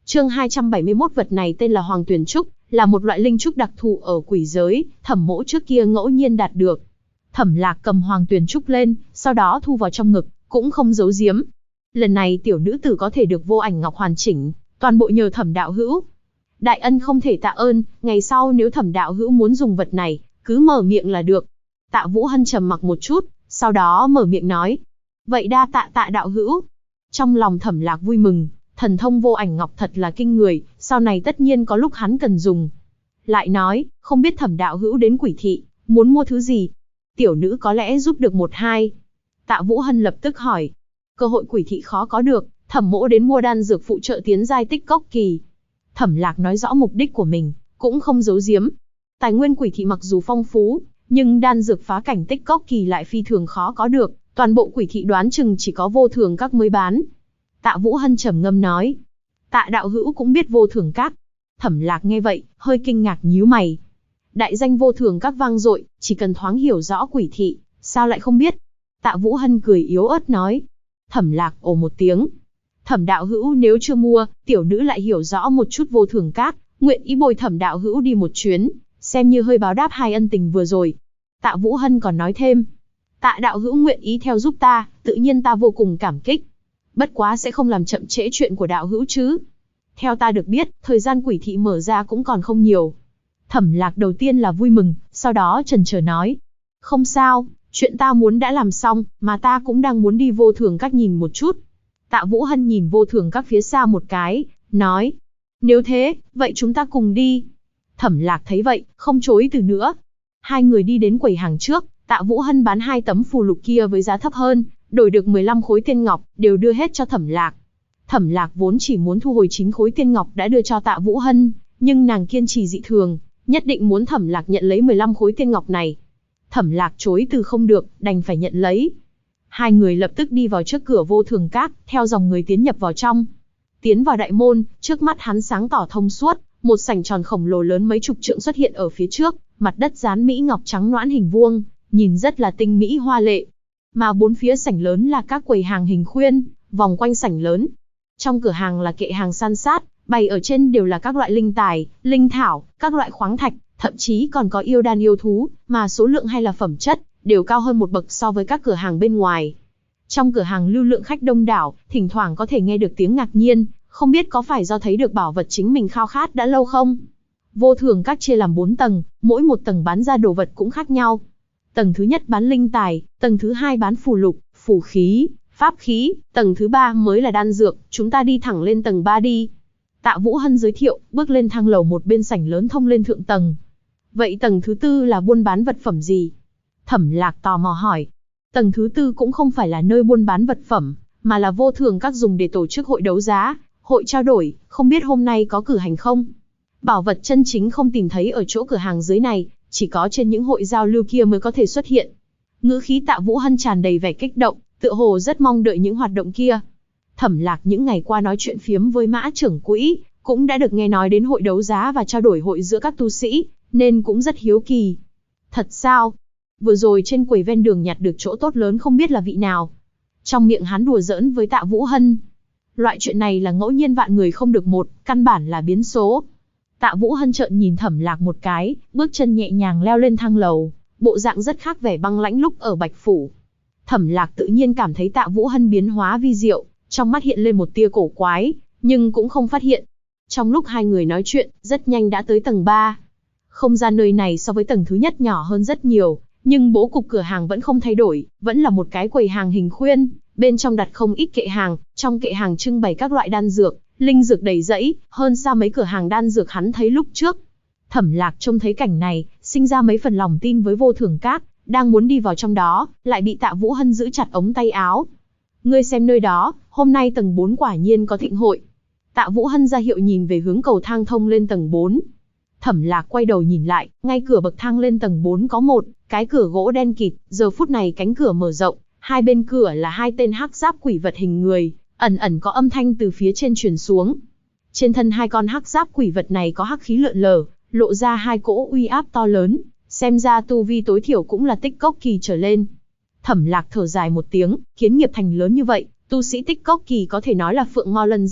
Chương 271 vật này tên là Hoàng Tuyền Trúc, là một loại linh trúc đặc thù ở quỷ giới, Thẩm Mỗ trước kia ngẫu nhiên đạt được. Thẩm Lạc cầm Hoàng Tuyền Trúc lên, sau đó thu vào trong ngực, cũng không giấu giếm. Lần này tiểu nữ tử có thể được vô ảnh ngọc hoàn chỉnh, toàn bộ nhờ Thẩm đạo hữu. Đại ân không thể tạ ơn, ngày sau nếu Thẩm đạo hữu muốn dùng vật này, cứ mở miệng là được. Tạ Vũ Hân trầm mặc một chút, sau đó mở miệng nói. Vậy đa tạ Tạ đạo hữu. Trong lòng Thẩm Lạc vui mừng, thần thông vô ảnh ngọc thật là kinh người, sau này tất nhiên có lúc hắn cần dùng. Lại nói, không biết Thẩm đạo hữu đến Quỷ thị, muốn mua thứ gì? Tiểu nữ có lẽ giúp được một hai. Tạ Vũ Hân lập tức hỏi. Cơ hội Quỷ thị khó có được, Thẩm Mỗ đến mua đan dược phụ trợ tiến giai tích cốc kỳ. Thẩm Lạc nói rõ mục đích của mình, cũng không giấu giếm. Tài nguyên Quỷ thị mặc dù phong phú, nhưng đan dược phá cảnh tích cốc kỳ lại phi thường khó có được, toàn bộ Quỷ thị đoán chừng chỉ có Vô Thường Các mới bán. Tạ Vũ Hân trầm ngâm nói. Tạ đạo hữu cũng biết Vô Thường Các. Thẩm Lạc nghe vậy, hơi kinh ngạc nhíu mày. Đại danh Vô Thường Các vang dội, chỉ cần thoáng hiểu rõ Quỷ thị, sao lại không biết? Tạ Vũ Hân cười yếu ớt nói. Thẩm Lạc ồ một tiếng. Thẩm đạo hữu nếu chưa mua, tiểu nữ lại hiểu rõ một chút Vô Thường Các, nguyện ý bồi Thẩm đạo hữu đi một chuyến, xem như hơi báo đáp hai ân tình vừa rồi. Tạ Vũ Hân còn nói thêm. Tạ đạo hữu nguyện ý theo giúp ta, tự nhiên ta vô cùng cảm kích. Bất quá sẽ không làm chậm trễ chuyện của đạo hữu chứ. Theo ta được biết, thời gian Quỷ thị mở ra cũng còn không nhiều. Thẩm Lạc đầu tiên là vui mừng, sau đó chần chờ nói. Không sao, chuyện ta muốn đã làm xong, mà ta cũng đang muốn đi Vô Thường Các nhìn một chút. Tạ Vũ Hân nhìn Vô Thường Các phía xa một cái, nói. Nếu thế, vậy chúng ta cùng đi. Thẩm Lạc thấy vậy, không chối từ nữa. Hai người đi đến quầy hàng trước, Tạ Vũ Hân bán 2 tấm phù lục kia với giá thấp hơn, đổi được 15 khối tiên ngọc, đều đưa hết cho Thẩm Lạc. Thẩm Lạc vốn chỉ muốn thu hồi 9 khối tiên ngọc đã đưa cho Tạ Vũ Hân, nhưng nàng kiên trì dị thường, nhất định muốn Thẩm Lạc nhận lấy 15 khối tiên ngọc này. Thẩm Lạc chối từ không được, đành phải nhận lấy. Hai người lập tức đi vào trước cửa Vô Thường Các, theo dòng người tiến nhập vào trong. Tiến vào đại môn, trước mắt hắn sáng tỏ thông suốt, một sảnh tròn khổng lồ lớn mấy chục trượng xuất hiện ở phía trước, mặt đất dán mỹ ngọc trắng nõn hình vuông, nhìn rất là tinh mỹ hoa lệ. Mà bốn phía sảnh lớn là các quầy hàng hình khuyên, vòng quanh sảnh lớn. Trong cửa hàng là kệ hàng san sát, bày ở trên đều là các loại linh tài, linh thảo, các loại khoáng thạch, thậm chí còn có yêu đan yêu thú, mà số lượng hay là phẩm chất, đều cao hơn một bậc so với các cửa hàng bên ngoài. Trong cửa hàng lưu lượng khách đông đảo, thỉnh thoảng có thể nghe được tiếng ngạc nhiên, không biết có phải do thấy được bảo vật chính mình khao khát đã lâu không? Vô Thường Các chia làm 4 tầng, mỗi một tầng bán ra đồ vật cũng khác nhau. Tầng thứ nhất bán linh tài, tầng thứ hai bán phù lục, phù khí, pháp khí, tầng thứ ba mới là đan dược, chúng ta đi thẳng lên tầng 3 đi. Tạ Vũ Hân giới thiệu, bước lên thang lầu một bên sảnh lớn thông lên thượng tầng. Vậy tầng thứ tư là buôn bán vật phẩm gì? Thẩm Lạc tò mò hỏi. Tầng thứ tư cũng không phải là nơi buôn bán vật phẩm, mà là Vô Thường Các dùng để tổ chức hội đấu giá, hội trao đổi, không biết hôm nay có cử hành không? Bảo vật chân chính không tìm thấy ở chỗ cửa hàng dưới này, chỉ có trên những hội giao lưu kia mới có thể xuất hiện. Ngữ khí Tạ Vũ Hân tràn đầy vẻ kích động, tựa hồ rất mong đợi những hoạt động kia. Thẩm Lạc những ngày qua nói chuyện phiếm với Mã trưởng quỹ, cũng đã được nghe nói đến hội đấu giá và trao đổi hội giữa các tu sĩ, nên cũng rất hiếu kỳ. Thật sao? Vừa rồi trên quầy ven đường nhặt được chỗ tốt lớn không biết là vị nào. Trong miệng hắn đùa giỡn với Tạ Vũ Hân. Loại chuyện này là ngẫu nhiên vạn người không được một, căn bản là biến số. Tạ Vũ Hân trợn nhìn Thẩm Lạc một cái, bước chân nhẹ nhàng leo lên thang lầu, bộ dạng rất khác vẻ băng lãnh lúc ở Bạch Phủ. Thẩm Lạc tự nhiên cảm thấy Tạ Vũ Hân biến hóa vi diệu, trong mắt hiện lên một tia cổ quái, nhưng cũng không phát hiện. Trong lúc hai người nói chuyện, rất nhanh đã tới tầng 3. Không gian nơi này so với tầng thứ nhất nhỏ hơn rất nhiều, nhưng bố cục cửa hàng vẫn không thay đổi, vẫn là một cái quầy hàng hình khuyên, bên trong đặt không ít kệ hàng, trong kệ hàng trưng bày các loại đan dược, linh dược đầy rẫy, hơn xa mấy cửa hàng đan dược hắn thấy lúc trước. Thẩm Lạc trông thấy cảnh này, sinh ra mấy phần lòng tin với Vô Thường Các, đang muốn đi vào trong đó, lại bị Tạ Vũ Hân giữ chặt ống tay áo. Ngươi xem nơi đó, hôm nay tầng 4 quả nhiên có thịnh hội. Tạ Vũ Hân ra hiệu nhìn về hướng cầu thang thông lên tầng 4. Thẩm Lạc quay đầu nhìn lại, ngay cửa bậc thang lên tầng 4 có một cái cửa gỗ đen kịt, giờ phút này cánh cửa mở rộng, hai bên cửa là hai tên hắc giáp quỷ vật hình người, ẩn ẩn có âm thanh từ phía trên truyền xuống. Trên thân hai con hắc giáp quỷ vật này có hắc khí lượn lờ, lộ ra hai cỗ uy áp to lớn, xem ra tu vi tối thiểu cũng là tích cốc kỳ trở lên. Thẩm Lạc thở dài một tiếng, Kiến Nghiệp Thành lớn như vậy, tu sĩ tích cốc kỳ có thể nói là phượng mao lân giác,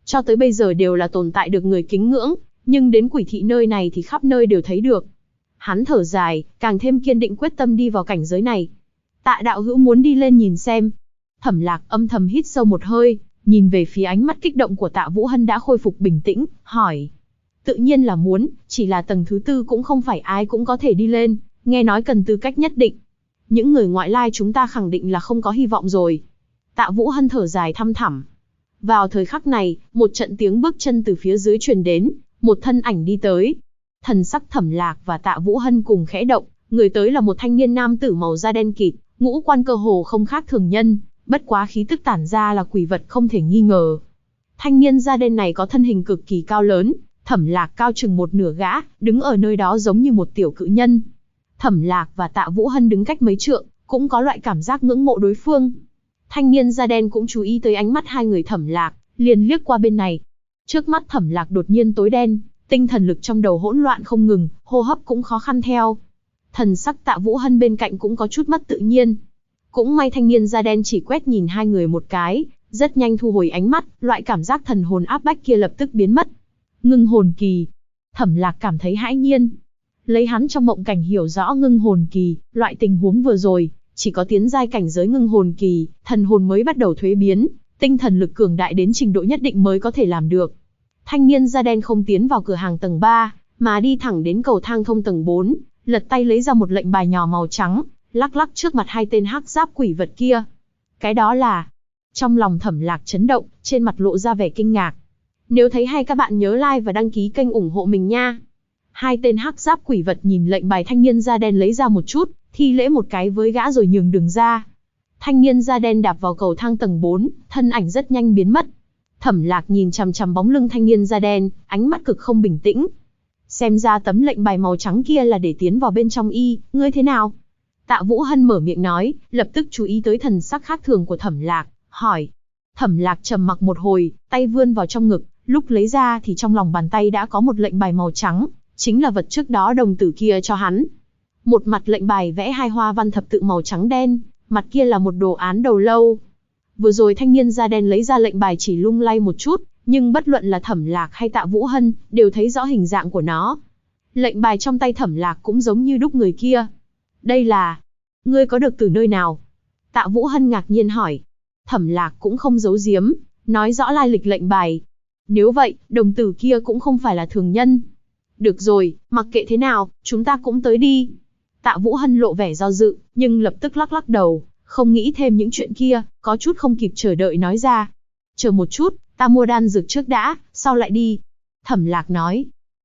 cho tới bây giờ đều là tồn tại được người kính ngưỡng, nhưng đến quỷ thị nơi này thì khắp nơi đều thấy được. Hắn thở dài, càng thêm kiên định quyết tâm đi vào cảnh giới này. Tạ đạo hữu muốn đi lên nhìn xem. Thẩm Lạc âm thầm hít sâu một hơi, nhìn về phía ánh mắt kích động của Tạ Vũ Hân đã khôi phục bình tĩnh, hỏi. Tự nhiên là muốn, chỉ là tầng thứ 4 cũng không phải ai cũng có thể đi lên, nghe nói cần tư cách nhất định. Những người ngoại lai chúng ta khẳng định là không có hy vọng rồi. Tạ Vũ Hân thở dài thăm thẳm. Vào thời khắc này, một trận tiếng bước chân từ phía dưới truyền đến, một thân ảnh đi tới. Thần sắc Thẩm Lạc và Tạ Vũ Hân cùng khẽ động, người tới là một thanh niên nam tử màu da đen kịt, ngũ quan cơ hồ không khác thường nhân, bất quá khí tức tản ra là quỷ vật không thể nghi ngờ. Thanh niên da đen này có thân hình cực kỳ cao lớn, Thẩm Lạc cao chừng một nửa gã, đứng ở nơi đó giống như một tiểu cự nhân. Thẩm Lạc và Tạ Vũ Hân đứng cách mấy trượng, cũng có loại cảm giác ngưỡng mộ đối phương. Thanh niên da đen cũng chú ý tới ánh mắt hai người Thẩm Lạc, liền liếc qua bên này. Trước mắt Thẩm Lạc đột nhiên tối đen, tinh thần lực trong đầu hỗn loạn không ngừng, hô hấp cũng khó khăn theo. Thần sắc Tạ Vũ Hân bên cạnh cũng có chút mất tự nhiên. Cũng may thanh niên da đen chỉ quét nhìn hai người một cái, rất nhanh thu hồi ánh mắt, loại cảm giác thần hồn áp bách kia lập tức biến mất. Ngưng hồn kỳ. Thẩm Lạc cảm thấy hãi nhiên. Lấy hắn trong mộng cảnh hiểu rõ ngưng hồn kỳ, loại tình huống vừa rồi, chỉ có tiến giai cảnh giới ngưng hồn kỳ, thần hồn mới bắt đầu thuế biến, tinh thần lực cường đại đến trình độ nhất định mới có thể làm được. Thanh niên da đen không tiến vào cửa hàng tầng 3, mà đi thẳng đến cầu thang thông tầng 4, lật tay lấy ra một lệnh bài nhỏ màu trắng, lắc lắc trước mặt hai tên hắc giáp quỷ vật kia. Cái đó là... Trong lòng Thẩm Lạc chấn động, trên mặt lộ ra vẻ kinh ngạc. Nếu thấy hay các bạn nhớ like và đăng ký kênh ủng hộ mình nha. Hai tên hắc giáp quỷ vật nhìn lệnh bài thanh niên da đen lấy ra một chút, thi lễ một cái với gã rồi nhường đường ra. Thanh niên da đen đạp vào cầu thang tầng 4, thân ảnh rất nhanh biến mất. Thẩm Lạc nhìn chằm chằm bóng lưng thanh niên da đen, ánh mắt cực không bình tĩnh. Xem ra tấm lệnh bài màu trắng kia là để tiến vào bên trong ngươi thế nào? Tạ Vũ Hân mở miệng nói, lập tức chú ý tới thần sắc khác thường của Thẩm Lạc, hỏi. Thẩm Lạc trầm mặc một hồi, tay vươn vào trong ngực, lúc lấy ra thì trong lòng bàn tay đã có một lệnh bài màu trắng, chính là vật trước đó đồng tử kia cho hắn. Một mặt lệnh bài vẽ hai hoa văn thập tự màu trắng đen, mặt kia là một đồ án đầu lâu. Vừa rồi thanh niên da đen lấy ra lệnh bài chỉ lung lay một chút, nhưng bất luận là Thẩm Lạc hay Tạ Vũ Hân, đều thấy rõ hình dạng của nó. Lệnh bài trong tay Thẩm Lạc cũng giống như đúc người kia. Đây là... Ngươi có được từ nơi nào? Tạ Vũ Hân ngạc nhiên hỏi. Thẩm Lạc cũng không giấu giếm, nói rõ lai lịch lệnh bài. Nếu vậy, đồng tử kia cũng không phải là thường nhân. Được rồi, mặc kệ thế nào, chúng ta cũng tới đi. Tạ Vũ Hân lộ vẻ do dự, nhưng lập tức lắc lắc đầu, không nghĩ thêm những chuyện kia, có chút không kịp chờ đợi nói ra. Chờ một chút, ta mua đan dược trước đã, sau lại đi. Thẩm Lạc nói.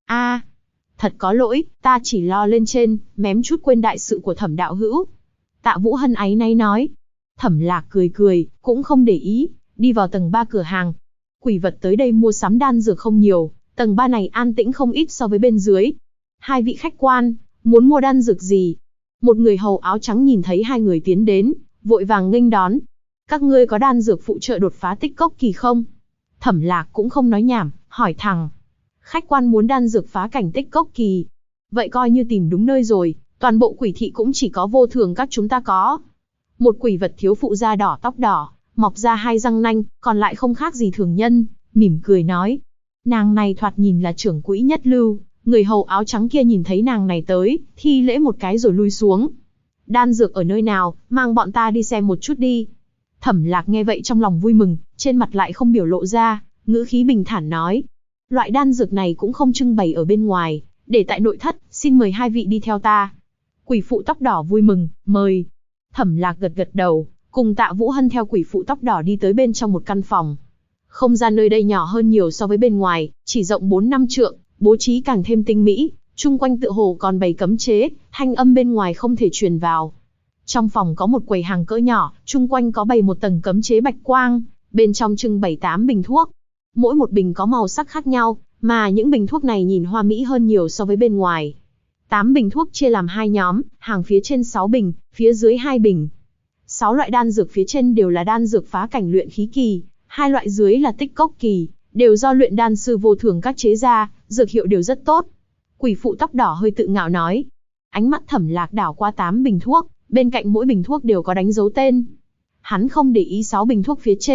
Thật có lỗi, ta chỉ lo lên trên, mém chút quên đại sự của Thẩm đạo hữu. Tạ Vũ Hân áy náy nói. Thẩm Lạc cười cười, cũng không để ý, đi vào tầng 3 cửa hàng. Quỷ vật tới đây mua sắm đan dược không nhiều, tầng 3 này an tĩnh không ít so với bên dưới. Hai vị khách quan, muốn mua đan dược gì? Một người hầu áo trắng nhìn thấy hai người tiến đến, vội vàng nghênh đón. Các ngươi có đan dược phụ trợ đột phá tích cốc kỳ không? Thẩm Lạc cũng không nói nhảm, hỏi thẳng. Khách quan muốn đan dược phá cảnh tích cốc kỳ. Vậy coi như tìm đúng nơi rồi, toàn bộ quỷ thị cũng chỉ có vô thường các chúng ta có. Một quỷ vật thiếu phụ da đỏ tóc đỏ, mọc ra hai răng nanh, còn lại không khác gì thường nhân, mỉm cười nói. Nàng này thoạt nhìn là trưởng quỹ nhất lưu, người hầu áo trắng kia nhìn thấy nàng này tới, thi lễ một cái rồi lui xuống. Đan dược ở nơi nào, mang bọn ta đi xem một chút đi. Thẩm Lạc nghe vậy trong lòng vui mừng, trên mặt lại không biểu lộ ra, ngữ khí bình thản nói. Loại đan dược này cũng không trưng bày ở bên ngoài, để tại nội thất, xin mời hai vị đi theo ta. Quỷ phụ tóc đỏ vui mừng, mời. Thẩm Lạc gật gật đầu, cùng Tạ Vũ Hân theo quỷ phụ tóc đỏ đi tới bên trong một căn phòng. Không gian nơi đây nhỏ hơn nhiều so với bên ngoài, chỉ rộng 4-5 trượng, bố trí càng thêm tinh mỹ, chung quanh tựa hồ còn bày cấm chế, thanh âm bên ngoài không thể truyền vào. Trong phòng có một quầy hàng cỡ nhỏ, chung quanh có bày một tầng cấm chế bạch quang, bên trong trưng bày 8 bình thuốc. Mỗi một bình có màu sắc khác nhau, mà những bình thuốc này nhìn hoa mỹ hơn nhiều so với bên ngoài. 8 bình thuốc chia làm 2 nhóm, hàng phía trên 6 bình, phía dưới 2 bình. 6 loại đan dược phía trên đều là đan dược phá cảnh luyện khí kỳ, 2 loại dưới là tích cốc kỳ, đều do luyện đan sư vô thường các chế ra, dược hiệu đều rất tốt. Quỷ phụ tóc đỏ hơi tự ngạo nói. Ánh mắt Thẩm Lạc đảo qua 8 bình thuốc, bên cạnh mỗi bình thuốc đều có đánh dấu tên. Hắn không để ý 6 bình thuốc phía trên,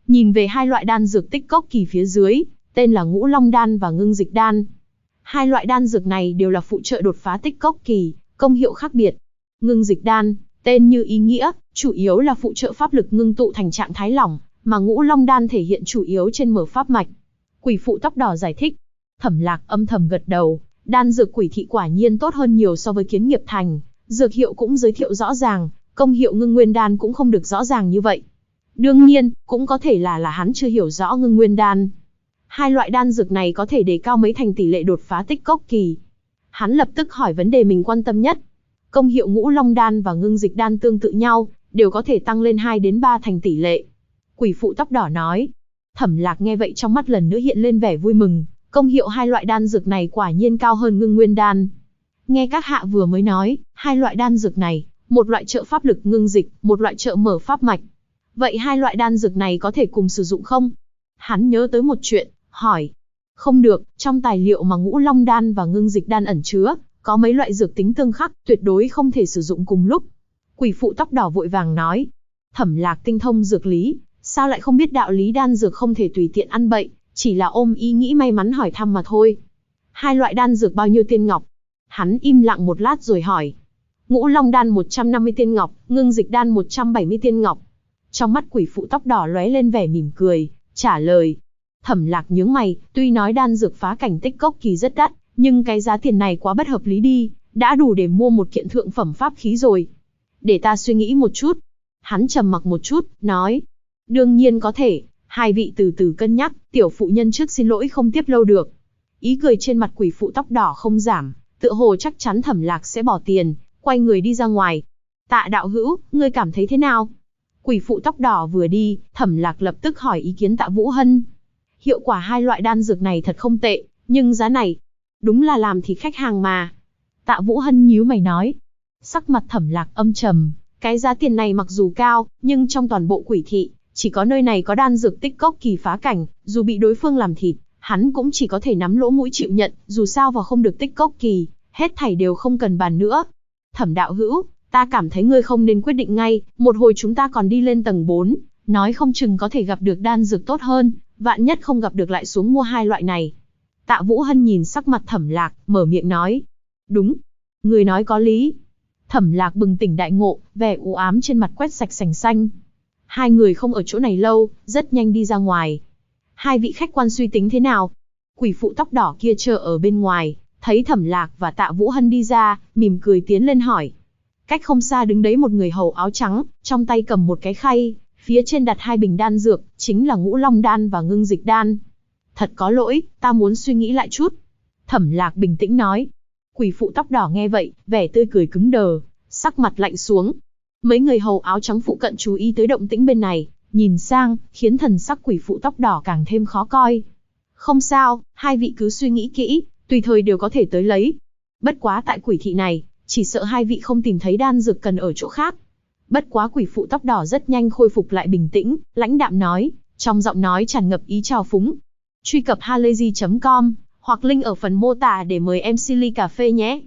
nhìn về hai loại đan dược tích cốc kỳ phía dưới, tên là Ngũ Long đan và Ngưng Dịch đan. Hai loại đan dược này đều là phụ trợ đột phá tích cốc kỳ, công hiệu khác biệt. Ngưng Dịch đan, tên như ý nghĩa, chủ yếu là phụ trợ pháp lực ngưng tụ thành trạng thái lỏng, mà Ngũ Long đan thể hiện chủ yếu trên mở pháp mạch. Quỷ phụ tóc đỏ giải thích. Thẩm Lạc âm thầm gật đầu, đan dược quỷ thị quả nhiên tốt hơn nhiều so với Kiến Nghiệp Thành, dược hiệu cũng giới thiệu rõ ràng, công hiệu Ngưng Nguyên đan cũng không được rõ ràng như vậy. Đương nhiên, cũng có thể là hắn chưa hiểu rõ Ngưng Nguyên đan. Hai loại đan dược này có thể đề cao mấy thành tỷ lệ đột phá tích cốc kỳ. Hắn lập tức hỏi vấn đề mình quan tâm nhất. Công hiệu Ngũ Long đan và Ngưng Dịch đan tương tự nhau, đều có thể tăng lên 2 đến 3 thành tỷ lệ. Quỷ phụ tóc đỏ nói. Thẩm Lạc nghe vậy trong mắt lần nữa hiện lên vẻ vui mừng, công hiệu hai loại đan dược này quả nhiên cao hơn Ngưng Nguyên đan. Nghe các hạ vừa mới nói, hai loại đan dược này, một loại trợ pháp lực ngưng dịch, một loại trợ mở pháp mạch. Vậy hai loại đan dược này có thể cùng sử dụng không? Hắn nhớ tới một chuyện, hỏi. Không được, trong tài liệu mà Ngũ Long đan và Ngưng Dịch đan ẩn chứa, có mấy loại dược tính tương khắc, tuyệt đối không thể sử dụng cùng lúc. Quỷ phụ tóc đỏ vội vàng nói. Thẩm Lạc tinh thông dược lý, sao lại không biết đạo lý đan dược không thể tùy tiện ăn bậy, chỉ là ôm ý nghĩ may mắn hỏi thăm mà thôi. Hai loại đan dược bao nhiêu tiên ngọc? Hắn im lặng một lát rồi hỏi. Ngũ Long đan 150 tiên ngọc, Ngưng Dịch đan 170 tiên ngọc. Trong mắt quỷ phụ tóc đỏ lóe lên vẻ mỉm cười, trả lời. Thẩm Lạc nhướng mày, tuy nói đan dược phá cảnh tích cốc kỳ rất đắt, nhưng cái giá tiền này quá bất hợp lý đi, đã đủ để mua một kiện thượng phẩm pháp khí rồi. Để ta suy nghĩ một chút. Hắn trầm mặc một chút, nói. Đương nhiên có thể, hai vị từ từ cân nhắc, tiểu phụ nhân trước xin lỗi không tiếp lâu được. Ý cười trên mặt quỷ phụ tóc đỏ không giảm, tựa hồ chắc chắn Thẩm Lạc sẽ bỏ tiền, quay người đi ra ngoài. Tạ đạo hữu, ngươi cảm thấy thế nào? Quỷ phụ tóc đỏ vừa đi, Thẩm Lạc lập tức hỏi ý kiến Tạ Vũ Hân. Hiệu quả hai loại đan dược này thật không tệ, nhưng giá này, đúng là làm thịt khách hàng mà. Tạ Vũ Hân nhíu mày nói. Sắc mặt Thẩm Lạc âm trầm, cái giá tiền này mặc dù cao, nhưng trong toàn bộ quỷ thị, chỉ có nơi này có đan dược tích cốc kỳ phá cảnh, dù bị đối phương làm thịt, hắn cũng chỉ có thể nắm lỗ mũi chịu nhận, dù sao vào không được tích cốc kỳ, hết thảy đều không cần bàn nữa. Thẩm đạo hữu, ta cảm thấy ngươi không nên quyết định ngay, một hồi chúng ta còn đi lên tầng 4, nói không chừng có thể gặp được đan dược tốt hơn, vạn nhất không gặp được lại xuống mua hai loại này. Tạ Vũ Hân nhìn sắc mặt Thẩm Lạc, mở miệng nói. Đúng, người nói có lý. Thẩm Lạc bừng tỉnh đại ngộ, vẻ u ám trên mặt quét sạch sành xanh. Hai người không ở chỗ này lâu, rất nhanh đi ra ngoài. Hai vị khách quan suy tính thế nào? Quỷ phụ tóc đỏ kia chờ ở bên ngoài, thấy Thẩm Lạc và Tạ Vũ Hân đi ra, mỉm cười tiến lên hỏi. Cách không xa đứng đấy một người hầu áo trắng, trong tay cầm một cái khay, phía trên đặt hai bình đan dược, chính là Ngũ Long đan và Ngưng Dịch đan. Thật có lỗi, ta muốn suy nghĩ lại chút. Thẩm Lạc bình tĩnh nói. Quỷ phụ tóc đỏ nghe vậy, vẻ tươi cười cứng đờ, sắc mặt lạnh xuống. Mấy người hầu áo trắng phụ cận chú ý tới động tĩnh bên này, nhìn sang, khiến thần sắc quỷ phụ tóc đỏ càng thêm khó coi. Không sao, hai vị cứ suy nghĩ kỹ, tùy thời đều có thể tới lấy. Bất quá tại quỷ thị này, chỉ sợ hai vị không tìm thấy đan dược cần ở chỗ khác. Bất quá quỷ phụ tóc đỏ rất nhanh khôi phục lại bình tĩnh, lãnh đạm nói, trong giọng nói tràn ngập ý trào phúng. Truy cập halayzi.com, hoặc link ở phần mô tả để mời MC ly cà phê nhé.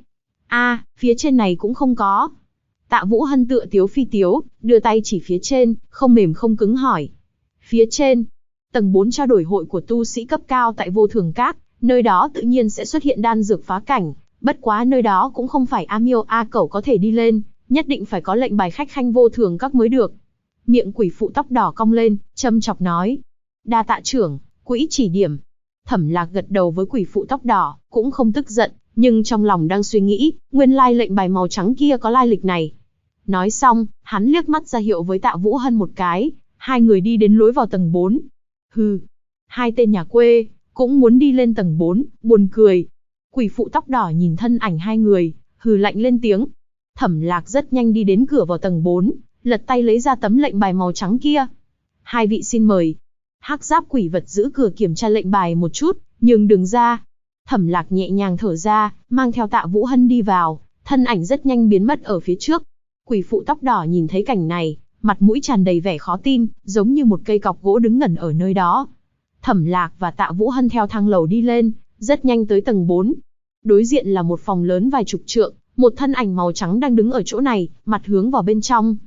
Phía trên này cũng không có. Tạ Vũ Hân tựa tiếu phi tiếu, đưa tay chỉ phía trên, không mềm không cứng hỏi. Phía trên, tầng 4 trao đổi hội của tu sĩ cấp cao tại Vô Thường Các, nơi đó tự nhiên sẽ xuất hiện đan dược phá cảnh, bất quá nơi đó cũng không phải A Miêu A Cẩu có thể đi lên, nhất định phải có lệnh bài khách khanh Vô Thường Các mới được. Miệng quỷ phụ tóc đỏ cong lên, châm chọc nói. Đa tạ trưởng, quỹ chỉ điểm. Thẩm Lạc gật đầu với quỷ phụ tóc đỏ, cũng không tức giận, nhưng trong lòng đang suy nghĩ, nguyên lai lệnh bài màu trắng kia có lai lịch này. Nói xong, hắn liếc mắt ra hiệu với Tạ Vũ Hân một cái, hai người đi đến lối vào tầng 4. Hừ, hai tên nhà quê, cũng muốn đi lên tầng 4, buồn cười. Quỷ phụ tóc đỏ nhìn thân ảnh hai người, hừ lạnh lên tiếng. Thẩm Lạc rất nhanh đi đến cửa vào tầng 4, lật tay lấy ra tấm lệnh bài màu trắng kia. Hai vị xin mời. Hắc giáp quỷ vật giữ cửa kiểm tra lệnh bài một chút, nhường đường ra. Thẩm Lạc nhẹ nhàng thở ra, mang theo Tạ Vũ Hân đi vào, thân ảnh rất nhanh biến mất ở phía trước. Quỷ phụ tóc đỏ nhìn thấy cảnh này, mặt mũi tràn đầy vẻ khó tin, giống như một cây cọc gỗ đứng ngẩn ở nơi đó. Thẩm Lạc và Tạ Vũ Hân theo thang lầu đi lên, rất nhanh tới tầng 4. Đối diện là một phòng lớn vài chục trượng, một thân ảnh màu trắng đang đứng ở chỗ này, mặt hướng vào bên trong.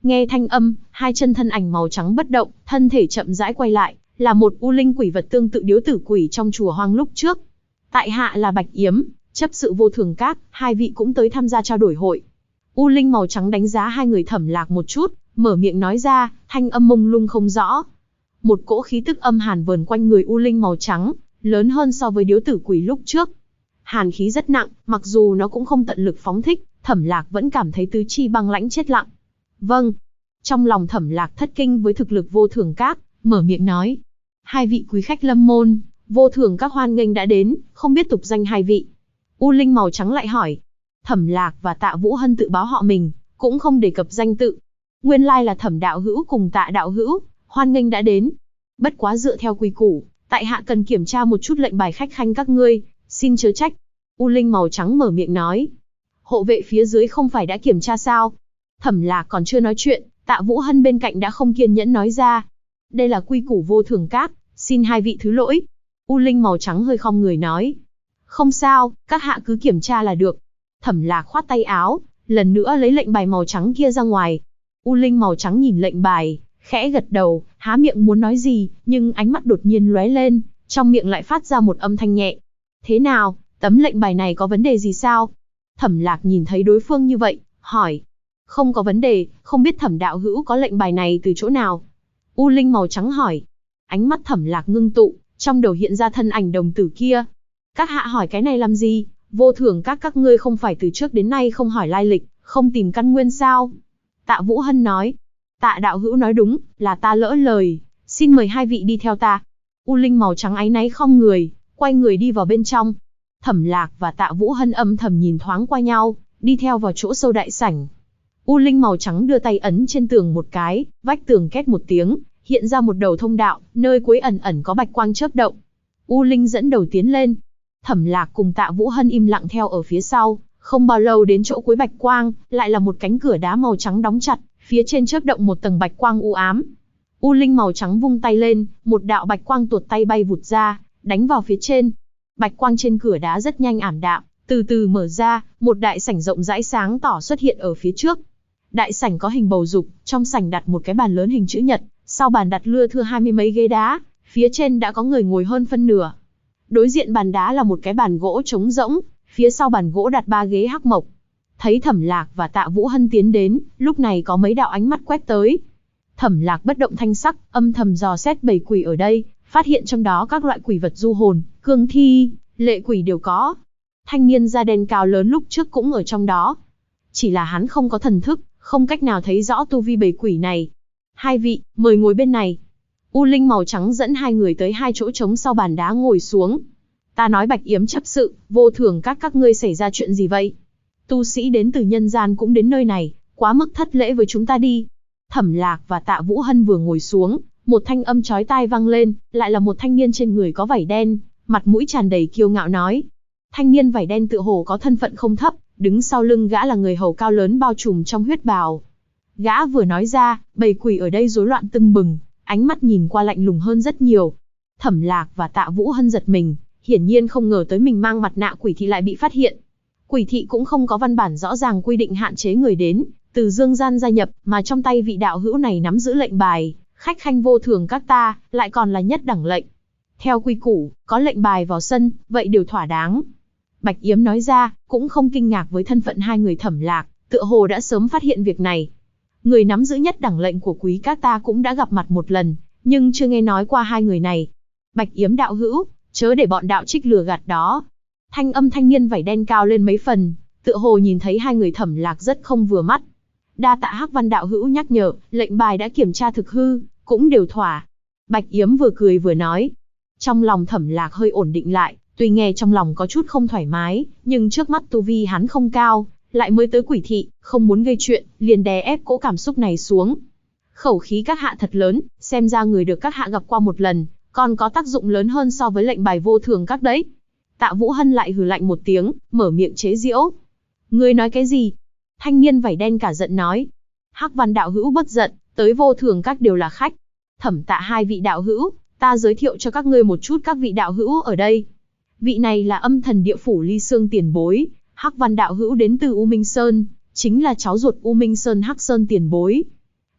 Nghe thanh âm, hai chân thân ảnh màu trắng bất động, thân thể chậm rãi quay lại, là một u linh quỷ vật tương tự điếu tử quỷ trong chùa hoang lúc trước. Tại hạ là Bạch Yếm, chấp sự Vô Thường Các, hai vị cũng tới tham gia trao đổi hội. U linh màu trắng đánh giá hai người Thẩm Lạc một chút, mở miệng nói ra, thanh âm mông lung không rõ. Một cỗ khí tức âm hàn vờn quanh người u linh màu trắng, lớn hơn so với điếu tử quỷ lúc trước. Hàn khí rất nặng, mặc dù nó cũng không tận lực phóng thích, Thẩm Lạc vẫn cảm thấy tứ chi băng lãnh chết lặng. Vâng. Trong lòng Thẩm Lạc thất kinh với thực lực Vô Thường Các, mở miệng nói. Hai vị quý khách lâm môn, Vô Thường Các hoan nghênh đã đến, không biết tục danh hai vị. U linh màu trắng lại hỏi. Thẩm Lạc và Tạ Vũ Hân tự báo họ mình, cũng không đề cập danh tự. Nguyên lai là Thẩm đạo hữu cùng Tạ đạo hữu, hoan nghênh đã đến. Bất quá dựa theo quy củ, tại hạ cần kiểm tra một chút lệnh bài khách khanh các ngươi, xin chớ trách. U linh màu trắng mở miệng nói. Hộ vệ phía dưới không phải đã kiểm tra sao? Thẩm Lạc còn chưa nói chuyện, Tạ Vũ Hân bên cạnh đã không kiên nhẫn nói ra. Đây là quy củ Vô Thường Các, xin hai vị thứ lỗi. U linh màu trắng hơi khom người nói. Không sao, các hạ cứ kiểm tra là được. Thẩm Lạc khoát tay áo, lần nữa lấy lệnh bài màu trắng kia ra ngoài. U linh màu trắng nhìn lệnh bài, khẽ gật đầu, há miệng muốn nói gì, nhưng ánh mắt đột nhiên lóe lên, trong miệng lại phát ra một âm thanh nhẹ. Thế nào, tấm lệnh bài này có vấn đề gì sao? Thẩm Lạc nhìn thấy đối phương như vậy, hỏi. Không có vấn đề, không biết Thẩm đạo hữu có lệnh bài này từ chỗ nào? U linh màu trắng hỏi. Ánh mắt Thẩm Lạc ngưng tụ, trong đầu hiện ra thân ảnh đồng tử kia. Các hạ hỏi cái này làm gì? Vô Thường các ngươi không phải từ trước đến nay không hỏi lai lịch, không tìm căn nguyên sao? Tạ Vũ Hân nói. Tạ đạo hữu nói đúng, là ta lỡ lời, xin mời hai vị đi theo ta. U linh màu trắng áy náy khom người, quay người đi vào bên trong. Thẩm Lạc và Tạ Vũ Hân âm thầm nhìn thoáng qua nhau, đi theo vào chỗ sâu đại sảnh. U linh màu trắng đưa tay ấn trên tường một cái, vách tường két một tiếng, hiện ra một đầu thông đạo, nơi cuối ẩn ẩn có bạch quang chớp động. U linh dẫn đầu tiến lên. Thẩm Lạc cùng Tạ Vũ Hân im lặng theo ở phía sau, không bao lâu đến chỗ cuối bạch quang, lại là một cánh cửa đá màu trắng đóng chặt, phía trên chớp động một tầng bạch quang u ám. U linh màu trắng vung tay lên, một đạo bạch quang tuột tay bay vụt ra, đánh vào phía trên. Bạch quang trên cửa đá rất nhanh ảm đạm, từ từ mở ra, một đại sảnh rộng rãi sáng tỏ xuất hiện ở phía trước. Đại sảnh có hình bầu dục, trong sảnh đặt một cái bàn lớn hình chữ nhật, sau bàn đặt lưa thưa 20 mấy ghế đá, phía trên đã có người ngồi hơn phân nửa. Đối diện bàn đá là một cái bàn gỗ trống rỗng, phía sau bàn gỗ đặt 3 ghế hắc mộc. Thấy Thẩm Lạc và Tạ Vũ Hân tiến đến, lúc này có mấy đạo ánh mắt quét tới. Thẩm Lạc bất động thanh sắc, âm thầm dò xét bầy quỷ ở đây, phát hiện trong đó các loại quỷ vật du hồn, cương thi, lệ quỷ đều có. Thanh niên da đen cao lớn lúc trước cũng ở trong đó. Chỉ là hắn không có thần thức, không cách nào thấy rõ tu vi bầy quỷ này. Hai vị, mời ngồi bên này. U linh màu trắng dẫn hai người tới hai chỗ trống sau bàn đá ngồi xuống. Ta nói Bạch Yếm chấp sự, Vô Thường các ngươi xảy ra chuyện gì vậy? Tu sĩ đến từ nhân gian cũng đến nơi này, quá mức thất lễ với chúng ta đi. Thẩm Lạc và Tạ Vũ Hân vừa ngồi xuống, một thanh âm chói tai vang lên, lại là một thanh niên trên người có vảy đen, mặt mũi tràn đầy kiêu ngạo nói. Thanh niên vảy đen tựa hồ có thân phận không thấp, đứng sau lưng gã là người hầu cao lớn bao trùm trong huyết bào. Gã vừa nói ra, bầy quỷ ở đây rối loạn tưng bừng, ánh mắt nhìn qua lạnh lùng hơn rất nhiều. Thẩm Lạc và Tạ Vũ Hân giật mình, hiển nhiên không ngờ tới mình mang mặt nạ quỷ thị lại bị phát hiện. Quỷ thị cũng không có văn bản rõ ràng quy định hạn chế người đến từ dương gian gia nhập, mà trong tay vị đạo hữu này nắm giữ lệnh bài, khách khanh Vô Thường các ta, lại còn là nhất đẳng lệnh. Theo quy củ, có lệnh bài vào sân, vậy đều thỏa đáng. Bạch Yếm nói ra, cũng không kinh ngạc với thân phận hai người Thẩm Lạc, tựa hồ đã sớm phát hiện việc này. Người nắm giữ nhất đẳng lệnh của quý các ta cũng đã gặp mặt một lần, nhưng chưa nghe nói qua hai người này. Bạch Yếm đạo hữu, chớ để bọn đạo trích lừa gạt đó. Thanh âm thanh niên vảy đen cao lên mấy phần, tựa hồ nhìn thấy hai người Thẩm Lạc rất không vừa mắt. Đa tạ Hắc Văn đạo hữu nhắc nhở, lệnh bài đã kiểm tra thực hư, cũng đều thỏa. Bạch Yếm vừa cười vừa nói. Trong lòng Thẩm Lạc hơi ổn định lại, tuy nghe trong lòng có chút không thoải mái, nhưng trước mắt tu vi hắn không cao, lại mới tới quỷ thị, không muốn gây chuyện, liền đè ép cỗ cảm xúc này xuống. Khẩu khí các hạ thật lớn, xem ra người được các hạ gặp qua một lần, còn có tác dụng lớn hơn so với lệnh bài Vô Thường các đấy. Tạ Vũ Hân lại hừ lạnh một tiếng, mở miệng chế giễu. Ngươi nói cái gì? Thanh niên vảy đen cả giận nói. Hắc Văn đạo hữu bất giận, tới Vô Thường các đều là khách. Thẩm Tạ hai vị đạo hữu, ta giới thiệu cho các ngươi một chút các vị đạo hữu ở đây. Vị này là Âm Thần Địa Phủ Ly Sương tiền bối, Hắc Văn đạo hữu đến từ U Minh Sơn, chính là cháu ruột U Minh Sơn Hắc Sơn tiền bối.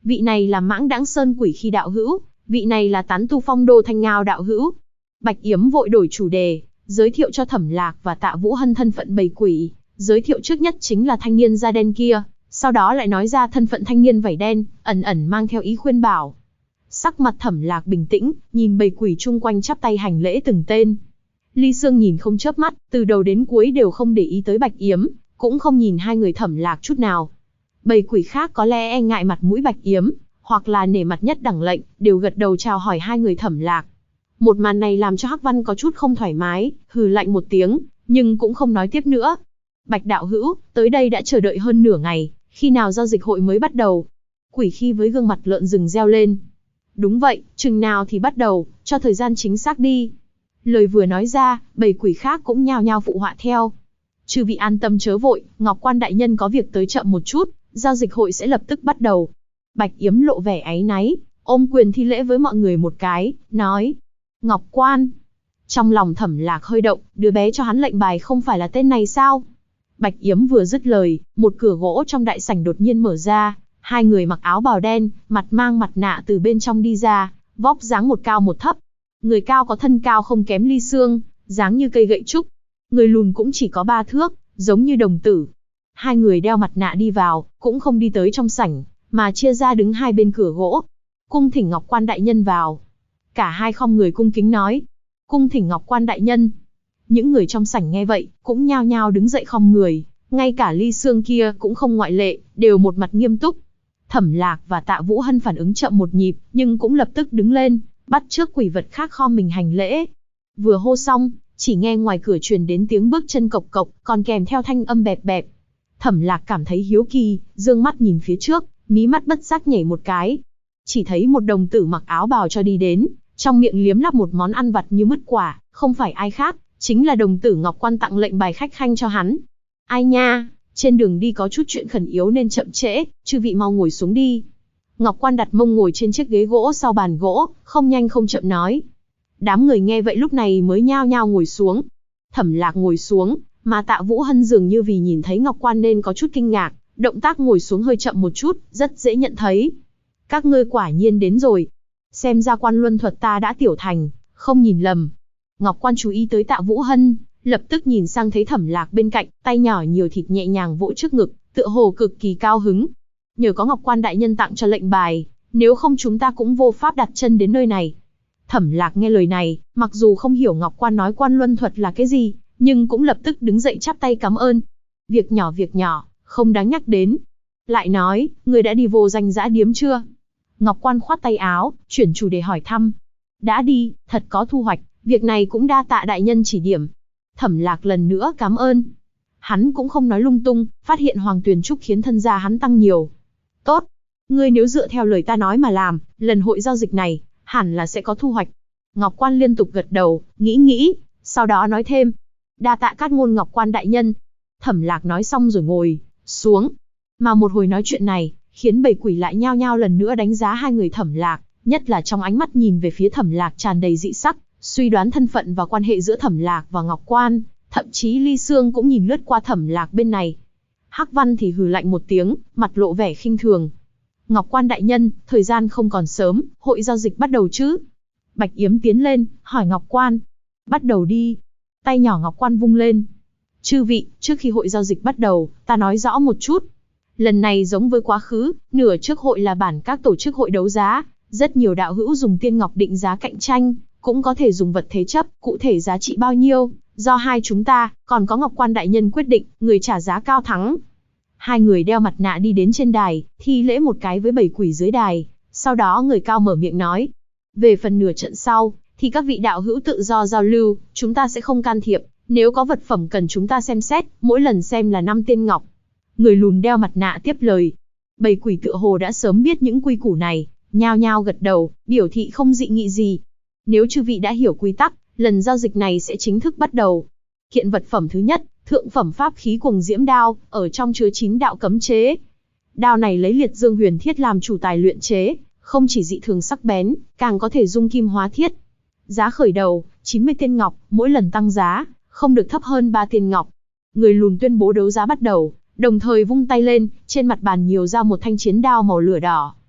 vị này là Mãng Đãng Sơn Quỷ Khi đạo hữu, vị này là Tán Tu Phong Đô Thanh Ngao đạo hữu. Bạch Yếm vội đổi chủ đề, giới thiệu cho Thẩm Lạc và Tạ Vũ Hân thân phận bầy quỷ, giới thiệu trước nhất chính là thanh niên da đen kia, sau đó lại nói ra thân phận thanh niên vảy đen, ẩn ẩn mang theo ý khuyên bảo. Sắc mặt Thẩm Lạc bình tĩnh, nhìn bầy quỷ chung quanh chắp tay hành lễ từng tên. Ly Sương nhìn không chớp mắt, từ đầu đến cuối đều không để ý tới Bạch Yếm, cũng không nhìn hai người Thẩm Lạc chút nào. Bầy quỷ khác có lẽ e ngại mặt mũi Bạch Yếm, hoặc là nể mặt nhất đẳng lệnh, đều gật đầu chào hỏi hai người Thẩm Lạc. Một màn này làm cho Hắc Văn có chút không thoải mái, hừ lạnh một tiếng, nhưng cũng không nói tiếp nữa. Bạch đạo hữu, tới đây đã chờ đợi hơn nửa ngày, khi nào giao dịch hội mới bắt đầu? Quỷ Khi với gương mặt lợn rừng reo lên. Đúng vậy, chừng nào thì bắt đầu, cho thời gian chính xác đi. Lời vừa nói ra, bầy quỷ khác cũng nhao nhao phụ họa theo. Chư vị an tâm chớ vội, Ngọc Quan đại nhân có việc tới chậm một chút, giao dịch hội sẽ lập tức bắt đầu. Bạch Yếm lộ vẻ áy náy, ôm quyền thi lễ với mọi người một cái, nói. Ngọc Quan. Trong lòng Thẩm Lạc hơi động, đứa bé cho hắn lệnh bài không phải là tên này sao? Bạch Yếm vừa dứt lời, một cửa gỗ trong đại sảnh đột nhiên mở ra, hai người mặc áo bào đen, mặt mang mặt nạ từ bên trong đi ra, vóc dáng một cao một thấp. Người cao có thân cao không kém Ly Sương, dáng như cây gậy trúc. Người lùn cũng chỉ có 3 thước, giống như đồng tử. Hai người đeo mặt nạ đi vào, cũng không đi tới trong sảnh, mà chia ra đứng hai bên cửa gỗ. Cung thỉnh Ngọc Quan đại nhân vào. Cả hai khom người cung kính nói. Cung thỉnh Ngọc Quan đại nhân. Những người trong sảnh nghe vậy, cũng nhao nhao đứng dậy khom người, ngay cả Ly Sương kia cũng không ngoại lệ, đều một mặt nghiêm túc. Thẩm Lạc và Tạ Vũ Hân phản ứng chậm một nhịp, nhưng cũng lập tức đứng lên, bắt trước quỷ vật khác khom mình hành lễ. Vừa hô xong, chỉ nghe ngoài cửa truyền đến tiếng bước chân cộc cộc, còn kèm theo thanh âm bẹp bẹp. Thẩm Lạc cảm thấy hiếu kỳ, dương mắt nhìn phía trước, mí mắt bất giác nhảy một cái. Chỉ thấy một đồng tử mặc áo bào cho đi đến, trong miệng liếm lắp một món ăn vặt như mứt quả, không phải ai khác, chính là đồng tử Ngọc Quan tặng lệnh bài khách khanh cho hắn. Ai nha, trên đường đi có chút chuyện khẩn yếu nên chậm trễ, chư vị mau ngồi xuống đi. Ngọc Quan đặt mông ngồi trên chiếc ghế gỗ sau bàn gỗ, không nhanh không chậm nói. Đám người nghe vậy lúc này mới nhao nhao ngồi xuống. Thẩm Lạc ngồi xuống, mà Tạ Vũ Hân dường như vì nhìn thấy Ngọc Quan nên có chút kinh ngạc, động tác ngồi xuống hơi chậm một chút, rất dễ nhận thấy. Các ngươi quả nhiên đến rồi. Xem ra quan luân thuật ta đã tiểu thành, không nhìn lầm. Ngọc Quan chú ý tới Tạ Vũ Hân, lập tức nhìn sang thấy Thẩm Lạc bên cạnh, tay nhỏ nhiều thịt nhẹ nhàng vỗ trước ngực, tựa hồ cực kỳ cao hứng. Nhờ có Ngọc Quan đại nhân tặng cho lệnh bài, nếu không chúng ta cũng vô pháp đặt chân đến nơi này. Thẩm Lạc nghe lời này, mặc dù không hiểu Ngọc Quan nói quan luân thuật là cái gì, nhưng cũng lập tức đứng dậy chắp tay cảm ơn. Việc nhỏ, không đáng nhắc đến. Lại nói, người đã đi vô danh dã điếm chưa? Ngọc Quan khoát tay áo, chuyển chủ đề hỏi thăm. Đã đi, thật có thu hoạch, việc này cũng đa tạ đại nhân chỉ điểm. Thẩm Lạc lần nữa cảm ơn. Hắn cũng không nói lung tung, phát hiện Hoàng Tuyền Trúc khiến thân gia hắn tăng nhiều. Tốt, ngươi nếu dựa theo lời ta nói mà làm, lần hội giao dịch này, hẳn là sẽ có thu hoạch. Ngọc Quan liên tục gật đầu, nghĩ, sau đó nói thêm. Đa tạ Cát Ngôn Ngọc Quan đại nhân. Thẩm Lạc nói xong rồi ngồi xuống. Mà một hồi nói chuyện này, khiến bầy quỷ lại nhao nhao lần nữa đánh giá hai người Thẩm Lạc, nhất là trong ánh mắt nhìn về phía Thẩm Lạc tràn đầy dị sắc, suy đoán thân phận và quan hệ giữa Thẩm Lạc và Ngọc Quan, thậm chí Ly Sương cũng nhìn lướt qua Thẩm Lạc bên này. Hắc Văn thì hừ lạnh một tiếng, mặt lộ vẻ khinh thường. Ngọc Quan đại nhân, thời gian không còn sớm, hội giao dịch bắt đầu chứ? Bạch Yếm tiến lên, hỏi Ngọc Quan. Bắt đầu đi. Tay nhỏ Ngọc Quan vung lên. Chư vị, trước khi hội giao dịch bắt đầu, ta nói rõ một chút. Lần này giống với quá khứ, nửa trước hội là bản các tổ chức hội đấu giá, rất nhiều đạo hữu dùng tiên ngọc định giá cạnh tranh, cũng có thể dùng vật thế chấp, cụ thể giá trị bao nhiêu, do hai chúng ta, còn có Ngọc Quan đại nhân quyết định, người trả giá cao thắng. Hai người đeo mặt nạ đi đến trên đài, thi lễ một cái với bầy quỷ dưới đài, sau đó người cao mở miệng nói. Về phần nửa trận sau, thì các vị đạo hữu tự do giao lưu, chúng ta sẽ không can thiệp, nếu có vật phẩm cần chúng ta xem xét, mỗi lần xem là 5 tiên ngọc. Người lùn đeo mặt nạ tiếp lời. Bầy quỷ tựa hồ đã sớm biết những quy củ này, nhao nhao gật đầu, biểu thị không dị nghị gì. Nếu chư vị đã hiểu quy tắc, lần giao dịch này sẽ chính thức bắt đầu. Kiện vật phẩm thứ nhất, thượng phẩm pháp khí Cuồng Diễm Đao, ở trong chứa 9 đạo cấm chế. Đao này lấy liệt dương huyền thiết làm chủ tài luyện chế, không chỉ dị thường sắc bén, càng có thể dung kim hóa thiết. Giá khởi đầu, 90 tiên ngọc, mỗi lần tăng giá, không được thấp hơn 3 tiên ngọc. Người lùn tuyên bố đấu giá bắt đầu, đồng thời vung tay lên, trên mặt bàn nhiều ra một thanh chiến đao màu lửa đỏ.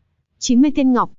90 tiên ngọc.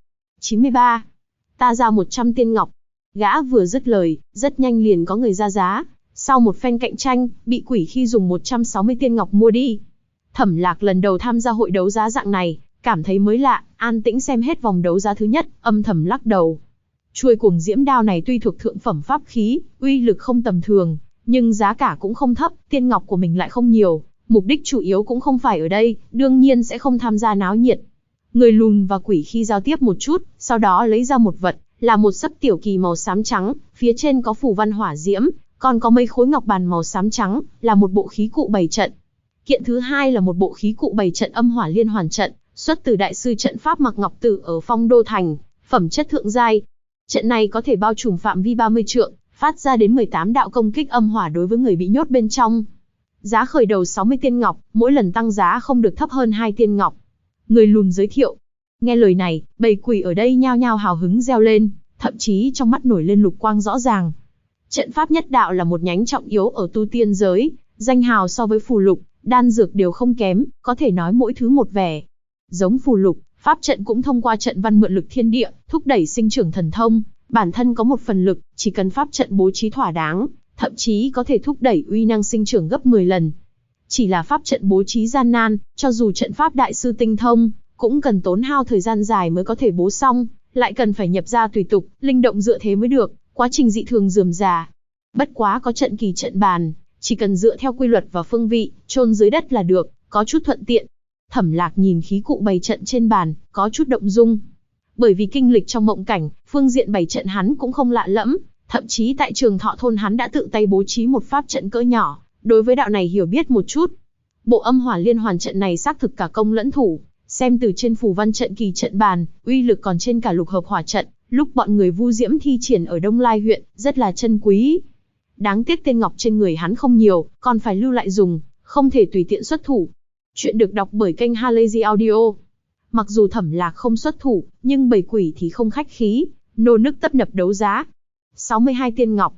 93. Ta ra 100 tiên ngọc. Gã vừa dứt lời, rất nhanh liền có người ra giá. Sau một phen cạnh tranh, bị quỷ khi dùng 160 tiên ngọc mua đi. Thẩm Lạc lần đầu tham gia hội đấu giá dạng này, cảm thấy mới lạ, an tĩnh xem hết vòng đấu giá thứ nhất, âm thầm lắc đầu. Chuôi cuồng diễm đao này tuy thuộc thượng phẩm pháp khí, uy lực không tầm thường, nhưng giá cả cũng không thấp, tiên ngọc của mình lại không nhiều, mục đích chủ yếu cũng không phải ở đây, đương nhiên sẽ không tham gia náo nhiệt. Người lùn và quỷ khi giao tiếp một chút, sau đó lấy ra một vật, là một sấp tiểu kỳ màu xám trắng, phía trên có phù văn hỏa diễm, còn có mấy khối ngọc bàn màu xám trắng, là một bộ khí cụ bày trận. Kiện thứ hai là một bộ khí cụ bày trận âm hỏa liên hoàn trận, xuất từ đại sư trận pháp Mạc Ngọc Tử ở Phong Đô Thành, phẩm chất thượng giai. Trận này có thể bao trùm phạm vi 30 trượng, phát ra đến 18 đạo công kích âm hỏa đối với người bị nhốt bên trong. Giá khởi đầu 60 tiên ngọc, mỗi lần tăng giá không được thấp hơn 2 tiên ngọc. Người lùn giới thiệu. Nghe lời này, bầy quỷ ở đây nhao nhao hào hứng reo lên, thậm chí trong mắt nổi lên lục quang rõ ràng. Trận pháp nhất đạo là một nhánh trọng yếu ở tu tiên giới, danh hào so với phù lục, đan dược đều không kém, có thể nói mỗi thứ một vẻ. Giống phù lục, pháp trận cũng thông qua trận văn mượn lực thiên địa, thúc đẩy sinh trưởng thần thông, bản thân có một phần lực, chỉ cần pháp trận bố trí thỏa đáng, thậm chí có thể thúc đẩy uy năng sinh trưởng gấp 10 lần. Chỉ là pháp trận bố trí gian nan, cho dù trận pháp đại sư tinh thông, cũng cần tốn hao thời gian dài mới có thể bố xong, lại cần phải nhập ra tùy tục, linh động dựa thế mới được, quá trình dị thường rườm rà. Bất quá có trận kỳ trận bàn, chỉ cần dựa theo quy luật và phương vị, chôn dưới đất là được, có chút thuận tiện. Thẩm Lạc nhìn khí cụ bày trận trên bàn, có chút động dung. Bởi vì kinh lịch trong mộng cảnh, phương diện bày trận hắn cũng không lạ lẫm, thậm chí tại Trường Thọ thôn hắn đã tự tay bố trí một pháp trận cỡ nhỏ, đối với đạo này hiểu biết một chút. Bộ âm hỏa liên hoàn trận này xác thực cả công lẫn thủ, xem từ trên phù văn trận kỳ trận bàn, uy lực còn trên cả lục hợp hỏa trận, lúc bọn người Vu Diễm thi triển ở Đông Lai huyện, rất là chân quý. Đáng tiếc tiên ngọc trên người hắn không nhiều, còn phải lưu lại dùng, không thể tùy tiện xuất thủ. Chuyện được đọc bởi kênh Halazy Audio. Mặc dù Thẩm Lạc không xuất thủ, nhưng bầy quỷ thì không khách khí, nô nức tấp nập đấu giá. 62 tiên ngọc,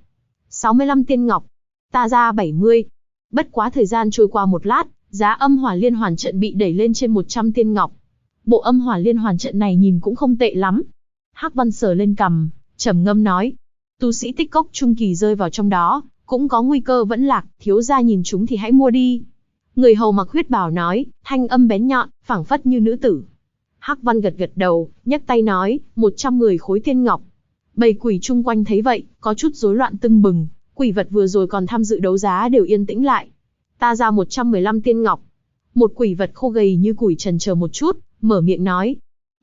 65 tiên ngọc, ta ra 70. Bất quá thời gian trôi qua một lát, giá âm hỏa liên hoàn trận bị đẩy lên trên 100 tiên ngọc. Bộ âm hỏa liên hoàn trận này nhìn cũng không tệ lắm. Hắc Văn sờ lên cằm, trầm ngâm nói, tu sĩ tích cốc trung kỳ rơi vào trong đó, cũng có nguy cơ vẫn lạc, thiếu gia nhìn chúng thì hãy mua đi. Người hầu mặc huyết bào nói, thanh âm bén nhọn, phảng phất như nữ tử. Hắc Văn gật gật đầu, nhấc tay nói, 110 khối tiên ngọc. Bầy quỷ chung quanh thấy vậy, có chút rối loạn tưng bừng, quỷ vật vừa rồi còn tham dự đấu giá đều yên tĩnh lại. Ta ra 115 tiên ngọc. Một quỷ vật khô gầy như củi chần chờ một chút, mở miệng nói.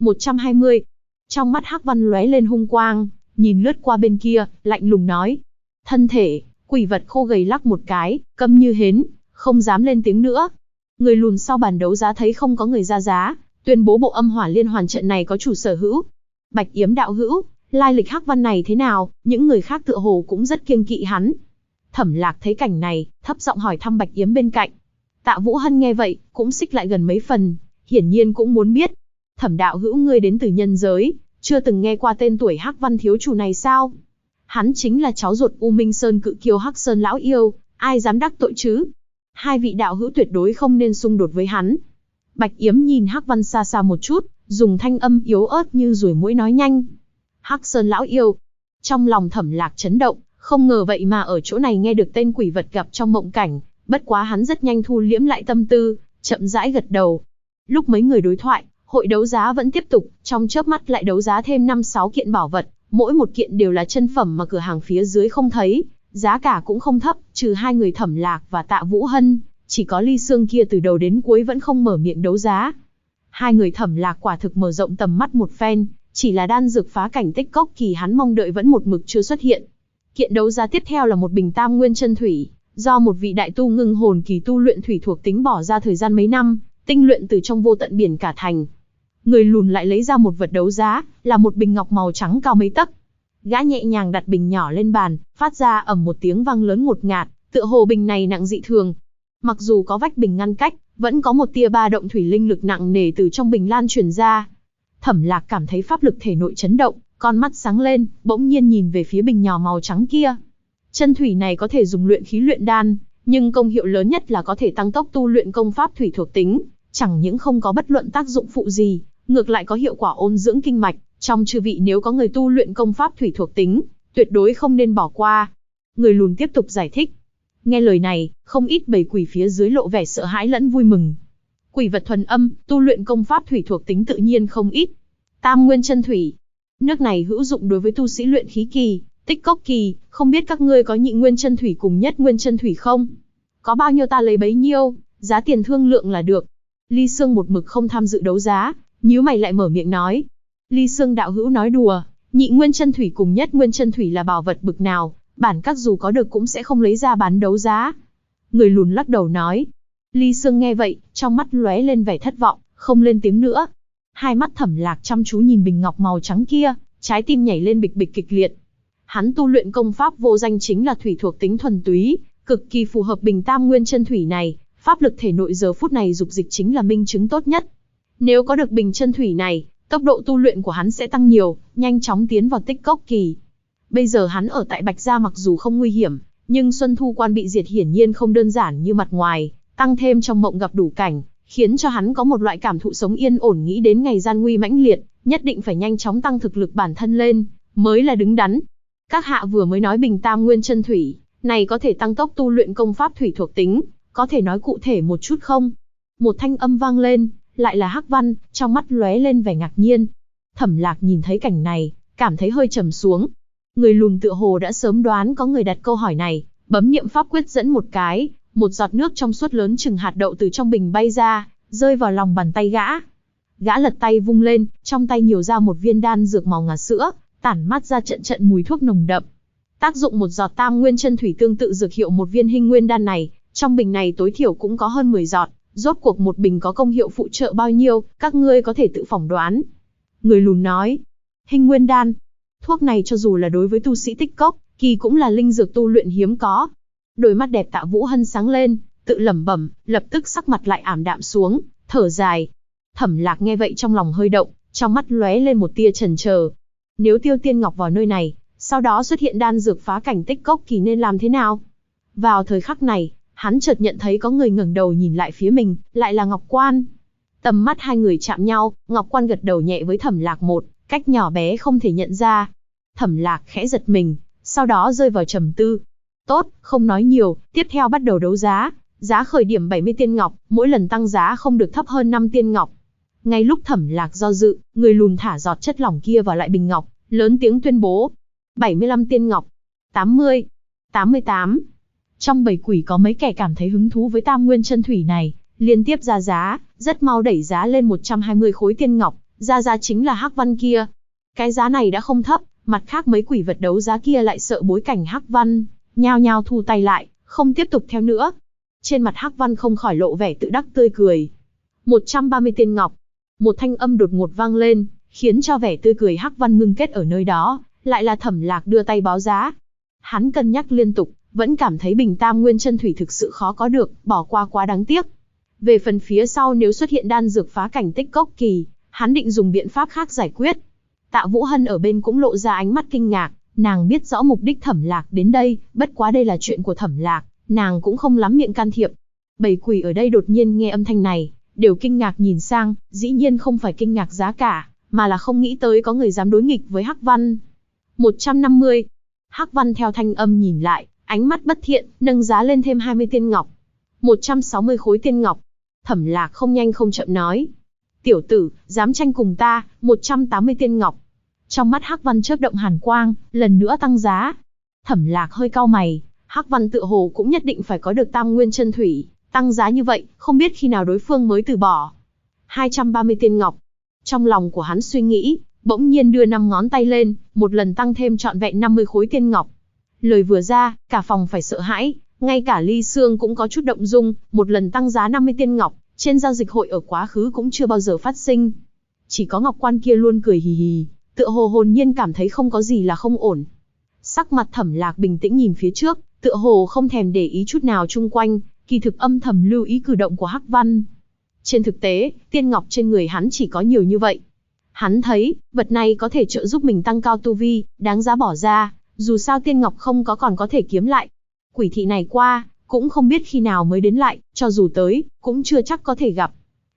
120. Trong mắt Hắc Văn lóe lên hung quang, nhìn lướt qua bên kia, lạnh lùng nói. Thân thể, quỷ vật khô gầy lắc một cái, câm như hến, không dám lên tiếng nữa. Người lùn sau bàn đấu giá thấy không có người ra giá, tuyên bố bộ âm hỏa liên hoàn trận này có chủ sở hữu. Bạch Yếm đạo hữu, lai lịch Hắc Văn này thế nào, những người khác tựa hồ cũng rất kiêng kỵ hắn. Thẩm Lạc thấy cảnh này, thấp giọng hỏi thăm Bạch Yếm bên cạnh. Tạ Vũ Hân nghe vậy, cũng xích lại gần mấy phần, hiển nhiên cũng muốn biết. Thẩm đạo hữu ngươi đến từ nhân giới, chưa từng nghe qua tên tuổi Hắc Văn thiếu chủ này sao? Hắn chính là cháu ruột U Minh Sơn cự kiêu Hắc Sơn lão yêu, ai dám đắc tội chứ? Hai vị đạo hữu tuyệt đối không nên xung đột với hắn. Bạch Yếm nhìn Hắc Văn xa xa một chút, dùng thanh âm yếu ớt như ruồi muỗi nói nhanh. Hắc Sơn lão yêu. Trong lòng Thẩm Lạc chấn động, không ngờ vậy mà ở chỗ này nghe được tên quỷ vật gặp trong mộng cảnh, bất quá hắn rất nhanh thu liễm lại tâm tư, chậm rãi gật đầu. Lúc mấy người đối thoại, hội đấu giá vẫn tiếp tục, trong chớp mắt lại đấu giá thêm 5-6 kiện bảo vật, mỗi một kiện đều là chân phẩm mà cửa hàng phía dưới không thấy, giá cả cũng không thấp, trừ hai người Thẩm Lạc và Tạ Vũ Hân, chỉ có Ly Sương kia từ đầu đến cuối vẫn không mở miệng đấu giá. Hai người Thẩm Lạc quả thực mở rộng tầm mắt một phen, chỉ là đan dược phá cảnh tích cốc kỳ hắn mong đợi vẫn một mực chưa xuất hiện. Kiện đấu giá tiếp theo là một bình tam nguyên chân thủy, do một vị đại tu ngưng hồn kỳ tu luyện thủy thuộc tính bỏ ra thời gian mấy năm, tinh luyện từ trong vô tận biển cả thành. Người lùn lại lấy ra một vật đấu giá, là một bình ngọc màu trắng cao mấy tấc. Gã nhẹ nhàng đặt bình nhỏ lên bàn, phát ra ầm một tiếng vang lớn ngột ngạt, tựa hồ bình này nặng dị thường. Mặc dù có vách bình ngăn cách, vẫn có một tia ba động thủy linh lực nặng nề từ trong bình lan truyền ra. Thẩm Lạc cảm thấy pháp lực thể nội chấn động, con mắt sáng lên, bỗng nhiên nhìn về phía bình nhỏ màu trắng kia. Chân thủy này có thể dùng luyện khí luyện đan, nhưng công hiệu lớn nhất là có thể tăng tốc tu luyện công pháp thủy thuộc tính, chẳng những không có bất luận tác dụng phụ gì, ngược lại có hiệu quả ôn dưỡng kinh mạch, trong chư vị nếu có người tu luyện công pháp thủy thuộc tính, tuyệt đối không nên bỏ qua. Người lùn tiếp tục giải thích. Nghe lời này, không ít bầy quỷ phía dưới lộ vẻ sợ hãi lẫn vui mừng. Quỷ vật thuần âm, tu luyện công pháp thủy thuộc tính tự nhiên không ít. Tam nguyên chân thủy. Nước này hữu dụng đối với tu sĩ luyện khí kỳ, tích cốc kỳ, không biết các ngươi có nhị nguyên chân thủy cùng nhất nguyên chân thủy không? Có bao nhiêu ta lấy bấy nhiêu, giá tiền thương lượng là được. Ly Sương một mực không tham dự đấu giá, nhíu mày lại mở miệng nói. Ly Sương đạo hữu nói đùa, nhị nguyên chân thủy cùng nhất nguyên chân thủy là bảo vật bực nào, bản các dù có được cũng sẽ không lấy ra bán đấu giá. Người lùn lắc đầu nói. Ly Sương nghe vậy, trong mắt lóe lên vẻ thất vọng, không lên tiếng nữa. Hai mắt Thẩm Lạc chăm chú nhìn bình ngọc màu trắng kia, trái tim nhảy lên bịch bịch kịch liệt. Hắn tu luyện công pháp vô danh chính là thủy thuộc tính thuần túy, cực kỳ phù hợp bình tam nguyên chân thủy này, pháp lực thể nội giờ phút này dục dịch chính là minh chứng tốt nhất. Nếu có được bình chân thủy này, tốc độ tu luyện của hắn sẽ tăng nhiều, nhanh chóng tiến vào tích cốc kỳ. Bây giờ hắn ở tại Bạch Gia mặc dù không nguy hiểm, nhưng Xuân Thu Quan bị diệt hiển nhiên không đơn giản như mặt ngoài, tăng thêm trong mộng gặp đủ cảnh, khiến cho hắn có một loại cảm thụ sống yên ổn, nghĩ đến ngày gian nguy mãnh liệt, nhất định phải nhanh chóng tăng thực lực bản thân lên, mới là đứng đắn. Các hạ vừa mới nói bình tam nguyên chân thủy, này có thể tăng tốc tu luyện công pháp thủy thuộc tính, có thể nói cụ thể một chút không? Một thanh âm vang lên, lại là Hắc Văn, trong mắt lóe lên vẻ ngạc nhiên. Thẩm Lạc nhìn thấy cảnh này, cảm thấy hơi trầm xuống. Người lùn tựa hồ đã sớm đoán có người đặt câu hỏi này, bấm niệm pháp quyết dẫn một cái, một giọt nước trong suốt lớn chừng hạt đậu từ trong bình bay ra, rơi vào lòng bàn tay gã. Gã lật tay vung lên, trong tay nhiều ra một viên đan dược màu ngà sữa, tản mát ra trận trận mùi thuốc nồng đậm. Tác dụng một giọt tam nguyên chân thủy tương tự dược hiệu một viên hình nguyên đan này, trong bình này tối thiểu cũng có hơn 10 giọt, rốt cuộc một bình có công hiệu phụ trợ bao nhiêu, các ngươi có thể tự phỏng đoán. Người lùn nói, hình nguyên đan, thuốc này cho dù là đối với tu sĩ tích cốc kỳ cũng là linh dược tu luyện hiếm có. Đôi mắt đẹp Tạ Vũ Hân sáng lên, tự lẩm bẩm, lập tức sắc mặt lại ảm đạm xuống, thở dài. Thẩm Lạc nghe vậy trong lòng hơi động, trong mắt lóe lên một tia chần chờ. Nếu Tiêu Tiên Ngọc vào nơi này, sau đó xuất hiện đan dược phá cảnh tích cốc kỳ nên làm thế nào? Vào thời khắc này, hắn chợt nhận thấy có người ngẩng đầu nhìn lại phía mình, lại là Ngọc Quan. Tầm mắt hai người chạm nhau, Ngọc Quan gật đầu nhẹ với Thẩm Lạc một cách nhỏ bé không thể nhận ra. Thẩm Lạc khẽ giật mình, sau đó rơi vào trầm tư. Tốt, không nói nhiều, tiếp theo bắt đầu đấu giá. Giá khởi điểm 70 tiên ngọc, mỗi lần tăng giá không được thấp hơn 5 tiên ngọc. Ngay lúc Thẩm Lạc do dự, người lùn thả giọt chất lỏng kia vào lại bình ngọc, lớn tiếng tuyên bố. 75 tiên ngọc, 80, 88. Trong bầy quỷ có mấy kẻ cảm thấy hứng thú với tam nguyên chân thủy này, liên tiếp ra giá, rất mau đẩy giá lên 120 khối tiên ngọc, ra chính là Hắc Văn kia. Cái giá này đã không thấp, mặt khác mấy quỷ vật đấu giá kia lại sợ bối cảnh Hắc Văn, nhao nhao thu tay lại, không tiếp tục theo nữa. Trên mặt Hắc Văn không khỏi lộ vẻ tự đắc tươi cười. 130 tiên ngọc. Một thanh âm đột ngột vang lên, khiến cho vẻ tươi cười Hắc Văn ngưng kết ở nơi đó, lại là Thẩm Lạc đưa tay báo giá. Hắn cân nhắc liên tục, vẫn cảm thấy bình tam nguyên chân thủy thực sự khó có được, bỏ qua quá đáng tiếc. Về phần phía sau nếu xuất hiện đan dược phá cảnh tích cốc kỳ, hắn định dùng biện pháp khác giải quyết. Tạ Vũ Hân ở bên cũng lộ ra ánh mắt kinh ngạc, nàng biết rõ mục đích Thẩm Lạc đến đây, bất quá đây là chuyện của Thẩm Lạc, nàng cũng không lắm miệng can thiệp. Bầy quỷ ở đây đột nhiên nghe âm thanh này, đều kinh ngạc nhìn sang, dĩ nhiên không phải kinh ngạc giá cả, mà là không nghĩ tới có người dám đối nghịch với Hắc Văn. 150. Hắc Văn theo thanh âm nhìn lại, ánh mắt bất thiện, nâng giá lên thêm 20 tiên ngọc. 160 khối tiên ngọc. Thẩm Lạc không nhanh không chậm nói. Tiểu tử, dám tranh cùng ta, 180 tiên ngọc. Trong mắt Hắc Văn chớp động hàn quang, lần nữa tăng giá. Thẩm Lạc hơi cau mày, Hắc Văn tựa hồ cũng nhất định phải có được tam nguyên chân thủy, tăng giá như vậy, không biết khi nào đối phương mới từ bỏ. 230 tiên ngọc. Trong lòng của hắn suy nghĩ, bỗng nhiên đưa 5 ngón tay lên, một lần tăng thêm trọn vẹn 50 khối tiên ngọc. Lời vừa ra, cả phòng phải sợ hãi, ngay cả Ly Sương cũng có chút động dung, một lần tăng giá 50 tiên ngọc, trên giao dịch hội ở quá khứ cũng chưa bao giờ phát sinh. Chỉ có Ngọc Quan kia luôn cười hì hì, tựa hồ hồn nhiên cảm thấy không có gì là không ổn. Sắc mặt Thẩm Lạc bình tĩnh nhìn phía trước, tựa hồ không thèm để ý chút nào chung quanh, kỳ thực âm thầm lưu ý cử động của Hắc Văn. Trên thực tế, tiên ngọc trên người hắn chỉ có nhiều như vậy. Hắn thấy, vật này có thể trợ giúp mình tăng cao tu vi, đáng giá bỏ ra, dù sao tiên ngọc không có còn có thể kiếm lại. Quỷ thị này qua, cũng không biết khi nào mới đến lại, cho dù tới, cũng chưa chắc có thể gặp.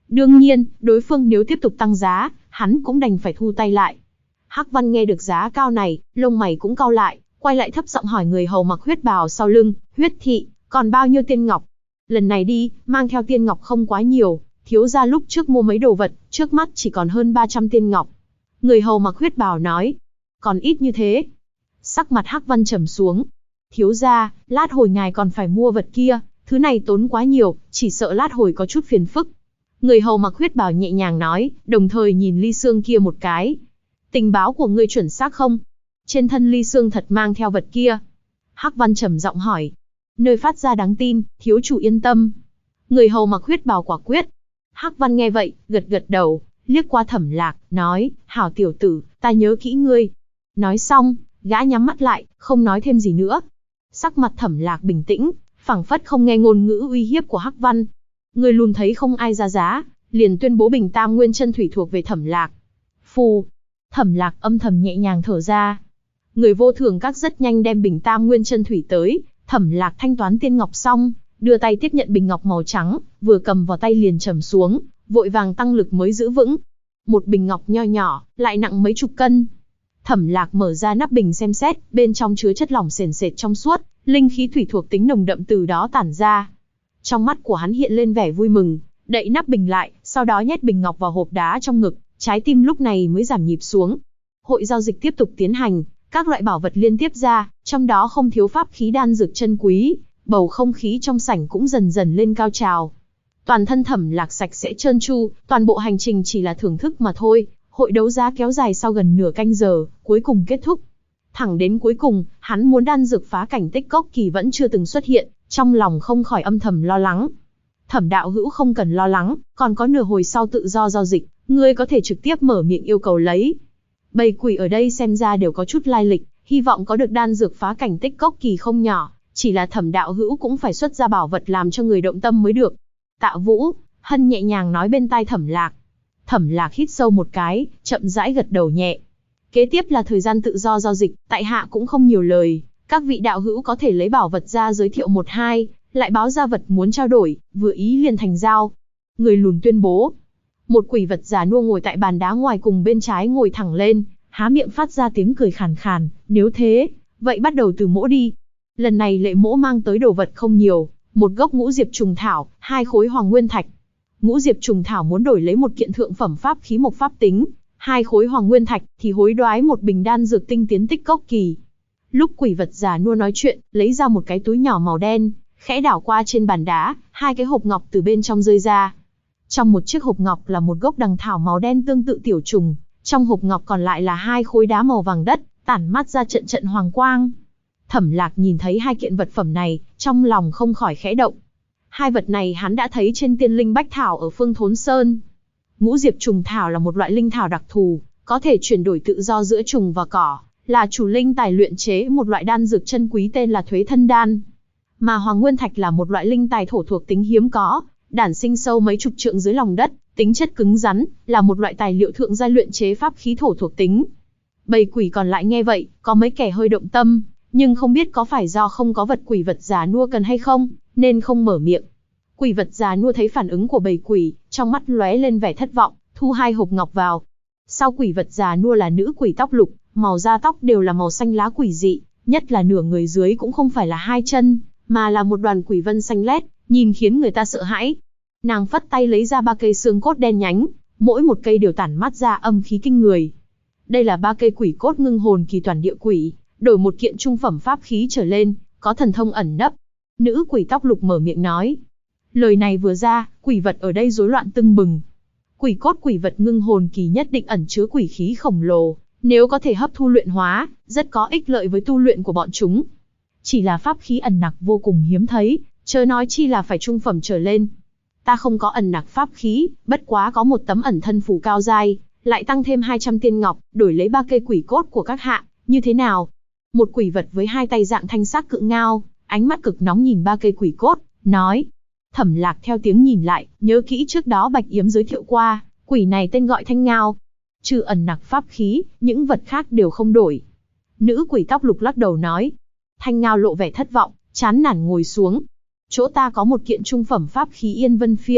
Đương nhiên, đối phương nếu tiếp tục tăng giá, hắn cũng đành phải thu tay lại. Hắc Văn nghe được giá cao này, lông mày cũng cau lại, quay lại thấp giọng hỏi người hầu mặc huyết bào sau lưng, huyết thị, còn bao nhiêu tiên ngọc? Lần này đi, mang theo tiên ngọc không quá nhiều, thiếu gia lúc trước mua mấy đồ vật, trước mắt chỉ còn hơn 300 tiên ngọc. Người hầu mặc huyết bào nói, còn ít như thế. Sắc mặt Hắc Văn trầm xuống. Thiếu gia, lát hồi ngài còn phải mua vật kia, thứ này tốn quá nhiều, chỉ sợ lát hồi có chút phiền phức. Người hầu mặc huyết bào nhẹ nhàng nói, đồng thời nhìn Ly Sương kia một cái. Tình báo của ngươi chuẩn xác không? Trên thân Ly Sương thật mang theo vật kia. Hắc Văn trầm giọng hỏi. Nơi phát ra đáng tin, thiếu chủ yên tâm. Người hầu mặc huyết bào quả quyết. Hắc Văn nghe vậy, gật gật đầu, liếc qua Thẩm Lạc, nói, hảo tiểu tử, ta nhớ kỹ ngươi. Nói xong, gã nhắm mắt lại, không nói thêm gì nữa. Sắc mặt Thẩm Lạc bình tĩnh, phảng phất không nghe ngôn ngữ uy hiếp của Hắc Văn. Người luôn thấy không ai ra giá, liền tuyên bố Bình Tam Nguyên Chân Thủy thuộc về Thẩm Lạc. Phù. Thẩm Lạc âm thầm nhẹ nhàng thở ra. Người vô thường các rất nhanh đem Bình Tam Nguyên Chân Thủy tới, Thẩm Lạc thanh toán tiên ngọc xong, đưa tay tiếp nhận bình ngọc màu trắng, vừa cầm vào tay liền trầm xuống, vội vàng tăng lực mới giữ vững. Một bình ngọc nho nhỏ, lại nặng mấy chục cân. Thẩm Lạc mở ra nắp bình xem xét, bên trong chứa chất lỏng sền sệt trong suốt, linh khí thủy thuộc tính nồng đậm từ đó tản ra. Trong mắt của hắn hiện lên vẻ vui mừng, đậy nắp bình lại, sau đó nhét bình ngọc vào hộp đá trong ngực, trái tim lúc này mới giảm nhịp xuống. Hội giao dịch tiếp tục tiến hành, các loại bảo vật liên tiếp ra, trong đó không thiếu pháp khí đan dược chân quý, bầu không khí trong sảnh cũng dần dần lên cao trào. Toàn thân Thẩm Lạc sạch sẽ trơn tru, toàn bộ hành trình chỉ là thưởng thức mà thôi. Hội đấu giá kéo dài sau gần nửa canh giờ, cuối cùng kết thúc. Thẳng đến cuối cùng, hắn muốn đan dược phá cảnh tích cốc kỳ vẫn chưa từng xuất hiện, trong lòng không khỏi âm thầm lo lắng. Thẩm đạo hữu không cần lo lắng, còn có nửa hồi sau tự do giao dịch, ngươi có thể trực tiếp mở miệng yêu cầu lấy. Bầy quỷ ở đây xem ra đều có chút lai lịch, hy vọng có được đan dược phá cảnh tích cốc kỳ không nhỏ, chỉ là Thẩm đạo hữu cũng phải xuất ra bảo vật làm cho người động tâm mới được. Tạ Vũ, Hân nhẹ nhàng nói bên tai Thẩm Lạc. Thẩm Lạc hít sâu một cái, chậm rãi gật đầu nhẹ. Kế tiếp là thời gian tự do giao dịch, tại hạ cũng không nhiều lời, các vị đạo hữu có thể lấy bảo vật ra giới thiệu một hai, lại báo ra vật muốn trao đổi, vừa ý liền thành giao. Người lùn tuyên bố. Một quỷ vật già nua ngồi tại bàn đá ngoài cùng bên trái ngồi thẳng lên, há miệng phát ra tiếng cười khàn khàn, nếu thế, vậy bắt đầu từ mỗ đi. Lần này Lệ Mỗ mang tới đồ vật không nhiều, một gốc ngũ diệp trùng thảo, 2 khối hoàng nguyên thạch. Ngũ diệp trùng thảo muốn đổi lấy một kiện thượng phẩm pháp khí mộc pháp tính, 2 khối hoàng nguyên thạch thì hối đoái một bình đan dược tinh tiến tích cốc kỳ. Lúc quỷ vật già nua nói chuyện, lấy ra một cái túi nhỏ màu đen, khẽ đảo qua trên bàn đá, 2 cái hộp ngọc từ bên trong rơi ra. Trong một chiếc hộp ngọc là một gốc đằng thảo màu đen tương tự tiểu trùng, trong hộp ngọc còn lại là 2 khối đá màu vàng đất, tản mát ra trận trận hoàng quang. Thẩm Lạc nhìn thấy 2 kiện vật phẩm này, trong lòng không khỏi khẽ động. 2 vật này hắn đã thấy trên tiên linh bách thảo ở Phương Thốn Sơn. Ngũ diệp trùng thảo là một loại linh thảo đặc thù, có thể chuyển đổi tự do giữa trùng và cỏ, là chủ linh tài luyện chế một loại đan dược chân quý tên là Thuế Thân Đan. Mà hoàng nguyên thạch là một loại linh tài thổ thuộc tính hiếm có, đản sinh sâu mấy chục trượng dưới lòng đất, tính chất cứng rắn, là một loại tài liệu thượng giai luyện chế pháp khí thổ thuộc tính. Bầy quỷ còn lại nghe vậy, có mấy kẻ hơi động tâm, nhưng không biết có phải do không có vật quỷ vật già nua cần hay không, nên không mở miệng. Quỷ vật già nua thấy phản ứng của bầy quỷ, trong mắt lóe lên vẻ thất vọng, thu 2 hộp ngọc vào. Sau quỷ vật già nua là nữ quỷ tóc lục, màu da tóc đều là màu xanh lá quỷ dị, nhất là nửa người dưới cũng không phải là 2 chân, mà là một đoàn quỷ vân xanh lét, nhìn khiến người ta sợ hãi. Nàng phất tay lấy ra 3 cây xương cốt đen nhánh, mỗi một cây đều tản mát ra âm khí kinh người. Đây là 3 cây quỷ cốt ngưng hồn kỳ toàn địa quỷ, đổi một kiện trung phẩm pháp khí trở lên, có thần thông ẩn nấp. Nữ quỷ tóc lục mở miệng nói. Lời này vừa ra, quỷ vật ở đây rối loạn tưng bừng. Quỷ cốt quỷ vật ngưng hồn kỳ nhất định ẩn chứa quỷ khí khổng lồ, nếu có thể hấp thu luyện hóa, rất có ích lợi với tu luyện của bọn chúng. Chỉ là pháp khí ẩn nặc vô cùng hiếm thấy, chớ nói chi là phải trung phẩm trở lên. Ta không có ẩn nặc pháp khí, bất quá có một tấm ẩn thân phù cao giai, lại tăng thêm 200 tiên ngọc, đổi lấy 3 cây quỷ cốt của các hạ, như thế nào? Một quỷ vật với 2 tay dạng thanh sắc cự ngao, ánh mắt cực nóng nhìn 3 cây quỷ cốt, nói. Thẩm Lạc theo tiếng nhìn lại, nhớ kỹ trước đó Bạch Yếm giới thiệu qua, quỷ này tên gọi Thanh Ngao. Trừ ẩn nặc pháp khí, những vật khác đều không đổi. Nữ quỷ tóc lục lắc đầu nói. Thanh Ngao lộ vẻ thất vọng, chán nản ngồi xuống. Chỗ ta có một kiện trung phẩm pháp khí Yên Vân Phiên,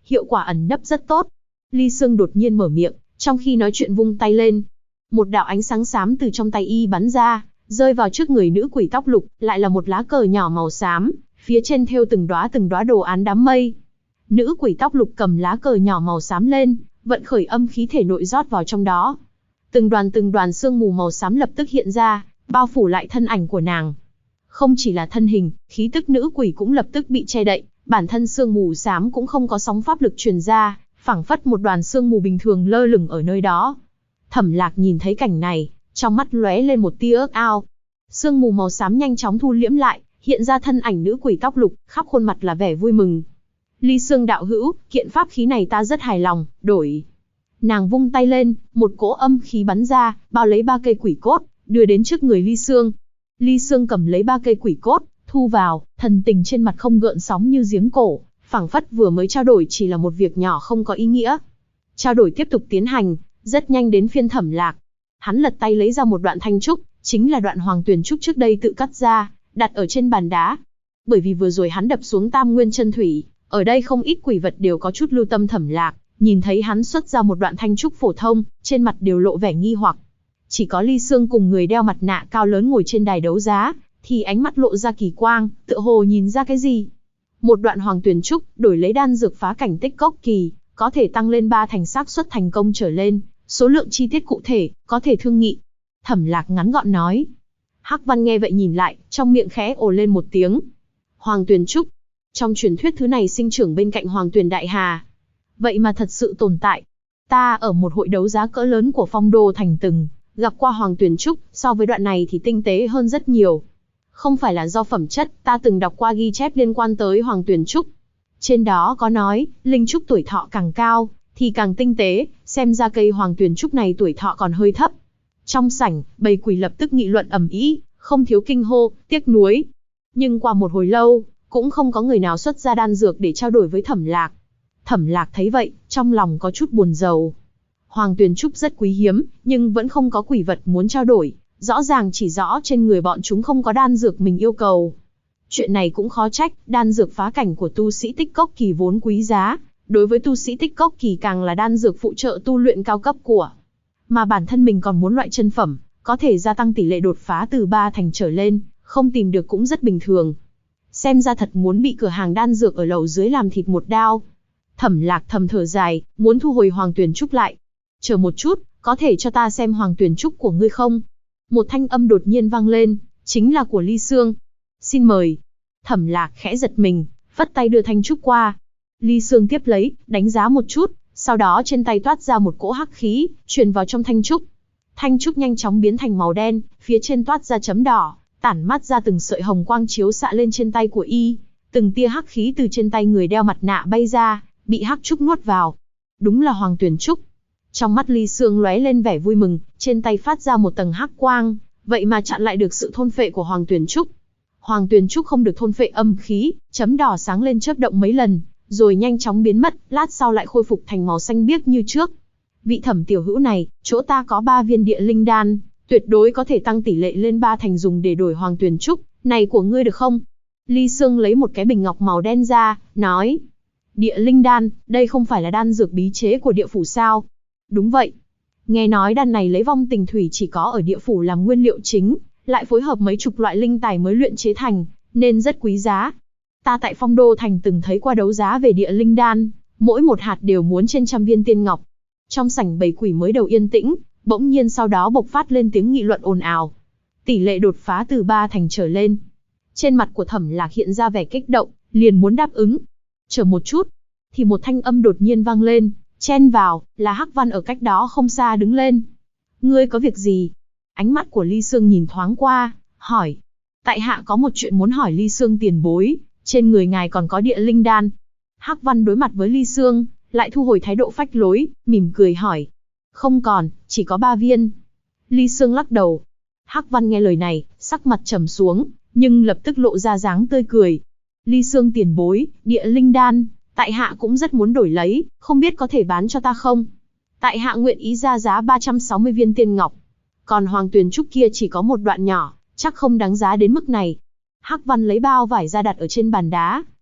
hiệu quả ẩn nấp rất tốt. Ly Sương đột nhiên mở miệng, trong khi nói chuyện vung tay lên. Một đạo ánh sáng xám từ trong tay y bắn ra, rơi vào trước người nữ quỷ tóc lục, lại là một lá cờ nhỏ màu xám, phía trên thêu từng đóa đồ án đám mây. Nữ quỷ tóc lục cầm lá cờ nhỏ màu xám lên, vận khởi âm khí thể nội rót vào trong đó. Từng đoàn sương mù màu xám lập tức hiện ra, bao phủ lại thân ảnh của nàng. Không chỉ là thân hình, khí tức nữ quỷ cũng lập tức bị che đậy, bản thân sương mù xám cũng không có sóng pháp lực truyền ra, phảng phất một đoàn sương mù bình thường lơ lửng ở nơi đó. Thẩm Lạc nhìn thấy cảnh này, trong mắt lóe lên một tia ước ao. Sương mù màu xám nhanh chóng thu liễm lại, hiện ra thân ảnh nữ quỷ tóc lục, khắp khuôn mặt là vẻ vui mừng. Ly Sương đạo hữu, kiện pháp khí này ta rất hài lòng, đổi. Nàng vung tay lên, một cỗ âm khí bắn ra, bao lấy 3 cây quỷ cốt, đưa đến trước người Ly Sương. Ly Sương cầm lấy 3 cây quỷ cốt, thu vào, thần tình trên mặt không gợn sóng như giếng cổ, phảng phất vừa mới trao đổi chỉ là một việc nhỏ không có ý nghĩa. Trao đổi tiếp tục tiến hành, rất nhanh đến phiên Thẩm Lạc. Hắn lật tay lấy ra một đoạn thanh trúc, chính là đoạn Hoàng Tuyền trúc trước đây tự cắt ra, đặt ở trên bàn đá. Bởi vì vừa rồi hắn đập xuống Tam Nguyên chân thủy, ở đây không ít quỷ vật đều có chút lưu tâm Thẩm Lạc, nhìn thấy hắn xuất ra một đoạn thanh trúc phổ thông, trên mặt đều lộ vẻ nghi hoặc. Chỉ có Ly Sương cùng người đeo mặt nạ cao lớn ngồi trên đài đấu giá, thì ánh mắt lộ ra kỳ quang, tựa hồ nhìn ra cái gì. Một đoạn Hoàng Tuyền trúc, đổi lấy đan dược phá cảnh tích cốc kỳ, có thể tăng lên 3 thành xác suất thành công trở lên, số lượng chi tiết cụ thể, có thể thương nghị. Thẩm Lạc ngắn gọn nói. Hắc Văn nghe vậy nhìn lại, trong miệng khẽ ồ lên một tiếng. Hoàng Tuyền trúc. Trong truyền thuyết thứ này sinh trưởng bên cạnh Hoàng Tuyền Đại Hà. Vậy mà thật sự tồn tại. Ta ở một hội đấu giá cỡ lớn của Phong Đô Thành từng gặp qua Hoàng Tuyền trúc, so với đoạn này thì tinh tế hơn rất nhiều. Không phải là do phẩm chất, ta từng đọc qua ghi chép liên quan tới Hoàng Tuyền trúc. Trên đó có nói, linh trúc tuổi thọ càng cao, thì càng tinh tế, xem ra cây Hoàng Tuyền trúc này tuổi thọ còn hơi thấp. Trong sảnh, bầy quỷ lập tức nghị luận ầm ĩ, không thiếu kinh hô, tiếc nuối. Nhưng qua một hồi lâu, cũng không có người nào xuất ra đan dược để trao đổi với Thẩm Lạc. Thẩm Lạc thấy vậy, trong lòng có chút buồn rầu. Hoàng Tuyền trúc rất quý hiếm, nhưng vẫn không có quỷ vật muốn trao đổi, rõ ràng chỉ rõ trên người bọn chúng không có đan dược mình yêu cầu. Chuyện này cũng khó trách, đan dược phá cảnh của tu sĩ tích cốc kỳ vốn quý giá, đối với tu sĩ tích cốc kỳ càng là đan dược phụ trợ tu luyện cao cấp của. Mà bản thân mình còn muốn loại chân phẩm, có thể gia tăng tỷ lệ đột phá từ 3 thành trở lên, không tìm được cũng rất bình thường. Xem ra thật muốn bị cửa hàng đan dược ở lầu dưới làm thịt một đao. Thẩm Lạc thầm thở dài, muốn thu hồi Hoàng Tuyền trúc lại. Chờ một chút, có thể cho ta xem Hoàng Tuyền trúc của ngươi không? Một thanh âm đột nhiên vang lên, chính là của Ly Sương. Xin mời. Thẩm Lạc khẽ giật mình, phất tay đưa thanh trúc qua. Ly Sương tiếp lấy, đánh giá một chút, sau đó trên tay toát ra một cỗ hắc khí, truyền vào trong thanh trúc. Thanh trúc nhanh chóng biến thành màu đen, phía trên toát ra chấm đỏ, tản mát ra từng sợi hồng quang chiếu xạ lên trên tay của y. Từng tia hắc khí từ trên tay người đeo mặt nạ bay ra, bị hắc trúc nuốt vào. Đúng là Hoàng Tuyền trúc. Trong mắt Ly Sương lóe lên vẻ vui mừng, trên tay phát ra một tầng hắc quang, vậy mà chặn lại được sự thôn phệ của Hoàng Tuyền trúc. Hoàng Tuyền trúc không được thôn phệ âm khí, chấm đỏ sáng lên chớp động mấy lần, rồi nhanh chóng biến mất, lát sau lại khôi phục thành màu xanh biếc như trước. Vị Thẩm tiểu hữu này, chỗ ta có 3 viên địa linh đan, tuyệt đối có thể tăng tỷ lệ lên 3 thành dùng để đổi Hoàng Tuyền trúc, này của ngươi được không? Ly Sương lấy một cái bình ngọc màu đen ra, nói. Địa linh đan, đây không phải là đan dược bí chế của địa phủ sao? Đúng vậy. Nghe nói đan này lấy vong tình thủy chỉ có ở địa phủ làm nguyên liệu chính, lại phối hợp mấy chục loại linh tài mới luyện chế thành, nên rất quý giá. Ta tại Phong Đô Thành từng thấy qua đấu giá về địa linh đan, mỗi một hạt đều muốn trên trăm viên tiên ngọc. Trong sảnh bầy quỷ mới đầu yên tĩnh, bỗng nhiên sau đó bộc phát lên tiếng nghị luận ồn ào. Tỷ lệ đột phá từ 3 thành trở lên. Trên mặt của Thẩm Lạc hiện ra vẻ kích động, liền muốn đáp ứng. Chờ một chút, thì một thanh âm đột nhiên vang lên, chen vào, là Hắc Văn ở cách đó không xa đứng lên. Ngươi có việc gì? Ánh mắt của Ly Sương nhìn thoáng qua, hỏi. Tại hạ có một chuyện muốn hỏi Ly Sương tiền bối, trên người ngài còn có địa linh đan. Hắc Văn đối mặt với Ly Sương, lại thu hồi thái độ phách lối, mỉm cười hỏi. Không còn, chỉ có 3 viên. Ly Sương lắc đầu. Hắc Văn nghe lời này, sắc mặt trầm xuống, nhưng lập tức lộ ra dáng tươi cười. Ly Sương tiền bối, địa linh đan, tại hạ cũng rất muốn đổi lấy, không biết có thể bán cho ta không? Tại hạ nguyện ý ra giá 360 viên tiên ngọc. Còn Hoàng Tuyền trúc kia chỉ có một đoạn nhỏ, chắc không đáng giá đến mức này. Hắc Văn lấy bao vải ra đặt ở trên bàn đá,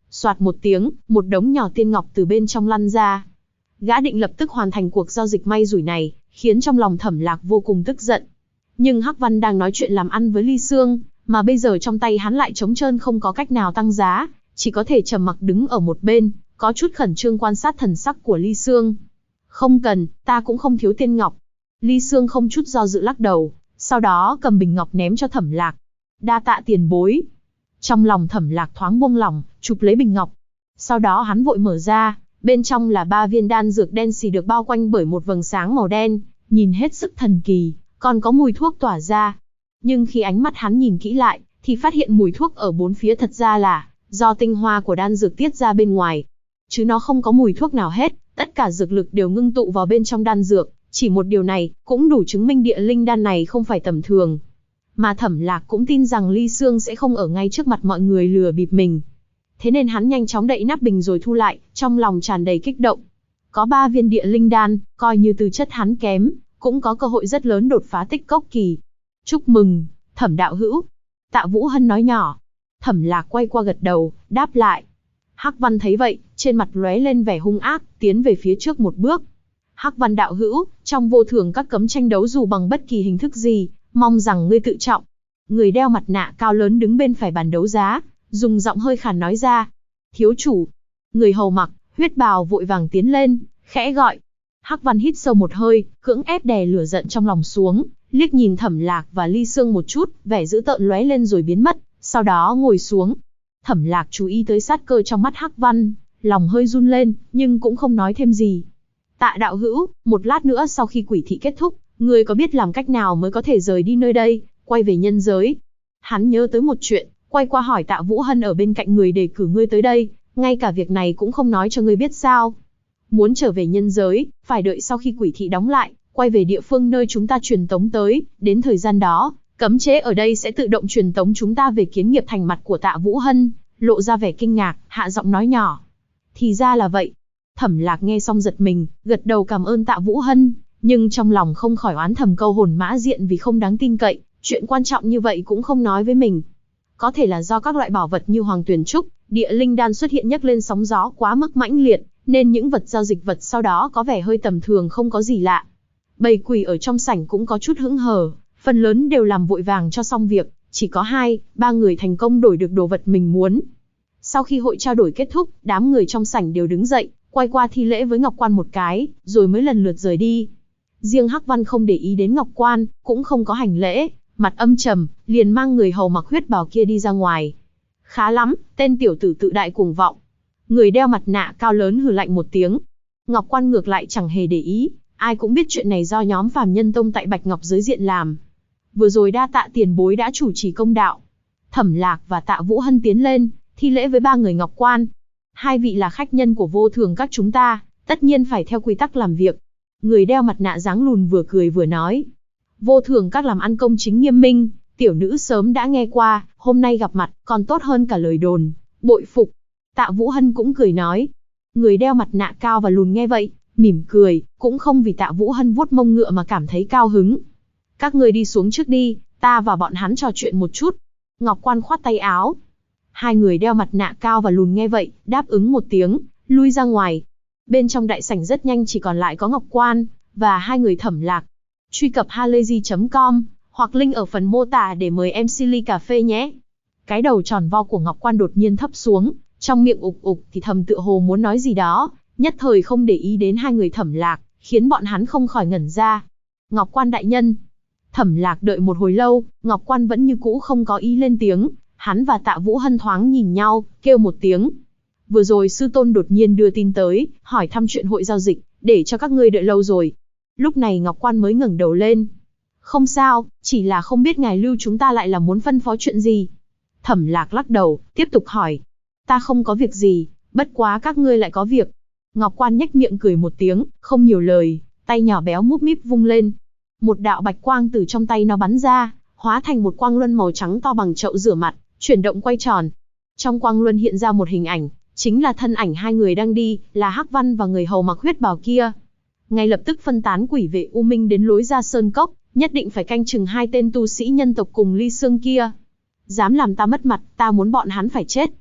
Soạt một tiếng, một đống nhỏ tiên ngọc từ bên trong lăn ra. Gã định lập tức hoàn thành cuộc giao dịch may rủi này, khiến trong lòng Thẩm Lạc vô cùng tức giận. Nhưng Hắc Văn đang nói chuyện làm ăn với Ly Sương, mà bây giờ trong tay hắn lại trống trơn không có cách nào tăng giá, chỉ có thể trầm mặc đứng ở một bên, có chút khẩn trương quan sát thần sắc của Ly Sương. Không cần, ta cũng không thiếu tiên ngọc. Ly Sương không chút do dự lắc đầu, sau đó cầm bình ngọc ném cho Thẩm Lạc. Đa tạ tiền bối. Trong lòng Thẩm Lạc thoáng buông lỏng, chụp lấy bình ngọc. Sau đó hắn vội mở ra, bên trong là 3 viên đan dược đen xì được bao quanh bởi một vầng sáng màu đen, nhìn hết sức thần kỳ, còn có mùi thuốc tỏa ra. Nhưng khi ánh mắt hắn nhìn kỹ lại, thì phát hiện mùi thuốc ở bốn phía thật ra là do tinh hoa của đan dược tiết ra bên ngoài. Chứ nó không có mùi thuốc nào hết, tất cả dược lực đều ngưng tụ vào bên trong đan dược, chỉ một điều này cũng đủ chứng minh địa linh đan này không phải tầm thường. Mà Thẩm Lạc cũng tin rằng Ly Sương sẽ không ở ngay trước mặt mọi người lừa bịp mình. Thế nên hắn nhanh chóng đậy nắp bình rồi thu lại, trong lòng tràn đầy kích động. Có 3 viên địa linh đan, coi như tư chất hắn kém, cũng có cơ hội rất lớn đột phá tích cốc kỳ. Chúc mừng, Thẩm đạo hữu. Tạ Vũ Hân nói nhỏ. Thẩm Lạc quay qua gật đầu, đáp lại. Hắc Văn thấy vậy, trên mặt lóe lên vẻ hung ác, tiến về phía trước một bước. Hắc Văn đạo hữu, trong vô thường các cấm tranh đấu dù bằng bất kỳ hình thức gì, mong rằng ngươi tự trọng. Người đeo mặt nạ cao lớn đứng bên phải bàn đấu giá, dùng giọng hơi khàn nói ra. Thiếu chủ. Người hầu mặc huyết bào vội vàng tiến lên, khẽ gọi. Hắc Văn hít sâu một hơi, cưỡng ép đè lửa giận trong lòng xuống, liếc nhìn Thẩm Lạc và Ly Sương một chút, vẻ dữ tợn lóe lên rồi biến mất, sau đó ngồi xuống. Thẩm Lạc chú ý tới sát cơ trong mắt Hắc Văn, lòng hơi run lên, nhưng cũng không nói thêm gì. Tạ đạo hữu, một lát nữa sau khi quỷ thị kết thúc, ngươi có biết làm cách nào mới có thể rời đi nơi đây, quay về nhân giới? Hắn nhớ tới một chuyện, quay qua hỏi Tạ Vũ Hân ở bên cạnh người đề cử ngươi tới đây, ngay cả việc này cũng không nói cho ngươi biết sao? Muốn trở về nhân giới, phải đợi sau khi quỷ thị đóng lại, quay về địa phương nơi chúng ta truyền tống tới, đến thời gian đó, cấm chế ở đây sẽ tự động truyền tống chúng ta về Kiến Nghiệp Thành. Mặt của Tạ Vũ Hân lộ ra vẻ kinh ngạc, hạ giọng nói nhỏ. Thì ra là vậy. Thẩm Lạc nghe xong giật mình, gật đầu cảm ơn Tạ Vũ Hân, nhưng trong lòng không khỏi oán thầm câu hồn mã diện vì không đáng tin cậy, chuyện quan trọng như vậy cũng không nói với mình. Có thể là do các loại bảo vật như Hoàng Tuyền Trúc, địa linh đan xuất hiện nhấc lên sóng gió quá mức mãnh liệt, nên những vật giao dịch vật sau đó có vẻ hơi tầm thường không có gì lạ. Bầy quỷ ở trong sảnh cũng có chút hững hờ, phần lớn đều làm vội vàng cho xong việc, chỉ có 2-3 người thành công đổi được đồ vật mình muốn. Sau khi hội trao đổi kết thúc, đám người trong sảnh đều đứng dậy, quay qua thi lễ với Ngọc Quan một cái, rồi mới lần lượt rời đi. Riêng Hắc Văn không để ý đến Ngọc Quan, cũng không có hành lễ, mặt âm trầm, liền mang người hầu mặc huyết bào kia đi ra ngoài. Khá lắm, tên tiểu tử tự đại cuồng vọng. Người đeo mặt nạ cao lớn hừ lạnh một tiếng. Ngọc Quan ngược lại chẳng hề để ý, ai cũng biết chuyện này do nhóm Phàm Nhân Tông tại Bạch Ngọc giới diện làm. Vừa rồi đa tạ tiền bối đã chủ trì công đạo. Thẩm Lạc và Tạ Vũ Hân tiến lên, thi lễ với 3 người Ngọc Quan. 2 vị là khách nhân của vô thường các chúng ta, tất nhiên phải theo quy tắc làm việc. Người đeo mặt nạ dáng lùn vừa cười vừa nói. Vô thường các làm ăn công chính nghiêm minh, tiểu nữ sớm đã nghe qua, hôm nay gặp mặt còn tốt hơn cả lời đồn, bội phục. Tạ Vũ Hân cũng cười nói. Người đeo mặt nạ cao và lùn nghe vậy, mỉm cười, cũng không vì Tạ Vũ Hân vuốt mông ngựa mà cảm thấy cao hứng. Các người đi xuống trước đi, ta và bọn hắn trò chuyện một chút. Ngọc Quan khoát tay áo. 2 người đeo mặt nạ cao và lùn nghe vậy, đáp ứng một tiếng, lui ra ngoài. Bên trong đại sảnh rất nhanh chỉ còn lại có Ngọc Quan và 2 người Thẩm Lạc. Truy cập halayzi.com hoặc link ở phần mô tả để mời MC ly cà phê nhé. Cái đầu tròn vo của Ngọc Quan đột nhiên thấp xuống, trong miệng ục ục thì thầm tựa hồ muốn nói gì đó, nhất thời không để ý đến 2 người Thẩm Lạc, khiến bọn hắn không khỏi ngẩn ra. Ngọc Quan đại nhân. Thẩm Lạc đợi một hồi lâu, Ngọc Quan vẫn như cũ không có ý lên tiếng, hắn và Tạ Vũ Hân thoáng nhìn nhau, kêu một tiếng. Vừa rồi sư tôn đột nhiên đưa tin tới, hỏi thăm chuyện hội giao dịch, để cho các ngươi đợi lâu rồi. Lúc này Ngọc Quan mới ngẩng đầu lên. Không sao, chỉ là không biết ngài lưu chúng ta lại là muốn phân phó chuyện gì. Thẩm Lạc lắc đầu, tiếp tục hỏi. Ta không có việc gì, bất quá các ngươi lại có việc. Ngọc Quan nhếch miệng cười một tiếng, không nhiều lời, tay nhỏ béo múp míp vung lên. Một đạo bạch quang từ trong tay nó bắn ra, hóa thành một quang luân màu trắng to bằng chậu rửa mặt, chuyển động quay tròn. Trong quang luân hiện ra một hình ảnh, chính là thân ảnh 2 người đang đi, là Hắc Văn và người hầu mặc huyết bào kia. Ngay lập tức phân tán quỷ vệ U Minh đến lối ra sơn cốc, nhất định phải canh chừng 2 tên tu sĩ nhân tộc cùng Ly Sương kia. Dám làm ta mất mặt, ta muốn bọn hắn phải chết.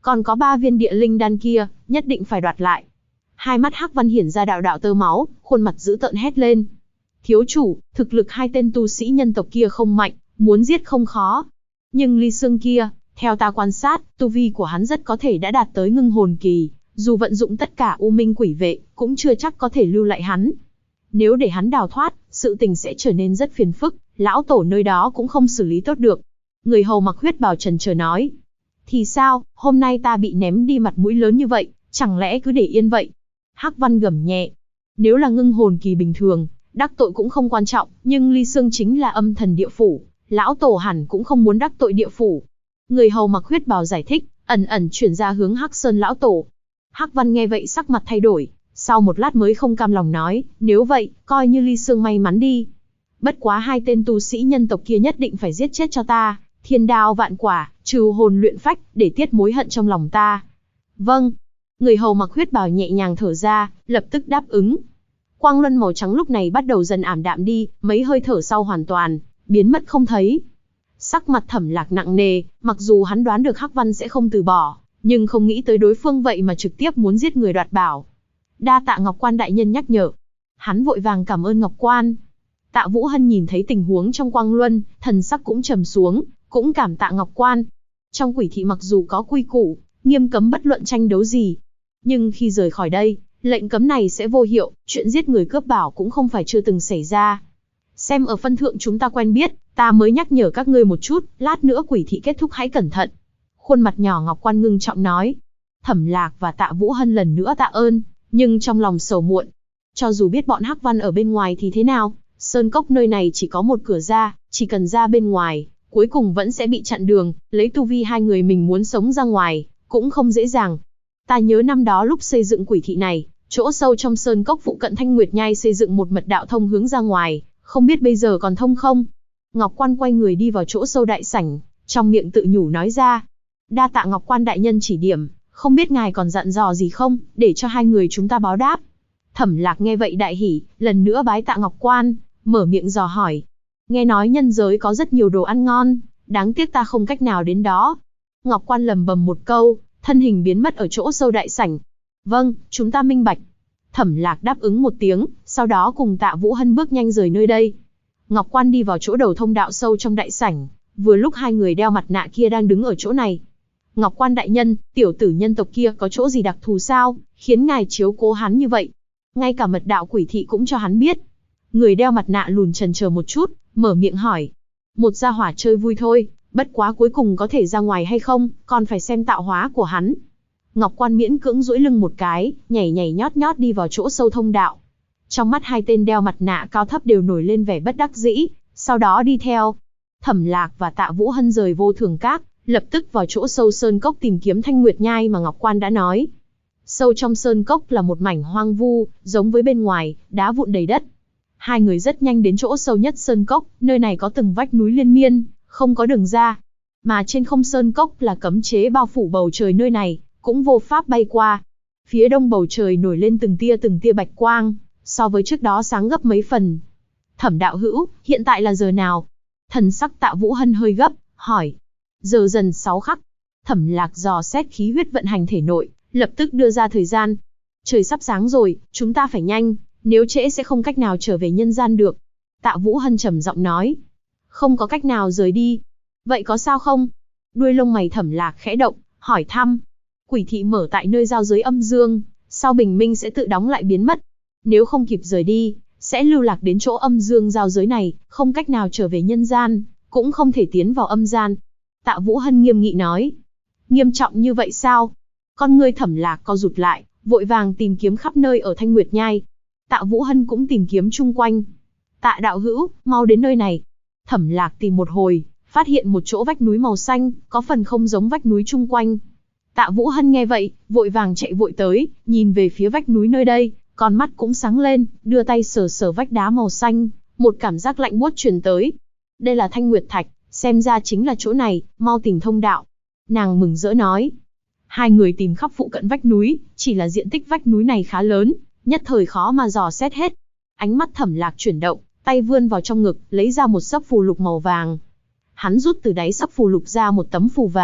Còn có 3 viên địa linh đan kia, nhất định phải đoạt lại. Hai mắt Hắc Văn hiển ra đạo đạo tơ máu, khuôn mặt dữ tợn hét lên. Thiếu chủ, thực lực hai tên tu sĩ nhân tộc kia không mạnh, muốn giết không khó. Nhưng Ly Sương kia, theo ta quan sát, tu vi của hắn rất có thể đã đạt tới ngưng hồn kỳ, dù vận dụng tất cả U Minh Quỷ Vệ, cũng chưa chắc có thể lưu lại hắn. Nếu để hắn đào thoát, sự tình sẽ trở nên rất phiền phức, lão tổ nơi đó cũng không xử lý tốt được. Người hầu mặc huyết bào trần chờ nói. Thì sao, hôm nay ta bị ném đi mặt mũi lớn như vậy, chẳng lẽ cứ để yên vậy? Hắc Văn gầm nhẹ. Nếu là ngưng hồn kỳ bình thường, đắc tội cũng không quan trọng, nhưng Ly Sương chính là âm thần địa phủ, lão tổ hẳn cũng không muốn đắc tội địa phủ. Người hầu mặc huyết bào giải thích, ẩn ẩn chuyển ra hướng Hắc Sơn lão tổ. Hắc Văn nghe vậy sắc mặt thay đổi, sau một lát mới không cam lòng nói, nếu vậy, coi như Ly Sương may mắn đi. Bất quá hai tên tu sĩ nhân tộc kia nhất định phải giết chết cho ta, thiên đao vạn quả, trừ hồn luyện phách, để tiết mối hận trong lòng ta. Vâng. Người hầu mặc huyết bào nhẹ nhàng thở ra, lập tức đáp ứng. Quang luân màu trắng lúc này bắt đầu dần ảm đạm đi, mấy hơi thở sau hoàn toàn biến mất không thấy. Sắc mặt Thẩm Lạc nặng nề, mặc dù hắn đoán được Hắc Văn sẽ không từ bỏ, nhưng không nghĩ tới đối phương vậy mà trực tiếp muốn giết người đoạt bảo. Đa tạ Ngọc Quan đại nhân nhắc nhở. Hắn vội vàng cảm ơn Ngọc Quan. Tạ Vũ Hân nhìn thấy tình huống trong Quang Luân, thần sắc cũng trầm xuống, cũng cảm tạ Ngọc Quan. Trong quỷ thị mặc dù có quy củ, nghiêm cấm bất luận tranh đấu gì, nhưng khi rời khỏi đây, lệnh cấm này sẽ vô hiệu, chuyện giết người cướp bảo cũng không phải chưa từng xảy ra. Xem ở phân thượng chúng ta quen biết, ta mới nhắc nhở các ngươi một chút, lát nữa quỷ thị kết thúc hãy cẩn thận. Khuôn mặt nhỏ Ngọc Quan ngưng trọng nói. Thẩm Lạc và Tạ Vũ Hân lần nữa tạ ơn, nhưng trong lòng sầu muộn. Cho dù biết bọn Hắc Văn ở bên ngoài thì thế nào, sơn cốc nơi này chỉ có một cửa ra, chỉ cần ra bên ngoài, cuối cùng vẫn sẽ bị chặn đường, lấy tu vi hai người mình muốn sống ra ngoài, cũng không dễ dàng. Ta nhớ năm đó lúc xây dựng quỷ thị này, chỗ sâu trong sơn cốc phụ cận Thanh Nguyệt Nhai xây dựng một mật đạo thông hướng ra ngoài, không biết bây giờ còn thông không? Ngọc Quan quay người đi vào chỗ sâu đại sảnh, trong miệng tự nhủ nói ra. Đa tạ Ngọc Quan đại nhân chỉ điểm, không biết ngài còn dặn dò gì không, để cho hai người chúng ta báo đáp. Thẩm Lạc nghe vậy đại hỉ, lần nữa bái tạ Ngọc Quan, mở miệng dò hỏi. Nghe nói nhân giới có rất nhiều đồ ăn ngon, đáng tiếc ta không cách nào đến đó. Ngọc Quan lầm bầm một câu, thân hình biến mất ở chỗ sâu đại sảnh. Vâng, chúng ta minh bạch. Thẩm Lạc đáp ứng một tiếng, sau đó cùng Tạ Vũ Hân bước nhanh rời nơi đây. Ngọc Quan đi vào chỗ đầu thông đạo sâu trong đại sảnh, vừa lúc hai người đeo mặt nạ kia đang đứng ở chỗ này. Ngọc Quan đại nhân, tiểu tử nhân tộc kia có chỗ gì đặc thù sao, khiến ngài chiếu cố hắn như vậy? Ngay cả mật đạo quỷ thị cũng cho hắn biết. Người đeo mặt nạ lùn chần chờ một chút, mở miệng hỏi. Một gia hỏa chơi vui thôi, bất quá cuối cùng có thể ra ngoài hay không, còn phải xem tạo hóa của hắn. Ngọc Quan miễn cưỡng duỗi lưng một cái, nhảy nhảy nhót nhót đi vào chỗ sâu thông đạo. Trong mắt hai tên đeo mặt nạ cao thấp đều nổi lên vẻ bất đắc dĩ, sau đó đi theo. Thẩm Lạc và Tạ Vũ Hân rời Vô Thường Các, lập tức vào chỗ sâu sơn cốc tìm kiếm Thanh Nguyệt Nhai mà Ngọc Quan đã nói. Sâu trong sơn cốc là một mảnh hoang vu, giống với bên ngoài, đá vụn đầy đất. Hai người rất nhanh đến chỗ sâu nhất sơn cốc, nơi này có từng vách núi liên miên, không có đường ra. Mà trên không sơn cốc là cấm chế bao phủ bầu trời nơi này, cũng vô pháp bay qua. Phía đông bầu trời nổi lên từng tia bạch quang, so với trước đó sáng gấp mấy phần. Thẩm đạo hữu, hiện tại là giờ nào? Thần sắc Tạ Vũ Hân hơi gấp, hỏi. Giờ dần 6 khắc. Thẩm Lạc dò xét khí huyết vận hành thể nội, lập tức đưa ra thời gian. Trời sắp sáng rồi, chúng ta phải nhanh, nếu trễ sẽ không cách nào trở về nhân gian được. Tạ Vũ Hân trầm giọng nói. Không có cách nào rời đi. Vậy có sao không? Đuôi lông mày Thẩm Lạc khẽ động, hỏi thăm. Quỷ thị mở tại nơi giao giới âm dương, sau bình minh sẽ tự đóng lại biến mất. Nếu không kịp rời đi, sẽ lưu lạc đến chỗ âm dương giao giới này, không cách nào trở về nhân gian, cũng không thể tiến vào âm gian. Tạ Vũ Hân nghiêm nghị nói. Nghiêm trọng như vậy sao? Con ngươi Thẩm Lạc co rụt lại, vội vàng tìm kiếm khắp nơi ở Thanh Nguyệt Nhai. Tạ Vũ Hân cũng tìm kiếm chung quanh. Tạ đạo hữu, mau đến nơi này. Thẩm Lạc tìm một hồi, phát hiện một chỗ vách núi màu xanh, có phần không giống vách núi chung quanh. Tạ Vũ Hân nghe vậy, vội vàng chạy vội tới, nhìn về phía vách núi nơi đây, con mắt cũng sáng lên, đưa tay sờ sờ vách đá màu xanh, một cảm giác lạnh buốt truyền tới. Đây là Thanh Nguyệt Thạch, xem ra chính là chỗ này, mau tìm thông đạo. Nàng mừng rỡ nói. Hai người tìm khắp phụ cận vách núi, chỉ là diện tích vách núi này khá lớn, nhất thời khó mà dò xét hết. Ánh mắt Thẩm Lạc chuyển động, tay vươn vào trong ngực, lấy ra một xấp phù lục màu vàng. Hắn rút từ đáy xấp phù lục ra một tấm phù vàng,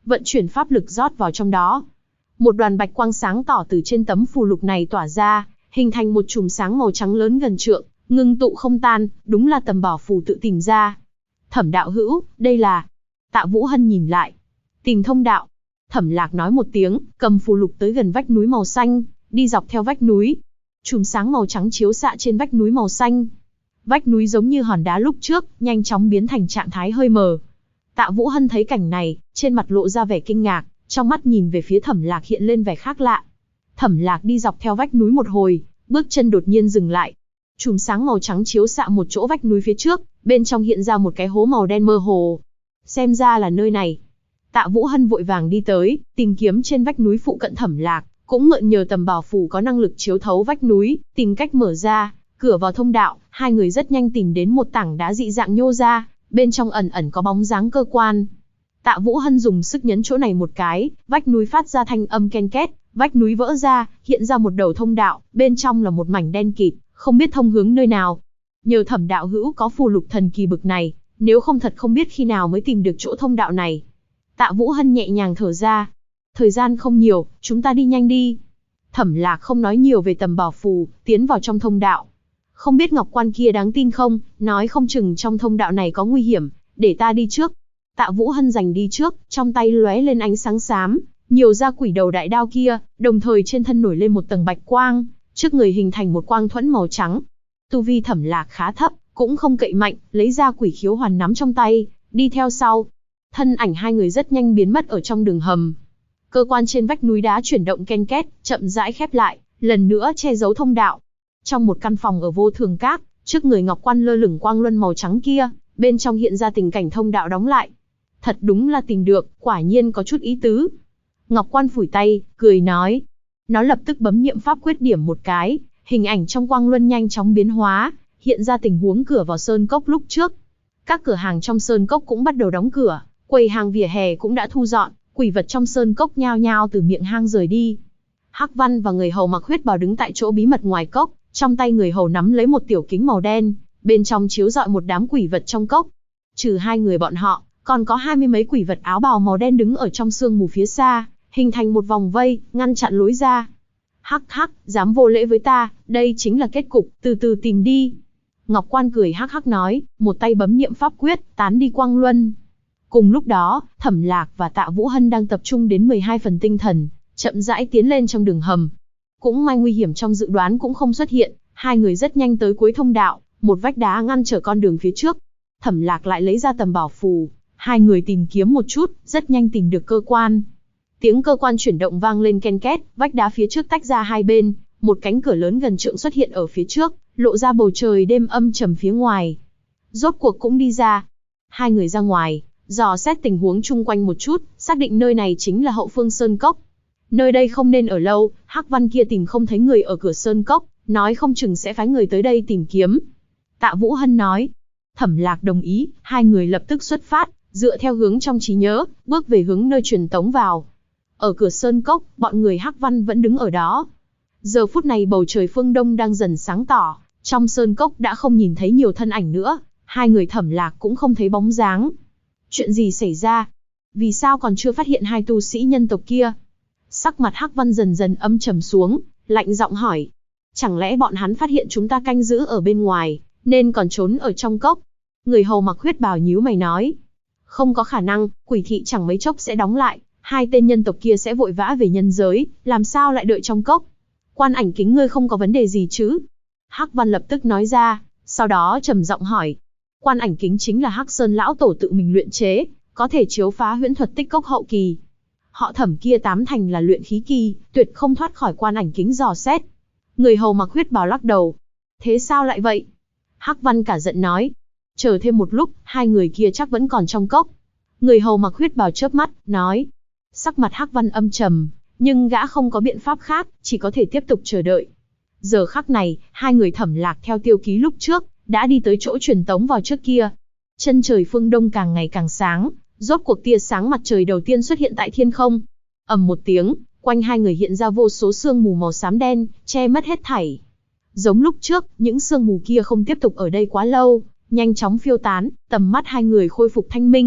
vận chuyển pháp lực rót vào trong đó. Một đoàn bạch quang sáng tỏ từ trên tấm phù lục này tỏa ra, hình thành một chùm sáng màu trắng lớn gần trượng, ngưng tụ không tan, đúng là tầm bảo phù tự tìm ra. Thẩm đạo hữu, đây là... Tạ Vũ Hân nhìn lại. Tìm thông đạo. Thẩm Lạc nói một tiếng, cầm phù lục tới gần vách núi màu xanh, đi dọc theo vách núi. Chùm sáng màu trắng chiếu xạ trên vách núi màu xanh. Vách núi giống như hòn đá lúc trước, nhanh chóng biến thành trạng thái hơi mờ. Tạ Vũ Hân thấy cảnh này, trên mặt lộ ra vẻ kinh ngạc, trong mắt nhìn về phía Thẩm Lạc hiện lên vẻ khác lạ. Thẩm Lạc đi dọc theo vách núi một hồi, bước chân đột nhiên dừng lại. Chùm sáng màu trắng chiếu xạ một chỗ vách núi phía trước, bên trong hiện ra một cái hố màu đen mơ hồ. Xem ra là nơi này. Tạ Vũ Hân vội vàng đi tới, tìm kiếm trên vách núi phụ cận Thẩm Lạc, cũng mượn nhờ tầm bảo phù có năng lực chiếu thấu vách núi, tìm cách mở ra cửa vào thông đạo. Hai người rất nhanh tìm đến một tảng đá dị dạng nhô ra, bên trong ẩn ẩn có bóng dáng cơ quan. Tạ Vũ Hân dùng sức nhấn chỗ này một cái, vách núi phát ra thanh âm ken két, vách núi vỡ ra, hiện ra một đầu thông đạo, bên trong là một mảnh đen kịt, không biết thông hướng nơi nào. Nhờ Thẩm đạo hữu có phù lục thần kỳ bực này, nếu không thật không biết khi nào mới tìm được chỗ thông đạo này. Tạ Vũ Hân nhẹ nhàng thở ra. Thời gian không nhiều, chúng ta đi nhanh đi. Thẩm Lạc không nói nhiều về tầm bảo phù, tiến vào trong thông đạo. Không biết ngọc quan kia đáng tin không, nói không chừng trong thông đạo này có nguy hiểm, để ta đi trước. Tạ Vũ Hân giành đi trước, trong tay lóe lên ánh sáng xám, nhiều ra quỷ đầu đại đao kia, đồng thời trên thân nổi lên một tầng bạch quang, trước người hình thành một quang thuẫn màu trắng. Tu vi Thẩm Lạc khá thấp, cũng không cậy mạnh, lấy ra quỷ khiếu hoàn nắm trong tay, đi theo sau. Thân ảnh hai người rất nhanh biến mất ở trong đường hầm. Cơ quan trên vách núi đá chuyển động ken két, chậm rãi khép lại, lần nữa che giấu thông đạo. Trong một căn phòng ở Vô Thường Các, trước người ngọc quan lơ lửng quang luân màu trắng kia, bên trong hiện ra tình cảnh thông đạo đóng lại. Thật đúng là tìm được, quả nhiên có chút ý tứ. Ngọc quan phủi tay, cười nói. Nó lập tức bấm niệm pháp quyết điểm một cái, hình ảnh trong quang luân nhanh chóng biến hóa, hiện ra tình huống cửa vào sơn cốc lúc trước. Các cửa hàng trong sơn cốc cũng bắt đầu đóng cửa, quầy hàng vỉa hè cũng đã thu dọn, quỷ vật trong sơn cốc nhao nhao từ miệng hang rời đi. Hắc Văn và người hầu mặc huyết bào đứng tại chỗ bí mật ngoài cốc, trong tay người hầu nắm lấy một tiểu kính màu đen, bên trong chiếu rọi một đám quỷ vật trong cốc. Trừ hai người bọn họ, còn có 20 mấy quỷ vật áo bào màu đen đứng ở trong sương mù phía xa, hình thành một vòng vây, ngăn chặn lối ra. Hắc hắc, dám vô lễ với ta, đây chính là kết cục, từ từ tìm đi. Ngọc Quan cười hắc hắc nói, một tay bấm niệm pháp quyết, tán đi quang luân. Cùng lúc đó, Thẩm Lạc và Tạ Vũ Hân đang tập trung đến 12 phần tinh thần, chậm rãi tiến lên trong đường hầm. Cũng may nguy hiểm trong dự đoán cũng không xuất hiện, hai người rất nhanh tới cuối thông đạo, một vách đá ngăn trở con đường phía trước. Thẩm Lạc lại lấy ra tầm bảo phù, hai người tìm kiếm một chút, rất nhanh tìm được cơ quan. Tiếng cơ quan chuyển động vang lên ken két, vách đá phía trước tách ra hai bên, một cánh cửa lớn gần trượng xuất hiện ở phía trước, lộ ra bầu trời đêm âm trầm phía ngoài. Rốt cuộc cũng đi ra. Hai người ra ngoài, dò xét tình huống chung quanh một chút, xác định nơi này chính là hậu phương sơn cốc. Nơi đây không nên ở lâu, Hắc Văn kia tìm không thấy người ở cửa sơn cốc, nói không chừng sẽ phái người tới đây tìm kiếm. Tạ Vũ Hân nói. Thẩm Lạc đồng ý, hai người lập tức xuất phát, dựa theo hướng trong trí nhớ, bước về hướng nơi truyền tống vào. Ở cửa sơn cốc, bọn người Hắc Văn vẫn đứng ở đó. Giờ phút này bầu trời phương đông đang dần sáng tỏ, trong sơn cốc đã không nhìn thấy nhiều thân ảnh nữa, hai người Thẩm Lạc cũng không thấy bóng dáng. Chuyện gì xảy ra? Vì sao còn chưa phát hiện hai tu sĩ nhân tộc kia? Sắc mặt Hắc Văn dần dần âm trầm xuống, lạnh giọng hỏi. Chẳng lẽ bọn hắn phát hiện chúng ta canh giữ ở bên ngoài, nên còn trốn ở trong cốc? Người hầu mặc huyết bào nhíu mày nói. Không có khả năng, quỷ thị chẳng mấy chốc sẽ đóng lại, hai tên nhân tộc kia sẽ vội vã về nhân giới, làm sao lại đợi trong cốc? Quan Ảnh Kính ngươi không có vấn đề gì chứ? Hắc Văn lập tức nói ra, sau đó trầm giọng hỏi. Quan Ảnh Kính chính là Hắc Sơn lão tổ tự mình luyện chế, có thể chiếu phá huyễn thuật tích cốc hậu kỳ. Họ Thẩm kia tám thành là luyện khí kỳ, tuyệt không thoát khỏi Quan Ảnh Kính dò xét. Người hầu mặc huyết bào lắc đầu. Thế sao lại vậy? Hắc Văn cả giận nói. Chờ thêm một lúc, hai người kia chắc vẫn còn trong cốc. Người hầu mặc huyết bào chớp mắt, nói. Sắc mặt Hắc Văn âm trầm, nhưng gã không có biện pháp khác, chỉ có thể tiếp tục chờ đợi. Giờ khắc này, hai người Thẩm Lạc theo tiêu ký lúc trước, đã đi tới chỗ truyền tống vào trước kia. Chân trời phương đông càng ngày càng sáng, rốt cuộc tia sáng mặt trời đầu tiên xuất hiện tại thiên không. Ầm một tiếng, quanh hai người hiện ra vô số sương mù màu xám đen, che mất hết thảy. Giống lúc trước, những sương mù kia không tiếp tục ở đây quá lâu, nhanh chóng phiêu tán, tầm mắt hai người khôi phục thanh minh,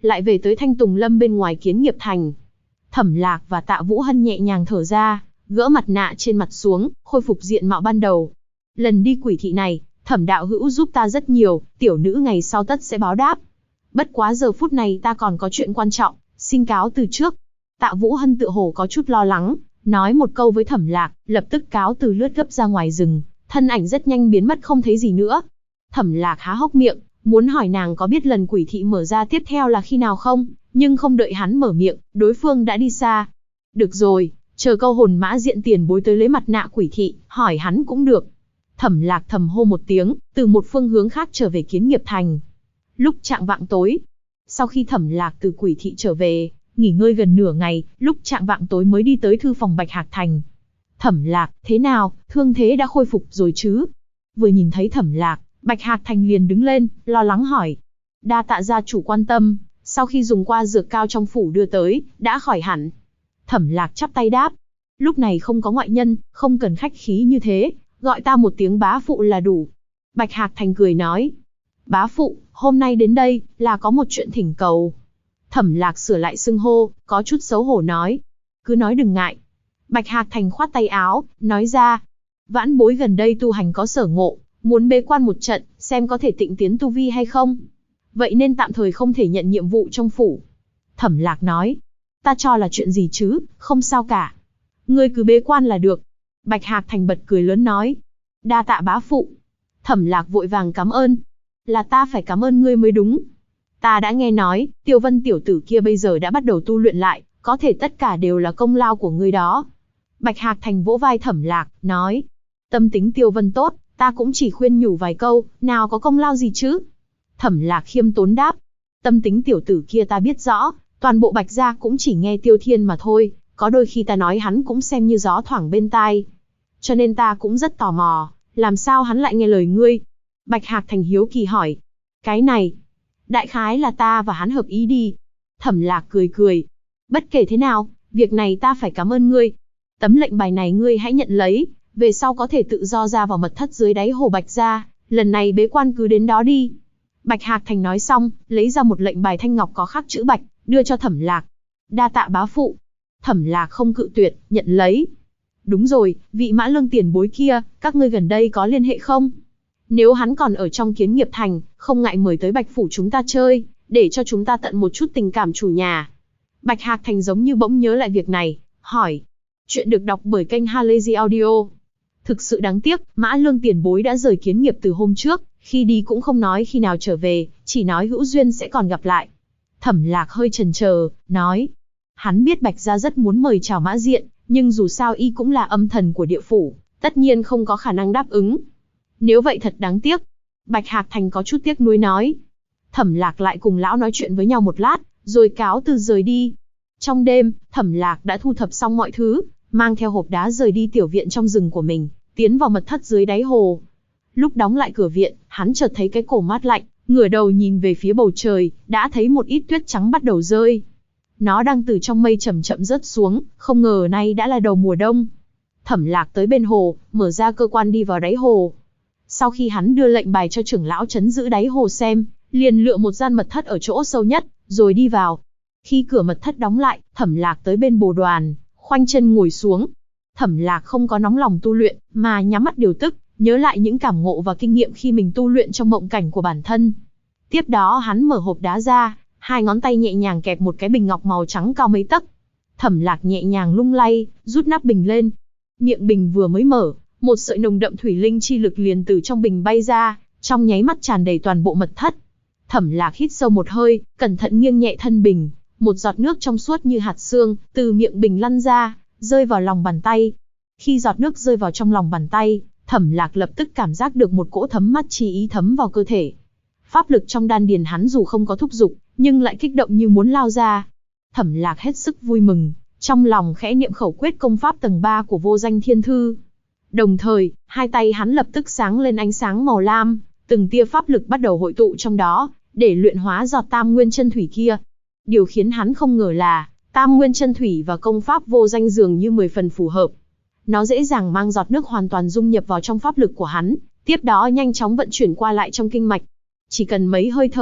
lại về tới Thanh Tùng Lâm bên ngoài Kiến Nghiệp Thành. Thẩm Lạc và Tạ Vũ Hân nhẹ nhàng thở ra, gỡ mặt nạ trên mặt xuống, khôi phục diện mạo ban đầu. Lần đi quỷ thị này, Thẩm đạo hữu giúp ta rất nhiều, tiểu nữ ngày sau tất sẽ báo đáp. Bất quá giờ phút này ta còn có chuyện quan trọng, xin cáo từ trước. Tạ Vũ Hân tựa hồ có chút lo lắng, nói một câu với Thẩm Lạc, lập tức cáo từ lướt gấp ra ngoài rừng, thân ảnh rất nhanh biến mất không thấy gì nữa. Thẩm Lạc há hốc miệng, muốn hỏi nàng có biết lần quỷ thị mở ra tiếp theo là khi nào không, nhưng không đợi hắn mở miệng, đối phương đã đi xa. Được rồi, chờ câu hồn mã diện tiền bối tới lấy mặt nạ quỷ thị, hỏi hắn cũng được. Thẩm Lạc thầm hô một tiếng, từ một phương hướng khác trở về Kiến Nghiệp Thành. Lúc chạng vạng tối, sau khi Thẩm Lạc từ quỷ thị trở về, nghỉ ngơi gần nửa ngày, lúc chạng vạng tối mới đi tới thư phòng Bạch Hạc Thành. Thẩm Lạc, thế nào, thương thế đã khôi phục rồi chứ? Vừa nhìn thấy Thẩm Lạc, Bạch Hạc Thành liền đứng lên, lo lắng hỏi. Đa tạ gia chủ quan tâm, sau khi dùng qua dược cao trong phủ đưa tới, đã khỏi hẳn. Thẩm Lạc chắp tay đáp. Lúc này không có ngoại nhân, không cần khách khí như thế, gọi ta một tiếng bá phụ là đủ. Bạch Hạc Thành cười nói. Bá phụ, hôm nay đến đây, là có một chuyện thỉnh cầu. Thẩm Lạc sửa lại xưng hô, có chút xấu hổ nói. Cứ nói đừng ngại. Bạch Hạc Thành khoát tay áo, nói ra. Vãn bối gần đây tu hành có sở ngộ, muốn bế quan một trận, xem có thể tịnh tiến tu vi hay không. Vậy nên tạm thời không thể nhận nhiệm vụ trong phủ. Thẩm Lạc nói. Ta cho là chuyện gì chứ, không sao cả. Ngươi cứ bế quan là được. Bạch Hạc Thành bật cười lớn nói. Đa tạ bá phụ. Thẩm Lạc vội vàng cảm ơn. Là ta phải cảm ơn ngươi mới đúng. Ta đã nghe nói, Tiêu Vân tiểu tử kia bây giờ đã bắt đầu tu luyện lại, có thể tất cả đều là công lao của ngươi đó. Bạch Hạc Thành vỗ vai Thẩm Lạc, nói. Tâm tính Tiêu Vân tốt, ta cũng chỉ khuyên nhủ vài câu, nào có công lao gì chứ. Thẩm Lạc khiêm tốn đáp. Tâm tính tiểu tử kia ta biết rõ, toàn bộ Bạch gia cũng chỉ nghe Tiêu Thiên mà thôi, có đôi khi ta nói hắn cũng xem như gió thoảng bên tai. Cho nên ta cũng rất tò mò, làm sao hắn lại nghe lời ngươi? Bạch Hạc Thành hiếu kỳ hỏi. Cái này, đại khái là ta và hắn hợp ý đi. Thẩm Lạc cười cười. Bất kể thế nào, việc này ta phải cảm ơn ngươi. Tấm lệnh bài này ngươi hãy nhận lấy, về sau có thể tự do ra vào mật thất dưới đáy hồ Bạch gia, lần này bế quan cứ đến đó đi. Bạch Hạc Thành nói xong, lấy ra một lệnh bài thanh ngọc có khắc chữ Bạch, đưa cho Thẩm Lạc. Đa tạ bá phụ. Thẩm Lạc không cự tuyệt, nhận lấy. Đúng rồi, vị Mã Lương tiền bối kia, các ngươi gần đây có liên hệ không? Nếu hắn còn ở trong Kiến Nghiệp Thành, không ngại mời tới Bạch phủ chúng ta chơi, để cho chúng ta tận một chút tình cảm chủ nhà. Bạch Hạc Thành giống như bỗng nhớ lại việc này, hỏi. Chuyện được đọc bởi kênh Halazy Audio. Thực sự đáng tiếc, Mã Lương tiền bối đã rời Kiến Nghiệp từ hôm trước, khi đi cũng không nói khi nào trở về, chỉ nói hữu duyên sẽ còn gặp lại. Thẩm Lạc hơi chần chờ, nói. Hắn biết Bạch gia rất muốn mời chào Mã Diện, nhưng dù sao y cũng là âm thần của địa phủ, tất nhiên không có khả năng đáp ứng. Nếu vậy thật đáng tiếc. Bạch Hạc Thành có chút tiếc nuối nói. Thẩm Lạc lại cùng lão nói chuyện với nhau một lát, rồi cáo từ rời đi. Trong đêm, Thẩm Lạc đã thu thập xong mọi thứ, mang theo hộp đá rời đi tiểu viện trong rừng của mình, tiến vào mật thất dưới đáy hồ. Lúc đóng lại cửa viện, hắn chợt thấy cái cổ mát lạnh, ngửa đầu nhìn về phía bầu trời, đã thấy một ít tuyết trắng bắt đầu rơi. Nó đang từ trong mây chậm chậm rớt xuống, không ngờ nay đã là đầu mùa đông. Thẩm Lạc tới bên hồ, mở ra cơ quan đi vào đáy hồ. Sau khi hắn đưa lệnh bài cho trưởng lão trấn giữ đáy hồ xem, liền lựa một gian mật thất ở chỗ sâu nhất, rồi đi vào. Khi cửa mật thất đóng lại, Thẩm Lạc tới bên bồ đoàn, khoanh chân ngồi xuống. Thẩm Lạc không có nóng lòng tu luyện, mà nhắm mắt điều tức, nhớ lại những cảm ngộ và kinh nghiệm khi mình tu luyện trong mộng cảnh của bản thân. Tiếp đó hắn mở hộp đá ra, hai ngón tay nhẹ nhàng kẹp một cái bình ngọc màu trắng cao mấy tấc. Thẩm Lạc nhẹ nhàng lung lay, rút nắp bình lên. Miệng bình vừa mới mở, một sợi nồng đậm thủy linh chi lực liền từ trong bình bay ra, trong nháy mắt tràn đầy toàn bộ mật thất. Thẩm Lạc hít sâu một hơi, cẩn thận nghiêng nhẹ thân bình, một giọt nước trong suốt như hạt sương từ miệng bình lăn ra, rơi vào lòng bàn tay. Khi giọt nước rơi vào trong lòng bàn tay, Thẩm Lạc lập tức cảm giác được một cỗ thấm mát chi ý thấm vào cơ thể. Pháp lực trong đan điền hắn dù không có thúc giục, nhưng lại kích động như muốn lao ra. Thẩm Lạc hết sức vui mừng, trong lòng khẽ niệm khẩu quyết công pháp tầng 3 của Vô Danh Thiên Thư. Đồng thời, hai tay hắn lập tức sáng lên ánh sáng màu lam, từng tia pháp lực bắt đầu hội tụ trong đó, để luyện hóa giọt Tam Nguyên Chân Thủy kia. Điều khiến hắn không ngờ là, Tam Nguyên Chân Thủy và công pháp Vô Danh dường như 10 phần phù hợp. Nó dễ dàng mang giọt nước hoàn toàn dung nhập vào trong pháp lực của hắn, tiếp đó nhanh chóng vận chuyển qua lại trong kinh mạch. Chỉ cần mấy hơi thở,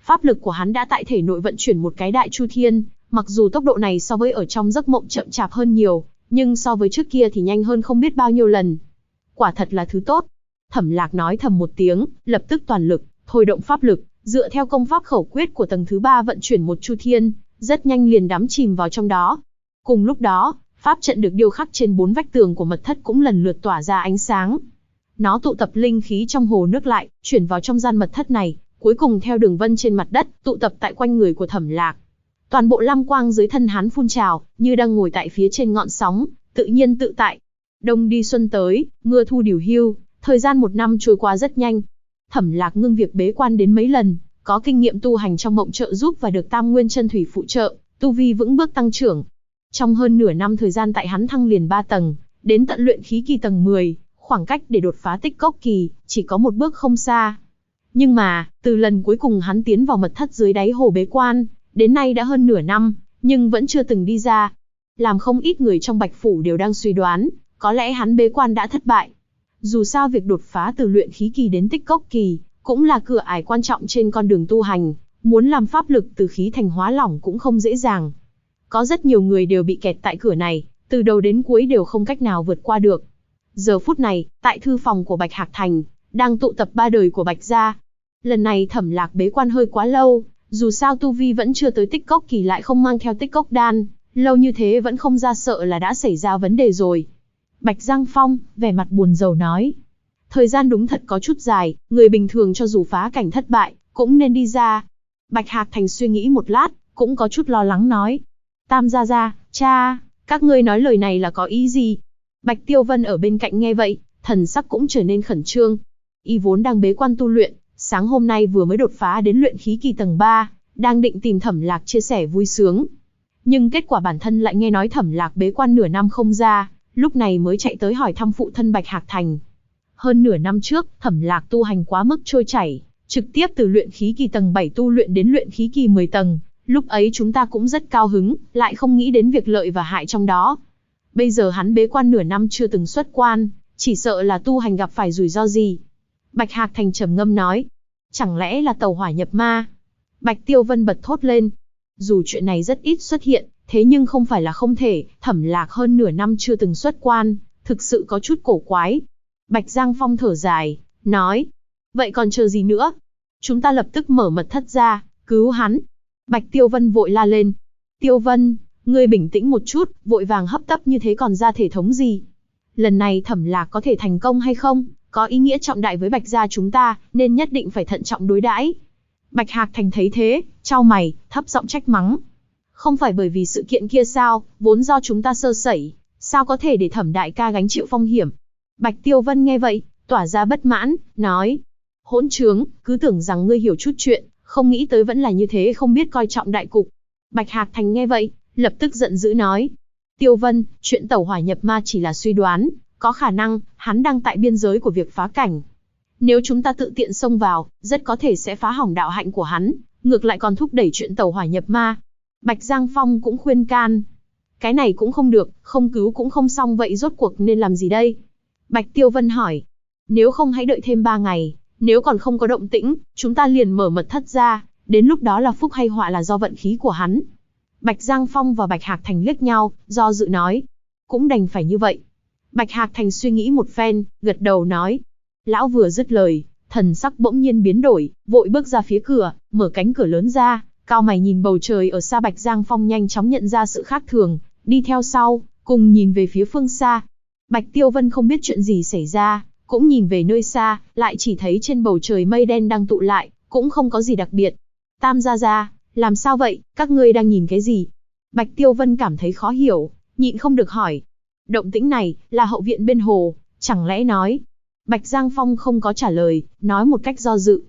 Pháp lực của hắn đã tại thể nội vận chuyển một cái đại chu thiên, mặc dù tốc độ này so với ở trong giấc mộng chậm chạp hơn nhiều, nhưng so với trước kia thì nhanh hơn không biết bao nhiêu lần. Quả thật là thứ tốt. Thẩm Lạc nói thầm một tiếng, lập tức toàn lực thôi động pháp lực, dựa theo công pháp khẩu quyết của tầng thứ 3 vận chuyển một chu thiên, rất nhanh liền đắm chìm vào trong đó. Cùng lúc đó, pháp trận được điêu khắc trên 4 vách tường của mật thất cũng lần lượt tỏa ra ánh sáng. Nó tụ tập linh khí trong hồ nước lại, chuyển vào trong gian mật thất này, cuối cùng theo đường vân trên mặt đất, tụ tập tại quanh người của Thẩm Lạc. Toàn bộ lam quang dưới thân hắn phun trào, như đang ngồi tại phía trên ngọn sóng, tự nhiên tự tại. Đông đi xuân tới, mưa thu điều hưu, thời gian 1 năm trôi qua rất nhanh. Thẩm Lạc ngưng việc bế quan đến mấy lần, có kinh nghiệm tu hành trong mộng trợ giúp và được Tam Nguyên Chân Thủy phụ trợ, tu vi vững bước tăng trưởng. Trong hơn nửa năm thời gian tại hắn thăng liền 3 tầng, đến tận luyện khí kỳ tầng 10, khoảng cách để đột phá tích cốc kỳ, chỉ có một bước không xa. Nhưng mà, từ lần cuối cùng hắn tiến vào mật thất dưới đáy hồ bế quan, đến nay đã hơn nửa năm, nhưng vẫn chưa từng đi ra. Làm không ít người trong Bạch Phủ đều đang suy đoán, có lẽ hắn bế quan đã thất bại. Dù sao việc đột phá từ luyện khí kỳ đến tích cốc kỳ, cũng là cửa ải quan trọng trên con đường tu hành, muốn làm pháp lực từ khí thành hóa lỏng cũng không dễ dàng. Có rất nhiều người đều bị kẹt tại cửa này, từ đầu đến cuối đều không cách nào vượt qua được. Giờ phút này, tại thư phòng của Bạch Hạc Thành, đang tụ tập 3 đời của Bạch gia. Lần này Thẩm Lạc bế quan hơi quá lâu, dù sao tu vi vẫn chưa tới tích cốc kỳ lại không mang theo tích cốc đan, lâu như thế vẫn không ra sợ là đã xảy ra vấn đề rồi. Bạch Giang Phong, vẻ mặt buồn rầu nói. Thời gian đúng thật có chút dài, người bình thường cho dù phá cảnh thất bại, cũng nên đi ra. Bạch Hạc Thành suy nghĩ một lát, cũng có chút lo lắng nói. Tam gia gia, cha, các ngươi nói lời này là có ý gì? Bạch Tiêu Vân ở bên cạnh nghe vậy, thần sắc cũng trở nên khẩn trương. Y vốn đang bế quan tu luyện, sáng hôm nay vừa mới đột phá đến luyện khí kỳ tầng 3, đang định tìm Thẩm Lạc chia sẻ vui sướng. Nhưng kết quả bản thân lại nghe nói Thẩm Lạc bế quan nửa năm không ra, lúc này mới chạy tới hỏi thăm phụ thân Bạch Hạc Thành. Hơn nửa năm trước, Thẩm Lạc tu hành quá mức trôi chảy, trực tiếp từ luyện khí kỳ tầng 7 tu luyện đến luyện khí kỳ 10 tầng. Lúc ấy chúng ta cũng rất cao hứng, lại không nghĩ đến việc lợi và hại trong đó. Bây giờ hắn bế quan nửa năm chưa từng xuất quan, chỉ sợ là tu hành gặp phải rủi ro gì. Bạch Hạc Thành trầm ngâm nói. Chẳng lẽ là tẩu hỏa nhập ma? Bạch Tiêu Vân bật thốt lên. Dù chuyện này rất ít xuất hiện, thế nhưng không phải là không thể, Thẩm Lạc hơn nửa năm chưa từng xuất quan, thực sự có chút cổ quái. Bạch Giang Phong thở dài, nói. Vậy còn chờ gì nữa? Chúng ta lập tức mở mật thất ra, cứu hắn. Bạch Tiêu Vân vội la lên. Tiêu Vân, ngươi bình tĩnh một chút, vội vàng hấp tấp như thế còn ra thể thống gì? Lần này Thẩm Lạc có thể thành công hay không, có ý nghĩa trọng đại với Bạch gia chúng ta, nên nhất định phải thận trọng đối đãi. Bạch Hạc Thành thấy thế, chau mày, thấp giọng trách mắng. Không phải bởi vì sự kiện kia sao, vốn do chúng ta sơ sẩy, sao có thể để Thẩm đại ca gánh chịu phong hiểm? Bạch Tiêu Vân nghe vậy, tỏa ra bất mãn, nói. Hỗn trướng, cứ tưởng rằng ngươi hiểu chút chuyện, không nghĩ tới vẫn là như thế, không biết coi trọng đại cục. Bạch Hạc Thành nghe vậy, lập tức giận dữ nói. Tiêu Vân, chuyện tẩu hỏa nhập ma chỉ là suy đoán, có khả năng, hắn đang tại biên giới của việc phá cảnh. Nếu chúng ta tự tiện xông vào, rất có thể sẽ phá hỏng đạo hạnh của hắn, ngược lại còn thúc đẩy chuyện tẩu hỏa nhập ma. Bạch Giang Phong cũng khuyên can. Cái này cũng không được, không cứu cũng không xong, vậy rốt cuộc nên làm gì đây? Bạch Tiêu Vân hỏi. Nếu không hãy đợi thêm 3 ngày, nếu còn không có động tĩnh, chúng ta liền mở mật thất ra, đến lúc đó là phúc hay họa là do vận khí của hắn. Bạch Giang Phong và Bạch Hạc Thành liếc nhau, do dự nói. Cũng đành phải như vậy. Bạch Hạc Thành suy nghĩ một phen, gật đầu nói. Lão vừa dứt lời, thần sắc bỗng nhiên biến đổi, vội bước ra phía cửa, mở cánh cửa lớn ra, cao mày nhìn bầu trời ở xa. Bạch Giang Phong nhanh chóng nhận ra sự khác thường, đi theo sau, cùng nhìn về phía phương xa. Bạch Tiêu Vân không biết chuyện gì xảy ra, cũng nhìn về nơi xa, lại chỉ thấy trên bầu trời mây đen đang tụ lại, cũng không có gì đặc biệt. Tam gia gia, làm sao vậy, các ngươi đang nhìn cái gì? Bạch Tiêu Vân cảm thấy khó hiểu, nhịn không được hỏi. Động tĩnh này, là hậu viện bên hồ, chẳng lẽ nói. Bạch Giang Phong không có trả lời, nói một cách do dự.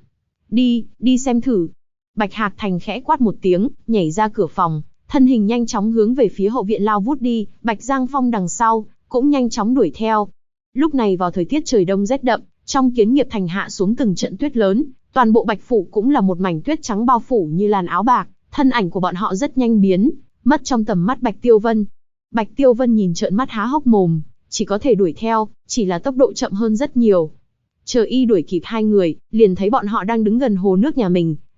Đi xem thử. Bạch Hạc Thành khẽ quát một tiếng, nhảy ra cửa phòng, thân hình nhanh chóng hướng về phía hậu viện lao vút đi, Bạch Giang Phong đằng sau, cũng nhanh chóng đuổi theo. Lúc này vào thời tiết trời đông rét đậm, trong Kiến Nghiệp Thành hạ xuống từng trận tuyết lớn, toàn bộ Bạch Phủ cũng là một mảnh tuyết trắng bao phủ như làn áo bạc, thân ảnh của bọn họ rất nhanh biến mất trong tầm mắt Bạch Tiêu Vân. Bạch Tiêu Vân nhìn trợn mắt há hốc mồm, chỉ có thể đuổi theo, chỉ là tốc độ chậm hơn rất nhiều. Chờ y đuổi kịp hai người, liền thấy bọn họ đang đứng gần hồ nước nhà mình,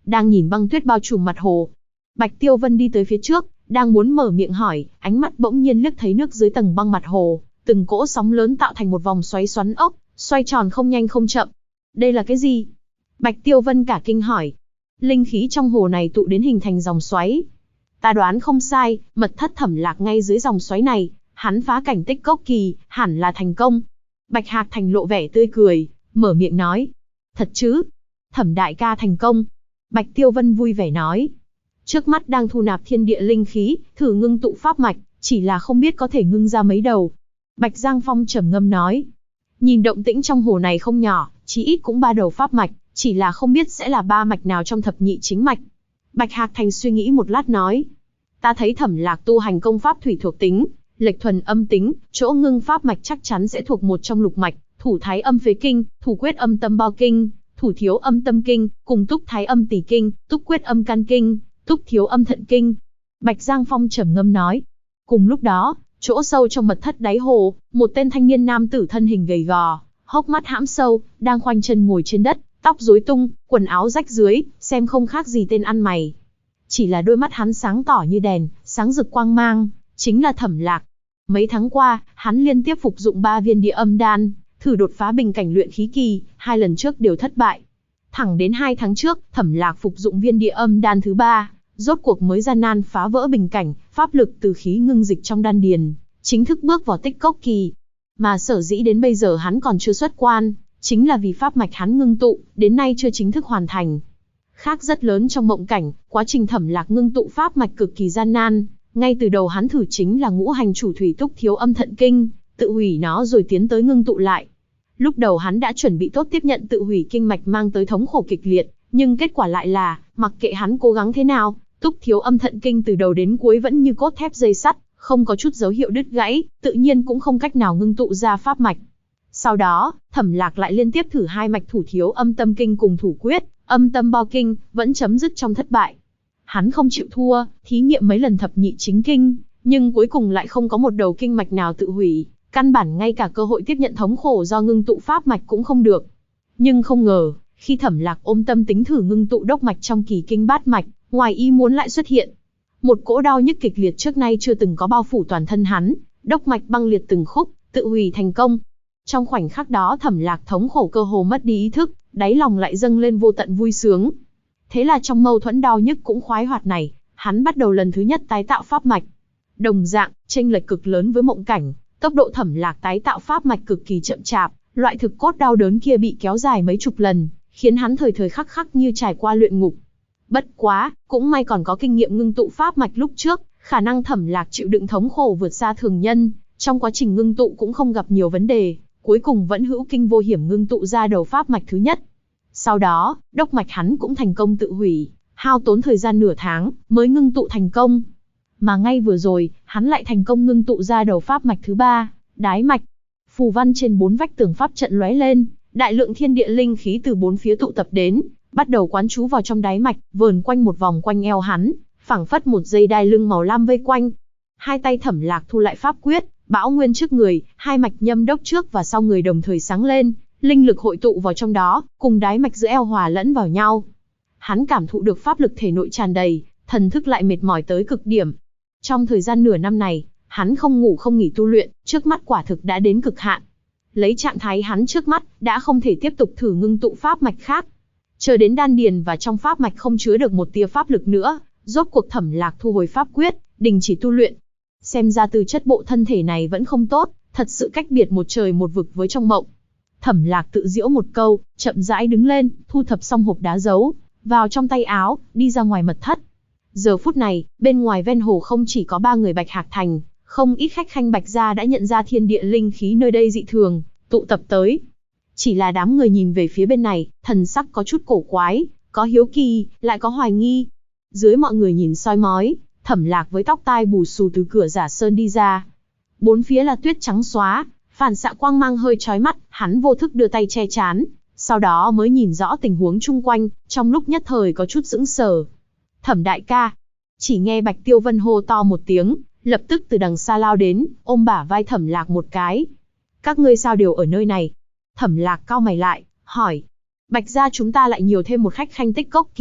đang nhìn băng tuyết bao trùm mặt hồ. Bạch Tiêu Vân đi tới phía trước, đang muốn mở miệng hỏi, ánh mắt bỗng nhiên liếc thấy nước dưới tầng băng mặt hồ, từng cỗ sóng lớn tạo thành một vòng xoáy xoắn ốc, xoay tròn không nhanh không chậm. Đây là cái gì? Bạch Tiêu Vân cả kinh hỏi. Linh khí trong hồ này tụ đến hình thành dòng xoáy. Ta đoán không sai, mật thất Thẩm Lạc ngay dưới dòng xoáy này, hắn phá cảnh tích cốc kỳ, hẳn là thành công. Bạch Hạc Thành lộ vẻ tươi cười, mở miệng nói. Thật chứ? Thẩm đại ca thành công. Bạch Tiêu Vân vui vẻ nói. Trước mắt đang thu nạp thiên địa linh khí, thử ngưng tụ pháp mạch, chỉ là không biết có thể ngưng ra mấy đầu. Bạch Giang Phong trầm ngâm nói. Nhìn động tĩnh trong hồ này không nhỏ, chí ít cũng 3 đầu pháp mạch, chỉ là không biết sẽ là 3 mạch nào trong thập nhị chính mạch. Bạch Hạc Thành suy nghĩ một lát nói. Ta thấy Thẩm Lạc tu hành công pháp thủy thuộc tính, lệch thuần âm tính, chỗ ngưng pháp mạch chắc chắn sẽ thuộc một trong lục mạch, thủ thái âm phế kinh, thủ quyết âm tâm bao kinh, thủ thiếu âm tâm kinh, cùng túc thái âm tỷ kinh, túc quyết âm can kinh, túc thiếu âm thận kinh. Bạch Giang Phong trầm ngâm nói. Cùng lúc đó, chỗ sâu trong mật thất đáy hồ, một tên thanh niên nam tử thân hình gầy gò, hốc mắt hãm sâu, đang khoanh chân ngồi trên đất, tóc rối tung, quần áo rách rưới, xem không khác gì tên ăn mày. Chỉ là đôi mắt hắn sáng tỏ như đèn, sáng rực quang mang, chính là Thẩm Lạc. Mấy tháng qua, hắn liên tiếp phục dụng 3 viên địa âm đan, thử đột phá bình cảnh luyện khí kỳ, 2 lần trước đều thất bại. Thẳng đến 2 tháng trước, Thẩm Lạc phục dụng viên địa âm đan thứ 3, rốt cuộc mới gian nan phá vỡ bình cảnh, pháp lực từ khí ngưng dịch trong đan điền, chính thức bước vào tích cốc kỳ. Mà sở dĩ đến bây giờ hắn còn chưa xuất quan, chính là vì pháp mạch hắn ngưng tụ, đến nay chưa chính thức hoàn thành. Khác rất lớn trong mộng cảnh, quá trình Thẩm Lạc ngưng tụ pháp mạch cực kỳ gian nan, ngay từ đầu hắn thử chính là ngũ hành chủ thủy túc thiếu âm thận kinh, tự hủy nó rồi tiến tới ngưng tụ lại. Lúc đầu hắn đã chuẩn bị tốt tiếp nhận tự hủy kinh mạch mang tới thống khổ kịch liệt, nhưng kết quả lại là, mặc kệ hắn cố gắng thế nào, túc thiếu âm thận kinh từ đầu đến cuối vẫn như cốt thép dây sắt, không có chút dấu hiệu đứt gãy, tự nhiên cũng không cách nào ngưng tụ ra pháp mạch. Sau đó, Thẩm Lạc lại liên tiếp thử 2 mạch thủ thiếu âm tâm kinh cùng thủ quyết, âm tâm bao kinh, vẫn chấm dứt trong thất bại. Hắn không chịu thua, thí nghiệm mấy lần thập nhị chính kinh, nhưng cuối cùng lại không có một đầu kinh mạch nào tự hủy, căn bản ngay cả cơ hội tiếp nhận thống khổ do ngưng tụ pháp mạch cũng không được. Nhưng không ngờ, khi Thẩm Lạc ôm tâm tính thử ngưng tụ đốc mạch trong kỳ kinh bát mạch, ngoài ý muốn lại xuất hiện. Một cỗ đau nhức kịch liệt trước nay chưa từng có bao phủ toàn thân hắn, đốc mạch băng liệt từng khúc, tự hủy thành công. Trong khoảnh khắc đó Thẩm Lạc thống khổ cơ hồ mất đi ý thức, đáy lòng lại dâng lên vô tận vui sướng. Thế là trong mâu thuẫn đau nhức cũng khoái hoạt này, hắn bắt đầu lần thứ nhất tái tạo pháp mạch. Đồng dạng, chênh lệch cực lớn với mộng cảnh, tốc độ Thẩm Lạc tái tạo pháp mạch cực kỳ chậm chạp, loại thực cốt đau đớn kia bị kéo dài mấy chục lần, khiến hắn thời thời khắc khắc như trải qua luyện ngục. Bất quá, cũng may còn có kinh nghiệm ngưng tụ pháp mạch lúc trước, khả năng Thẩm Lạc chịu đựng thống khổ vượt xa thường nhân, trong quá trình ngưng tụ cũng không gặp nhiều vấn đề, cuối cùng vẫn hữu kinh vô hiểm ngưng tụ ra đầu pháp mạch thứ nhất. Sau đó, đốc mạch hắn cũng thành công tự hủy, hao tốn thời gian nửa tháng mới ngưng tụ thành công. Mà ngay vừa rồi, hắn lại thành công ngưng tụ ra đầu pháp mạch thứ 3, đái mạch. Phù văn trên 4 vách tường pháp trận lóe lên, đại lượng thiên địa linh khí từ 4 phía tụ tập đến, bắt đầu quán trú vào trong đái mạch, vờn quanh một vòng quanh eo hắn, phảng phất một dây đai lưng màu lam vây quanh. Hai tay Thẩm Lạc thu lại pháp quyết, bão nguyên trước người, 2 mạch nhâm đốc trước và sau người đồng thời sáng lên, linh lực hội tụ vào trong đó, cùng đái mạch giữa eo hòa lẫn vào nhau. Hắn cảm thụ được pháp lực thể nội tràn đầy, thần thức lại mệt mỏi tới cực điểm. Trong thời gian nửa năm này, hắn không ngủ không nghỉ tu luyện, trước mắt quả thực đã đến cực hạn. Lấy trạng thái hắn trước mắt, đã không thể tiếp tục thử ngưng tụ pháp mạch khác. Chờ đến đan điền và trong pháp mạch không chứa được một tia pháp lực nữa, rốt cuộc Thẩm Lạc thu hồi pháp quyết, đình chỉ tu luyện. Xem ra tư chất bộ thân thể này vẫn không tốt, thật sự cách biệt một trời một vực với trong mộng. Thẩm Lạc tự giễu một câu, chậm rãi đứng lên, thu thập xong hộp đá giấu, vào trong tay áo, đi ra ngoài mật thất. Giờ phút này, bên ngoài ven hồ không chỉ có 3 người Bạch Hạc Thành, không ít khách khanh Bạch gia đã nhận ra thiên địa linh khí nơi đây dị thường, tụ tập tới. Chỉ là đám người nhìn về phía bên này, thần sắc có chút cổ quái, có hiếu kỳ, lại có hoài nghi. Dưới mọi người nhìn soi mói, Thẩm Lạc với tóc tai bù xù từ cửa giả sơn đi ra. 4 phía là tuyết trắng xóa, phản xạ quang mang hơi chói mắt, hắn vô thức đưa tay che chán, sau đó mới nhìn rõ tình huống chung quanh, trong lúc nhất thời có chút sững sờ. Thẩm đại ca, chỉ nghe Bạch Tiêu Vân hô to một tiếng, lập tức từ đằng xa lao đến, ôm bả vai Thẩm Lạc một cái. Các ngươi sao đều ở nơi này? Thẩm Lạc cau mày lại, hỏi. Bạch gia chúng ta lại nhiều thêm một khách khanh tích cốc kỳ,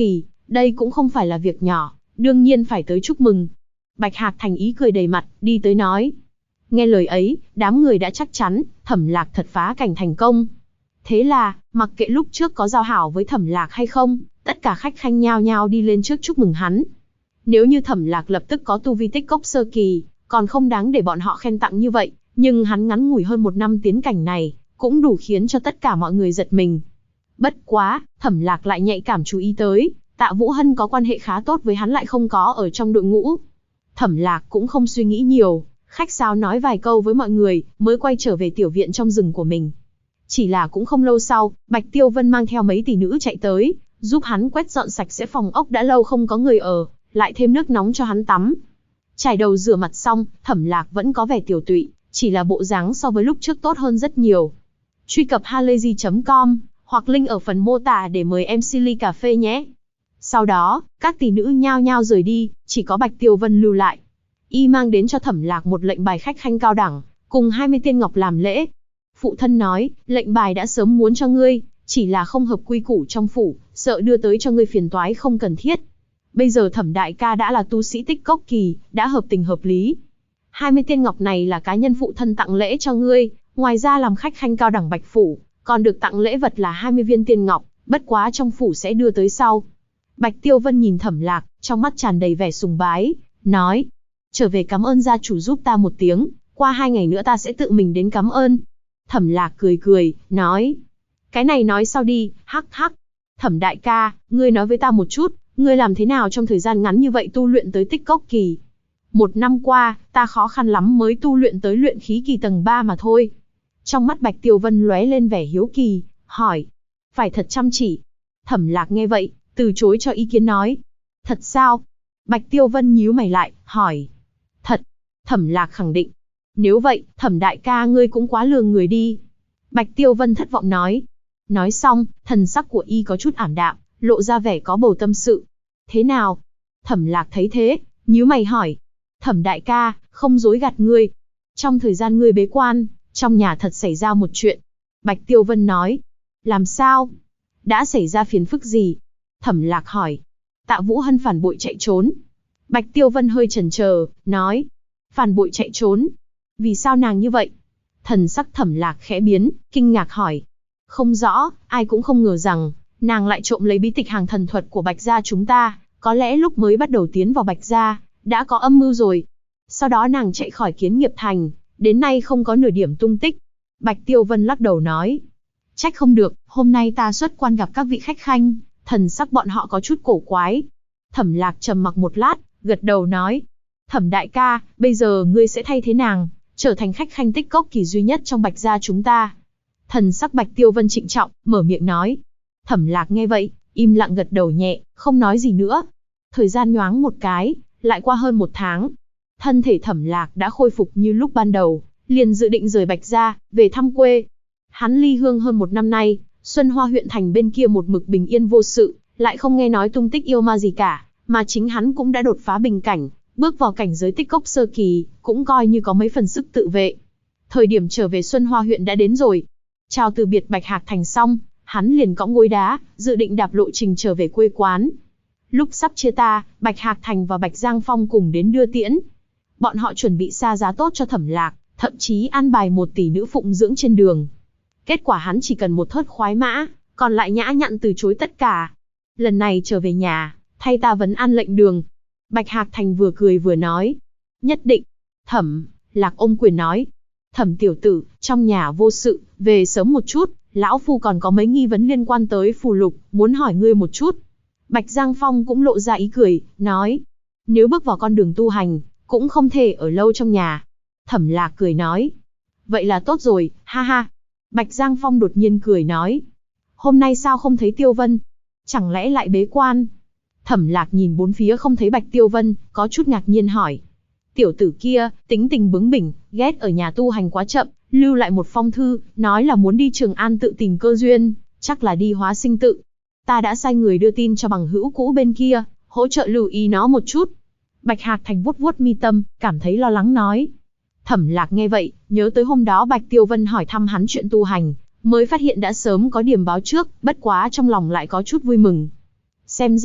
Đây cũng không phải là việc nhỏ, đương nhiên phải tới chúc mừng. Bạch Hạc Thành ý cười đầy mặt, đi tới nói. Nghe lời ấy, đám người đã chắc chắn, Thẩm Lạc thật phá cảnh thành công. Thế là, mặc kệ lúc trước có giao hảo với Thẩm Lạc hay không, tất cả khách khanh nhao nhao đi lên trước chúc mừng hắn. Nếu như Thẩm Lạc lập tức có tu vi tích cốc sơ kỳ, còn không đáng để bọn họ khen tặng như vậy, nhưng hắn ngắn ngủi hơn 1 năm tiến cảnh này, cũng đủ khiến cho tất cả mọi người giật mình. Bất quá, Thẩm Lạc lại nhạy cảm chú ý tới, Tạ Vũ Hân có quan hệ khá tốt với hắn lại không có ở trong đội ngũ. Thẩm Lạc cũng không suy nghĩ nhiều, khách sáo nói vài câu với mọi người, mới quay trở về tiểu viện trong rừng của mình. Chỉ là cũng không lâu sau, Bạch Tiêu Vân mang theo mấy tỷ nữ chạy tới, giúp hắn quét dọn sạch sẽ phòng ốc đã lâu không có người ở, lại thêm nước nóng cho hắn tắm. Chải đầu rửa mặt xong, Thẩm Lạc vẫn có vẻ tiểu tụy, chỉ là bộ dáng so với lúc trước tốt hơn rất nhiều. Truy cập halayzi.com hoặc link ở phần mô tả để mời em Silly cà phê nhé. Sau đó, các tỷ nữ nhao nhao rời đi, chỉ có Bạch Tiêu Vân lưu lại. Y mang đến cho Thẩm Lạc một lệnh bài khách khanh cao đẳng, cùng 20 tiên ngọc làm lễ. Phụ thân nói, lệnh bài đã sớm muốn cho ngươi, chỉ là không hợp quy củ trong phủ, sợ đưa tới cho ngươi phiền toái không cần thiết. Bây giờ Thẩm đại ca đã là tu sĩ tích cốc kỳ, đã hợp tình hợp lý. 20 tiên ngọc này là cá nhân phụ thân tặng lễ cho ngươi, ngoài ra làm khách khanh cao đẳng Bạch phủ, còn được tặng lễ vật là 20 viên tiên ngọc, bất quá trong phủ sẽ đưa tới sau. Bạch Tiêu Vân nhìn Thẩm Lạc, trong mắt tràn đầy vẻ sùng bái, nói: "Trở về cảm ơn gia chủ giúp ta một tiếng, qua 2 ngày nữa ta sẽ tự mình đến cảm ơn." Thẩm Lạc cười cười, nói: "Cái này nói sau đi, hắc hắc. Thẩm đại ca, ngươi nói với ta một chút, ngươi làm thế nào trong thời gian ngắn như vậy tu luyện tới tích cốc kỳ?" 1 năm qua, ta khó khăn lắm mới tu luyện tới luyện khí kỳ tầng 3 mà thôi. Trong mắt Bạch Tiêu Vân lóe lên vẻ hiếu kỳ, hỏi: "Phải thật chăm chỉ?" Thẩm Lạc nghe vậy, từ chối cho ý kiến nói: "Thật sao?" Bạch Tiêu Vân nhíu mày lại, hỏi: "Thật?" Thẩm Lạc khẳng định: "Nếu vậy, Thẩm đại ca ngươi cũng quá lừa người đi." Bạch Tiêu Vân thất vọng nói. Nói xong, thần sắc của y có chút ảm đạm, lộ ra vẻ có bầu tâm sự. "Thế nào?" Thẩm Lạc thấy thế, nhíu mày hỏi: "Thẩm đại ca, không dối gạt ngươi. Trong thời gian ngươi bế quan, trong nhà thật xảy ra một chuyện." Bạch Tiêu Vân nói: "Làm sao? Đã xảy ra phiền phức gì?" Thẩm Lạc hỏi. "Tạ Vũ Hân phản bội chạy trốn." Bạch Tiêu Vân hơi chần chờ, nói: "Phản bội chạy trốn? Vì sao nàng như vậy?" Thần sắc Thẩm Lạc khẽ biến, kinh ngạc hỏi: "Không rõ, ai cũng không ngờ rằng, nàng lại trộm lấy bí tịch hàng thần thuật của Bạch gia chúng ta, có lẽ lúc mới bắt đầu tiến vào Bạch gia, đã có âm mưu rồi. Sau đó nàng chạy khỏi Kiến Nghiệp Thành, đến nay không có nửa điểm tung tích." Bạch Tiêu Vân lắc đầu nói: "Trách không được, hôm nay ta xuất quan gặp các vị khách khanh, thần sắc bọn họ có chút cổ quái." Thẩm Lạc trầm mặc một lát, gật đầu nói: "Thẩm đại ca, bây giờ ngươi sẽ thay thế nàng, trở thành khách khanh tích cốc kỳ duy nhất trong Bạch gia chúng ta." Thần sắc Bạch Tiêu Vân trịnh trọng, mở miệng nói. Thẩm Lạc nghe vậy, im lặng gật đầu nhẹ, không nói gì nữa. Thời gian nhoáng một cái, lại qua hơn 1 tháng. Thân thể Thẩm Lạc đã khôi phục như lúc ban đầu, liền dự định rời Bạch gia, về thăm quê. Hắn ly hương hơn 1 năm nay, Xuân Hoa huyện thành bên kia một mực bình yên vô sự, lại không nghe nói tung tích yêu ma gì cả, mà chính hắn cũng đã đột phá bình cảnh, bước vào cảnh giới tích cốc sơ kỳ, cũng coi như có mấy phần sức tự vệ. Thời điểm trở về Xuân Hoa huyện đã đến rồi. Chào từ biệt Bạch Hạc Thành xong, hắn liền cõng gối đá, dự định đạp lộ trình trở về quê quán. Lúc sắp chia ta, Bạch Hạc Thành và Bạch Giang Phong cùng đến đưa tiễn. Bọn họ chuẩn bị xa giá tốt cho Thẩm Lạc, thậm chí an bài 1 tỷ nữ phụng dưỡng trên đường. Kết quả hắn chỉ cần một thớt khoái mã, còn lại nhã nhặn từ chối tất cả. "Lần này trở về nhà, thay ta vấn an lệnh đường." Bạch Hạc Thành vừa cười vừa nói. "Nhất định." Thẩm Lạc ôm quyền nói. "Thẩm tiểu tử, trong nhà vô sự, về sớm một chút, lão phu còn có mấy nghi vấn liên quan tới phù lục, muốn hỏi ngươi một chút." Bạch Giang Phong cũng lộ ra ý cười, nói: "Nếu bước vào con đường tu hành, cũng không thể ở lâu trong nhà." Thẩm Lạc cười nói: "Vậy là tốt rồi, ha ha." Bạch Giang Phong đột nhiên cười nói: "Hôm nay sao không thấy Tiêu Vân? Chẳng lẽ lại bế quan?" Thẩm Lạc nhìn bốn phía không thấy Bạch Tiêu Vân, có chút ngạc nhiên hỏi: "Tiểu tử kia, tính tình bướng bỉnh, ghét ở nhà tu hành quá chậm, lưu lại một phong thư, nói là muốn đi Trường An tự tìm cơ duyên, chắc là đi Hóa Sinh tự. Ta đã sai người đưa tin cho bằng hữu cũ bên kia, hỗ trợ lưu ý nó một chút." Bạch Hạc Thành vuốt vuốt mi tâm, cảm thấy lo lắng nói. Thẩm Lạc nghe vậy, nhớ tới hôm đó Bạch Tiêu Vân hỏi thăm hắn chuyện tu hành, mới phát hiện đã sớm có điểm báo trước, bất quá trong lòng lại có chút vui mừng. Xem ra,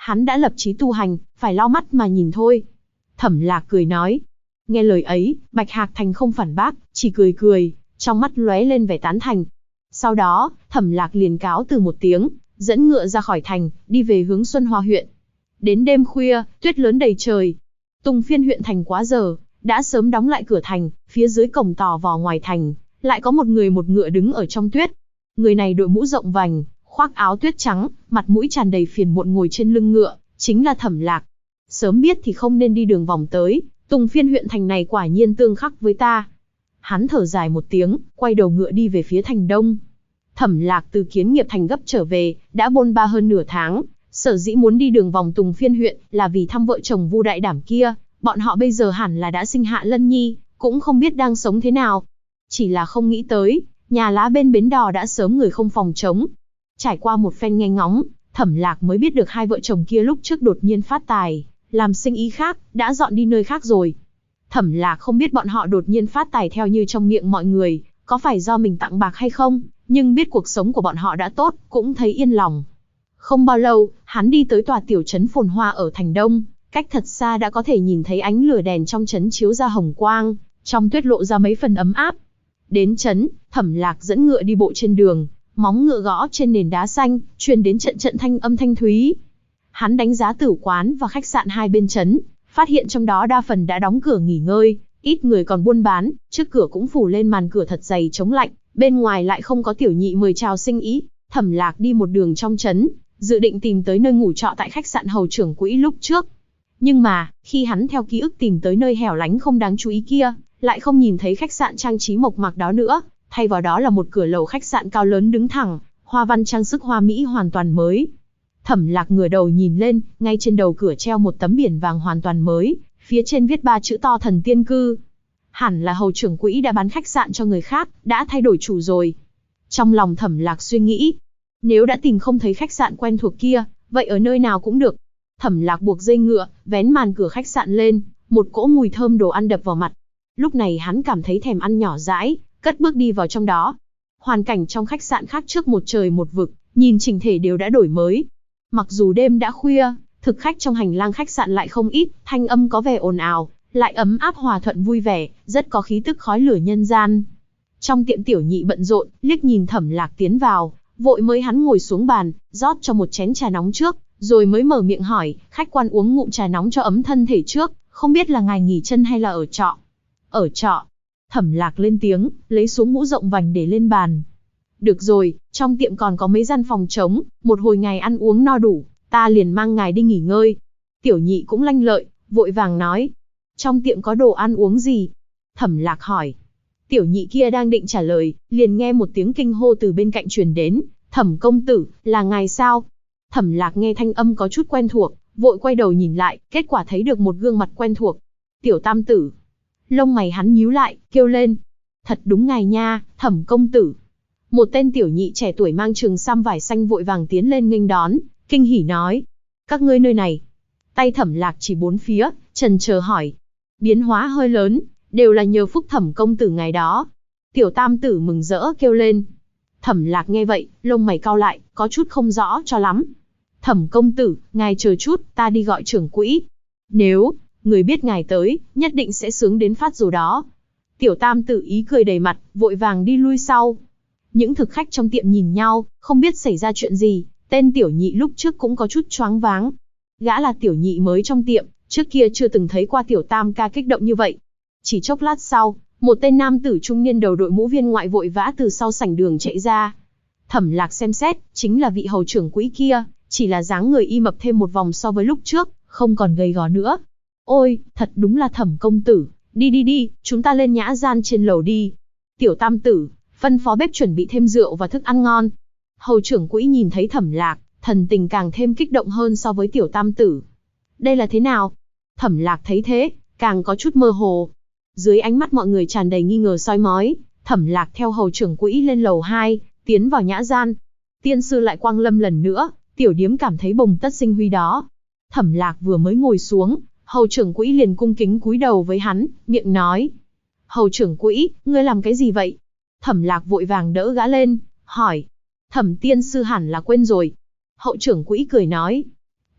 hắn đã lập chí tu hành, phải lau mắt mà nhìn thôi. Thẩm Lạc cười nói. Nghe lời ấy, Bạch Hạc Thành không phản bác, chỉ cười cười, trong mắt lóe lên vẻ tán thành. Sau đó, Thẩm Lạc liền cáo từ một tiếng, dẫn ngựa ra khỏi thành, đi về hướng Xuân Hoa huyện. Đến đêm khuya, tuyết lớn đầy trời. Tùng Phiên huyện thành quá giờ, đã sớm đóng lại cửa thành, phía dưới cổng tò vò ngoài thành, lại có một người một ngựa đứng ở trong tuyết. Người này đội mũ rộng vành, khoác áo tuyết trắng, mặt mũi tràn đầy phiền muộn ngồi trên lưng ngựa, chính là Thẩm Lạc. Sớm biết thì không nên đi đường vòng tới, Tùng Phiên huyện thành này quả nhiên tương khắc với ta. Hắn thở dài một tiếng, quay đầu ngựa đi về phía thành đông. Thẩm Lạc từ Kiến Nghiệp thành gấp trở về, đã bôn ba hơn nửa tháng, sở dĩ muốn đi đường vòng Tùng Phiên huyện là vì thăm vợ chồng Vu Đại Đảm kia, bọn họ bây giờ hẳn là đã sinh hạ lân nhi, cũng không biết đang sống thế nào. Chỉ là không nghĩ tới, nhà lá bên bến đò đã sớm người không phòng chống. Trải qua một phen nghe ngóng, Thẩm Lạc mới biết được hai vợ chồng kia lúc trước đột nhiên phát tài, làm sinh ý khác, đã dọn đi nơi khác rồi. Thẩm Lạc không biết bọn họ đột nhiên phát tài theo như trong miệng mọi người, có phải do mình tặng bạc hay không, nhưng biết cuộc sống của bọn họ đã tốt, cũng thấy yên lòng. Không bao lâu, hắn đi tới tòa tiểu trấn phồn hoa ở thành đông, cách thật xa đã có thể nhìn thấy ánh lửa đèn trong trấn chiếu ra hồng quang, trong tuyết lộ ra mấy phần ấm áp. Đến trấn, Thẩm Lạc dẫn ngựa đi bộ trên đường, móng ngựa gõ trên nền đá xanh, truyền đến trận trận thanh âm thanh thúy. Hắn đánh giá tử quán và khách sạn hai bên trấn, phát hiện trong đó đa phần đã đóng cửa nghỉ ngơi, ít người còn buôn bán, trước cửa cũng phủ lên màn cửa thật dày chống lạnh, bên ngoài lại không có tiểu nhị mời chào sinh ý. Thẩm Lạc đi một đường trong trấn, dự định tìm tới nơi ngủ trọ tại khách sạn hầu trưởng quỹ lúc trước. Nhưng mà, khi hắn theo ký ức tìm tới nơi hẻo lánh không đáng chú ý kia, lại không nhìn thấy khách sạn trang trí mộc mạc đó nữa, thay vào đó là một cửa lầu khách sạn cao lớn đứng thẳng, hoa văn trang sức hoa mỹ hoàn toàn mới. Thẩm Lạc ngửa đầu nhìn lên, ngay trên đầu cửa treo một tấm biển vàng hoàn toàn mới, phía trên viết 3 chữ to Thần Tiên Cư. Hẳn là hầu trưởng quỹ đã bán khách sạn cho người khác, đã thay đổi chủ rồi. Trong lòng Thẩm Lạc suy nghĩ, nếu đã tìm không thấy khách sạn quen thuộc kia, vậy ở nơi nào cũng được. Thẩm Lạc buộc dây ngựa, vén màn cửa khách sạn lên, một cỗ mùi thơm đồ ăn đập vào mặt. Lúc này hắn cảm thấy thèm ăn nhỏ dãi, cất bước đi vào trong đó. Hoàn cảnh trong khách sạn khác trước một trời một vực, nhìn chỉnh thể đều đã đổi mới. Mặc dù đêm đã khuya, thực khách trong hành lang khách sạn lại không ít, thanh âm có vẻ ồn ào, lại ấm áp hòa thuận vui vẻ, rất có khí tức khói lửa nhân gian. Trong tiệm tiểu nhị bận rộn, liếc nhìn Thẩm Lạc tiến vào, vội mới hắn ngồi xuống bàn, rót cho một chén trà nóng trước, rồi mới mở miệng hỏi, khách quan uống ngụm trà nóng cho ấm thân thể trước, không biết là ngài nghỉ chân hay là ở trọ. Ở trọ. Thẩm Lạc lên tiếng, lấy xuống mũ rộng vành để lên bàn. Được rồi, trong tiệm còn có mấy gian phòng trống, một hồi ngài ăn uống no đủ, ta liền mang ngài đi nghỉ ngơi. Tiểu nhị cũng lanh lợi, vội vàng nói. Trong tiệm có đồ ăn uống gì? Thẩm Lạc hỏi. Tiểu nhị kia đang định trả lời, liền nghe một tiếng kinh hô từ bên cạnh truyền đến. Thẩm công tử, là ngài sao? Thẩm Lạc nghe thanh âm có chút quen thuộc, vội quay đầu nhìn lại, kết quả thấy được một gương mặt quen thuộc. Tiểu tam tử. Lông mày hắn nhíu lại, kêu lên. Thật đúng ngài nha, Thẩm công tử. Một tên tiểu nhị trẻ tuổi mang trường sam vải xanh vội vàng tiến lên nghênh đón, kinh hỉ nói. Các ngươi nơi này. Tay Thẩm Lạc chỉ bốn phía, chần chờ hỏi. Biến hóa hơi lớn, đều là nhờ phúc Thẩm công tử ngài đó. Tiểu tam tử mừng rỡ kêu lên. Thẩm Lạc nghe vậy, lông mày cau lại, có chút không rõ cho lắm. Thẩm công tử, ngài chờ chút, ta đi gọi trưởng quỹ. Nếu, người biết ngài tới, nhất định sẽ sướng đến phát rồi đó. Tiểu tam tử ý cười đầy mặt, vội vàng đi lui sau. Những thực khách trong tiệm nhìn nhau, không biết xảy ra chuyện gì, tên tiểu nhị lúc trước cũng có chút choáng váng. Gã là tiểu nhị mới trong tiệm, trước kia chưa từng thấy qua tiểu tam ca kích động như vậy. Chỉ chốc lát sau, một tên nam tử trung niên đầu đội mũ viên ngoại vội vã từ sau sảnh đường chạy ra. Thẩm Lạc xem xét, chính là vị hầu trưởng quỹ kia, chỉ là dáng người y mập thêm một vòng so với lúc trước, không còn gầy gò nữa. Ôi, thật đúng là Thẩm công tử, đi, chúng ta lên nhã gian trên lầu đi. Tiểu tam tử, phân phó bếp chuẩn bị thêm rượu và thức ăn ngon. Hầu trưởng quỹ nhìn thấy Thẩm Lạc, thần tình càng thêm kích động hơn so với tiểu tam tử. Đây là thế nào? Thẩm Lạc thấy thế, càng có chút mơ hồ. Dưới ánh mắt mọi người tràn đầy nghi ngờ soi mói, Thẩm Lạc theo hầu trưởng quỹ lên lầu 2, tiến vào nhã gian. Tiên sư lại quang lâm lần nữa, tiểu điếm cảm thấy bồng tất sinh huy đó. Thẩm Lạc vừa mới ngồi xuống, hầu trưởng quỹ liền cung kính cúi đầu với hắn, miệng nói. Hầu trưởng quỹ, ngươi làm cái gì vậy? Thẩm Lạc vội vàng đỡ gã lên, hỏi. Thẩm tiên sư hẳn là quên rồi. Hậu trưởng quỹ cười nói.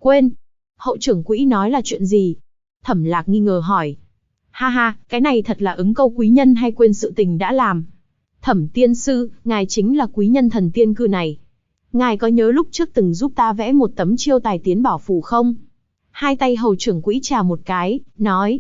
Quên. Hậu trưởng quỹ nói là chuyện gì? Thẩm Lạc nghi ngờ hỏi. Ha ha, cái này thật là ứng câu quý nhân hay quên sự tình đã làm. Thẩm tiên sư, ngài chính là quý nhân thần tiên cư này. Ngài có nhớ lúc trước từng giúp ta vẽ một tấm chiêu tài tiến bảo phù không? Hai tay hầu trưởng quỹ chà một cái, nói.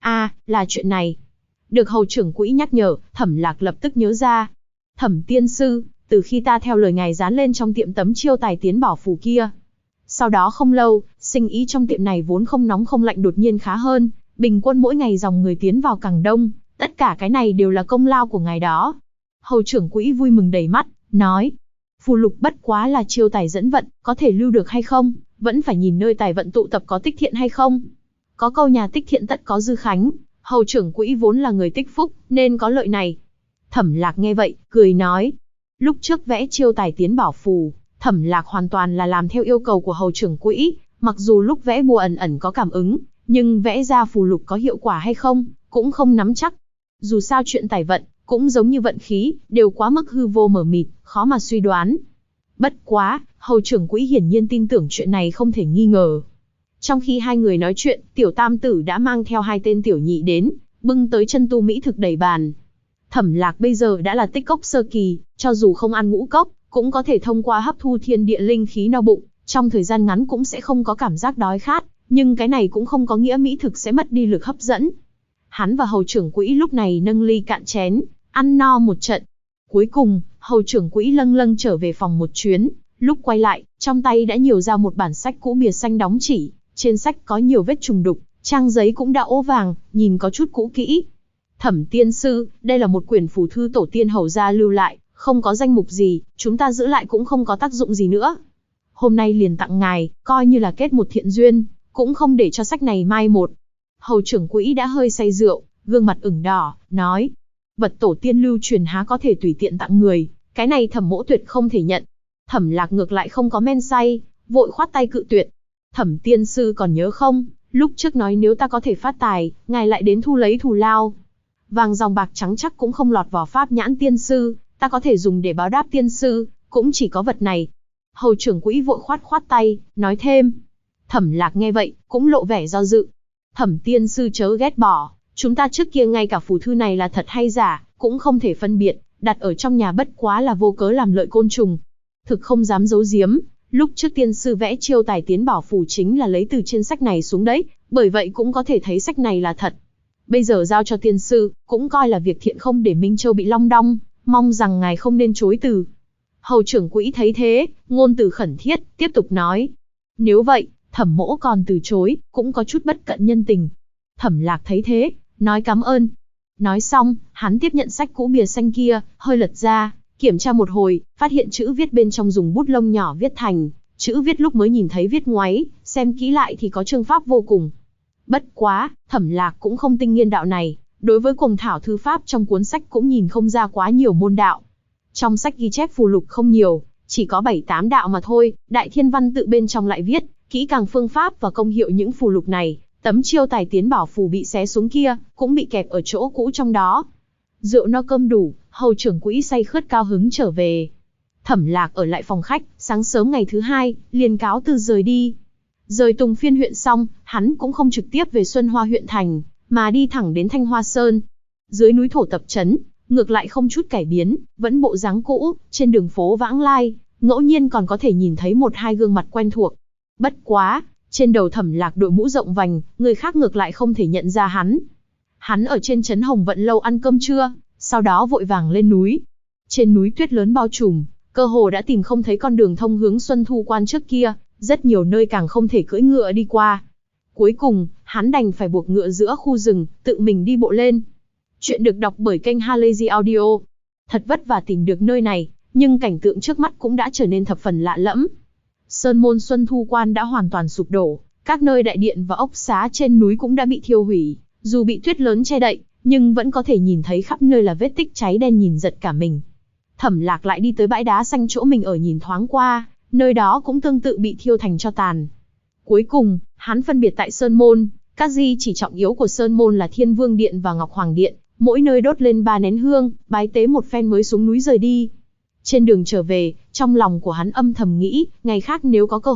Là chuyện này. Được hầu trưởng quỹ nhắc nhở, Thẩm Lạc lập tức nhớ ra. Thẩm tiên sư, từ khi ta theo lời ngài dán lên trong tiệm tấm chiêu tài tiến bảo phù kia. Sau đó không lâu, sinh ý trong tiệm này vốn không nóng không lạnh đột nhiên khá hơn, bình quân mỗi ngày dòng người tiến vào càng đông, tất cả cái này đều là công lao của ngài đó. Hầu trưởng quỹ vui mừng đầy mắt, nói. Phù lục bất quá là chiêu tài dẫn vận, có thể lưu được hay không, vẫn phải nhìn nơi tài vận tụ tập có tích thiện hay không. Có câu nhà tích thiện tất có dư khánh, hầu trưởng quỹ vốn là người tích phúc, nên có lợi này. Thẩm Lạc nghe vậy, cười nói. Lúc trước vẽ chiêu tài tiến bảo phù, Thẩm Lạc hoàn toàn là làm theo yêu cầu của hầu trưởng quỹ, mặc dù lúc vẽ bùa ẩn ẩn có cảm ứng, nhưng vẽ ra phù lục có hiệu quả hay không, cũng không nắm chắc. Dù sao chuyện tài vận, cũng giống như vận khí, đều quá mức hư vô mờ mịt, khó mà suy đoán. Bất quá, hầu trưởng quỹ hiển nhiên tin tưởng chuyện này không thể nghi ngờ. Trong khi hai người nói chuyện, tiểu tam tử đã mang theo hai tên tiểu nhị đến, bưng tới chân tu mỹ thực đầy bàn. Thẩm Lạc bây giờ đã là tích cốc sơ kỳ, cho dù không ăn ngũ cốc, cũng có thể thông qua hấp thu thiên địa linh khí no bụng, trong thời gian ngắn cũng sẽ không có cảm giác đói khát, nhưng cái này cũng không có nghĩa mỹ thực sẽ mất đi lực hấp dẫn. Hắn và hầu trưởng quỹ lúc này nâng ly cạn chén, ăn no một trận. Cuối cùng, hầu trưởng quỹ lâng lâng trở về phòng một chuyến, lúc quay lại, trong tay đã nhiều ra một bản sách cũ bìa xanh đóng chỉ, trên sách có nhiều vết trùng đục, trang giấy cũng đã ố vàng, nhìn có chút cũ kỹ. Thẩm tiên sư, đây là một quyển phù thư tổ tiên hầu gia lưu lại, không có danh mục gì, chúng ta giữ lại cũng không có tác dụng gì nữa. Hôm nay liền tặng ngài, coi như là kết một thiện duyên, cũng không để cho sách này mai một. Hầu trưởng quỹ đã hơi say rượu, gương mặt ửng đỏ, nói. Vật tổ tiên lưu truyền há có thể tùy tiện tặng người, cái này Thẩm mỗ tuyệt không thể nhận. Thẩm Lạc ngược lại không có men say, vội khoát tay cự tuyệt. Thẩm tiên sư còn nhớ không, lúc trước nói nếu ta có thể phát tài, ngài lại đến thu lấy thù lao. Vàng dòng bạc trắng chắc cũng không lọt vào pháp nhãn tiên sư, ta có thể dùng để báo đáp tiên sư, cũng chỉ có vật này. Hầu trưởng quỹ vội khoát tay, nói thêm. Thẩm Lạc nghe vậy, cũng lộ vẻ do dự. Thẩm tiên sư chớ ghét bỏ, chúng ta trước kia ngay cả phù thư này là thật hay giả, cũng không thể phân biệt, đặt ở trong nhà bất quá là vô cớ làm lợi côn trùng. Thực không dám giấu giếm, lúc trước tiên sư vẽ chiêu tài tiến bảo phù chính là lấy từ trên sách này xuống đấy, bởi vậy cũng có thể thấy sách này là thật. Bây giờ giao cho tiên sư, cũng coi là việc thiện không để Minh Châu bị long đong, mong rằng ngài không nên chối từ. Hầu trưởng quỹ thấy thế, ngôn từ khẩn thiết, tiếp tục nói. Nếu vậy, Thẩm mỗ còn từ chối, cũng có chút bất cận nhân tình. Thẩm Lạc thấy thế, nói cảm ơn. Nói xong, hắn tiếp nhận sách cũ bìa xanh kia, hơi lật ra, kiểm tra một hồi, phát hiện chữ viết bên trong dùng bút lông nhỏ viết thành, chữ viết lúc mới nhìn thấy viết ngoáy, xem kỹ lại thì có chương pháp vô cùng. Bất quá, Thẩm Lạc cũng không tinh nghiên đạo này, đối với cuồng thảo thư pháp trong cuốn sách cũng nhìn không ra quá nhiều môn đạo. Trong sách ghi chép phù lục không nhiều, chỉ có 7-8 đạo mà thôi, Đại Thiên Văn tự bên trong lại viết kỹ càng phương pháp và công hiệu những phù lục này. Tấm chiêu tài tiến bảo phù bị xé xuống kia, cũng bị kẹp ở chỗ cũ trong đó. Rượu no cơm đủ, hầu trưởng quỹ say khướt cao hứng trở về. Thẩm Lạc ở lại phòng khách, sáng sớm ngày thứ hai, liền cáo từ rời đi. Rời Tùng Phiên huyện xong, hắn cũng không trực tiếp về Xuân Hoa huyện thành, mà đi thẳng đến Thanh Hoa Sơn. Dưới núi thổ tập trấn, ngược lại không chút cải biến, vẫn bộ dáng cũ, trên đường phố vãng lai, ngẫu nhiên còn có thể nhìn thấy 1-2 gương mặt quen thuộc. Bất quá, trên đầu Thẩm Lạc đội mũ rộng vành, người khác ngược lại không thể nhận ra hắn. Hắn ở trên trấn Hồng Vận lâu ăn cơm trưa, sau đó vội vàng lên núi. Trên núi tuyết lớn bao trùm, cơ hồ đã tìm không thấy con đường thông hướng Xuân Thu Quan trước kia, rất nhiều nơi càng không thể cưỡi ngựa đi qua. Cuối cùng, hắn đành phải buộc ngựa giữa khu rừng, tự mình đi bộ lên. Chuyện được đọc bởi kênh Halazy Audio. Thật vất vả tìm được nơi này, nhưng cảnh tượng trước mắt cũng đã trở nên thập phần lạ lẫm. Sơn môn Xuân Thu Quan đã hoàn toàn sụp đổ, các nơi đại điện và ốc xá trên núi cũng đã bị thiêu hủy, dù bị tuyết lớn che đậy, nhưng vẫn có thể nhìn thấy khắp nơi là vết tích cháy đen nhìn giật cả mình. Thẩm Lạc lại đi tới bãi đá xanh chỗ mình ở nhìn thoáng qua, nơi đó cũng tương tự bị thiêu thành tro tàn. Cuối cùng, hắn phân biệt tại Sơn môn, các di chỉ trọng yếu của Sơn môn là Thiên Vương Điện và Ngọc Hoàng Điện, mỗi nơi đốt lên 3 nén hương, bái tế một phen mới xuống núi rời đi. Trên đường trở về, trong lòng của hắn âm thầm nghĩ, ngày khác nếu có cơ hội,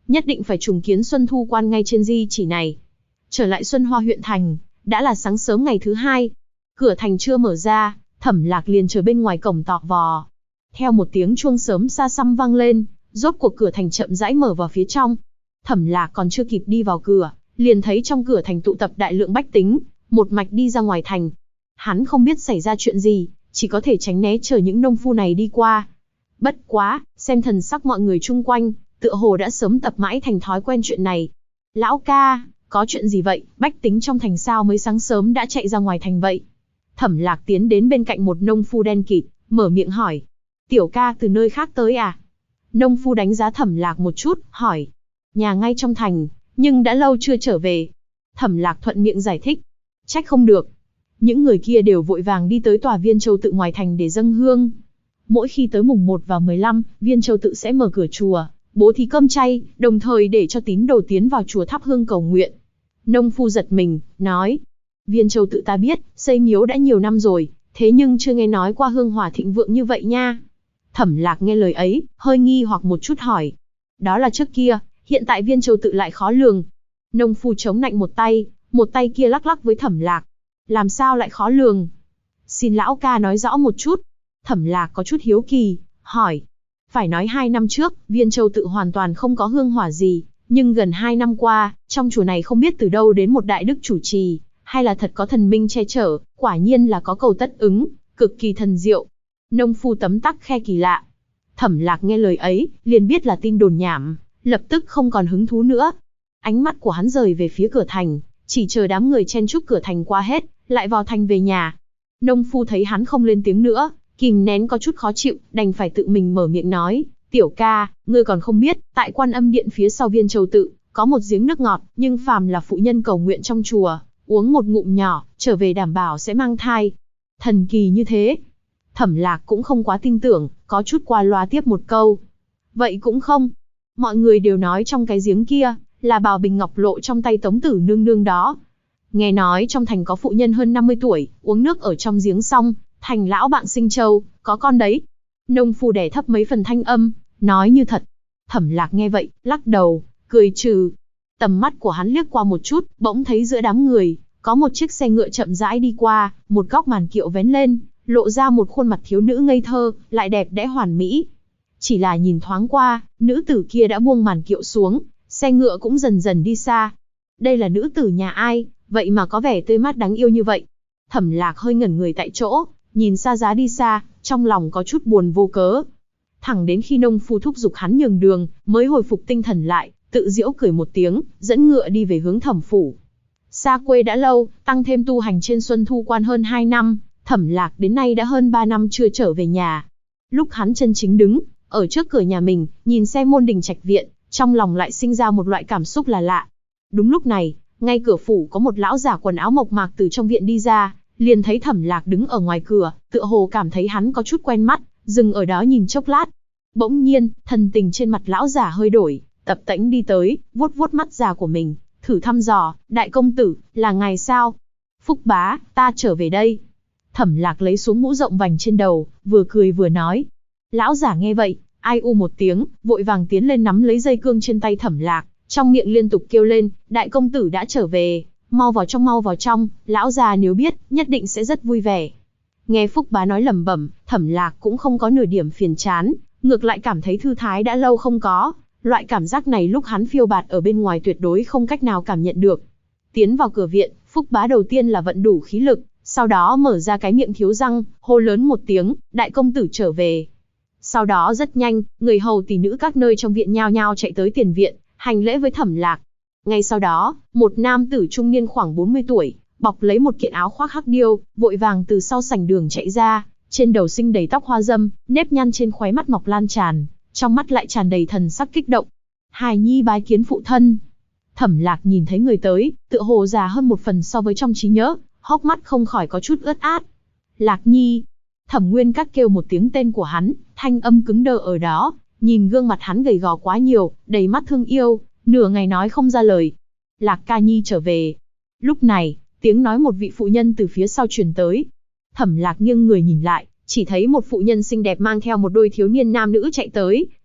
nhất định phải trùng kiến Xuân Thu Quan ngay trên di chỉ này. Trở lại Xuân Hoa huyện thành, đã là sáng sớm ngày thứ hai. Cửa thành chưa mở ra, Thẩm Lạc liền chờ bên ngoài cổng tọ vò. Theo một tiếng chuông sớm xa xăm vang lên, rốt cuộc cửa thành chậm rãi mở vào phía trong. Thẩm Lạc còn chưa kịp đi vào cửa, liền thấy trong cửa thành tụ tập đại lượng bách tính, một mạch đi ra ngoài thành. Hắn không biết xảy ra chuyện gì, chỉ có thể tránh né chờ những nông phu này đi qua. Bất quá, xem thần sắc mọi người chung quanh, tựa hồ đã sớm tập mãi thành thói quen chuyện này. Lão ca, có chuyện gì vậy? Bách tính trong thành sao mới sáng sớm đã chạy ra ngoài thành vậy? Thẩm Lạc tiến đến bên cạnh một nông phu đen kịt, mở miệng hỏi. Tiểu ca từ nơi khác tới à? Nông phu đánh giá Thẩm Lạc một chút, hỏi. Nhà ngay trong thành, nhưng đã lâu chưa trở về. Thẩm Lạc thuận miệng giải thích. Trách không được. Những người kia đều vội vàng đi tới tòa Viên Châu Tự ngoài thành để dâng hương. Mỗi khi tới mùng 1 và 15, Viên Châu Tự sẽ mở cửa chùa, bố thí cơm chay, đồng thời để cho tín đồ tiến vào chùa thắp hương cầu nguyện. Nông phu giật mình, nói. Viên Châu Tự ta biết, xây miếu đã nhiều năm rồi, thế nhưng chưa nghe nói qua hương hỏa thịnh vượng như vậy nha. Thẩm Lạc nghe lời ấy, hơi nghi hoặc một chút hỏi. Đó là trước kia, hiện tại Viên Châu Tự lại khó lường. Nông phu chống nạnh một tay kia lắc lắc với Thẩm Lạc. Làm sao lại khó lường? Xin lão ca nói rõ một chút. Thẩm Lạc có chút hiếu kỳ, hỏi. Phải nói 2 năm trước, Viên Châu Tự hoàn toàn không có hương hỏa gì, nhưng gần 2 năm qua, trong chùa này không biết từ đâu đến một đại đức chủ trì, hay là thật có thần minh che chở, quả nhiên là có cầu tất ứng, cực kỳ thần diệu. Nông phu tấm tắc khe kỳ lạ. Thẩm Lạc nghe lời ấy, liền biết là tin đồn nhảm, lập tức không còn hứng thú nữa. Ánh mắt của hắn rời về phía cửa thành, chỉ chờ đám người chen chúc cửa thành qua hết, lại vào thành về nhà. Nông phu thấy hắn không lên tiếng nữa, kìm nén có chút khó chịu, đành phải tự mình mở miệng nói. Tiểu ca, ngươi còn không biết, tại Quan Âm Điện phía sau Viên Châu Tự, có một giếng nước ngọt, nhưng phàm là phụ nhân cầu nguyện trong chùa, uống một ngụm nhỏ, trở về đảm bảo sẽ mang thai. Thần kỳ như thế. Thẩm Lạc cũng không quá tin tưởng, có chút qua loa tiếp một câu. Vậy cũng không. Mọi người đều nói trong cái giếng kia, là bảo bình ngọc lộ trong tay Tống Tử nương nương đó. Nghe nói trong thành có phụ nhân hơn 50 tuổi, uống nước ở trong giếng xong, thành lão bạn sinh trâu, có con đấy. Nông phu đè thấp mấy phần thanh âm, nói như thật. Thẩm Lạc nghe vậy, lắc đầu, cười trừ. Tầm mắt của hắn liếc qua một chút, bỗng thấy giữa đám người, có một chiếc xe ngựa chậm rãi đi qua, một góc màn kiệu vén lên, lộ ra một khuôn mặt thiếu nữ ngây thơ, lại đẹp đẽ hoàn mỹ. Chỉ là nhìn thoáng qua, nữ tử kia đã buông màn kiệu xuống, xe ngựa cũng dần dần đi xa. Đây là nữ tử nhà ai, vậy mà có vẻ tươi mát đáng yêu như vậy? Thẩm Lạc hơi ngẩn người tại chỗ, nhìn xa giá đi xa, trong lòng có chút buồn vô cớ. Thẳng đến khi nông phu thúc giục hắn nhường đường, mới hồi phục tinh thần lại, tự giễu cười một tiếng, dẫn ngựa đi về hướng Thẩm phủ. Xa quê đã lâu, tăng thêm tu hành trên Xuân Thu Quan hơn 2 năm, Thẩm Lạc đến nay đã hơn 3 năm chưa trở về nhà. Lúc hắn chân chính đứng ở trước cửa nhà mình, nhìn xem môn đình trạch viện, trong lòng lại sinh ra một loại cảm xúc là lạ. Đúng lúc này, ngay cửa phủ có một lão giả quần áo mộc mạc từ trong viện đi ra, liền thấy Thẩm Lạc đứng ở ngoài cửa, tựa hồ cảm thấy hắn có chút quen mắt, dừng ở đó nhìn chốc lát. Bỗng nhiên, thần tình trên mặt lão giả hơi đổi, tập tễnh đi tới, vuốt vuốt mắt già của mình, thử thăm dò, đại công tử, là ngài sao? Phúc bá, ta trở về đây. Thẩm Lạc lấy xuống mũ rộng vành trên đầu, vừa cười vừa nói. Lão giả nghe vậy, ai u một tiếng, vội vàng tiến lên nắm lấy dây cương trên tay Thẩm Lạc, trong miệng liên tục kêu lên, đại công tử đã trở về, mau vào trong, lão già nếu biết, nhất định sẽ rất vui vẻ. Nghe Phúc bá nói lẩm bẩm, Thẩm Lạc cũng không có nửa điểm phiền chán, ngược lại cảm thấy thư thái đã lâu không có, loại cảm giác này lúc hắn phiêu bạt ở bên ngoài tuyệt đối không cách nào cảm nhận được. Tiến vào cửa viện, Phúc bá đầu tiên là vận đủ khí lực, sau đó mở ra cái miệng thiếu răng, hô lớn một tiếng, đại công tử trở về. Sau đó rất nhanh, người hầu tỷ nữ các nơi trong viện nhao nhao chạy tới tiền viện, hành lễ với Thẩm Lạc. Ngay sau đó, một nam tử trung niên khoảng 40 tuổi, bọc lấy một kiện áo khoác hắc điêu, vội vàng từ sau sảnh đường chạy ra, trên đầu sinh đầy tóc hoa dâm, nếp nhăn trên khóe mắt mọc lan tràn, trong mắt lại tràn đầy thần sắc kích động. Hài nhi bái kiến phụ thân. Thẩm Lạc nhìn thấy người tới, tựa hồ già hơn một phần so với trong trí nhớ, hốc mắt không khỏi có chút ướt át. Lạc nhi. Thẩm Nguyên Các kêu một tiếng tên của hắn, thanh âm cứng đờ ở đó, nhìn gương mặt hắn gầy gò quá nhiều, đầy mắt thương yêu, nửa ngày nói không ra lời. Lạc ca nhi trở về. Lúc này, tiếng nói một vị phụ nhân từ phía sau truyền tới. Thẩm Lạc nghiêng người nhìn lại, chỉ thấy một phụ nhân xinh đẹp mang theo một đôi thiếu niên nam nữ chạy tới,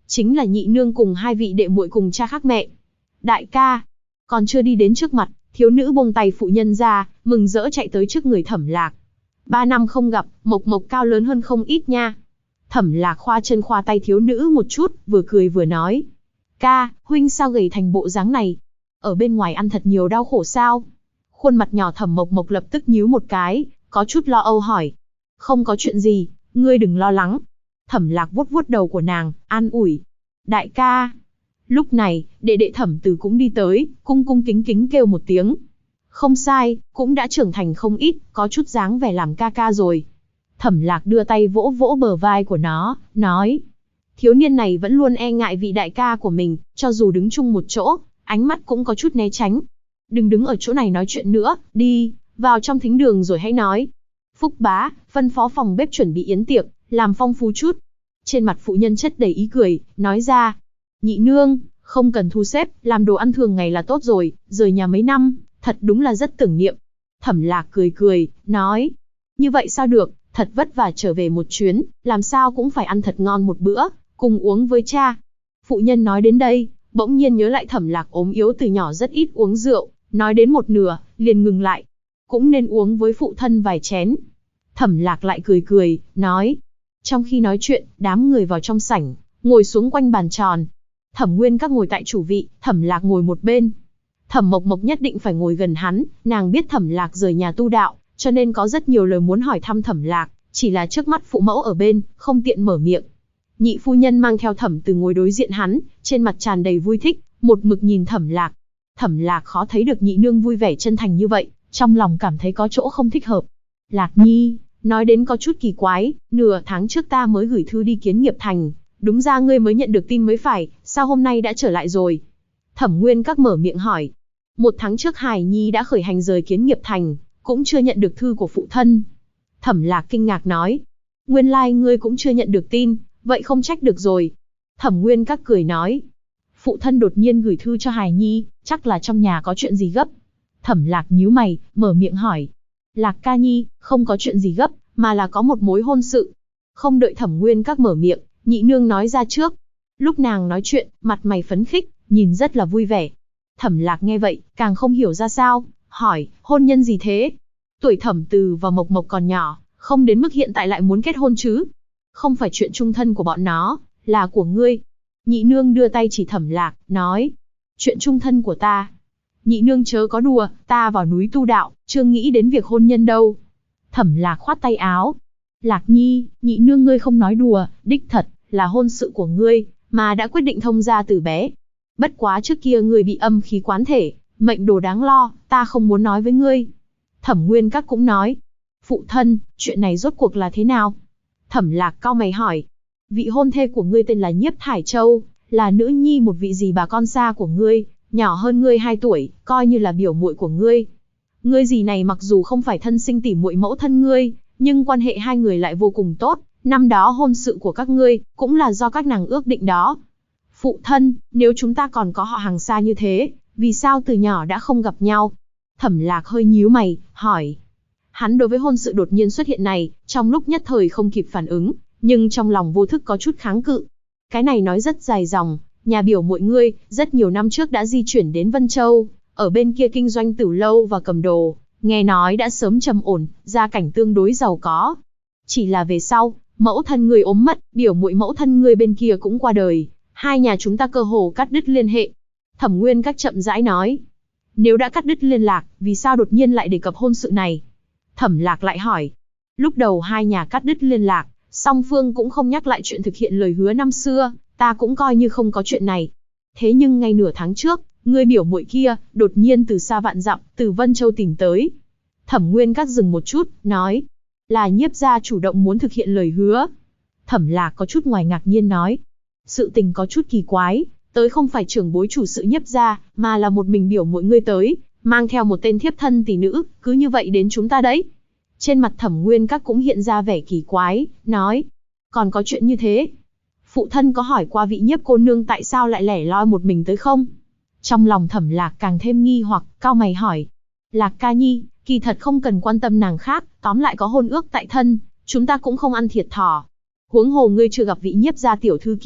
chính là nhị nương cùng hai vị đệ muội cùng cha khác mẹ. Đại ca, còn chưa đi đến trước mặt, thiếu nữ buông tay phụ nhân ra, mừng rỡ chạy tới trước người Thẩm Lạc. 3 năm không gặp, Mộc Mộc cao lớn hơn không ít nha. Thẩm Lạc khoa chân khoa tay thiếu nữ một chút, vừa cười vừa nói. Ca, huynh sao gầy thành bộ dáng này? Ở bên ngoài ăn thật nhiều đau khổ sao? Khuôn mặt nhỏ Thẩm Mộc Mộc lập tức nhíu một cái, có chút lo âu hỏi. Không có chuyện gì, ngươi đừng lo lắng. Thẩm Lạc vuốt vuốt đầu của nàng, an ủi. Đại ca. Lúc này, đệ đệ Thẩm Từ cũng đi tới, cung cung kính kính kêu một tiếng. Không sai, cũng đã trưởng thành không ít, có chút dáng vẻ làm ca ca rồi. Thẩm Lạc đưa tay vỗ vỗ bờ vai của nó, nói. Thiếu niên này vẫn luôn e ngại vị đại ca của mình, cho dù đứng chung một chỗ, ánh mắt cũng có chút né tránh. Đừng đứng ở chỗ này nói chuyện nữa, đi, vào trong thính đường rồi hãy nói. Phúc bá, phân phó phòng bếp chuẩn bị yến tiệc, làm phong phú chút. Trên mặt phụ nhân chất đầy ý cười, nói ra. Nhị nương, không cần thu xếp, làm đồ ăn thường ngày là tốt rồi, rời nhà mấy năm, thật đúng là rất tưởng niệm. Thẩm Lạc cười cười, nói. Như vậy sao được, thật vất vả trở về một chuyến, làm sao cũng phải ăn thật ngon một bữa, cùng uống với cha. Phụ nhân nói đến đây, bỗng nhiên nhớ lại Thẩm Lạc ốm yếu từ nhỏ rất ít uống rượu, nói đến một nửa, liền ngừng lại. Cũng nên uống với phụ thân vài chén. Thẩm Lạc lại cười cười, nói. Trong khi nói chuyện, đám người vào trong sảnh, ngồi xuống quanh bàn tròn. Thẩm Nguyên các ngồi tại chủ vị, Thẩm Lạc ngồi một bên. Thẩm Mộc Mộc nhất định phải ngồi gần hắn, nàng biết Thẩm Lạc rời nhà tu đạo, cho nên có rất nhiều lời muốn hỏi thăm Thẩm Lạc, chỉ là trước mắt phụ mẫu ở bên, không tiện mở miệng. Nhị phu nhân mang theo Thẩm Từ ngồi đối diện hắn, trên mặt tràn đầy vui thích, một mực nhìn Thẩm Lạc. Thẩm Lạc khó thấy được nhị nương vui vẻ chân thành như vậy, trong lòng cảm thấy có chỗ không thích hợp. Lạc Nhi, nói đến có chút kỳ quái, nửa tháng trước ta mới gửi thư đi Kiến Nghiệp Thành, đúng ra ngươi mới nhận được tin mới phải, sao hôm nay đã trở lại rồi? Thẩm Nguyên các mở miệng hỏi. 1 tháng trước Hải Nhi đã khởi hành rời Kiến Nghiệp Thành, cũng chưa nhận được thư của phụ thân. Thẩm Lạc kinh ngạc nói. Nguyên lai ngươi cũng chưa nhận được tin, vậy không trách được rồi. Thẩm Nguyên các cười nói. Phụ thân đột nhiên gửi thư cho Hải Nhi, chắc là trong nhà có chuyện gì gấp. Thẩm Lạc nhíu mày, mở miệng hỏi. Lạc ca nhi, không có chuyện gì gấp, mà là có một mối hôn sự. Không đợi Thẩm Nguyên các mở miệng, nhị nương nói ra trước. Lúc nàng nói chuyện, mặt mày phấn khích, nhìn rất là vui vẻ. Thẩm Lạc nghe vậy, càng không hiểu ra sao, hỏi, hôn nhân gì thế? Tuổi Thẩm Từ và Mộc Mộc còn nhỏ, không đến mức hiện tại lại muốn kết hôn chứ. Không phải chuyện chung thân của bọn nó, là của ngươi. Nhị nương đưa tay chỉ Thẩm Lạc, nói, chuyện chung thân của ta. Nhị nương chớ có đùa, ta vào núi tu đạo, chưa nghĩ đến việc hôn nhân đâu. Thẩm Lạc khoát tay áo. Lạc Nhi, nhị nương ngươi không nói đùa, đích thật, là hôn sự của ngươi, mà đã quyết định thông gia từ bé. Bất quá trước kia ngươi bị âm khí quán thể, mệnh đồ đáng lo, ta không muốn nói với ngươi. Thẩm Nguyên các cũng nói. Phụ thân, chuyện này rốt cuộc là thế nào? Thẩm Lạc cau mày hỏi. Vị hôn thê của ngươi tên là Nhiếp Thải Châu, là nữ nhi một vị dì bà con xa của ngươi, nhỏ hơn ngươi 2 tuổi, coi như là biểu muội của ngươi. Ngươi dì này mặc dù không phải thân sinh tỉ muội mẫu thân ngươi, nhưng quan hệ hai người lại vô cùng tốt, năm đó hôn sự của các ngươi, cũng là do các nàng ước định đó. Phụ thân, nếu chúng ta còn có họ hàng xa như thế, vì sao từ nhỏ đã không gặp nhau? Thẩm Lạc hơi nhíu mày, hỏi. Hắn đối với hôn sự đột nhiên xuất hiện này, trong lúc nhất thời không kịp phản ứng, nhưng trong lòng vô thức có chút kháng cự. Cái này nói rất dài dòng, nhà biểu muội ngươi, rất nhiều năm trước đã di chuyển đến Vân Châu, ở bên kia kinh doanh tửu lâu và cầm đồ, nghe nói đã sớm trầm ổn, gia cảnh tương đối giàu có. Chỉ là về sau, mẫu thân ngươi ốm mất, biểu muội mẫu thân ngươi bên kia cũng qua đời, hai nhà chúng ta cơ hồ cắt đứt liên hệ. Thẩm Nguyên các chậm rãi nói. Nếu đã cắt đứt liên lạc, vì sao đột nhiên lại đề cập hôn sự này? Thẩm Lạc lại hỏi. Lúc đầu hai nhà cắt đứt liên lạc, song phương cũng không nhắc lại chuyện thực hiện lời hứa năm xưa, ta cũng coi như không có chuyện này. Thế nhưng ngay nửa tháng trước, ngươi biểu muội kia, đột nhiên từ xa vạn dặm, từ Vân Châu tìm tới. Thẩm Nguyên các dừng một chút, nói. Là Nhiếp gia chủ động muốn thực hiện lời hứa. Thẩm Lạc có chút ngoài ngạc nhiên nói. Sự tình có chút kỳ quái, tới không phải trưởng bối chủ sự Nhiếp gia, mà là một mình biểu muội ngươi tới, mang theo một tên thiếp thân tỷ nữ, cứ như vậy đến chúng ta đấy. Trên mặt Thẩm Nguyên các cũng hiện ra vẻ kỳ quái, nói. Còn có chuyện như thế. Phụ thân có hỏi qua vị Nhiếp cô nương tại sao lại lẻ loi một mình tới không? Trong lòng Thẩm Lạc càng thêm nghi hoặc, cau mày hỏi. Lạc ca nhi, kỳ thật không cần quan tâm nàng khác, tóm lại có hôn ước tại thân, chúng ta cũng không ăn thiệt thòi. Huống hồ ngươi chưa gặp vị Nhiếp gia tiểu thư kia,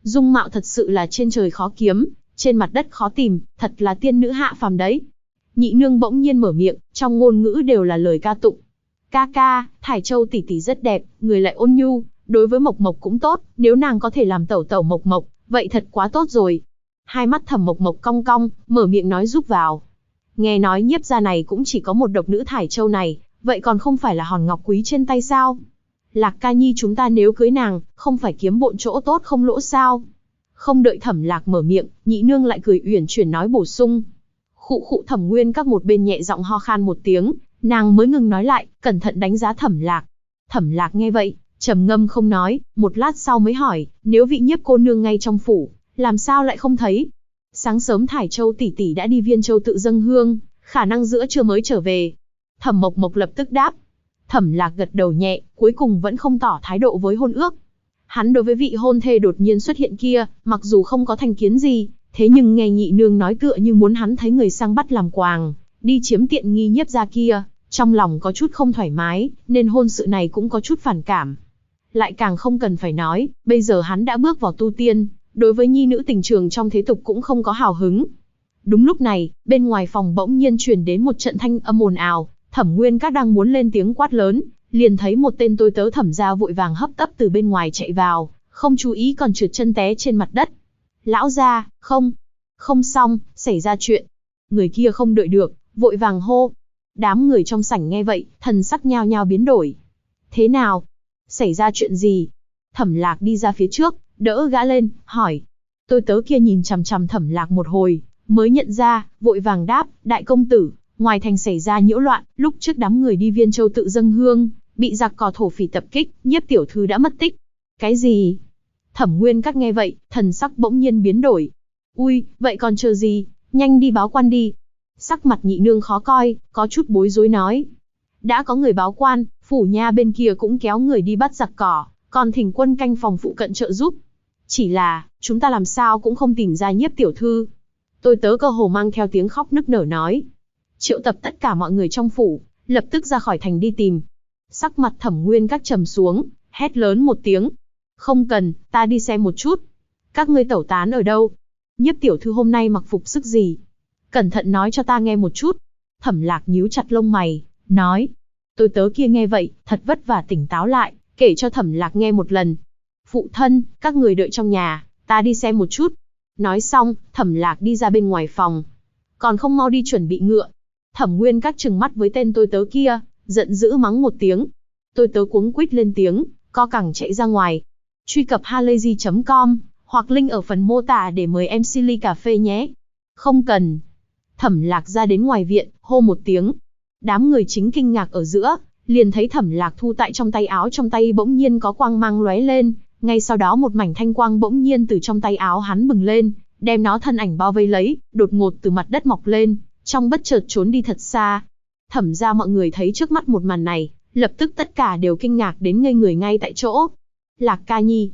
dung mạo thật sự là trên trời khó kiếm, trên mặt đất khó tìm, thật là tiên nữ hạ phàm đấy. Nhị nương bỗng nhiên mở miệng, trong ngôn ngữ đều là lời ca tụng. Ca ca, Thải Châu tỷ tỷ rất đẹp, người lại ôn nhu, đối với Mộc Mộc cũng tốt, nếu nàng có thể làm tẩu tẩu Mộc Mộc, vậy thật quá tốt rồi. Hai mắt Thẩm Mộc Mộc cong cong, mở miệng nói giúp vào. Nghe nói Nhiếp gia này cũng chỉ có một độc nữ Thải Châu này, vậy còn không phải là hòn ngọc quý trên tay sao? Lạc ca nhi chúng ta nếu cưới nàng, không phải kiếm bộn chỗ tốt không lỗ sao? Không đợi Thẩm Lạc mở miệng, nhị nương lại cười uyển chuyển nói bổ sung. Khụ khụ Thẩm Nguyên các một bên nhẹ giọng ho khan một tiếng, nàng mới ngừng nói lại, cẩn thận đánh giá Thẩm Lạc. Thẩm Lạc nghe vậy, trầm ngâm không nói, một lát sau mới hỏi, nếu vị Nhiếp cô nương ngay trong phủ, làm sao lại không thấy? Sáng sớm Thải Châu tỷ tỷ đã đi Viên Châu tự dâng hương, khả năng giữa trưa mới trở về. Thẩm Mộc Mộc lập tức đáp. Thẩm Lạc gật đầu nhẹ, cuối cùng vẫn không tỏ thái độ với hôn ước. Hắn đối với vị hôn thê đột nhiên xuất hiện kia, mặc dù không có thành kiến gì, thế nhưng nghe nhị nương nói tựa như muốn hắn thấy người sang bắt làm quàng, đi chiếm tiện nghi Nhiếp gia kia, trong lòng có chút không thoải mái, nên hôn sự này cũng có chút phản cảm. Lại càng không cần phải nói, bây giờ hắn đã bước vào tu tiên, đối với nhi nữ tình trường trong thế tục cũng không có hào hứng. Đúng lúc này, bên ngoài phòng bỗng nhiên truyền đến một trận thanh âm ồn ào, Thẩm Nguyên các đang muốn lên tiếng quát lớn, liền thấy một tên tôi tớ Thẩm gia vội vàng hấp tấp từ bên ngoài chạy vào, không chú ý còn trượt chân té trên mặt đất. Lão gia, không xong, xảy ra chuyện. Người kia không đợi được, vội vàng hô. Đám người trong sảnh nghe vậy, thần sắc nhao nhao biến đổi. Thế nào? Xảy ra chuyện gì? Thẩm Lạc đi ra phía trước, đỡ gã lên, hỏi. Tôi tớ kia nhìn chằm chằm Thẩm Lạc một hồi, mới nhận ra, vội vàng đáp, đại công tử, ngoài thành xảy ra nhiễu loạn, lúc trước đám người đi Viên Châu tự dâng hương, bị giặc cò thổ phỉ tập kích, Nhiếp tiểu thư đã mất tích. Cái gì? Thẩm Nguyên các nghe vậy, thần sắc bỗng nhiên biến đổi. Ui, vậy còn chờ gì, nhanh đi báo quan đi. Sắc mặt nhị nương khó coi, có chút bối rối nói. Đã có người báo quan, phủ nha bên kia cũng kéo người đi bắt giặc cỏ, còn thỉnh quân canh phòng phụ cận trợ giúp. Chỉ là, chúng ta làm sao cũng không tìm ra Nhiếp tiểu thư. Tôi tớ cơ hồ mang theo tiếng khóc nức nở nói. Triệu tập tất cả mọi người trong phủ, lập tức ra khỏi thành đi tìm. Sắc mặt Thẩm Nguyên các trầm xuống, hét lớn một tiếng. Không cần, ta đi xem một chút. Các ngươi tẩu tán ở đâu? Nhiếp tiểu thư hôm nay mặc phục sức gì? Cẩn thận nói cho ta nghe một chút. Thẩm Lạc nhíu chặt lông mày, nói. Tôi tớ kia nghe vậy, thật vất vả tỉnh táo lại, kể cho Thẩm Lạc nghe một lần. Phụ thân, các người đợi trong nhà, ta đi xem một chút. Nói xong, Thẩm Lạc đi ra bên ngoài phòng. Còn không mau đi chuẩn bị ngựa. Thẩm Nguyên các trừng mắt với tên tôi tớ kia, giận dữ mắng một tiếng. Tôi tớ cuống quýt lên tiếng, co cẳng chạy ra ngoài. Truy cập halayzi.com, hoặc link ở phần mô tả để mời em Silly cà phê nhé. Không cần. Thẩm Lạc ra đến ngoài viện, hô một tiếng. Đám người chính kinh ngạc ở giữa, liền thấy Thẩm Lạc thu tại trong tay áo, trong tay bỗng nhiên có quang mang lóe lên, ngay sau đó một mảnh thanh quang bỗng nhiên từ trong tay áo hắn bừng lên, đem nó thân ảnh bao vây lấy, đột ngột từ mặt đất mọc lên, trong bất chợt trốn đi thật xa. Thẩm ra mọi người thấy trước mắt một màn này, lập tức tất cả đều kinh ngạc đến ngây người ngay tại chỗ. Lạc ca nhi,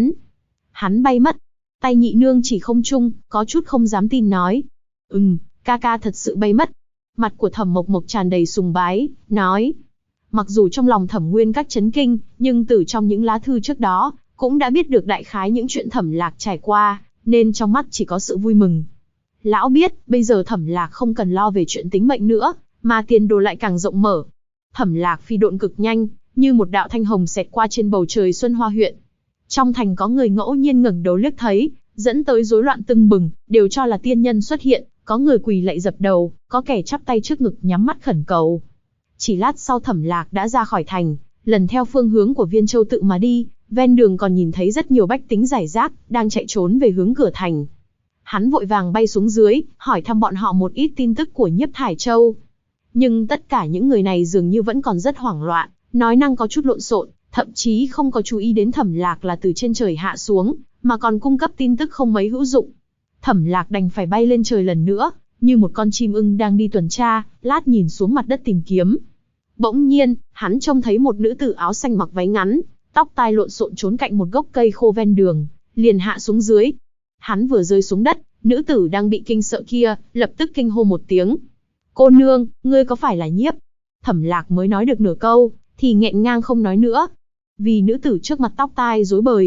hắn bay mất. Tay nhị nương chỉ không trung, có chút không dám tin nói. Ca ca thật sự bay mất. Mặt của Thẩm Mộc Mộc tràn đầy sùng bái, nói. Mặc dù trong lòng Thẩm Nguyên các chấn kinh, nhưng từ trong những lá thư trước đó, cũng đã biết được đại khái những chuyện Thẩm Lạc trải qua, nên trong mắt chỉ có sự vui mừng. Lão biết, bây giờ Thẩm Lạc không cần lo về chuyện tính mệnh nữa, mà tiền đồ lại càng rộng mở. Thẩm Lạc phi độn cực nhanh, như một đạo thanh hồng xẹt qua trên bầu trời Xuân Hoa huyện. Trong thành có người ngẫu nhiên ngẩng đầu liếc thấy, dẫn tới rối loạn tưng bừng, đều cho là tiên nhân xuất hiện, có người quỳ lạy dập đầu, có kẻ chắp tay trước ngực nhắm mắt khẩn cầu. Chỉ lát sau Thẩm Lạc đã ra khỏi thành, lần theo phương hướng của Viên Châu tự mà đi, ven đường còn nhìn thấy rất nhiều bách tính rải rác, đang chạy trốn về hướng cửa thành. Hắn vội vàng bay xuống dưới, hỏi thăm bọn họ một ít tin tức của Nhiếp Thải Châu. Nhưng tất cả những người này dường như vẫn còn rất hoảng loạn, nói năng có chút lộn xộn, thậm chí không có chú ý đến Thẩm Lạc là từ trên trời hạ xuống, mà còn cung cấp tin tức không mấy hữu dụng. Thẩm Lạc đành phải bay lên trời lần nữa, như một con chim ưng đang đi tuần tra, lát nhìn xuống mặt đất tìm kiếm. Bỗng nhiên, hắn trông thấy một nữ tử áo xanh mặc váy ngắn, tóc tai lộn xộn trốn cạnh một gốc cây khô ven đường, liền hạ xuống dưới. Hắn vừa rơi xuống đất, nữ tử đang bị kinh sợ kia, lập tức kinh hô một tiếng. Cô nương, ngươi có phải là Nhiếp? Thẩm Lạc mới nói được nửa câu, thì nghẹn ngang không nói nữa. Vì nữ tử trước mặt tóc tai rối bời,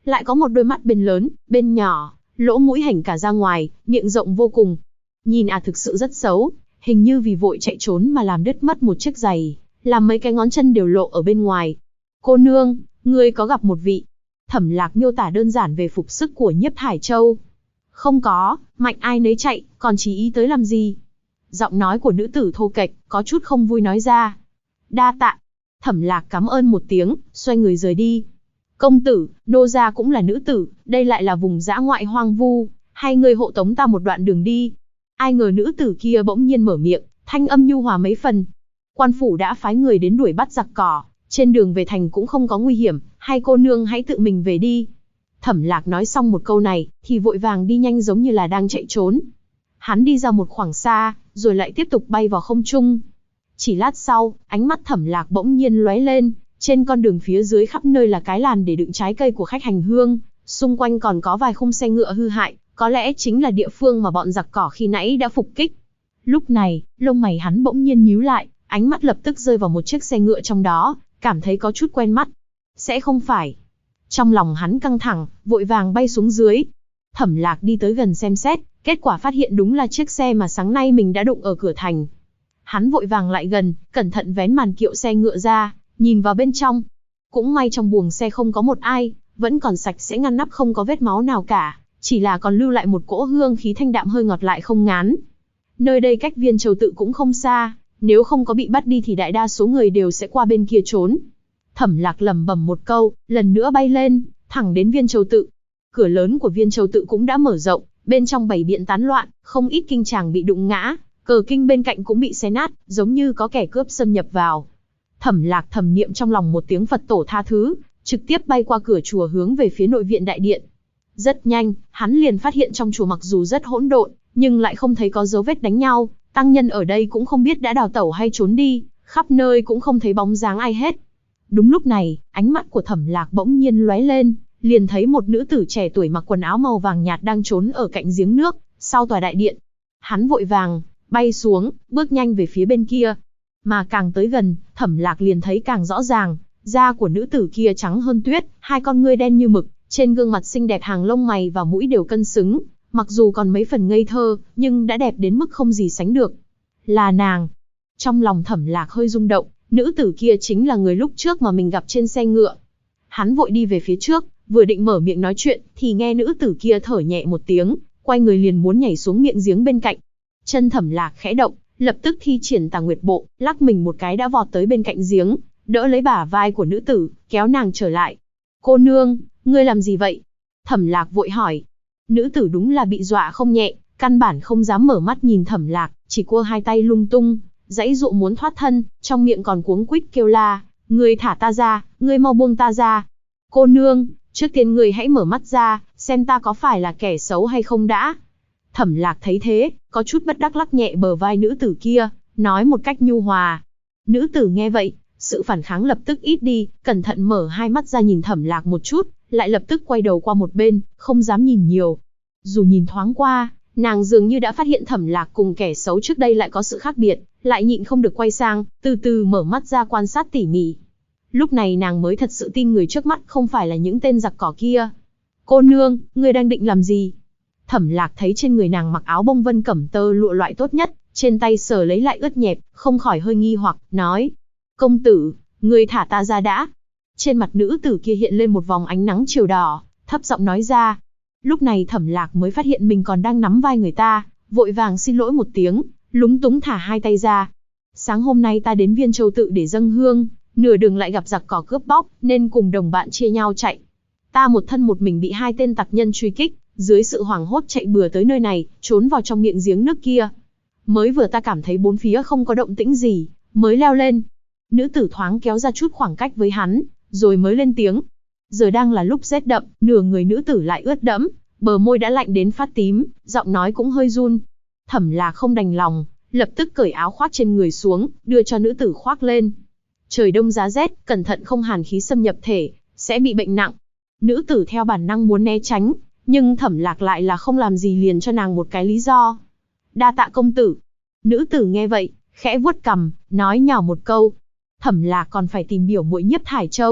lại có một đôi mắt bên lớn, bên nhỏ, lỗ mũi hảnh cả ra ngoài, miệng rộng vô cùng. Nhìn thực sự rất xấu, hình như vì vội chạy trốn mà làm đứt mất một chiếc giày, làm mấy cái ngón chân đều lộ ở bên ngoài. Cô nương, ngươi có gặp một vị. Thẩm Lạc miêu tả đơn giản về phục sức của Nhiếp Hải Châu. Không có, mạnh ai nấy chạy, còn chỉ ý tới làm gì? Giọng nói của nữ tử thô kệch, có chút không vui nói ra. Đa tạ. Thẩm Lạc cảm ơn một tiếng, xoay người rời đi. Công tử, nô gia cũng là nữ tử, đây lại là vùng dã ngoại hoang vu, hay người hộ tống ta một đoạn đường đi. Ai ngờ nữ tử kia bỗng nhiên mở miệng, thanh âm nhu hòa mấy phần. Quan phủ đã phái người đến đuổi bắt giặc cỏ, trên đường về thành cũng không có nguy hiểm, hay cô nương hãy tự mình về đi. Thẩm Lạc nói xong một câu này, thì vội vàng đi nhanh giống như là đang chạy trốn. Hắn đi ra một khoảng xa, rồi lại tiếp tục bay vào không trung. Chỉ lát sau, ánh mắt Thẩm Lạc bỗng nhiên lóe lên, trên con đường phía dưới khắp nơi là cái làn để đựng trái cây của khách hành hương, xung quanh còn có vài khung xe ngựa hư hại, có lẽ chính là địa phương mà bọn giặc cỏ khi nãy đã phục kích. Lúc này, lông mày hắn bỗng nhiên nhíu lại, ánh mắt lập tức rơi vào một chiếc xe ngựa trong đó, cảm thấy có chút quen mắt. Sẽ không phải. Trong lòng hắn căng thẳng, vội vàng bay xuống dưới. Thẩm Lạc đi tới gần xem xét, kết quả phát hiện đúng là chiếc xe mà sáng nay mình đã đụng ở cửa thành. Hắn vội vàng lại gần, cẩn thận vén màn kiệu xe ngựa ra, nhìn vào bên trong. Cũng may trong buồng xe không có một ai, vẫn còn sạch sẽ ngăn nắp không có vết máu nào cả, chỉ là còn lưu lại một cỗ hương khí thanh đạm hơi ngọt lại không ngán. Nơi đây cách Viên Châu Tự cũng không xa, nếu không có bị bắt đi thì đại đa số người đều sẽ qua bên kia trốn. Thẩm Lạc lẩm bẩm một câu, lần nữa bay lên, thẳng đến Viên Châu Tự. Cửa lớn của Viên Châu Tự cũng đã mở rộng, bên trong bày biện tán loạn, không ít kinh tràng bị đụng ngã, cờ kinh bên cạnh cũng bị xé nát, giống như có kẻ cướp xâm nhập vào. Thẩm Lạc thầm niệm trong lòng một tiếng Phật tổ tha thứ, trực tiếp bay qua cửa chùa hướng về phía nội viện đại điện. Rất nhanh, hắn liền phát hiện trong chùa mặc dù rất hỗn độn, nhưng lại không thấy có dấu vết đánh nhau, tăng nhân ở đây cũng không biết đã đào tẩu hay trốn đi, khắp nơi cũng không thấy bóng dáng ai hết. Đúng lúc này, ánh mắt của Thẩm Lạc bỗng nhiên lóe lên, liền thấy một nữ tử trẻ tuổi mặc quần áo màu vàng nhạt đang trốn ở cạnh giếng nước, sau tòa đại điện. Hắn vội vàng bay xuống, bước nhanh về phía bên kia. Mà càng tới gần, Thẩm Lạc liền thấy càng rõ ràng, da của nữ tử kia trắng hơn tuyết, hai con ngươi đen như mực, trên gương mặt xinh đẹp hàng lông mày và mũi đều cân xứng, mặc dù còn mấy phần ngây thơ, nhưng đã đẹp đến mức không gì sánh được. Là nàng. Trong lòng Thẩm Lạc hơi rung động, nữ tử kia chính là người lúc trước mà mình gặp trên xe ngựa. Hắn vội đi về phía trước, vừa định mở miệng nói chuyện, thì nghe nữ tử kia thở nhẹ một tiếng, quay người liền muốn nhảy xuống miệng giếng bên cạnh. Chân Thẩm Lạc khẽ động, lập tức thi triển Tà Nguyệt Bộ, lắc mình một cái đã vọt tới bên cạnh giếng, đỡ lấy bả vai của nữ tử, kéo nàng trở lại. Cô nương, ngươi làm gì vậy? Thẩm Lạc vội hỏi. Nữ tử đúng là bị dọa không nhẹ, căn bản không dám mở mắt nhìn Thẩm Lạc, chỉ cua hai tay lung tung, giãy dụ muốn thoát thân, trong miệng còn cuống quýt kêu la, ngươi thả ta ra, ngươi mau buông ta ra. Cô nương, trước tiên ngươi hãy mở mắt ra, xem ta có phải là kẻ xấu hay không đã. Thẩm Lạc thấy thế, có chút bất đắc lắc nhẹ bờ vai nữ tử kia, nói một cách nhu hòa. Nữ tử nghe vậy, sự phản kháng lập tức ít đi, cẩn thận mở hai mắt ra nhìn Thẩm Lạc một chút, lại lập tức quay đầu qua một bên, không dám nhìn nhiều. Dù nhìn thoáng qua, nàng dường như đã phát hiện Thẩm Lạc cùng kẻ xấu trước đây lại có sự khác biệt, lại nhịn không được quay sang, từ từ mở mắt ra quan sát tỉ mỉ. Lúc này nàng mới thật sự tin người trước mắt không phải là những tên giặc cỏ kia. Cô nương, ngươi đang định làm gì? Thẩm Lạc thấy trên người nàng mặc áo bông vân cẩm tơ lụa loại tốt nhất, trên tay sờ lấy lại ướt nhẹp, không khỏi hơi nghi hoặc, nói. Công tử, ngươi thả ta ra đã. Trên mặt nữ tử kia hiện lên một vòng ánh nắng chiều đỏ, thấp giọng nói ra. Lúc này Thẩm Lạc mới phát hiện mình còn đang nắm vai người ta, vội vàng xin lỗi một tiếng, lúng túng thả hai tay ra. Sáng hôm nay ta đến Viên Châu Tự để dâng hương, nửa đường lại gặp giặc cỏ cướp bóc, nên cùng đồng bạn chia nhau chạy. Ta một thân một mình bị hai tên tặc nhân truy kích, dưới sự hoảng hốt chạy bừa tới nơi này, trốn vào trong miệng giếng nước kia. Mới vừa ta cảm thấy bốn phía không có động tĩnh gì, mới leo lên. Nữ tử thoáng kéo ra chút khoảng cách với hắn, rồi mới lên tiếng. Giờ đang là lúc rét đậm, nửa người nữ tử lại ướt đẫm, bờ môi đã lạnh đến phát tím, giọng nói cũng hơi run. Thẩm Lạc không đành lòng, lập tức cởi áo khoác trên người xuống, đưa cho nữ tử khoác lên. Trời đông giá rét, cẩn thận không hàn khí xâm nhập thể, sẽ bị bệnh nặng. Nữ tử theo bản năng muốn né tránh, nhưng Thẩm Lạc lại là không làm gì liền cho nàng một cái lý do. Đa tạ công tử. Nữ tử nghe vậy, khẽ vuốt cằm, nói nhỏ một câu. Thẩm Lạc còn phải tìm biểu muội Nhiếp Thải Châu,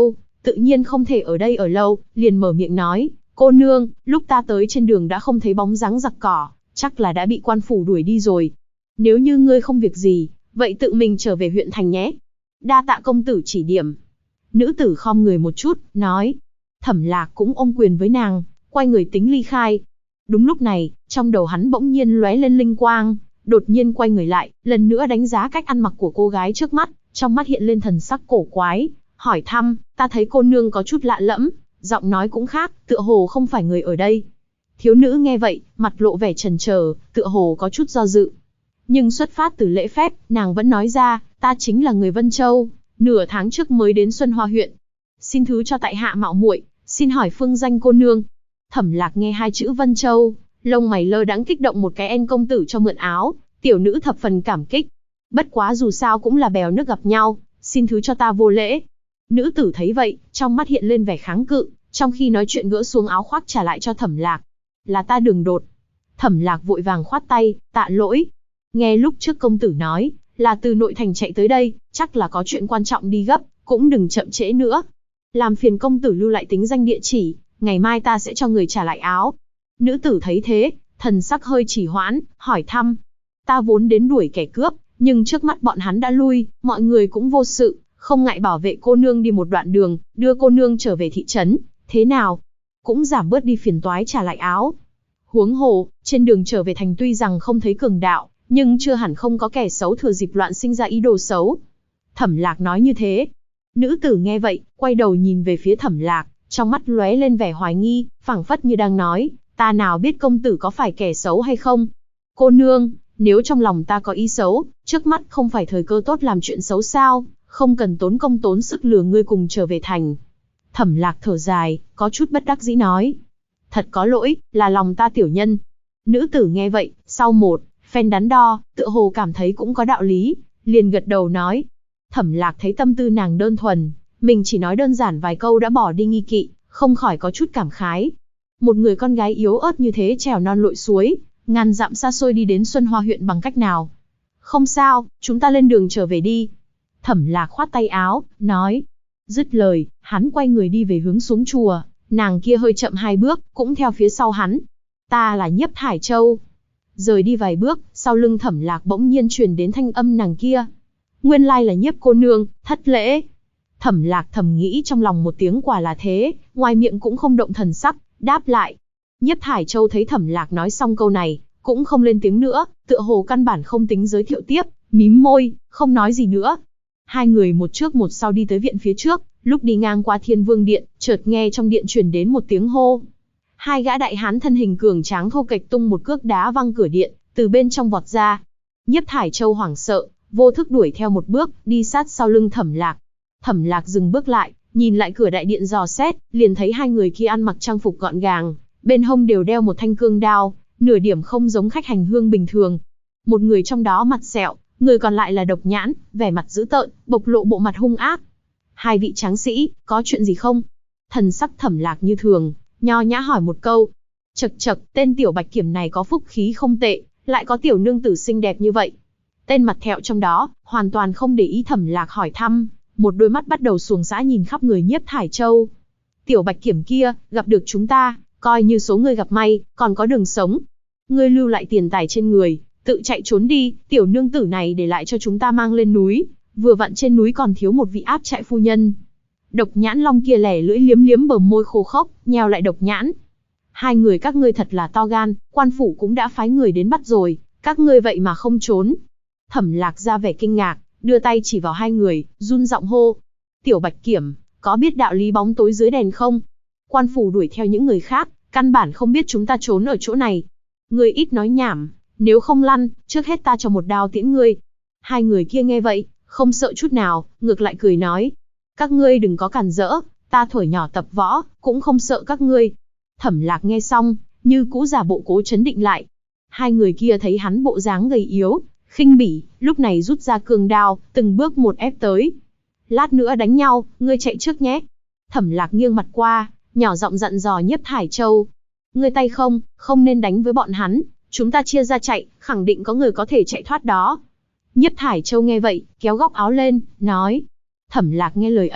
tự nhiên không thể ở đây ở lâu, liền mở miệng nói, cô nương, lúc ta tới trên đường đã không thấy bóng dáng giặc cỏ, chắc là đã bị quan phủ đuổi đi rồi. Nếu như ngươi không việc gì, vậy tự mình trở về huyện thành nhé. Đa tạ công tử chỉ điểm. Nữ tử khom người một chút, nói. Thẩm Lạc cũng ôm quyền với nàng, quay người tính ly khai. Đúng lúc này, trong đầu hắn bỗng nhiên lóe lên linh quang, đột nhiên quay người lại, lần nữa đánh giá cách ăn mặc của cô gái trước mắt, trong mắt hiện lên thần sắc cổ quái, hỏi thăm, ta thấy cô nương có chút lạ lẫm, giọng nói cũng khác, tựa hồ không phải người ở đây. Thiếu nữ nghe vậy, mặt lộ vẻ chần chờ, tựa hồ có chút do dự. Nhưng xuất phát từ lễ phép, nàng vẫn nói ra, ta chính là người Vân Châu, nửa tháng trước mới đến Xuân Hoa huyện. Xin thứ cho tại hạ mạo muội, xin hỏi phương danh cô nương. Thẩm Lạc nghe hai chữ Vân Châu, lông mày lơ đãng kích động một cái en công tử cho mượn áo, tiểu nữ thập phần cảm kích. Bất quá dù sao cũng là bèo nước gặp nhau, xin thứ cho ta vô lễ. Nữ tử thấy vậy, trong mắt hiện lên vẻ kháng cự, trong khi nói chuyện gỡ xuống áo khoác trả lại cho Thẩm Lạc. Là ta đường đột. Thẩm Lạc vội vàng khoát tay, tạ lỗi. Nghe lúc trước công tử nói, là từ nội thành chạy tới đây, chắc là có chuyện quan trọng đi gấp, cũng đừng chậm trễ nữa. Làm phiền công tử lưu lại tính danh địa chỉ, ngày mai ta sẽ cho người trả lại áo. Nữ tử thấy thế, thần sắc hơi trì hoãn, hỏi thăm. Ta vốn đến đuổi kẻ cướp, nhưng trước mắt bọn hắn đã lui, mọi người cũng vô sự, không ngại bảo vệ cô nương đi một đoạn đường, đưa cô nương trở về thị trấn, thế nào? Cũng giảm bớt đi phiền toái trả lại áo. Huống hồ, trên đường trở về thành tuy rằng không thấy cường đạo, nhưng chưa hẳn không có kẻ xấu thừa dịp loạn sinh ra ý đồ xấu. Thẩm Lạc nói như thế. Nữ tử nghe vậy, quay đầu nhìn về phía Thẩm Lạc, trong mắt lóe lên vẻ hoài nghi, phảng phất như đang nói, ta nào biết công tử có phải kẻ xấu hay không? Cô nương, nếu trong lòng ta có ý xấu, trước mắt không phải thời cơ tốt làm chuyện xấu sao, không cần tốn công tốn sức lừa ngươi cùng trở về thành. Thẩm Lạc thở dài, có chút bất đắc dĩ nói. Thật có lỗi, là lòng ta tiểu nhân. Nữ tử nghe vậy, sau một phen đắn đo, tựa hồ cảm thấy cũng có đạo lý, liền gật đầu nói. Thẩm Lạc thấy tâm tư nàng đơn thuần, mình chỉ nói đơn giản vài câu đã bỏ đi nghi kỵ, không khỏi có chút cảm khái. Một người con gái yếu ớt như thế trèo non lội suối, ngàn dặm xa xôi đi đến Xuân Hoa huyện bằng cách nào? Không sao, chúng ta lên đường trở về đi. Thẩm Lạc khoát tay áo, nói. Dứt lời, hắn quay người đi về hướng xuống chùa, nàng kia hơi chậm hai bước, cũng theo phía sau hắn. Ta là Nhiếp Thải Châu. Rời đi vài bước, sau lưng Thẩm Lạc bỗng nhiên truyền đến thanh âm nàng kia. Nguyên lai là Nhiếp cô nương, thất lễ. Thẩm Lạc thầm nghĩ trong lòng một tiếng quả là thế, ngoài miệng cũng không động thần sắc, đáp lại. Nhiếp Thải Châu thấy Thẩm Lạc nói xong câu này, cũng không lên tiếng nữa, tựa hồ căn bản không tính giới thiệu tiếp, mím môi, không nói gì nữa. Hai người một trước một sau đi tới viện phía trước, lúc đi ngang qua Thiên Vương Điện, chợt nghe trong điện truyền đến một tiếng hô. Hai gã đại hán thân hình cường tráng thô kệch tung một cước đá văng cửa điện, từ bên trong vọt ra. Nhiếp Thải Châu hoảng sợ, vô thức đuổi theo một bước, đi sát sau lưng Thẩm Lạc. Thẩm Lạc dừng bước lại, nhìn lại cửa đại điện dò xét, liền thấy hai người kia ăn mặc trang phục gọn gàng, bên hông đều đeo một thanh cương đao, nửa điểm không giống khách hành hương bình thường. Một người trong đó mặt sẹo, người còn lại là Độc Nhãn, vẻ mặt dữ tợn, bộc lộ bộ mặt hung ác. Hai vị tráng sĩ, có chuyện gì không? Thần sắc Thẩm Lạc như thường, nho nhã hỏi một câu. Chậc chậc, tên tiểu bạch kiểm này có phúc khí không tệ, lại có tiểu nương tử xinh đẹp như vậy. Tên mặt thẹo trong đó, hoàn toàn không để ý Thẩm Lạc hỏi thăm, một đôi mắt bắt đầu xuồng xã nhìn khắp người Nhiếp Thải Châu. Tiểu bạch kiểm kia, gặp được chúng ta, coi như số người gặp may, còn có đường sống. Ngươi lưu lại tiền tài trên người, tự chạy trốn đi, tiểu nương tử này để lại cho chúng ta mang lên núi, vừa vặn trên núi còn thiếu một vị áp trại phu nhân. Độc Nhãn Long kia lẻ lưỡi liếm liếm bờ môi khô khốc, nheo lại Độc Nhãn. Hai người các ngươi thật là to gan, quan phủ cũng đã phái người đến bắt rồi, các ngươi vậy mà không trốn. Thẩm Lạc ra vẻ kinh ngạc, đưa tay chỉ vào hai người, run giọng hô. Tiểu bạch kiểm, có biết đạo lý bóng tối dưới đèn không? Quan phủ đuổi theo những người khác, căn bản không biết chúng ta trốn ở chỗ này. Ngươi ít nói nhảm, nếu không lăn, trước hết ta cho một đao tiễn ngươi. Hai người kia nghe vậy, không sợ chút nào, ngược lại cười nói. Các ngươi đừng có cản rỡ, ta thuở nhỏ tập võ, cũng không sợ các ngươi. Thẩm Lạc nghe xong, như cũ giả bộ cố chấn định lại. Hai người kia thấy hắn bộ dáng gầy yếu, khinh bỉ, lúc này rút ra cương đao, từng bước một ép tới. Lát nữa đánh nhau, ngươi chạy trước nhé. Thẩm Lạc nghiêng mặt qua, nhỏ giọng dặn dò Nhiếp Thải Châu. Ngươi tay không nên đánh với bọn hắn, chúng ta chia ra chạy, khẳng định có người có thể chạy thoát đó. Nhiếp Thải Châu nghe vậy, kéo góc áo lên, nói. Thẩm Lạc nghe lời ấy,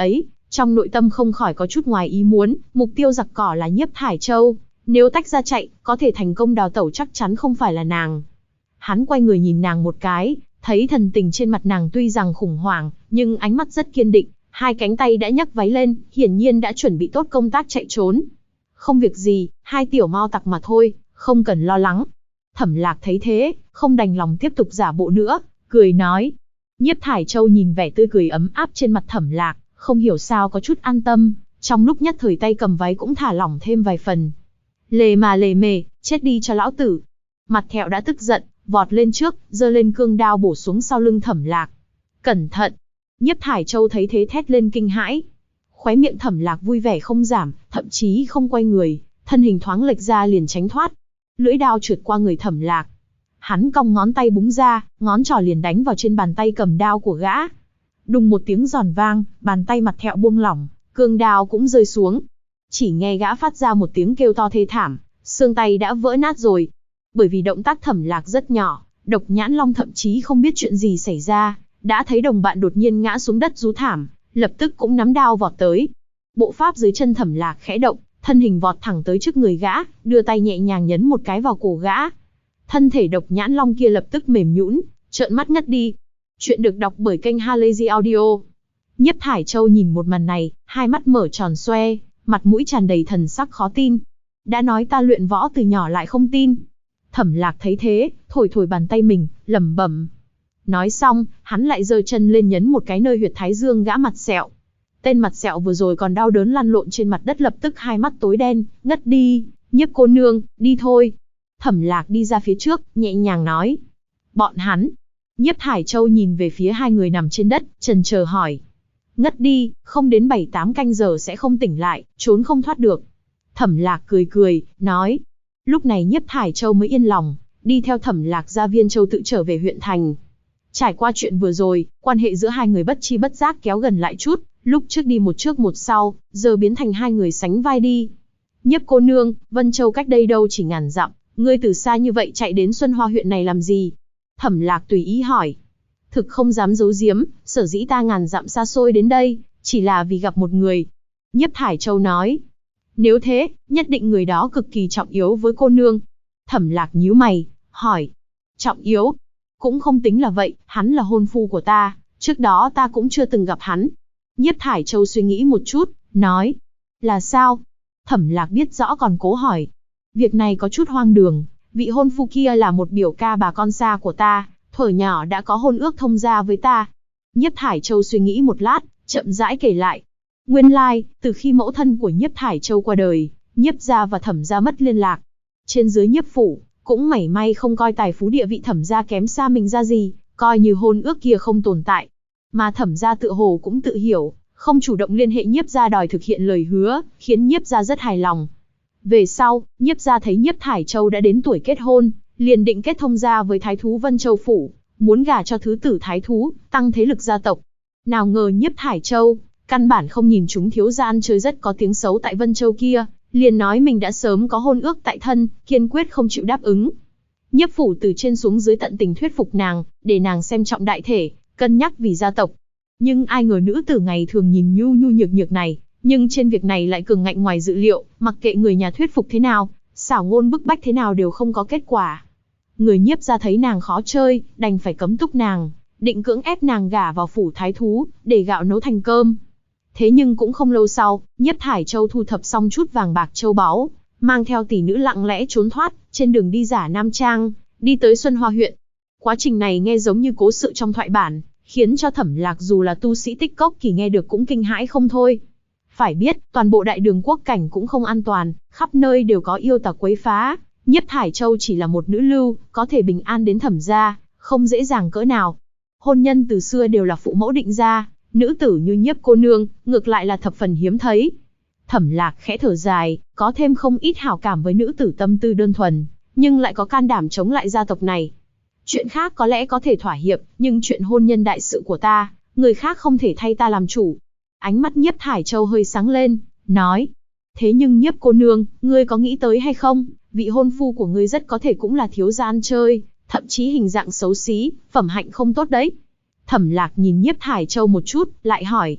Trong nội tâm không khỏi có chút ngoài ý muốn, mục tiêu giặc cỏ là Nhiếp Thải Châu, nếu tách ra chạy, có thể thành công đào tẩu chắc chắn không phải là nàng. Hắn quay người nhìn nàng một cái, thấy thần tình trên mặt nàng tuy rằng khủng hoảng, nhưng ánh mắt rất kiên định, hai cánh tay đã nhấc váy lên, hiển nhiên đã chuẩn bị tốt công tác chạy trốn. Không việc gì, hai tiểu mao tặc mà thôi, không cần lo lắng. Thẩm Lạc thấy thế, không đành lòng tiếp tục giả bộ nữa, cười nói. Nhiếp Thải Châu nhìn vẻ tươi cười ấm áp trên mặt Thẩm Lạc, không hiểu sao có chút an tâm, trong lúc nhất thời tay cầm váy cũng thả lỏng thêm vài phần. Lề mà lề mề, chết đi cho lão tử. Mặt Thẹo đã tức giận, vọt lên trước, giơ lên cương đao bổ xuống sau lưng Thẩm Lạc. Cẩn thận! Nhiếp Thải Châu thấy thế thét lên kinh hãi. Khóe miệng Thẩm Lạc vui vẻ không giảm, thậm chí không quay người, thân hình thoáng lệch ra liền tránh thoát. Lưỡi đao trượt qua người Thẩm Lạc. Hắn cong ngón tay búng ra, ngón trỏ liền đánh vào trên bàn tay cầm đao của gã. Đùng một tiếng giòn vang, bàn tay Mặt Thẹo buông lỏng, cương đao cũng rơi xuống. Chỉ nghe gã phát ra một tiếng kêu to thê thảm, xương tay đã vỡ nát rồi. Bởi vì động tác Thẩm Lạc rất nhỏ, Độc Nhãn Long thậm chí không biết chuyện gì xảy ra, đã thấy đồng bạn đột nhiên ngã xuống đất rú thảm, lập tức cũng nắm đao vọt tới. Bộ pháp dưới chân Thẩm Lạc khẽ động, thân hình vọt thẳng tới trước người gã, đưa tay nhẹ nhàng nhấn một cái vào cổ gã. Thân thể Độc Nhãn Long kia lập tức mềm nhũn, trợn mắt ngất đi. Chuyện được đọc bởi kênh Halazy Audio. Nhiếp Thải Châu nhìn một màn này, hai mắt mở tròn xoe, mặt mũi tràn đầy thần sắc khó tin. Đã nói ta luyện võ từ nhỏ lại không tin. Thẩm Lạc thấy thế, thổi thổi bàn tay mình, lẩm bẩm. Nói xong, hắn lại giơ chân lên nhấn một cái nơi huyệt thái dương gã Mặt Sẹo. Tên Mặt Sẹo vừa rồi còn đau đớn lăn lộn trên mặt đất lập tức hai mắt tối đen, ngất đi. Nhiếp cô nương, đi thôi. Thẩm Lạc đi ra phía trước, nhẹ nhàng nói. Bọn hắn. Nhiếp Thải Châu nhìn về phía hai người nằm trên đất, chần chờ hỏi. Ngất đi, không đến 7-8 canh giờ sẽ không tỉnh lại, trốn không thoát được. Thẩm Lạc cười cười, nói. Lúc này Nhiếp Thải Châu mới yên lòng, đi theo Thẩm Lạc ra Viên Châu tự trở về huyện thành. Trải qua chuyện vừa rồi, quan hệ giữa hai người bất chi bất giác kéo gần lại chút, lúc trước đi một trước một sau, giờ biến thành hai người sánh vai đi. Nhiếp cô nương, Vân Châu cách đây đâu chỉ ngàn dặm, ngươi từ xa như vậy chạy đến Xuân Hoa huyện này làm gì? Thẩm Lạc tùy ý hỏi. Thực không dám giấu giếm, sở dĩ ta ngàn dặm xa xôi đến đây, chỉ là vì gặp một người. Nhiếp Thải Châu nói. Nếu thế, nhất định người đó cực kỳ trọng yếu với cô nương. Thẩm Lạc nhíu mày, hỏi. Trọng yếu? Cũng không tính là vậy, hắn là hôn phu của ta, trước đó ta cũng chưa từng gặp hắn. Nhiếp Thải Châu suy nghĩ một chút, nói. Là sao? Thẩm Lạc biết rõ còn cố hỏi. Việc này có chút hoang đường, vị hôn phu kia là một biểu ca bà con xa của ta, thuở nhỏ đã có hôn ước thông gia với ta. Nhiếp Thải Châu suy nghĩ một lát, chậm rãi kể lại. Nguyên lai, từ khi mẫu thân của Nhiếp Thải Châu qua đời, Nhiếp gia và Thẩm gia mất liên lạc. Trên dưới Nhiếp phủ, cũng mảy may không coi tài phú địa vị Thẩm gia kém xa mình ra gì, coi như hôn ước kia không tồn tại. Mà Thẩm gia tự hồ cũng tự hiểu, không chủ động liên hệ Nhiếp gia đòi thực hiện lời hứa, khiến Nhiếp gia rất hài lòng. Về sau, Nhiếp gia thấy Nhiếp Thải Châu đã đến tuổi kết hôn, liền định kết thông gia với thái thú Vân Châu phủ, muốn gả cho thứ tử thái thú, tăng thế lực gia tộc. Nào ngờ Nhiếp Thải Châu, căn bản không nhìn chúng thiếu gia ăn chơi rất có tiếng xấu tại Vân Châu kia, liền nói mình đã sớm có hôn ước tại thân, kiên quyết không chịu đáp ứng. Nhiếp phủ từ trên xuống dưới tận tình thuyết phục nàng, để nàng xem trọng đại thể, cân nhắc vì gia tộc. Nhưng ai ngờ nữ tử ngày thường nhìn nhu nhu nhược nhược này, nhưng trên việc này lại cường ngạnh ngoài dự liệu, mặc kệ người nhà thuyết phục thế nào, xảo ngôn bức bách thế nào đều không có kết quả. Người Nhiếp gia thấy nàng khó chơi, đành phải cấm túc nàng, định cưỡng ép nàng gả vào phủ thái thú, để gạo nấu thành cơm. Thế nhưng cũng không lâu sau, Nhiếp Thải Châu thu thập xong chút vàng bạc châu báu, mang theo tỷ nữ lặng lẽ trốn thoát, trên đường đi giả nam trang, đi tới Xuân Hoa huyện. Quá trình này nghe giống như cố sự trong thoại bản, khiến cho Thẩm Lạc dù là tu sĩ tích cốc kỳ nghe được cũng kinh hãi không thôi. Phải biết, toàn bộ đại đường quốc cảnh cũng không an toàn, khắp nơi đều có yêu tà quấy phá. Nhiếp Thải Châu chỉ là một nữ lưu, có thể bình an đến Thẩm gia, không dễ dàng cỡ nào. Hôn nhân từ xưa đều là phụ mẫu định ra, nữ tử như Nhiếp cô nương, ngược lại là thập phần hiếm thấy. Thẩm Lạc khẽ thở dài, có thêm không ít hảo cảm với nữ tử tâm tư đơn thuần, nhưng lại có can đảm chống lại gia tộc này. Chuyện khác có lẽ có thể thỏa hiệp, nhưng chuyện hôn nhân đại sự của ta, người khác không thể thay ta làm chủ. Ánh mắt Nhiếp Thải Châu hơi sáng lên, nói. Thế nhưng Nhiếp cô nương, ngươi có nghĩ tới hay không, vị hôn phu của ngươi rất có thể cũng là thiếu gia ăn chơi, thậm chí hình dạng xấu xí, phẩm hạnh không tốt đấy. Thẩm Lạc nhìn Nhiếp Thải Châu một chút, lại hỏi.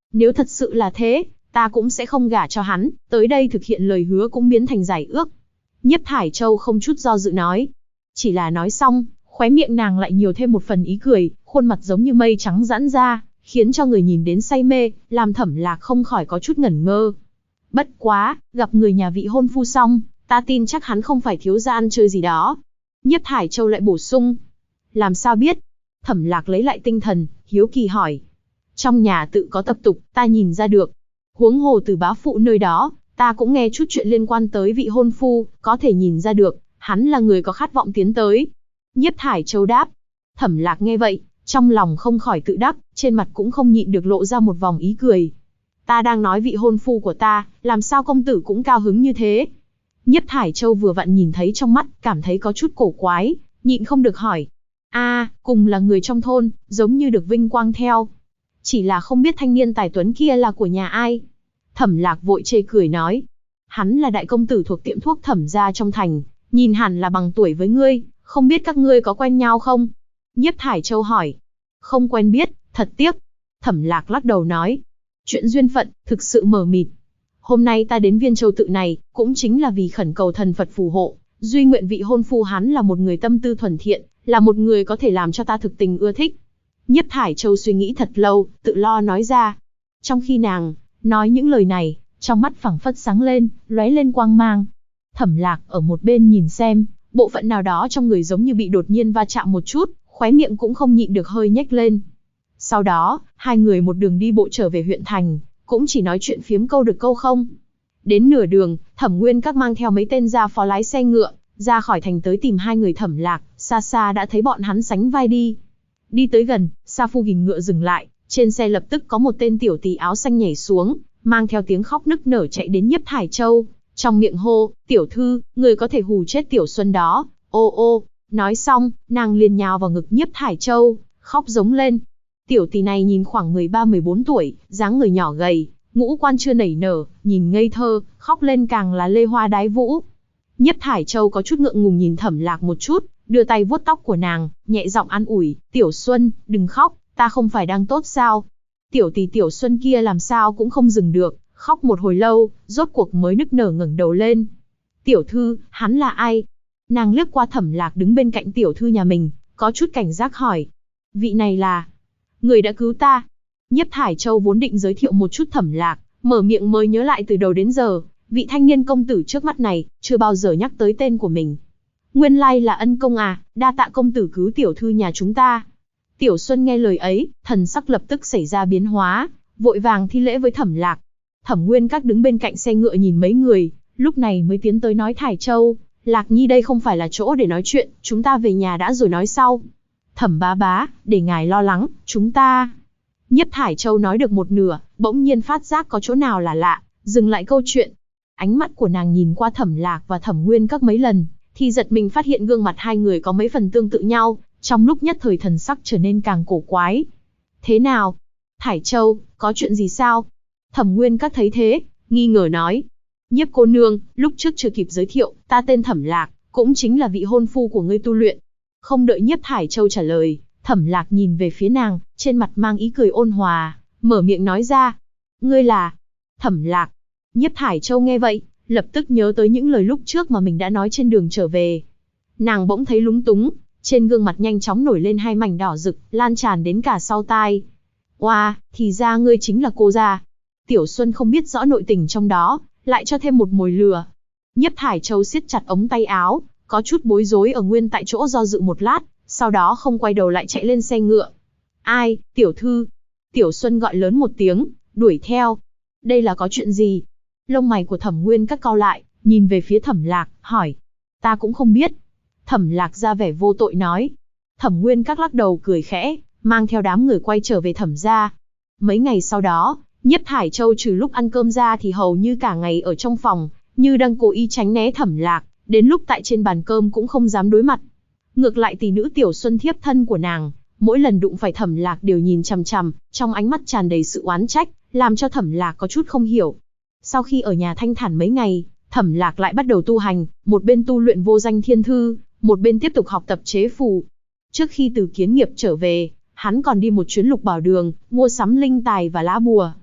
Nếu thật sự là thế, ta cũng sẽ không gả cho hắn, tới đây thực hiện lời hứa cũng biến thành giải ước. Nhiếp Thải Châu không chút do dự nói. Chỉ là nói xong, khóe miệng nàng lại nhiều thêm một phần ý cười, khuôn mặt giống như mây trắng giãn ra, khiến cho người nhìn đến say mê, làm Thẩm Lạc không khỏi có chút ngẩn ngơ. Bất quá, gặp người nhà vị hôn phu xong, ta tin chắc hắn không phải thiếu gia ăn chơi gì đó. Nhiếp Thải Châu lại bổ sung. Làm sao biết? Thẩm Lạc lấy lại tinh thần, hiếu kỳ hỏi. Trong nhà tự có tập tục, ta nhìn ra được. Huống hồ từ bá phụ nơi đó, ta cũng nghe chút chuyện liên quan tới vị hôn phu, có thể nhìn ra được, hắn là người có khát vọng tiến tới. Nhiếp Thải Châu đáp. Thẩm Lạc nghe vậy, trong lòng không khỏi tự đắc, trên mặt cũng không nhịn được lộ ra một vòng ý cười. Ta đang nói vị hôn phu của ta, làm sao công tử cũng cao hứng như thế? Nhiếp Thải Châu vừa vặn nhìn thấy trong mắt, cảm thấy có chút cổ quái, nhịn không được hỏi. Cùng là người trong thôn, giống như được vinh quang theo. Chỉ là không biết thanh niên tài tuấn kia là của nhà ai? Thẩm Lạc vội chê cười nói. Hắn là đại công tử thuộc tiệm thuốc Thẩm gia trong thành, nhìn hẳn là bằng tuổi với ngươi, không biết các ngươi có quen nhau không? Nhiếp Thải Châu hỏi. Không quen biết, thật tiếc. Thẩm Lạc lắc đầu nói. Chuyện duyên phận, thực sự mờ mịt. Hôm nay ta đến Viên Châu tự này, cũng chính là vì khẩn cầu thần Phật phù hộ, duy nguyện vị hôn phu hắn là một người tâm tư thuần thiện, là một người có thể làm cho ta thực tình ưa thích. Nhiếp Thải Châu suy nghĩ thật lâu, tự lo nói ra. Trong khi nàng nói những lời này, trong mắt phảng phất sáng lên, lóe lên quang mang. Thẩm Lạc ở một bên nhìn xem, bộ phận nào đó trong người giống như bị đột nhiên va chạm một chút, khóe miệng cũng không nhịn được hơi nhếch lên. Sau đó, hai người một đường đi bộ trở về huyện thành, cũng chỉ nói chuyện phiếm câu được câu không. Đến nửa đường, Thẩm Nguyên Các mang theo mấy tên gia phó lái xe ngựa, ra khỏi thành tới tìm hai người Thẩm Lạc, xa xa đã thấy bọn hắn sánh vai đi. Đi tới gần, Sa Phu gìn ngựa dừng lại, trên xe lập tức có một tên tiểu tỳ áo xanh nhảy xuống, mang theo tiếng khóc nức nở chạy đến Nhiếp Thải Châu, trong miệng hô, tiểu thư, người có thể hù chết Tiểu Xuân đó, ô ô. Nói xong, nàng liền nhào vào ngực Nhiếp Thải Châu, khóc giống lên. Tiểu tỳ này nhìn khoảng 13-14 tuổi, dáng người nhỏ gầy, ngũ quan chưa nảy nở, nhìn ngây thơ, khóc lên càng là lê hoa đái vũ. Nhiếp Thải Châu có chút ngượng ngùng nhìn Thẩm Lạc một chút, đưa tay vuốt tóc của nàng, nhẹ giọng an ủi, Tiểu Xuân, đừng khóc, ta không phải đang tốt sao? Tiểu tỳ Tiểu Xuân kia làm sao cũng không dừng được, khóc một hồi lâu, rốt cuộc mới nức nở ngẩng đầu lên. Tiểu thư, hắn là ai? Nàng liếc qua Thẩm Lạc đứng bên cạnh tiểu thư nhà mình, có chút cảnh giác hỏi. Vị này là người đã cứu ta. Nhiếp Thải Châu vốn định giới thiệu một chút Thẩm Lạc, mở miệng mới nhớ lại từ đầu đến giờ, vị thanh niên công tử trước mắt này, chưa bao giờ nhắc tới tên của mình. Nguyên lai là ân công à, đa tạ công tử cứu tiểu thư nhà chúng ta. Tiểu Xuân nghe lời ấy, thần sắc lập tức xảy ra biến hóa, vội vàng thi lễ với Thẩm Lạc. Thẩm Nguyên Các đứng bên cạnh xe ngựa nhìn mấy người, lúc này mới tiến tới nói Thải Châu, Lạc Nhi đây không phải là chỗ để nói chuyện, chúng ta về nhà đã rồi nói sau. Thẩm bá bá, để ngài lo lắng, chúng ta... Nhiếp Thải Châu nói được một nửa, bỗng nhiên phát giác có chỗ nào là lạ, dừng lại câu chuyện. Ánh mắt của nàng nhìn qua Thẩm Lạc và Thẩm Nguyên Các mấy lần, thì giật mình phát hiện gương mặt hai người có mấy phần tương tự nhau, trong lúc nhất thời thần sắc trở nên càng cổ quái. Thế nào? Thải Châu, có chuyện gì sao? Thẩm Nguyên Các thấy thế, nghi ngờ nói. Nhiếp cô nương, lúc trước chưa kịp giới thiệu, ta tên Thẩm Lạc, cũng chính là vị hôn phu của ngươi tu luyện. Không đợi Nhiếp Thải Châu trả lời, Thẩm Lạc nhìn về phía nàng, trên mặt mang ý cười ôn hòa, mở miệng nói ra. Ngươi là... Thẩm Lạc. Nhiếp Thải Châu nghe vậy, lập tức nhớ tới những lời lúc trước mà mình đã nói trên đường trở về. Nàng bỗng thấy lúng túng, trên gương mặt nhanh chóng nổi lên hai mảnh đỏ rực, lan tràn đến cả sau tai. Oa, thì ra ngươi chính là cô gia. Tiểu Xuân không biết rõ nội tình trong đó, lại cho thêm một mồi lừa. Nhiếp Thải Châu siết chặt ống tay áo, có chút bối rối ở nguyên tại chỗ do dự một lát, sau đó không quay đầu lại chạy lên xe ngựa. Ai, tiểu thư? Tiểu Xuân gọi lớn một tiếng, đuổi theo. Đây là có chuyện gì? Lông mày của Thẩm Nguyên Các cau lại, nhìn về phía Thẩm Lạc, hỏi. Ta cũng không biết. Thẩm Lạc ra vẻ vô tội nói. Thẩm Nguyên Các lắc đầu cười khẽ, mang theo đám người quay trở về Thẩm gia. Mấy ngày sau đó, Nhiếp Thải Châu trừ lúc ăn cơm ra thì hầu như cả ngày ở trong phòng, như đang cố ý tránh né Thẩm Lạc, đến lúc tại trên bàn cơm cũng không dám đối mặt. Ngược lại tỷ nữ Tiểu Xuân thiếp thân của nàng, mỗi lần đụng phải Thẩm Lạc đều nhìn chằm chằm, trong ánh mắt tràn đầy sự oán trách, làm cho Thẩm Lạc có chút không hiểu. Sau khi ở nhà thanh thản mấy ngày, Thẩm Lạc lại bắt đầu tu hành, một bên tu luyện vô danh thiên thư, một bên tiếp tục học tập chế phù. Trước khi từ Kiến Nghiệp trở về, hắn còn đi một chuyến Lục Bảo Đường, mua sắm linh tài và lá bùa.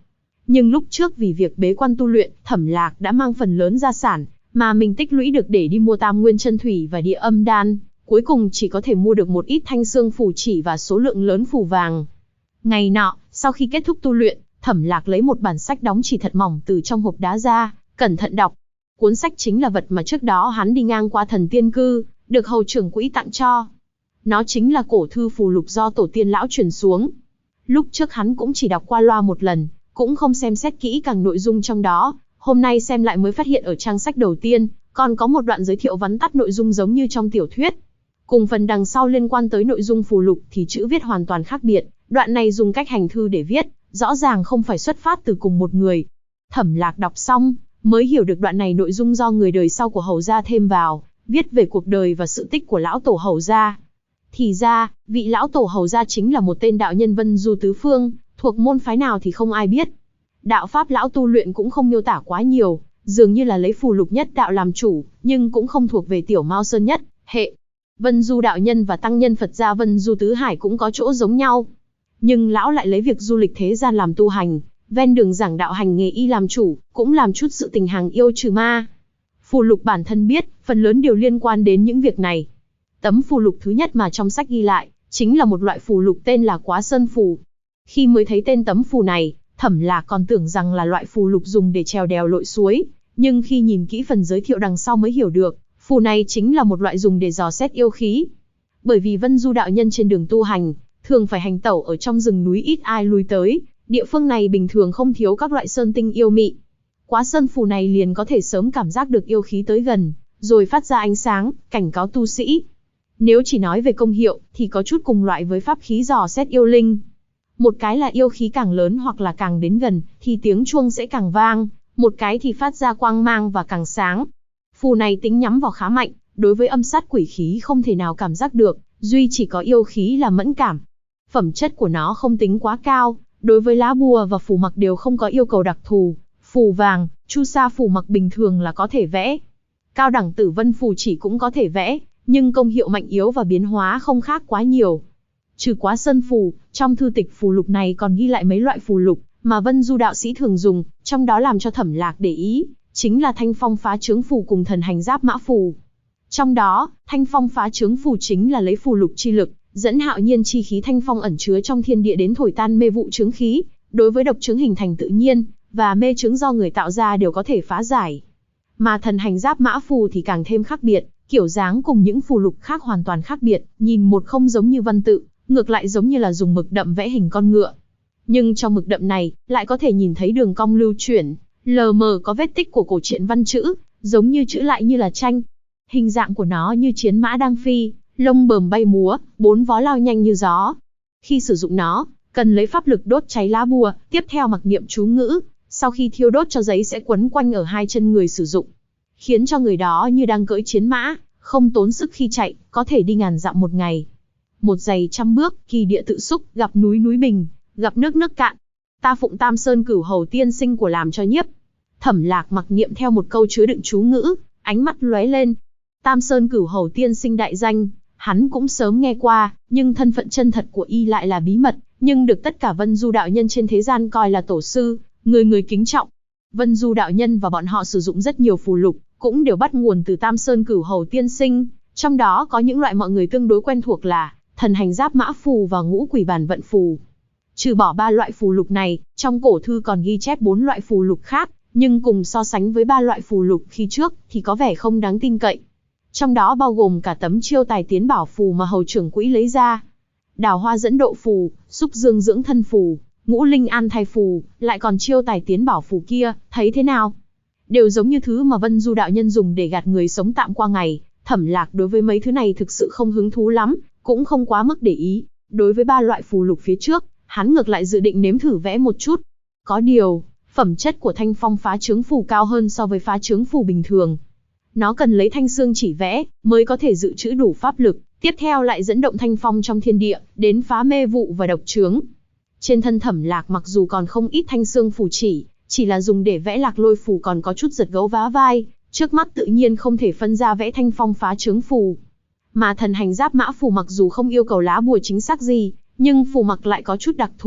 Nhưng lúc trước vì việc bế quan tu luyện, Thẩm Lạc đã mang phần lớn gia sản mà mình tích lũy được để đi mua Tam Nguyên Chân Thủy và Địa Âm Đan, cuối cùng chỉ có thể mua được một ít thanh xương phù chỉ và số lượng lớn phù vàng. Ngày nọ, sau khi kết thúc tu luyện, Thẩm Lạc lấy một bản sách đóng chỉ thật mỏng từ trong hộp đá ra, cẩn thận đọc. Cuốn sách chính là vật mà trước đó hắn đi ngang qua Thần Tiên Cư, được hầu trưởng quỹ tặng cho. Nó chính là cổ thư phù lục do tổ tiên lão truyền xuống. Lúc trước hắn cũng chỉ đọc qua loa một lần, cũng không xem xét kỹ càng nội dung trong đó. Hôm nay xem lại mới phát hiện ở trang sách đầu tiên, còn có một đoạn giới thiệu vắn tắt nội dung giống như trong tiểu thuyết. Cùng phần đằng sau liên quan tới nội dung phù lục thì chữ viết hoàn toàn khác biệt. Đoạn này dùng cách hành thư để viết, rõ ràng không phải xuất phát từ cùng một người. Thẩm Lạc đọc xong, mới hiểu được đoạn này nội dung do người đời sau của Hầu gia thêm vào, viết về cuộc đời và sự tích của lão tổ Hầu gia. Thì ra, vị lão tổ Hầu gia chính là một tên đạo nhân Vân Du tứ phương, thuộc môn phái nào thì không ai biết. Đạo pháp lão tu luyện cũng không miêu tả quá nhiều, dường như là lấy phù lục nhất đạo làm chủ, nhưng cũng không thuộc về tiểu Mao Sơn nhất hệ. Vân Du đạo nhân và tăng nhân Phật gia Vân Du tứ hải cũng có chỗ giống nhau, nhưng lão lại lấy việc du lịch thế gian làm tu hành, ven đường giảng đạo hành nghề y làm chủ, cũng làm chút sự tình hàng yêu trừ ma. Phù lục bản thân biết, phần lớn đều liên quan đến những việc này. Tấm phù lục thứ nhất mà trong sách ghi lại, chính là một loại phù lục tên là Quá Sơn phù. Khi mới thấy tên tấm phù này, Thẩm Lạc còn tưởng rằng là loại phù lục dùng để trèo đèo lội suối, nhưng khi nhìn kỹ phần giới thiệu đằng sau mới hiểu được, phù này chính là một loại dùng để dò xét yêu khí. Bởi vì Vân Du đạo nhân trên đường tu hành, thường phải hành tẩu ở trong rừng núi ít ai lui tới, địa phương này bình thường không thiếu các loại sơn tinh yêu mị. Quá Sơn phù này liền có thể sớm cảm giác được yêu khí tới gần, rồi phát ra ánh sáng, cảnh cáo tu sĩ. Nếu chỉ nói về công hiệu, thì có chút cùng loại với pháp khí dò xét yêu linh. Một cái là yêu khí càng lớn hoặc là càng đến gần, thì tiếng chuông sẽ càng vang, một cái thì phát ra quang mang và càng sáng. Phù này tính nhắm vào khá mạnh, đối với âm sát quỷ khí không thể nào cảm giác được, duy chỉ có yêu khí là mẫn cảm. Phẩm chất của nó không tính quá cao, đối với lá bùa và phù mặc đều không có yêu cầu đặc thù. Phù vàng, chu sa phù mặc bình thường là có thể vẽ. Cao đẳng tử vân phù chỉ cũng có thể vẽ, nhưng công hiệu mạnh yếu và biến hóa không khác quá nhiều. Trừ Quá Sơn phù, trong thư tịch phù lục này còn ghi lại mấy loại phù lục mà Vân Du đạo sĩ thường dùng, trong đó làm cho Thẩm Lạc để ý, chính là Thanh Phong phá trướng phù cùng Thần hành giáp mã phù. Trong đó, Thanh Phong phá trướng phù chính là lấy phù lục chi lực, dẫn hạo nhiên chi khí thanh phong ẩn chứa trong thiên địa đến thổi tan mê vụ chướng khí, đối với độc chướng hình thành tự nhiên và mê chướng do người tạo ra đều có thể phá giải. Mà Thần hành giáp mã phù thì càng thêm khác biệt, kiểu dáng cùng những phù lục khác hoàn toàn khác biệt, nhìn một không giống như văn tự, ngược lại giống như là dùng mực đậm vẽ hình con ngựa. Nhưng trong mực đậm này, lại có thể nhìn thấy đường cong lưu chuyển, lờ mờ có vết tích của cổ truyện văn chữ, giống như chữ lại như là tranh. Hình dạng của nó như chiến mã đang phi, lông bờm bay múa, bốn vó lao nhanh như gió. Khi sử dụng nó, cần lấy pháp lực đốt cháy lá bùa, tiếp theo mặc niệm chú ngữ, sau khi thiêu đốt cho giấy sẽ quấn quanh ở hai chân người sử dụng, khiến cho người đó như đang cưỡi chiến mã, không tốn sức khi chạy, có thể đi ngàn dặm một ngày. Một giày trăm bước, kỳ địa tự xúc, gặp núi núi bình, gặp nước nước cạn. Ta phụng Tam Sơn Cửu Hầu tiên sinh của làm cho nhiếp. Thẩm Lạc mặc niệm theo một câu chứa đựng chú ngữ, ánh mắt lóe lên. Tam Sơn Cửu Hầu tiên sinh đại danh, hắn cũng sớm nghe qua, nhưng thân phận chân thật của y lại là bí mật, nhưng được tất cả Vân Du đạo nhân trên thế gian coi là tổ sư, người người kính trọng. Vân Du đạo nhân và bọn họ sử dụng rất nhiều phù lục, cũng đều bắt nguồn từ Tam Sơn Cửu Hầu tiên sinh, trong đó có những loại mọi người tương đối quen thuộc là Thần hành giáp mã phù và Ngũ quỷ bản vận phù. Trừ bỏ 3 loại phù lục này, trong cổ thư còn ghi chép 4 loại phù lục khác, nhưng cùng so sánh với 3 loại phù lục khi trước thì có vẻ không đáng tin cậy. Trong đó bao gồm cả tấm chiêu tài tiến bảo phù mà hầu trưởng quỹ lấy ra, đào hoa dẫn độ phù, xúc dương dưỡng thân phù, ngũ linh an thai phù, lại còn chiêu tài tiến bảo phù kia, thấy thế nào? Đều giống như thứ mà Vân Du đạo nhân dùng để gạt người sống tạm qua ngày. Thẩm Lạc đối với mấy thứ này thực sự không hứng thú lắm, cũng không quá mức để ý. Đối với 3 loại phù lục phía trước, hắn ngược lại dự định nếm thử vẽ một chút. Có điều, phẩm chất của Thanh Phong phá trướng phù cao hơn so với phá trướng phù bình thường. Nó cần lấy thanh xương chỉ vẽ, mới có thể dự trữ đủ pháp lực, tiếp theo lại dẫn động thanh phong trong thiên địa, đến phá mê vụ và độc chướng. Trên thân Thẩm Lạc mặc dù còn không ít thanh xương phù chỉ là dùng để vẽ lạc lôi phù còn có chút giật gấu vá vai, trước mắt tự nhiên không thể phân ra vẽ thanh phong phá trướng phù. Mà thần hành giáp mã phù mặc dù không yêu cầu lá bùa chính xác gì, nhưng phù mặc lại có chút đặc thù,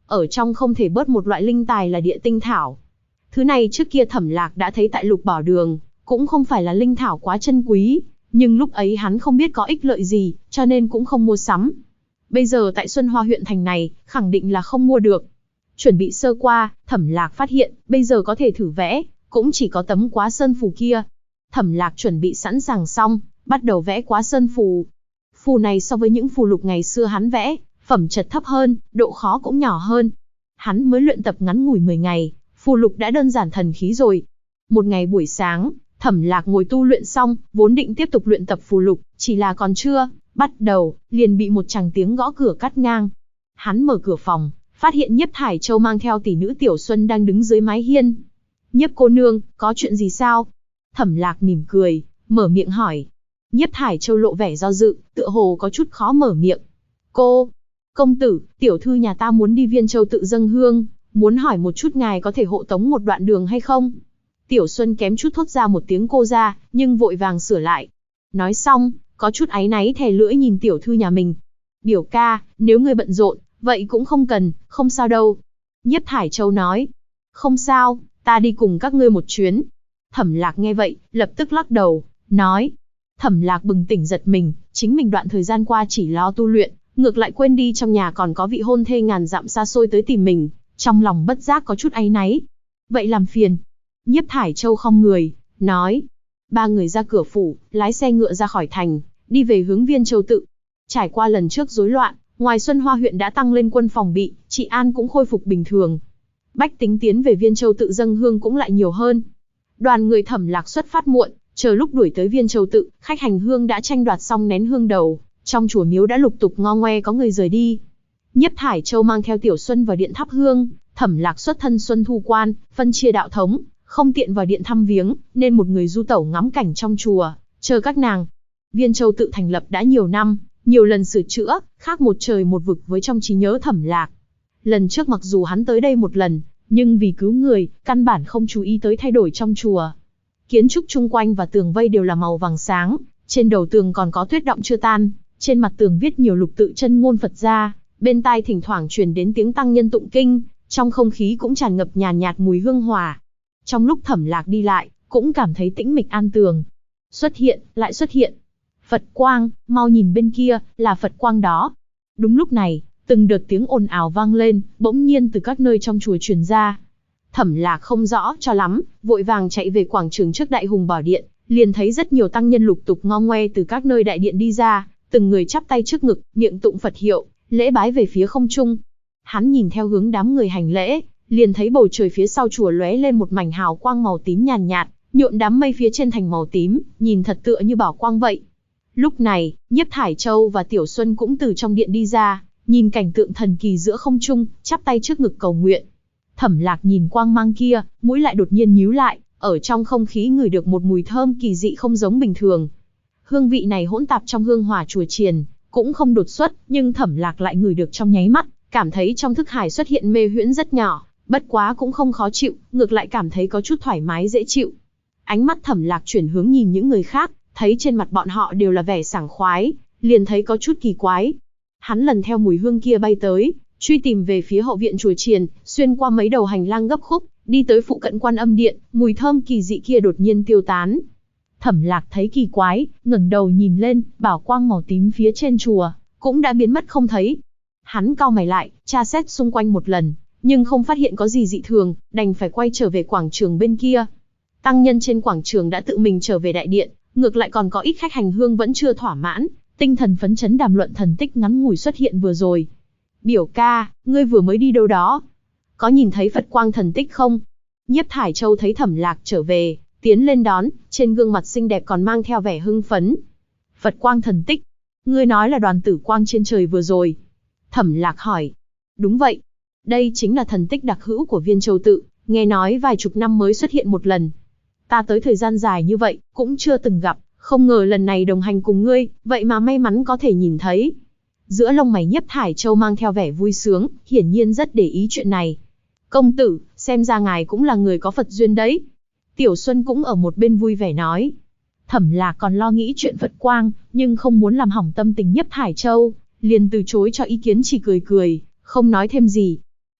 ở trong không thể bớt một loại linh tài là địa tinh thảo. Thứ này trước kia Thẩm Lạc đã thấy tại Lục Bảo Đường, cũng không phải là linh thảo quá chân quý, nhưng lúc ấy hắn không biết có ích lợi gì, cho nên cũng không mua sắm. Bây giờ tại Xuân Hoa huyện thành này, khẳng định là không mua được. Chuẩn bị sơ qua, Thẩm Lạc phát hiện, bây giờ có thể thử vẽ, cũng chỉ có tấm Quá Sơn phù kia. Thẩm Lạc chuẩn bị sẵn sàng xong, bắt đầu vẽ Quá Sơn phù. Phù này so với những phù lục ngày xưa hắn vẽ, phẩm chất thấp hơn, độ khó cũng nhỏ hơn. Hắn mới luyện tập ngắn ngủi 10 ngày, phù lục đã đơn giản thần khí rồi. Một ngày buổi sáng, Thẩm Lạc ngồi tu luyện xong, vốn định tiếp tục luyện tập phù lục, chỉ là còn chưa bắt đầu, liền bị một tràng tiếng gõ cửa cắt ngang. Hắn mở cửa phòng, phát hiện Nhiếp Thải Châu mang theo tỷ nữ Tiểu Xuân đang đứng dưới mái hiên. Nhiếp cô nương, có chuyện gì sao? Thẩm Lạc mỉm cười, mở miệng hỏi. Nhiếp Thải Châu lộ vẻ do dự, tựa hồ có chút khó mở miệng. Công tử, tiểu thư nhà ta muốn đi Viên Châu tự dâng hương, muốn hỏi một chút ngài có thể hộ tống một đoạn đường hay không? Tiểu Xuân kém chút thốt ra một tiếng cô ra, nhưng vội vàng sửa lại. Nói xong, có chút áy náy thè lưỡi nhìn tiểu thư nhà mình. Biểu ca, nếu ngươi bận rộn, vậy cũng không cần, không sao đâu. Nhiếp Thải Châu nói. Không sao, ta đi cùng các ngươi một chuyến. Thẩm Lạc nghe vậy, lập tức lắc đầu, nói. Thẩm Lạc bừng tỉnh giật mình, chính mình đoạn thời gian qua chỉ lo tu luyện, ngược lại quên đi trong nhà còn có vị hôn thê ngàn dặm xa xôi tới tìm mình, trong lòng bất giác có chút áy náy. Vậy làm phiền. Nhiếp Thải Châu khom người, nói. Ba người ra cửa phủ, lái xe ngựa ra khỏi thành, đi về hướng Viên Châu tự. Trải qua lần trước rối loạn, ngoài Xuân Hoa huyện đã tăng lên quân phòng bị, trị an cũng khôi phục bình thường. Bách tính tiến về Viên Châu tự dâng hương cũng lại nhiều hơn. Đoàn người Thẩm Lạc xuất phát muộn, chờ lúc đuổi tới Viên Châu tự, khách hành hương đã tranh đoạt xong nén hương đầu, trong chùa miếu đã lục tục ngo ngoe có người rời đi. Nhiếp Thải Châu mang theo Tiểu Xuân vào điện thắp hương, Thẩm Lạc xuất thân Xuân Thu quan, phân chia đạo thống, không tiện vào điện thăm viếng, nên một người du tẩu ngắm cảnh trong chùa, chờ các nàng. Viên Châu tự thành lập đã nhiều năm, nhiều lần sửa chữa, khác một trời một vực với trong trí nhớ Thẩm Lạc. Lần trước mặc dù hắn tới đây một lần, nhưng vì cứu người, căn bản không chú ý tới thay đổi trong chùa. Kiến trúc chung quanh và tường vây đều là màu vàng sáng, trên đầu tường còn có tuyết đọng chưa tan, trên mặt tường viết nhiều lục tự chân ngôn Phật gia, bên tai thỉnh thoảng truyền đến tiếng tăng nhân tụng kinh, trong không khí cũng tràn ngập nhàn nhạt mùi hương hòa. Trong lúc Thẩm Lạc đi lại, cũng cảm thấy tĩnh mịch an tường. Xuất hiện, lại xuất hiện. Phật quang, mau nhìn bên kia, là Phật quang đó. Đúng lúc này, từng đợt tiếng ồn ào vang lên, bỗng nhiên từ các nơi trong chùa truyền ra. Thẩm Lạc không rõ cho lắm, vội vàng chạy về quảng trường trước Đại Hùng Bảo Điện, liền thấy rất nhiều tăng nhân lục tục ngo ngoe từ các nơi đại điện đi ra, từng người chắp tay trước ngực, miệng tụng Phật hiệu, lễ bái về phía không trung. Hắn nhìn theo hướng đám người hành lễ, liền thấy bầu trời phía sau chùa lóe lên một mảnh hào quang màu tím nhàn nhạt, nhuộm đám mây phía trên thành màu tím, nhìn thật tựa như bảo quang vậy. Lúc này, Nhiếp Thải Châu và Tiểu Xuân cũng từ trong điện đi ra, nhìn cảnh tượng thần kỳ giữa không trung, chắp tay trước ngực cầu nguyện. Thẩm Lạc nhìn quang mang kia, mũi lại đột nhiên nhíu lại, ở trong không khí ngửi được một mùi thơm kỳ dị không giống bình thường. Hương vị này hỗn tạp trong hương hỏa chùa chiền, cũng không đột xuất, nhưng Thẩm Lạc lại ngửi được trong nháy mắt, cảm thấy trong thức hải xuất hiện mê huyễn rất nhỏ, bất quá cũng không khó chịu, ngược lại cảm thấy có chút thoải mái dễ chịu. Ánh mắt Thẩm Lạc chuyển hướng nhìn những người khác, thấy trên mặt bọn họ đều là vẻ sảng khoái, liền thấy có chút kỳ quái. Hắn lần theo mùi hương kia bay tới, truy tìm về phía hậu viện chùa chiền, xuyên qua mấy đầu hành lang gấp khúc, đi tới phụ cận Quan Âm điện, mùi thơm kỳ dị kia đột nhiên tiêu tán. Thẩm Lạc thấy kỳ quái, ngẩng đầu nhìn lên, bảo quang màu tím phía trên chùa cũng đã biến mất không thấy. Hắn cau mày lại, tra xét xung quanh một lần, nhưng không phát hiện có gì dị thường, đành phải quay trở về quảng trường bên kia. Tăng nhân trên quảng trường đã tự mình trở về đại điện, ngược lại còn có ít khách hành hương vẫn chưa thỏa mãn, tinh thần phấn chấn đàm luận thần tích ngắn ngủi xuất hiện vừa rồi. Biểu ca, ngươi vừa mới đi đâu đó? Có nhìn thấy Phật quang thần tích không? Nhiếp Thải Châu thấy Thẩm Lạc trở về, tiến lên đón, trên gương mặt xinh đẹp còn mang theo vẻ hưng phấn. Phật quang thần tích? Ngươi nói là đoàn tử quang trên trời vừa rồi. Thẩm Lạc hỏi. Đúng vậy. Đây chính là thần tích đặc hữu của Viên Châu tự, nghe nói vài chục năm mới xuất hiện một lần. Ta tới thời gian dài như vậy, cũng chưa từng gặp, không ngờ lần này đồng hành cùng ngươi, vậy mà may mắn có thể nhìn thấy. Giữa lông mày Nhiếp Thải Châu mang theo vẻ vui sướng, hiển nhiên rất để ý chuyện này. Công tử, xem ra ngài cũng là người có Phật duyên đấy. Tiểu Xuân cũng ở một bên vui vẻ nói. Thẩm Lạc còn lo nghĩ chuyện Phật quang, nhưng không muốn làm hỏng tâm tình Nhiếp Thải Châu, liền từ chối cho ý kiến, chỉ cười cười, không nói thêm gì.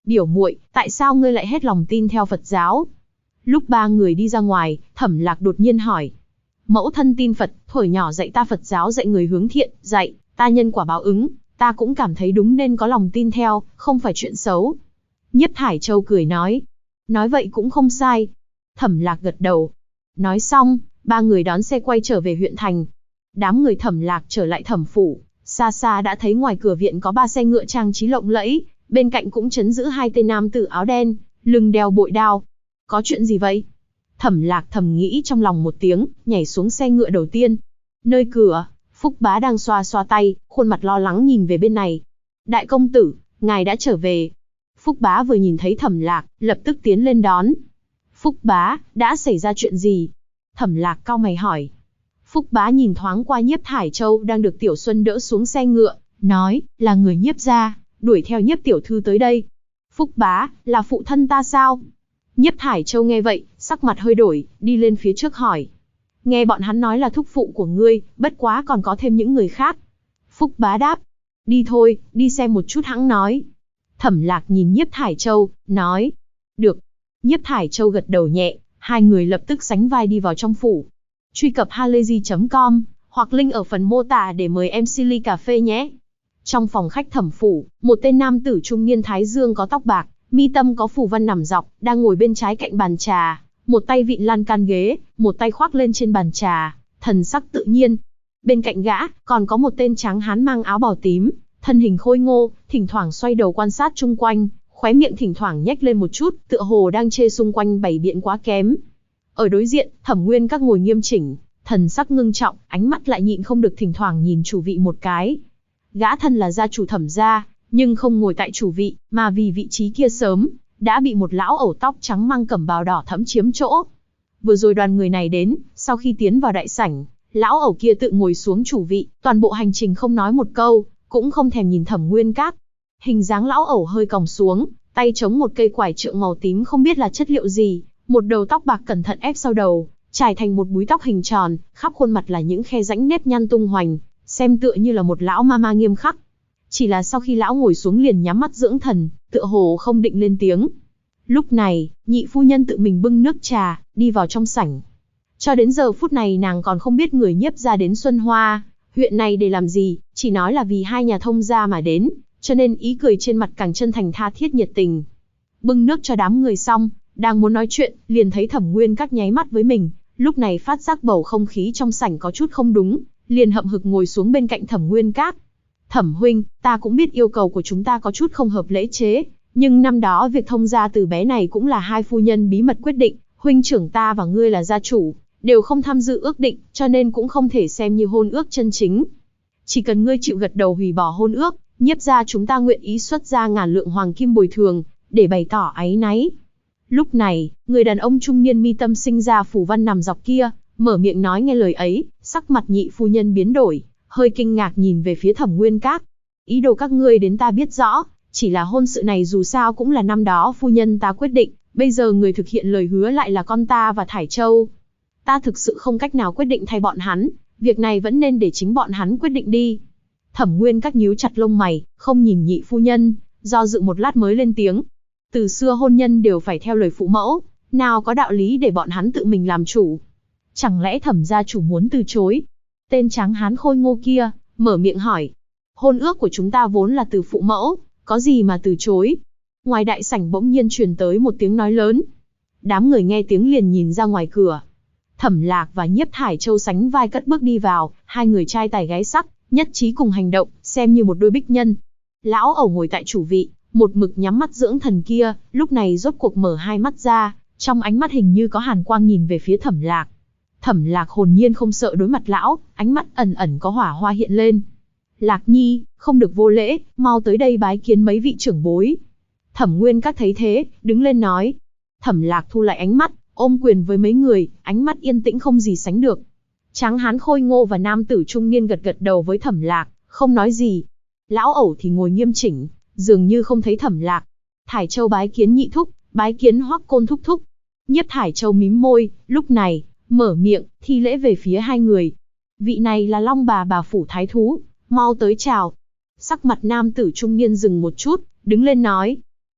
Biểu muội, tại sao ngươi lại hết lòng tin theo Phật giáo? Lúc ba người đi ra ngoài, Thẩm Lạc đột nhiên hỏi. Mẫu thân tin Phật, thuở nhỏ dạy ta Phật giáo, dạy người hướng thiện, dạy ta nhân quả báo ứng, ta cũng cảm thấy đúng nên có lòng tin theo, không phải chuyện xấu. Nhiếp Thải Châu cười nói. Nói vậy cũng không sai. Thẩm Lạc gật đầu. Nói xong, ba người đón xe quay trở về huyện thành. Đám người Thẩm Lạc trở lại Thẩm phủ, xa xa đã thấy ngoài cửa viện có 3 xe ngựa trang trí lộng lẫy, bên cạnh cũng trấn giữ 2 tên nam tử áo đen, lưng đeo bội đao. Có chuyện gì vậy? Thẩm Lạc thầm nghĩ trong lòng một tiếng, nhảy xuống xe ngựa đầu tiên. Nơi cửa, Phúc Bá đang xoa xoa tay, khuôn mặt lo lắng nhìn về bên này. Đại công tử, ngài đã trở về. Phúc Bá vừa nhìn thấy Thẩm Lạc, lập tức tiến lên đón. Phúc Bá, đã xảy ra chuyện gì? Thẩm Lạc cau mày hỏi. Phúc Bá nhìn thoáng qua Nhiếp Thải Châu đang được Tiểu Xuân đỡ xuống xe ngựa, nói, là người Nhiếp gia, đuổi theo Nhiếp tiểu thư tới đây. Phúc Bá, là phụ thân ta sao? Nhiếp Thải Châu nghe vậy, sắc mặt hơi đổi, đi lên phía trước hỏi. Nghe bọn hắn nói là thúc phụ của ngươi, bất quá còn có thêm những người khác. Phúc Bá đáp. Đi thôi, đi xem một chút hẵng nói. Thẩm Lạc nhìn Nhiếp Thải Châu, nói. Được. Nhiếp Thải Châu gật đầu nhẹ, hai người lập tức sánh vai đi vào trong phủ. Truy cập halayzi.com, hoặc link ở phần mô tả để mời em Silly cà phê nhé. Trong phòng khách Thẩm phủ, một tên nam tử trung niên thái dương có tóc bạc, mi tâm có phù văn nằm dọc, đang ngồi bên trái cạnh bàn trà, một tay vịn lan can ghế, một tay khoác lên trên bàn trà, thần sắc tự nhiên. Bên cạnh gã, còn có một tên tráng hán mang áo bào tím, thân hình khôi ngô, thỉnh thoảng xoay đầu quan sát chung quanh, khóe miệng thỉnh thoảng nhếch lên một chút, tựa hồ đang chê xung quanh bày biện quá kém. Ở đối diện, Thẩm Nguyên Các ngồi nghiêm chỉnh, thần sắc ngưng trọng, ánh mắt lại nhịn không được thỉnh thoảng nhìn chủ vị một cái. Gã thân là gia chủ Thẩm gia, nhưng không ngồi tại chủ vị, mà vì vị trí kia sớm đã bị một lão ẩu tóc trắng mang cẩm bào đỏ thẫm chiếm chỗ. Vừa rồi đoàn người này đến, sau khi tiến vào đại sảnh, lão ẩu kia tự ngồi xuống chủ vị, toàn bộ hành trình không nói một câu, cũng không thèm nhìn Thẩm Nguyên Các. Hình dáng lão ẩu hơi còng xuống, tay chống một cây quải trượng màu tím không biết là chất liệu gì, một đầu tóc bạc cẩn thận ép sau đầu, trải thành một búi tóc hình tròn, khắp khuôn mặt là những khe rãnh nếp nhăn tung hoành, xem tựa như là một lão ma nghiêm khắc. Chỉ là sau khi lão ngồi xuống liền nhắm mắt dưỡng thần, tựa hồ không định lên tiếng. Lúc này, nhị phu nhân tự mình bưng nước trà, đi vào trong sảnh. Cho đến giờ phút này nàng còn không biết người Nhiếp gia đến Xuân Hoa huyện này để làm gì, chỉ nói là vì hai nhà thông gia mà đến, cho nên ý cười trên mặt càng chân thành tha thiết nhiệt tình. Bưng nước cho đám người xong, đang muốn nói chuyện, liền thấy Thẩm Nguyên Các nháy mắt với mình, lúc này phát giác bầu không khí trong sảnh có chút không đúng, liền hậm hực ngồi xuống bên cạnh Thẩm Nguyên Các. Thẩm huynh, ta cũng biết yêu cầu của chúng ta có chút không hợp lễ chế, nhưng năm đó việc thông gia từ bé này cũng là hai phu nhân bí mật quyết định, huynh trưởng ta và ngươi là gia chủ, đều không tham dự ước định, cho nên cũng không thể xem như hôn ước chân chính. Chỉ cần ngươi chịu gật đầu hủy bỏ hôn ước, Nhiếp gia chúng ta nguyện ý xuất ra 1000 lượng hoàng kim bồi thường, để bày tỏ áy náy. Lúc này, người đàn ông trung niên mi tâm sinh ra phù văn nằm dọc kia, mở miệng nói nghe lời ấy, sắc mặt nhị phu nhân biến đổi, hơi kinh ngạc nhìn về phía Thẩm Nguyên Các. Ý đồ các ngươi đến ta biết rõ, chỉ là hôn sự này dù sao cũng là năm đó phu nhân ta quyết định, bây giờ người thực hiện lời hứa lại là con ta và Thải Châu. Ta thực sự không cách nào quyết định thay bọn hắn, việc này vẫn nên để chính bọn hắn quyết định đi. Thẩm Nguyên Các nhíu chặt lông mày, không nhìn nhị phu nhân, do dự một lát mới lên tiếng. Từ xưa hôn nhân đều phải theo lời phụ mẫu, nào có đạo lý để bọn hắn tự mình làm chủ. Chẳng lẽ Thẩm gia chủ muốn từ chối? Tên tráng hán khôi ngô kia, mở miệng hỏi. Hôn ước của chúng ta vốn là từ phụ mẫu, có gì mà từ chối? Ngoài đại sảnh bỗng nhiên truyền tới một tiếng nói lớn. Đám người nghe tiếng liền nhìn ra ngoài cửa. Thẩm Lạc và Nhiếp Thải Châu sánh vai cất bước đi vào, hai người trai tài gái sắc, nhất trí cùng hành động, xem như một đôi bích nhân. Lão ẩu ngồi tại chủ vị, một mực nhắm mắt dưỡng thần kia, lúc này rốt cuộc mở hai mắt ra, trong ánh mắt hình như có hàn quang nhìn về phía Thẩm Lạc. Thẩm Lạc hồn nhiên không sợ đối mặt lão, ánh mắt ẩn ẩn có hỏa hoa hiện lên. Lạc Nhi, không được vô lễ, mau tới đây bái kiến mấy vị trưởng bối. Thẩm Nguyên Các thấy thế, đứng lên nói. Thẩm Lạc thu lại ánh mắt, ôm quyền với mấy người, ánh mắt yên tĩnh không gì sánh được. Tráng hán khôi ngô và nam tử trung niên gật gật đầu với Thẩm Lạc, không nói gì. Lão ẩu thì ngồi nghiêm chỉnh, dường như không thấy Thẩm Lạc. Thải Châu bái kiến nhị thúc, bái kiến Hoắc Côn thúc thúc. Nhiếp Thải Châu mím môi, lúc này mở miệng thi lễ về phía hai người. Vị này là Long bà phủ thái thú, mau tới chào. Sắc mặt nam tử trung niên dừng một chút, đứng lên nói.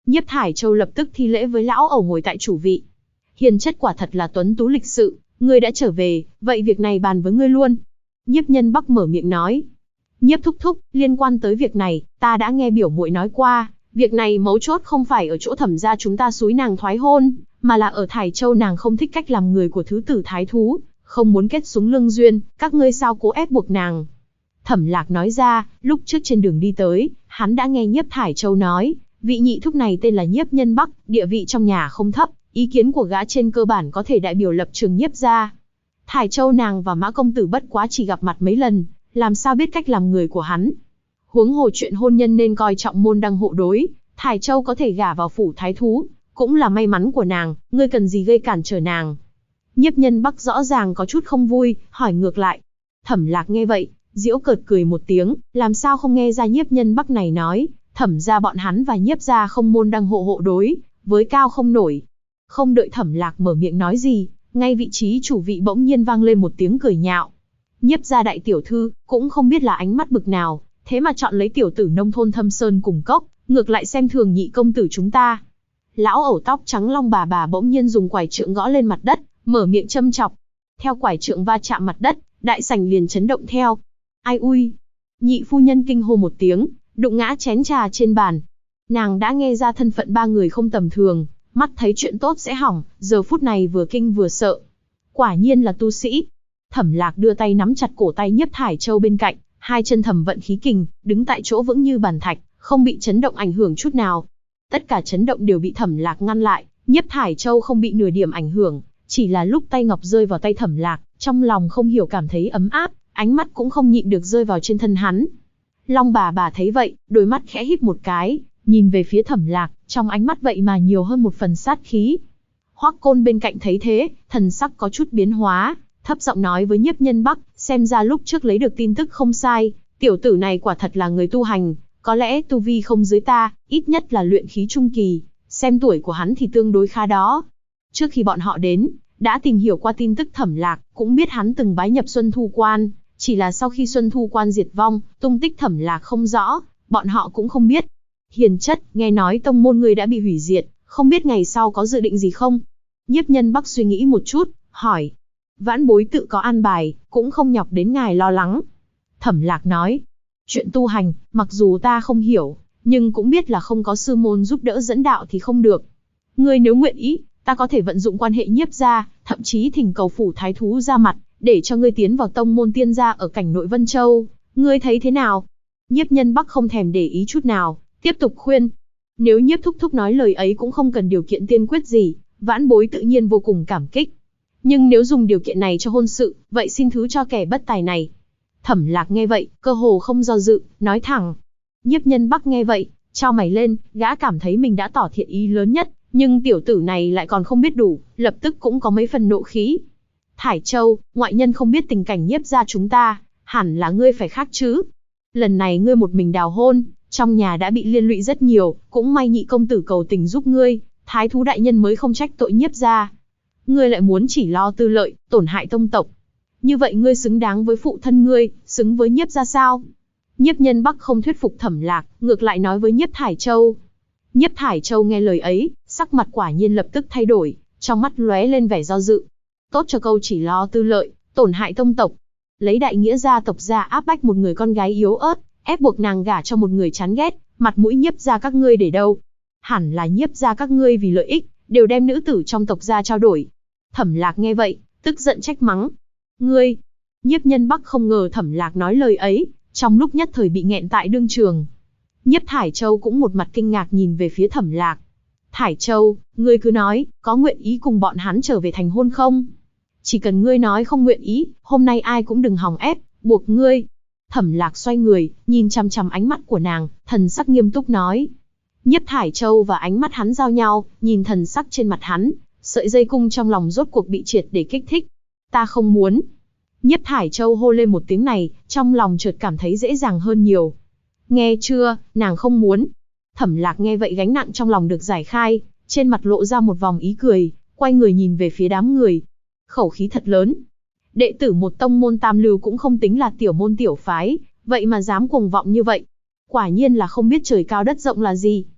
Nhiếp Thải Châu lập tức thi lễ với lão ẩu ngồi tại chủ vị. Hiền chất quả thật là tuấn tú lịch sự, ngươi đã trở về, vậy việc này bàn với ngươi luôn. Nhiếp Nhân Bắc mở miệng nói. Nhiếp thúc thúc, liên quan tới việc này, ta đã nghe biểu muội nói qua, việc này mấu chốt không phải ở chỗ Thẩm gia chúng ta xúi nàng thoái hôn, mà là ở Thải Châu nàng không thích cách làm người của thứ tử thái thú, không muốn kết xuống lương duyên, các ngươi sao cố ép buộc nàng. Thẩm Lạc nói ra, lúc trước trên đường đi tới, hắn đã nghe Nhiếp Thải Châu nói, vị nhị thúc này tên là Nhiếp Nhân Bắc, địa vị trong nhà không thấp, ý kiến của gã trên cơ bản có thể đại biểu lập trường Nhiếp gia. Thải Châu nàng và Mã công tử bất quá chỉ gặp mặt mấy lần, làm sao biết cách làm người của hắn. Huống hồ chuyện hôn nhân nên coi trọng môn đăng hộ đối, Thải Châu có thể gả vào phủ thái thú, cũng là may mắn của nàng, ngươi cần gì gây cản trở nàng. Nhiếp Nhân Bắc rõ ràng có chút không vui, hỏi ngược lại. Thẩm Lạc nghe vậy, giễu cợt cười một tiếng, làm sao không nghe ra Nhiếp Nhân Bắc này nói, Thẩm gia bọn hắn và Nhiếp gia không môn đăng hộ hộ đối, với cao không nổi. Không đợi Thẩm Lạc mở miệng nói gì, ngay vị trí chủ vị bỗng nhiên vang lên một tiếng cười nhạo. Nhiếp gia đại tiểu thư, cũng không biết là ánh mắt bực nào, thế mà chọn lấy tiểu tử nông thôn thâm sơn cùng cốc, ngược lại xem thường nhị công tử chúng ta. Lão ẩu tóc trắng Long bà bỗng nhiên dùng quải trượng gõ lên mặt đất, mở miệng châm chọc. Theo quải trượng va chạm mặt đất, đại sảnh liền chấn động theo. Ai ui! Nhị phu nhân kinh hô một tiếng, đụng ngã chén trà trên bàn. Nàng đã nghe ra thân phận ba người không tầm thường, mắt thấy chuyện tốt sẽ hỏng, giờ phút này vừa kinh vừa sợ. Quả nhiên là tu sĩ. Thẩm Lạc đưa tay nắm chặt cổ tay Nhiếp Thải Châu bên cạnh, hai chân thầm vận khí kình, đứng tại chỗ vững như bàn thạch, không bị chấn động ảnh hưởng chút nào. Tất cả chấn động đều bị Thẩm Lạc ngăn lại, Nhiếp Thải Châu không bị nửa điểm ảnh hưởng, chỉ là lúc tay ngọc rơi vào tay Thẩm Lạc, trong lòng không hiểu cảm thấy ấm áp, ánh mắt cũng không nhịn được rơi vào trên thân hắn. Long bà thấy vậy, đôi mắt khẽ híp một cái, nhìn về phía Thẩm Lạc, trong ánh mắt vậy mà nhiều hơn một phần sát khí. Hoắc Côn bên cạnh thấy thế, thần sắc có chút biến hóa, thấp giọng nói với Nhiếp Nhân Bắc, xem ra lúc trước lấy được tin tức không sai, tiểu tử này quả thật là người tu hành, có lẽ tu vi không dưới ta, ít nhất là luyện khí trung kỳ, xem tuổi của hắn thì tương đối khá đó. Trước khi bọn họ đến, đã tìm hiểu qua tin tức Thẩm Lạc, cũng biết hắn từng bái nhập Xuân Thu Quan, chỉ là sau khi Xuân Thu Quan diệt vong, tung tích Thẩm Lạc không rõ, bọn họ cũng không biết. Hiền chất, nghe nói tông môn người đã bị hủy diệt, không biết ngày sau có dự định gì không? Nhiếp Nhân Bắc suy nghĩ một chút, hỏi. Vãn bối tự có an bài, cũng không nhọc đến ngài lo lắng. Thẩm Lạc nói. Chuyện tu hành, mặc dù ta không hiểu, nhưng cũng biết là không có sư môn giúp đỡ dẫn đạo thì không được. Ngươi nếu nguyện ý, ta có thể vận dụng quan hệ Nhiếp gia, thậm chí thỉnh cầu phủ thái thú ra mặt, để cho ngươi tiến vào tông môn tiên gia ở cảnh nội Vân Châu. Ngươi thấy thế nào? Nhiếp Nhân Bắc không thèm để ý chút nào, tiếp tục khuyên. Nếu Nhiếp thúc thúc nói lời ấy cũng không cần điều kiện tiên quyết gì, vãn bối tự nhiên vô cùng cảm kích. Nhưng nếu dùng điều kiện này cho hôn sự, vậy xin thứ cho kẻ bất tài này. Thẩm Lạc nghe vậy, cơ hồ không do dự, nói thẳng. Nhiếp Nhân Bắc nghe vậy, chau mày lên, gã cảm thấy mình đã tỏ thiện ý lớn nhất, nhưng tiểu tử này lại còn không biết đủ, lập tức cũng có mấy phần nộ khí. Thải Châu, ngoại nhân không biết tình cảnh Nhiếp gia chúng ta, hẳn là ngươi phải khác chứ. Lần này ngươi một mình đào hôn, trong nhà đã bị liên lụy rất nhiều, cũng may nhị công tử cầu tình giúp ngươi, thái thú đại nhân mới không trách tội Nhiếp gia. Ngươi lại muốn chỉ lo tư lợi, tổn hại tông tộc. Như vậy ngươi xứng đáng với phụ thân ngươi, xứng với Nhiếp gia sao? Nhiếp Nhân Bắc không thuyết phục Thẩm Lạc, ngược lại nói với Nhiếp Thải Châu. Nhiếp Thải Châu nghe lời ấy, sắc mặt quả nhiên lập tức thay đổi, trong mắt lóe lên vẻ do dự. Tốt cho câu chỉ lo tư lợi, tổn hại tông tộc. Lấy đại nghĩa gia tộc ra áp bách một người con gái yếu ớt, ép buộc nàng gả cho một người chán ghét, mặt mũi Nhiếp gia các ngươi để đâu? Hẳn là Nhiếp gia các ngươi vì lợi ích, đều đem nữ tử trong tộc ra trao đổi. Thẩm Lạc nghe vậy, tức giận trách mắng. Ngươi! Nhiếp Nhân Bắc không ngờ Thẩm Lạc nói lời ấy, trong lúc nhất thời bị nghẹn tại đương trường. Nhiếp Thải Châu cũng một mặt kinh ngạc nhìn về phía Thẩm Lạc. Thải Châu, ngươi cứ nói, có nguyện ý cùng bọn hắn trở về thành hôn không? Chỉ cần ngươi nói không nguyện ý, hôm nay ai cũng đừng hòng ép, buộc ngươi. Thẩm Lạc xoay người, nhìn chằm chằm ánh mắt của nàng, thần sắc nghiêm túc nói. Nhiếp Thải Châu và ánh mắt hắn giao nhau, nhìn thần sắc trên mặt hắn, sợi dây cung trong lòng rốt cuộc bị triệt để kích thích. Ta không muốn. Nhiếp Thải Châu hô lên một tiếng này, trong lòng chợt cảm thấy dễ dàng hơn nhiều. Nghe chưa, nàng không muốn. Thẩm Lạc nghe vậy gánh nặng trong lòng được giải khai, trên mặt lộ ra một vòng ý cười, quay người nhìn về phía đám người. Khẩu khí thật lớn. Đệ tử một tông môn tam lưu cũng không tính là tiểu môn tiểu phái, vậy mà dám cuồng vọng như vậy. Quả nhiên là không biết trời cao đất rộng là gì.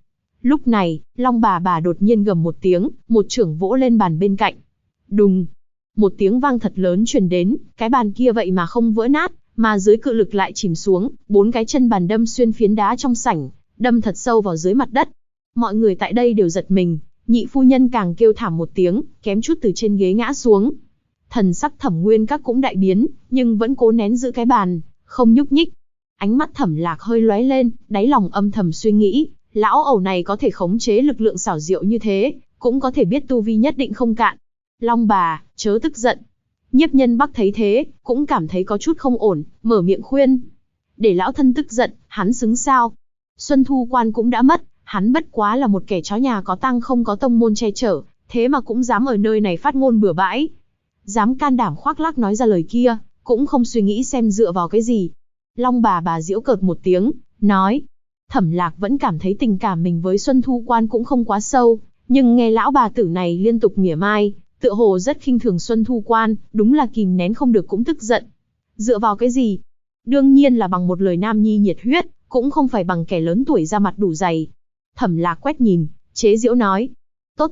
Lúc này, Long bà đột nhiên gầm một tiếng, một chưởng vỗ lên bàn bên cạnh. Đùng! Một tiếng vang thật lớn truyền đến, cái bàn kia vậy mà không vỡ nát, mà dưới cự lực lại chìm xuống, 4 cái chân bàn đâm xuyên phiến đá trong sảnh, đâm thật sâu vào dưới mặt đất. Mọi người tại đây đều giật mình, nhị phu nhân càng kêu thảm một tiếng, kém chút từ trên ghế ngã xuống. Thần sắc Thẩm Nguyên Các cũng đại biến, nhưng vẫn cố nén giữ cái bàn, không nhúc nhích. Ánh mắt Thẩm Lạc hơi lóe lên, đáy lòng âm thầm suy nghĩ, lão ẩu này có thể khống chế lực lượng xảo diệu như thế, cũng có thể biết tu vi nhất định không cạn. Long bà, chớ tức giận. Nhiếp Nhân Bắc thấy thế, cũng cảm thấy có chút không ổn, mở miệng khuyên. Để lão thân tức giận, hắn xứng sao? Xuân Thu Quan cũng đã mất, hắn bất quá là một kẻ chó nhà có tang không có tông môn che chở, thế mà cũng dám ở nơi này phát ngôn bừa bãi. Dám can đảm khoác lác nói ra lời kia, cũng không suy nghĩ xem dựa vào cái gì. Long bà giễu cợt một tiếng, nói. Thẩm Lạc vẫn cảm thấy tình cảm mình với Xuân Thu Quan cũng không quá sâu, nhưng nghe lão bà tử này liên tục mỉa mai, tựa hồ rất khinh thường Xuân Thu Quan, đúng là kìm nén không được cũng tức giận. Dựa vào cái gì? Đương nhiên là bằng một lời nam nhi nhiệt huyết, cũng không phải bằng kẻ lớn tuổi ra mặt đủ dày. Thẩm Lạc quét nhìn, chế giễu nói. Tốt,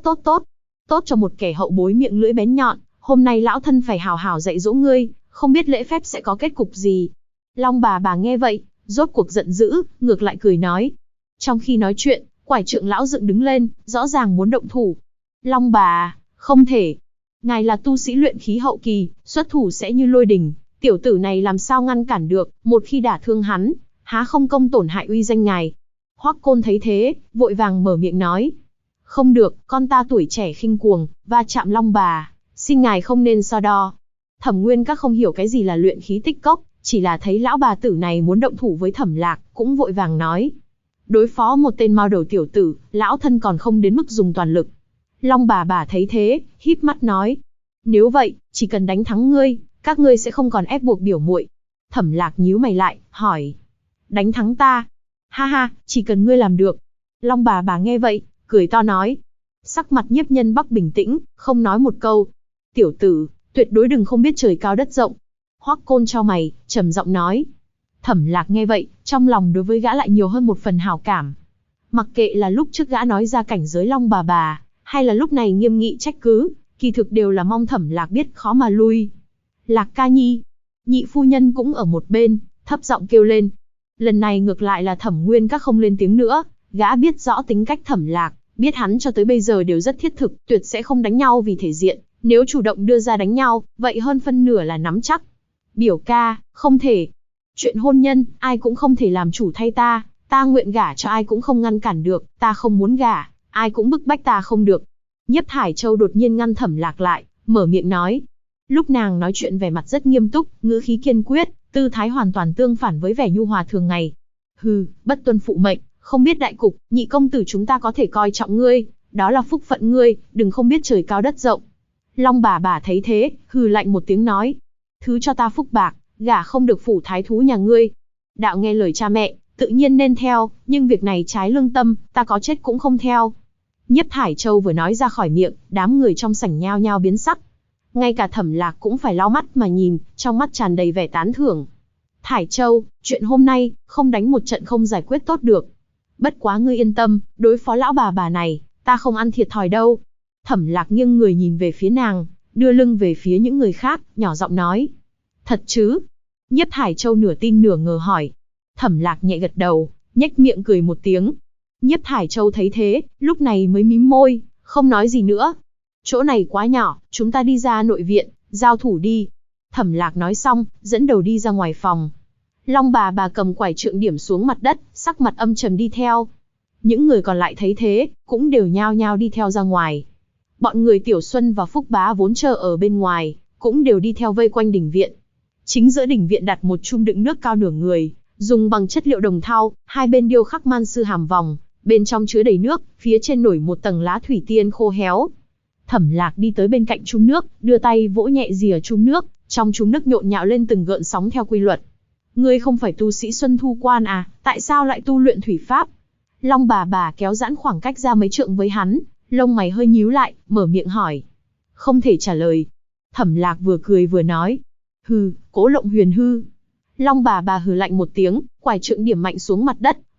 tốt cho một kẻ hậu bối miệng lưỡi bén nhọn, hôm nay lão thân phải hào hào dạy dỗ ngươi, không biết lễ phép sẽ có kết cục gì. Long bà nghe vậy, rốt cuộc giận dữ, ngược lại cười nói. Trong khi nói chuyện, quải trượng lão dựng đứng lên, rõ ràng muốn động thủ. Long bà, không thể. Ngài là tu sĩ luyện khí hậu kỳ, xuất thủ sẽ như lôi đình, tiểu tử này làm sao ngăn cản được, một khi đả thương hắn, há không công tổn hại uy danh ngài. Hoắc Côn thấy thế, vội vàng mở miệng nói. Không được, con ta tuổi trẻ khinh cuồng, va chạm Long bà, xin ngài không nên so đo. Thẩm Nguyên Các không hiểu cái gì là luyện khí tích cốc, chỉ là thấy lão bà tử này muốn động thủ với Thẩm Lạc, cũng vội vàng nói. Đối phó một tên mao đầu tiểu tử, lão thân còn không đến mức dùng toàn lực. Long bà thấy thế, híp mắt nói. Nếu vậy, chỉ cần đánh thắng ngươi, các ngươi sẽ không còn ép buộc biểu muội. Thẩm Lạc nhíu mày lại, hỏi. Đánh thắng ta? Ha ha, chỉ cần ngươi làm được. Long bà nghe vậy, cười to nói. Sắc mặt Nhiếp Nhân Bắc bình tĩnh, không nói một câu. Tiểu tử, tuyệt đối đừng không biết trời cao đất rộng. Hoắc Côn chau mày, trầm giọng nói. Thẩm Lạc nghe vậy, trong lòng đối với gã lại nhiều hơn một phần hảo cảm. Mặc kệ là lúc trước gã nói ra cảnh giới Long bà, hay là lúc này nghiêm nghị trách cứ, kỳ thực đều là mong Thẩm Lạc biết khó mà lui. Lạc ca nhi. Nhị phu nhân cũng ở một bên, thấp giọng kêu lên. Lần này ngược lại là Thẩm Nguyên Các không lên tiếng nữa, gã biết rõ tính cách Thẩm Lạc, biết hắn cho tới bây giờ đều rất thiết thực, tuyệt sẽ không đánh nhau vì thể diện, nếu chủ động đưa ra đánh nhau, vậy hơn phân nửa là nắm chắc. Biểu ca, không thể. Chuyện hôn nhân, ai cũng không thể làm chủ thay ta nguyện gả cho ai cũng không ngăn cản được, ta không muốn gả, ai cũng bức bách ta không được. Nhiếp Thải Châu đột nhiên ngăn Thẩm Lạc lại, mở miệng nói. Lúc nàng nói chuyện vẻ mặt rất nghiêm túc, ngữ khí kiên quyết, tư thái hoàn toàn tương phản với vẻ nhu hòa thường ngày. Hừ, bất tuân phụ mệnh, không biết đại cục, nhị công tử chúng ta có thể coi trọng ngươi, đó là phúc phận ngươi, đừng không biết trời cao đất rộng. Long bà thấy thế, hừ lạnh một tiếng nói. Thứ cho ta phúc bạc, gả không được phủ thái thú nhà ngươi. Đạo nghe lời cha mẹ, tự nhiên nên theo, nhưng việc này trái lương tâm, ta có chết cũng không theo. Nhiếp Thải Châu vừa nói ra khỏi miệng, đám người trong sảnh nhao nhao biến sắc. Ngay cả Thẩm Lạc cũng phải lau mắt mà nhìn, trong mắt tràn đầy vẻ tán thưởng. Thải Châu, chuyện hôm nay, không đánh một trận không giải quyết tốt được. Bất quá ngươi yên tâm, đối phó lão bà này, ta không ăn thiệt thòi đâu. Thẩm Lạc nghiêng người nhìn về phía nàng, đưa lưng về phía những người khác, nhỏ giọng nói. Thật chứ? Nhiếp Thải Châu nửa tin nửa ngờ hỏi. Thẩm Lạc nhẹ gật đầu, nhếch miệng cười một tiếng. Nhiếp Thải Châu thấy thế, lúc này mới mím môi, không nói gì nữa. Chỗ này quá nhỏ, chúng ta đi ra nội viện, giao thủ đi. Thẩm Lạc nói xong, dẫn đầu đi ra ngoài phòng. Long bà cầm quải trượng điểm xuống mặt đất, sắc mặt âm trầm đi theo. Những người còn lại thấy thế, cũng đều nhao nhao đi theo ra ngoài. Bọn người Tiểu Xuân và Phúc Bá vốn chờ ở bên ngoài, cũng đều đi theo vây quanh đình viện. Chính giữa đình viện đặt một chum đựng nước cao nửa người, dùng bằng chất liệu đồng thau, hai bên điêu khắc man sư hàm vòng, bên trong chứa đầy nước, phía trên nổi một tầng lá thủy tiên khô héo. Thẩm Lạc đi tới bên cạnh chum nước, đưa tay vỗ nhẹ rìa chum nước, trong chum nước nhộn nhạo lên từng gợn sóng theo quy luật. Ngươi không phải tu sĩ Xuân Thu Quan à, tại sao lại tu luyện thủy pháp? Long bà kéo giãn khoảng cách ra mấy trượng với hắn, lông mày hơi nhíu lại, mở miệng hỏi. Không thể trả lời. Thẩm Lạc vừa cười vừa nói. Hừ, Cố Lộng Huyền hư. Long bà hừ lạnh một tiếng, quải trượng điểm mạnh xuống mặt đất,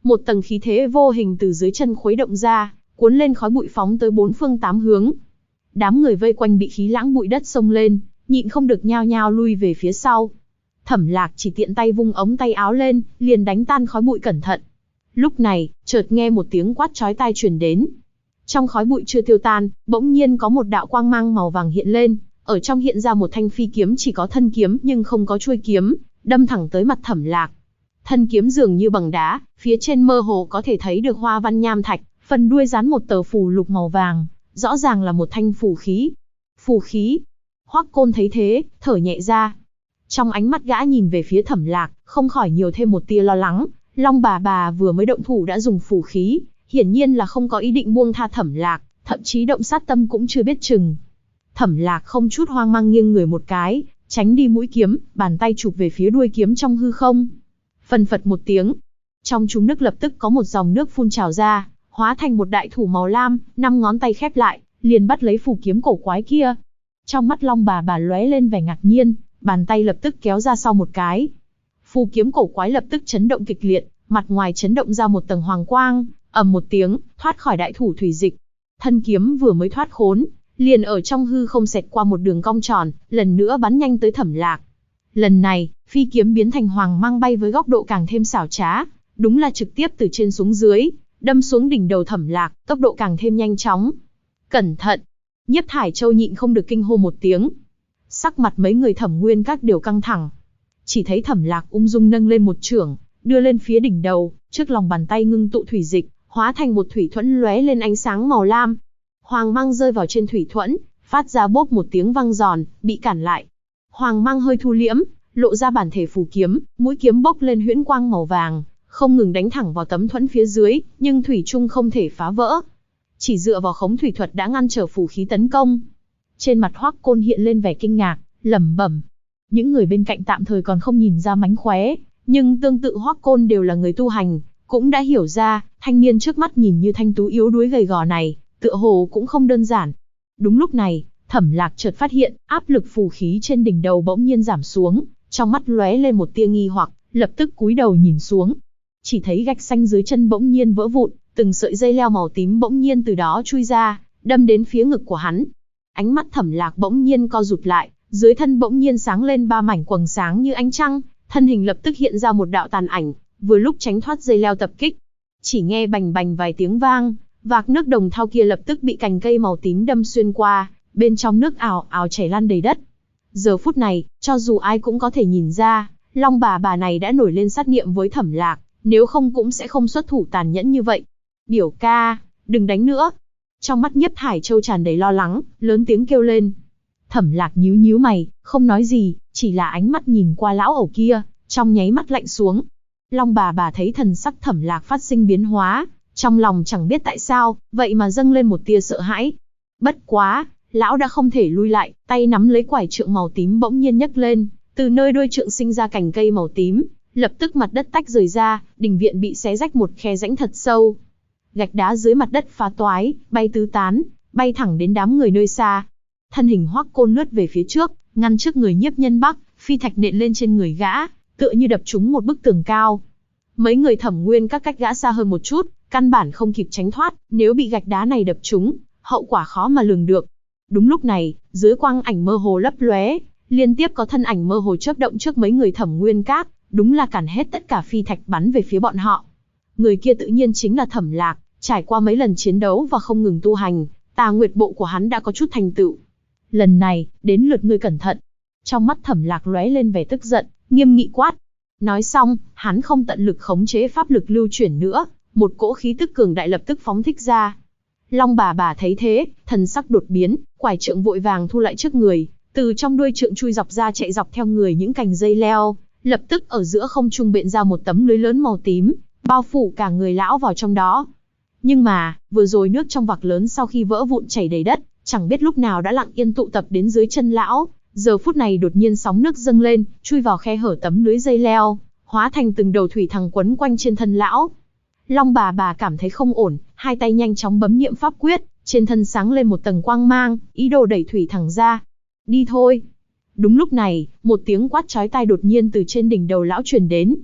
một tầng khí thế vô hình từ dưới chân khuấy động ra, cuốn lên khói bụi phóng tới bốn phương tám hướng. Đám người vây quanh bị khí lãng bụi đất xông lên, nhịn không được nhao nhao lui về phía sau. Thẩm Lạc chỉ tiện tay vung ống tay áo lên, liền đánh tan khói bụi cẩn thận. Lúc này, chợt nghe một tiếng quát chói tai truyền đến. Trong khói bụi chưa tiêu tan, bỗng nhiên có một đạo quang mang màu vàng hiện lên, ở trong hiện ra một thanh phi kiếm chỉ có thân kiếm nhưng không có chuôi kiếm, đâm thẳng tới mặt Thẩm Lạc. Thân kiếm dường như bằng đá, phía trên mơ hồ có thể thấy được hoa văn nham thạch, phần đuôi dán một tờ phù lục màu vàng, rõ ràng là một thanh phù khí. Phù khí? Hoắc Côn thấy thế, thở nhẹ ra. Trong ánh mắt gã nhìn về phía Thẩm Lạc, không khỏi nhiều thêm một tia lo lắng. Long bà vừa mới động thủ đã dùng phù khí, hiển nhiên là không có ý định buông tha Thẩm Lạc, thậm chí động sát tâm cũng chưa biết chừng. Thẩm Lạc không chút hoang mang nghiêng người một cái, tránh đi mũi kiếm, bàn tay chụp về phía đuôi kiếm trong hư không. Phần phật một tiếng, trong trúng nước lập tức có một dòng nước phun trào ra, hóa thành một đại thủ màu lam, 5 ngón tay khép lại, liền bắt lấy phù kiếm cổ quái kia. Trong mắt Long bà lóe lên vẻ ngạc nhiên, bàn tay lập tức kéo ra sau một cái. Phù kiếm cổ quái lập tức chấn động kịch liệt, mặt ngoài chấn động ra một tầng hoàng quang, ầm một tiếng, thoát khỏi đại thủ thủy dịch. Thân kiếm vừa mới thoát khốn, liền ở trong hư không xẹt qua một đường cong tròn, lần nữa bắn nhanh tới Thẩm Lạc. Lần này, phi kiếm biến thành hoàng mang bay với góc độ càng thêm xảo trá, đúng là trực tiếp từ trên xuống dưới, đâm xuống đỉnh đầu Thẩm Lạc, tốc độ càng thêm nhanh chóng. Cẩn thận! Nhiếp Thải Châu nhịn không được kinh hô một tiếng. Sắc mặt mấy người Thẩm Nguyên Các đều căng thẳng. Chỉ thấy Thẩm Lạc ung dung nâng lên một chưởng, đưa lên phía đỉnh đầu, trước lòng bàn tay ngưng tụ thủy dịch, hóa thành một thủy thuẫn lóe lên ánh sáng màu lam. Hoàng mang rơi vào trên thủy thuẫn, phát ra bốp một tiếng vang giòn, bị cản lại. Hoàng mang hơi thu liễm, lộ ra bản thể phù kiếm, mũi kiếm bốc lên huyễn quang màu vàng, không ngừng đánh thẳng vào tấm thuẫn phía dưới, nhưng thủy chung không thể phá vỡ. Chỉ dựa vào khống thủy thuật đã ngăn trở phù khí tấn công. Trên mặt Hoắc Côn hiện lên vẻ kinh ngạc, lẩm bẩm. Những người bên cạnh tạm thời còn không nhìn ra mánh khóe, nhưng tương tự Hoắc Côn đều là người tu hành, cũng đã hiểu ra, thanh niên trước mắt nhìn như thanh tú yếu đuối gầy gò này, tựa hồ cũng không đơn giản. Đúng lúc này, Thẩm Lạc chợt phát hiện, áp lực phù khí trên đỉnh đầu bỗng nhiên giảm xuống, trong mắt lóe lên một tia nghi hoặc, lập tức cúi đầu nhìn xuống. Chỉ thấy gạch xanh dưới chân bỗng nhiên vỡ vụn, từng sợi dây leo màu tím bỗng nhiên từ đó chui ra, đâm đến phía ngực của hắn. Ánh mắt Thẩm Lạc bỗng nhiên co rụt lại, dưới thân bỗng nhiên sáng lên 3 mảnh quầng sáng như ánh trăng, thân hình lập tức hiện ra một đạo tàn ảnh, vừa lúc tránh thoát dây leo tập kích. Chỉ nghe bành bành vài tiếng vang, vạc nước đồng thau kia lập tức bị cành cây màu tím đâm xuyên qua, bên trong nước ào ào chảy lan đầy đất. Giờ phút này, cho dù ai cũng có thể nhìn ra, Long bà này đã nổi lên sát niệm với Thẩm Lạc, nếu không cũng sẽ không xuất thủ tàn nhẫn như vậy. Biểu ca, đừng đánh nữa. Trong mắt Nhiếp Thải Châu tràn đầy lo lắng, lớn tiếng kêu lên. Thẩm Lạc nhíu nhíu mày, không nói gì, chỉ là ánh mắt nhìn qua lão ẩu kia, trong nháy mắt lạnh xuống. Long bà thấy thần sắc Thẩm Lạc phát sinh biến hóa, trong lòng chẳng biết tại sao, vậy mà dâng lên một tia sợ hãi. Bất quá, lão đã không thể lui lại, tay nắm lấy quải trượng màu tím bỗng nhiên nhấc lên, từ nơi đuôi trượng sinh ra cành cây màu tím, lập tức mặt đất tách rời ra, đình viện bị xé rách một khe rãnh thật sâu. Gạch đá dưới mặt đất phá toái, bay tứ tán, bay thẳng đến đám người nơi xa. Thân hình Hoắc Côn lướt về phía trước, ngăn trước người Nhiếp Nhân Bắc, phi thạch nện lên trên người gã, tựa như đập trúng một bức tường cao. Mấy người Thẩm Nguyên Các cách gã xa hơn một chút, căn bản không kịp tránh thoát, nếu bị gạch đá này đập trúng, hậu quả khó mà lường được. Đúng lúc này, dưới quang ảnh mơ hồ lấp lóe, liên tiếp có thân ảnh mơ hồ chớp động trước mấy người Thẩm Nguyên Các, đúng là cản hết tất cả phi thạch bắn về phía bọn họ. Người kia tự nhiên chính là Thẩm Lạc, trải qua mấy lần chiến đấu và không ngừng tu hành, Tà Nguyệt bộ của hắn đã có chút thành tựu. Lần này, đến lượt ngươi cẩn thận. Trong mắt Thẩm Lạc lóe lên vẻ tức giận, nghiêm nghị quát. Nói xong, hắn không tận lực khống chế pháp lực lưu chuyển nữa, một cỗ khí tức cường đại lập tức phóng thích ra. Long bà thấy thế, thần sắc đột biến, quải trượng vội vàng thu lại trước người, từ trong đuôi trượng chui dọc ra chạy dọc theo người những cành dây leo, lập tức ở giữa không trung bện ra một tấm lưới lớn màu tím, bao phủ cả người lão vào trong đó. Nhưng mà, vừa rồi nước trong vạc lớn sau khi vỡ vụn chảy đầy đất, chẳng biết lúc nào đã lặng yên tụ tập đến dưới chân lão, giờ phút này đột nhiên sóng nước dâng lên, chui vào khe hở tấm lưới dây leo, hóa thành từng đầu thủy thằng quấn quanh trên thân lão. Long bà cảm thấy không ổn, hai tay nhanh chóng bấm niệm pháp quyết, trên thân sáng lên một tầng quang mang, ý đồ đẩy thủy thằng ra. Đi thôi. Đúng lúc này, một tiếng quát chói tai đột nhiên từ trên đỉnh đầu lão truyền đến.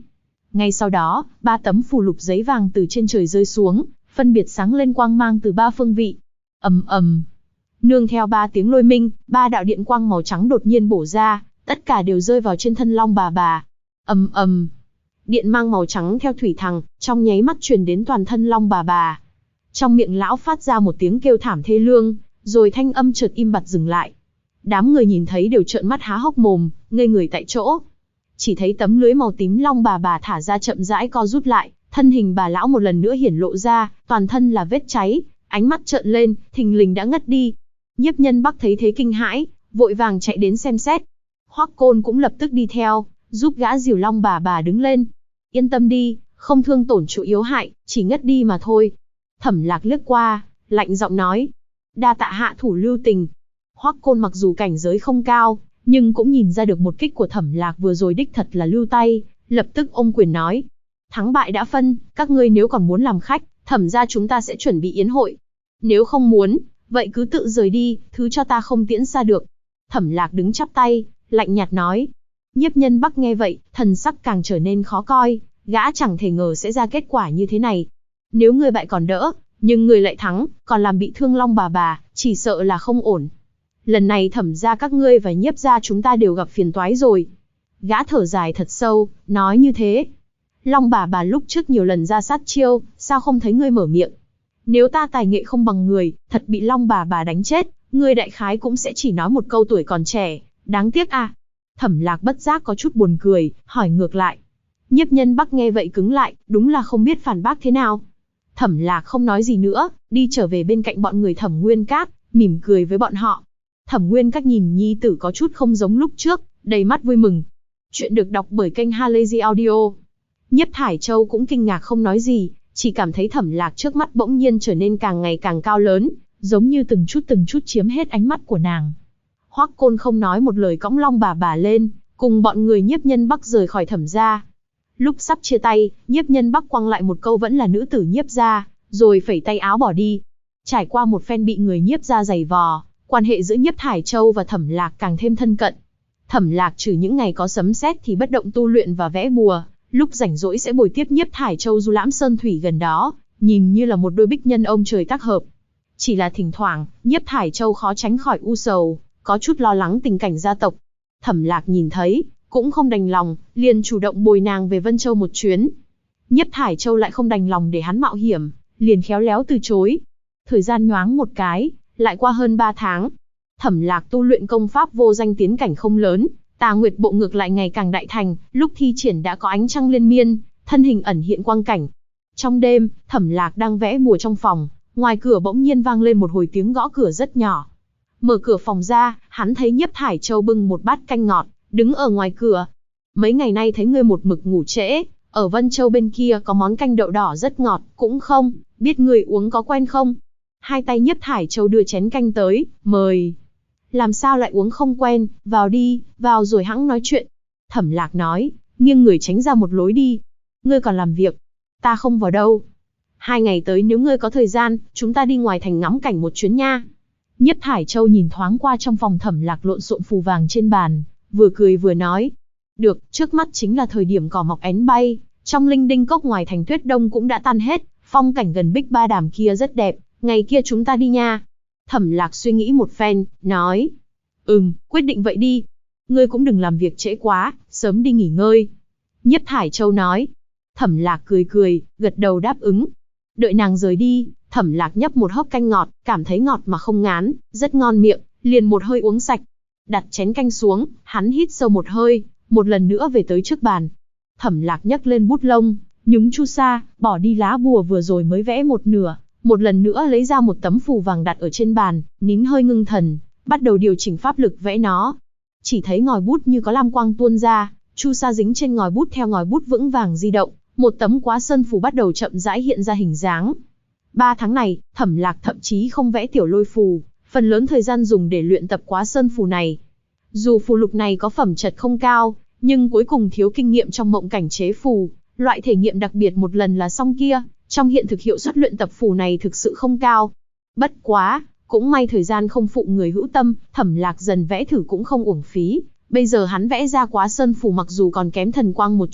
Ngay sau đó, 3 tấm phù lục giấy vàng từ trên trời rơi xuống, phân biệt sáng lên quang mang từ 3 phương vị. Ầm ầm. Nương theo 3 tiếng lôi minh, 3 đạo điện quang màu trắng đột nhiên bổ ra, tất cả đều rơi vào trên thân Long bà bà. Ầm ầm. Điện mang màu trắng theo thủy thẳng, trong nháy mắt truyền đến toàn thân Long bà bà. Trong miệng lão phát ra một tiếng kêu thảm thê lương, rồi thanh âm chợt im bặt dừng lại. Đám người nhìn thấy đều trợn mắt há hốc mồm, ngây người tại chỗ. Chỉ thấy tấm lưới màu tím Long bà bà thả ra chậm rãi co rút lại, thân hình bà lão một lần nữa hiển lộ ra, toàn thân là vết cháy, ánh mắt trợn lên, thình lình đã ngất đi. Nhiếp Nhân Bắc thấy thế kinh hãi, vội vàng chạy đến xem xét. Hoắc Côn cũng lập tức đi theo, giúp gã dìu Long bà bà đứng lên. Yên tâm đi, không thương tổn chỗ yếu hại, chỉ ngất đi mà thôi. Thẩm Lạc liếc qua, lạnh giọng nói. Đa tạ hạ thủ lưu tình. Hoắc Côn mặc dù cảnh giới không cao, nhưng cũng nhìn ra được một kích của Thẩm Lạc vừa rồi đích thật là lưu tay, lập tức ôm quyền nói. Thắng bại đã phân, các ngươi nếu còn muốn làm khách, Thẩm gia chúng ta sẽ chuẩn bị yến hội. Nếu không muốn, vậy cứ tự rời đi, thứ cho ta không tiễn xa được. Thẩm Lạc đứng chắp tay, lạnh nhạt nói. Nhiếp Nhân Bắc nghe vậy, thần sắc càng trở nên khó coi, gã chẳng thể ngờ sẽ ra kết quả như thế này. Nếu người bại còn đỡ, nhưng người lại thắng, còn làm bị thương Long bà bà, chỉ sợ là không ổn. Lần này Thẩm gia các ngươi và Nhiếp gia chúng ta đều gặp phiền toái rồi. Gã thở dài thật sâu, nói như thế. Long bà bà lúc trước nhiều lần ra sát chiêu, sao không thấy ngươi mở miệng? Nếu ta tài nghệ không bằng người, thật bị Long bà bà đánh chết, ngươi đại khái cũng sẽ chỉ nói một câu tuổi còn trẻ, đáng tiếc à. Thẩm Lạc bất giác có chút buồn cười, hỏi ngược lại. Nhiếp Nhân Bắc nghe vậy cứng lại, đúng là không biết phản bác thế nào. Thẩm Lạc không nói gì nữa, đi trở về bên cạnh bọn người Thẩm Nguyên Các, mỉm cười với bọn họ. Thẩm Nguyên Các nhìn nhi tử có chút không giống lúc trước, đầy mắt vui mừng. Chuyện được đọc bởi kênh Halazy Audio. Nhiếp Thải Châu cũng kinh ngạc không nói gì, chỉ cảm thấy Thẩm Lạc trước mắt bỗng nhiên trở nên càng ngày càng cao lớn, giống như từng chút chiếm hết ánh mắt của nàng. Hoắc Côn không nói một lời cõng Long bà bà lên, cùng bọn người Nhiếp Nhân Bắc rời khỏi Thẩm gia. Lúc sắp chia tay, Nhiếp Nhân Bắc quăng lại một câu vẫn là nữ tử Nhiếp gia, rồi phẩy tay áo bỏ đi. Trải qua một phen bị người Nhiếp gia giày vò, quan hệ giữa Nhiếp Thải Châu và Thẩm Lạc càng thêm thân cận. Thẩm Lạc trừ những ngày có sấm sét thì bất động tu luyện và vẽ bùa, lúc rảnh rỗi sẽ bồi tiếp Nhiếp Thải Châu du lãm sơn thủy gần đó, nhìn như là một đôi bích nhân ông trời tác hợp. Chỉ là thỉnh thoảng, Nhiếp Thải Châu khó tránh khỏi u sầu, có chút lo lắng tình cảnh gia tộc. Thẩm Lạc nhìn thấy, cũng không đành lòng, liền chủ động bồi nàng về Vân Châu một chuyến. Nhiếp Thải Châu lại không đành lòng để hắn mạo hiểm, liền khéo léo từ chối. Thời gian nhoáng một cái, lại qua hơn 3 tháng. Thẩm Lạc tu luyện công pháp vô danh tiến cảnh không lớn, Tà Nguyệt bộ ngược lại ngày càng đại thành, lúc thi triển đã có ánh trăng liên miên, thân hình ẩn hiện quang cảnh. Trong đêm, Thẩm Lạc đang vẽ bùa trong phòng, ngoài cửa bỗng nhiên vang lên một hồi tiếng gõ cửa rất nhỏ. Mở cửa phòng ra, hắn thấy Nhiếp Thải Châu bưng một bát canh ngọt, đứng ở ngoài cửa. Mấy ngày nay thấy ngươi một mực ngủ trễ, ở Vân Châu bên kia có món canh đậu đỏ rất ngọt, cũng không biết người uống có quen không? Hai tay Nhiếp Thải Châu đưa chén canh tới, mời. Làm sao lại uống không quen, vào đi, vào rồi hẵng nói chuyện. Thẩm Lạc nói, nghiêng người tránh ra một lối đi. Ngươi còn làm việc, ta không vào đâu. 2 ngày tới nếu ngươi có thời gian, chúng ta đi ngoài thành ngắm cảnh một chuyến nha. Nhiếp Thải Châu nhìn thoáng qua trong phòng Thẩm Lạc lộn xộn phù vàng trên bàn, vừa cười vừa nói. Được, trước mắt chính là thời điểm cỏ mọc én bay, trong linh đinh cốc ngoài thành tuyết đông cũng đã tan hết, phong cảnh gần Bích Ba Đàm kia rất đẹp, ngày kia chúng ta đi nha. Thẩm Lạc suy nghĩ một phen, nói. Quyết định vậy đi. Ngươi cũng đừng làm việc trễ quá, sớm đi nghỉ ngơi. Nhiếp Thải Châu nói. Thẩm Lạc cười cười, gật đầu đáp ứng. Đợi nàng rời đi, Thẩm Lạc nhấp một hớp canh ngọt, cảm thấy ngọt mà không ngán, rất ngon miệng, liền một hơi uống sạch. Đặt chén canh xuống, hắn hít sâu một hơi, một lần nữa về tới trước bàn. Thẩm Lạc nhấc lên bút lông, nhúng chu sa, bỏ đi lá bùa vừa rồi mới vẽ một nửa, một lần nữa lấy ra một tấm phù vàng đặt ở trên bàn, nín hơi ngưng thần, bắt đầu điều chỉnh pháp lực vẽ nó. Chỉ thấy ngòi bút như có lam quang tuôn ra, chu sa dính trên ngòi bút theo ngòi bút vững vàng di động, một tấm quá sơn phù bắt đầu chậm rãi hiện ra hình dáng. 3 tháng này, Thẩm Lạc thậm chí không vẽ tiểu lôi phù, phần lớn thời gian dùng để luyện tập quá sơn phù này. Dù phù lục này có phẩm chất không cao, nhưng cuối cùng thiếu kinh nghiệm trong mộng cảnh chế phù, loại thể nghiệm đặc biệt một lần là xong kia, trong hiện thực hiệu suất luyện tập phù này thực sự không cao. Bất quá, cũng may thời gian không phụ người hữu tâm, Thẩm Lạc dần vẽ thử cũng không uổng phí, bây giờ hắn vẽ ra quá sơn phù mặc dù còn kém thần quang một chút,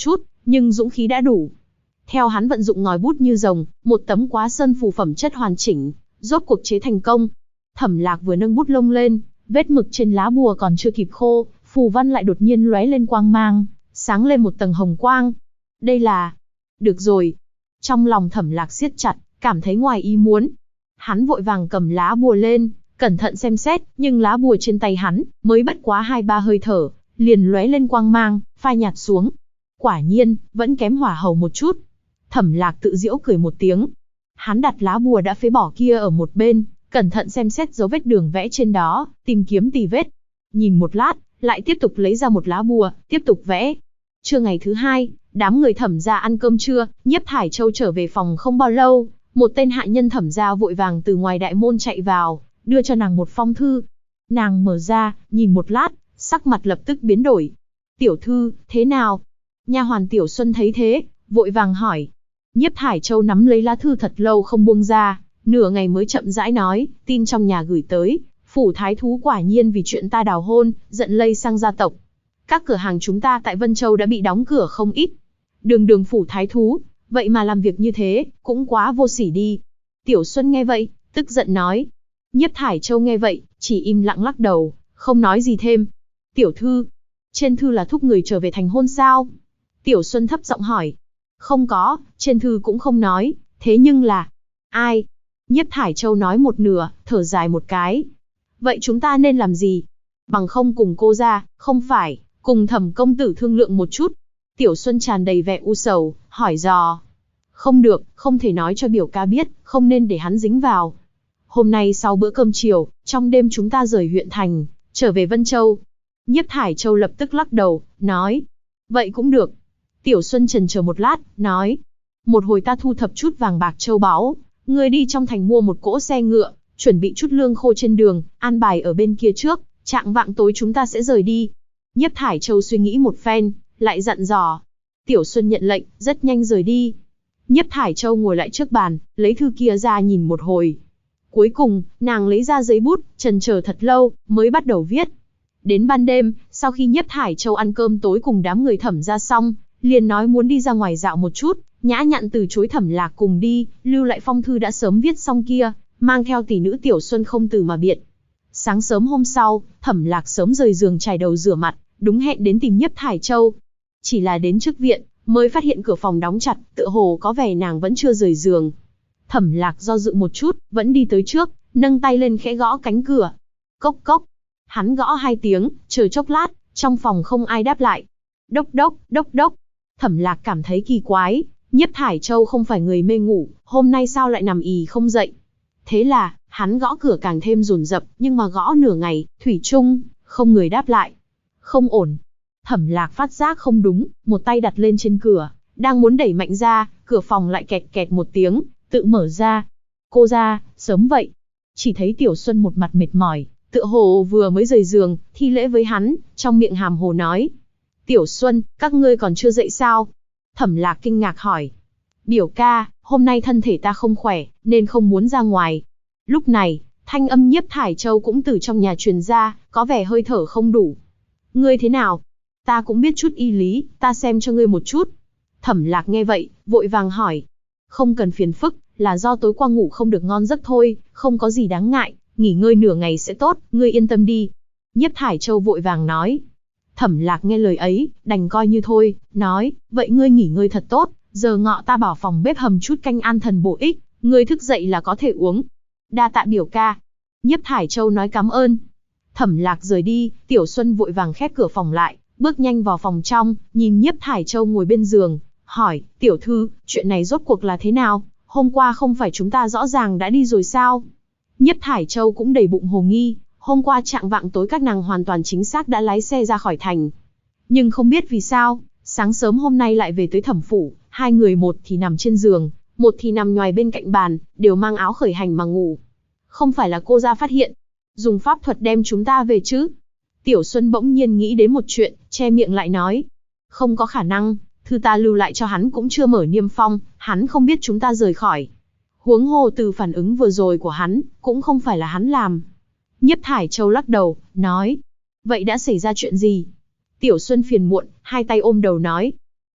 nhưng dũng khí đã đủ. Theo hắn vận dụng ngòi bút như rồng, một tấm quá sơn phù phẩm chất hoàn chỉnh, rốt cuộc chế thành công. Thẩm Lạc vừa nâng bút lông lên, vết mực trên lá bùa còn chưa kịp khô, phù văn lại đột nhiên lóe lên quang mang, sáng lên một tầng hồng quang. Đây là... Được rồi. Trong lòng Thẩm Lạc siết chặt, cảm thấy ngoài ý muốn. Hắn vội vàng cầm lá bùa lên, cẩn thận xem xét, nhưng lá bùa trên tay hắn, mới bất quá 2-3 hơi thở, liền lóe lên quang mang, phai nhạt xuống. Quả nhiên, vẫn kém hỏa hầu một chút. Thẩm Lạc tự giễu cười một tiếng. Hắn đặt lá bùa đã phế bỏ kia ở một bên, cẩn thận xem xét dấu vết đường vẽ trên đó, tìm kiếm tì vết. Nhìn một lát, lại tiếp tục lấy ra một lá bùa, tiếp tục vẽ. Trưa ngày thứ 2, đám người Thẩm gia ăn cơm trưa, Nhiếp Thải Châu trở về phòng không bao lâu, một tên hạ nhân Thẩm gia vội vàng từ ngoài đại môn chạy vào, đưa cho nàng một phong thư. Nàng mở ra, nhìn một lát, sắc mặt lập tức biến đổi. Tiểu thư, thế nào? Nha hoàn Tiểu Xuân thấy thế, vội vàng hỏi. Nhiếp Thải Châu nắm lấy lá thư thật lâu không buông ra, nửa ngày mới chậm rãi nói, tin trong nhà gửi tới, phủ thái thú quả nhiên vì chuyện ta đào hôn, giận lây sang gia tộc. Các cửa hàng chúng ta tại Vân Châu đã bị đóng cửa không ít. Đường phủ thái thú, vậy mà làm việc như thế, cũng quá vô sỉ đi. Tiểu Xuân nghe vậy, tức giận nói. Nhiếp Thải Châu nghe vậy, chỉ im lặng lắc đầu, không nói gì thêm. Tiểu thư, trên thư là thúc người trở về thành hôn sao? Tiểu Xuân thấp giọng hỏi. Không có, trên thư cũng không nói, thế nhưng là... Ai? Nhiếp Thải Châu nói một nửa, thở dài một cái. Vậy chúng ta nên làm gì? Bằng không cùng cô ra, không phải, cùng Thẩm công tử thương lượng một chút. Tiểu Xuân tràn đầy vẻ u sầu, hỏi dò. Không được, không thể nói cho biểu ca biết, không nên để hắn dính vào. Hôm nay sau bữa cơm chiều, trong đêm chúng ta rời huyện thành, trở về Vân Châu. Nhiếp Thải Châu lập tức lắc đầu, nói. Vậy cũng được. Tiểu Xuân chần chờ một lát, nói. Một hồi ta thu thập chút vàng bạc châu báu, ngươi đi trong thành mua một cỗ xe ngựa, chuẩn bị chút lương khô trên đường, an bài ở bên kia trước, chạng vạng tối chúng ta sẽ rời đi. Nhiếp Thải Châu suy nghĩ một phen, lại dặn dò. Tiểu Xuân nhận lệnh, rất nhanh rời đi. Nhiếp Thải Châu ngồi lại trước bàn, lấy thư kia ra nhìn một hồi. Cuối cùng, nàng lấy ra giấy bút, chần chờ thật lâu, mới bắt đầu viết. Đến ban đêm, sau khi Nhiếp Thải Châu ăn cơm tối cùng đám người Thẩm ra xong, liền nói muốn đi ra ngoài dạo một chút, nhã nhặn từ chối Thẩm Lạc cùng đi, lưu lại phong thư đã sớm viết xong kia, mang theo tỷ nữ Tiểu Xuân không từ mà biệt. Sáng sớm hôm sau, Thẩm Lạc sớm rời giường chải đầu rửa mặt, đúng hẹn đến tìm Nhiếp Thải Châu. Chỉ là đến trước viện, mới phát hiện cửa phòng đóng chặt, tựa hồ có vẻ nàng vẫn chưa rời giường. Thẩm Lạc do dự một chút, vẫn đi tới trước, nâng tay lên khẽ gõ cánh cửa. Cốc cốc. Hắn gõ 2 tiếng, chờ chốc lát, trong phòng không ai đáp lại. Đốc đốc, đốc đốc. Thẩm Lạc cảm thấy kỳ quái, Nhiếp Thải Châu không phải người mê ngủ, hôm nay sao lại nằm ì không dậy. Thế là, hắn gõ cửa càng thêm dồn dập, nhưng mà gõ nửa ngày, thủy chung, không người đáp lại. Không ổn. Thẩm Lạc phát giác không đúng, một tay đặt lên trên cửa, đang muốn đẩy mạnh ra, cửa phòng lại kẹt kẹt một tiếng, tự mở ra. Cô ra, sớm vậy. Chỉ thấy Tiểu Xuân một mặt mệt mỏi, tựa hồ vừa mới rời giường, thi lễ với hắn, trong miệng hàm hồ nói. Tiểu Xuân, các ngươi còn chưa dậy sao? Thẩm Lạc kinh ngạc hỏi. Biểu ca, hôm nay thân thể ta không khỏe, nên không muốn ra ngoài. Lúc này, thanh âm Nhiếp Thải Châu cũng từ trong nhà truyền ra, có vẻ hơi thở không đủ. Ngươi thế nào? Ta cũng biết chút y lý, ta xem cho ngươi một chút. Thẩm Lạc nghe vậy, vội vàng hỏi. Không cần phiền phức, là do tối qua ngủ không được ngon giấc thôi, không có gì đáng ngại, nghỉ ngơi nửa ngày sẽ tốt, ngươi yên tâm đi. Nhiếp Thải Châu vội vàng nói. Thẩm Lạc nghe lời ấy, đành coi như thôi, nói, vậy ngươi nghỉ ngơi thật tốt, giờ ngọ ta bảo phòng bếp hầm chút canh an thần bổ ích, ngươi thức dậy là có thể uống. Đa tạ biểu ca. Nhiếp Thải Châu nói cảm ơn. Thẩm Lạc rời đi, Tiểu Xuân vội vàng khép cửa phòng lại, bước nhanh vào phòng trong, nhìn Nhiếp Thải Châu ngồi bên giường, hỏi, tiểu thư, chuyện này rốt cuộc là thế nào, hôm qua không phải chúng ta rõ ràng đã đi rồi sao? Nhiếp Thải Châu cũng đầy bụng hồ nghi, hôm qua chạng vạng tối các nàng hoàn toàn chính xác đã lái xe ra khỏi thành. Nhưng không biết vì sao, sáng sớm hôm nay lại về tới Thẩm phủ, hai người một thì nằm trên giường, một thì nằm nhoài bên cạnh bàn, đều mang áo khởi hành mà ngủ. Không phải là cô ra phát hiện, dùng pháp thuật đem chúng ta về chứ? Tiểu Xuân bỗng nhiên nghĩ đến một chuyện, che miệng lại nói. Không có khả năng, thư ta lưu lại cho hắn cũng chưa mở niêm phong, hắn không biết chúng ta rời khỏi. Huống hồ từ phản ứng vừa rồi của hắn, cũng không phải là hắn làm. Nhiếp Thải Châu lắc đầu, nói. Vậy đã xảy ra chuyện gì? Tiểu Xuân phiền muộn, hai tay ôm đầu nói.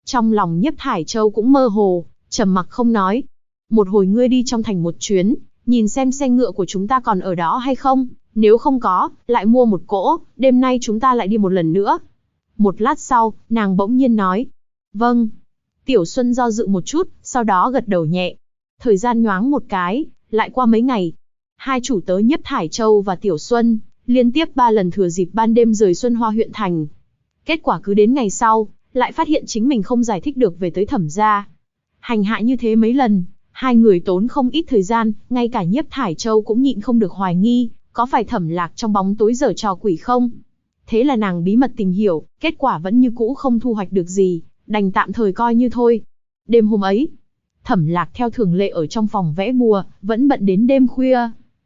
Trong lòng Nhiếp Thải Châu cũng mơ hồ, trầm mặc không nói. Một hồi ngươi đi trong thành một chuyến, nhìn xem xe ngựa của chúng ta còn ở đó hay không, nếu không có, lại mua một cỗ, đêm nay chúng ta lại đi một lần nữa. Một lát sau, nàng bỗng nhiên nói. Vâng. Tiểu Xuân do dự một chút, sau đó gật đầu nhẹ. Thời gian nhoáng một cái, lại qua mấy ngày. Hai chủ tớ Nhiếp Thải Châu và Tiểu Xuân, liên tiếp 3 lần thừa dịp ban đêm rời Xuân Hoa huyện thành. Kết quả cứ đến ngày sau, lại phát hiện chính mình không giải thích được về tới Thẩm gia. Hành hạ như thế mấy lần, hai người tốn không ít thời gian, ngay cả Nhiếp Thải Châu cũng nhịn không được hoài nghi, có phải Thẩm Lạc trong bóng tối giở trò quỷ không? Thế là nàng bí mật tìm hiểu, kết quả vẫn như cũ không thu hoạch được gì, đành tạm thời coi như thôi. Đêm hôm ấy, Thẩm Lạc theo thường lệ ở trong phòng vẽ bùa, vẫn bận đến đêm khuya.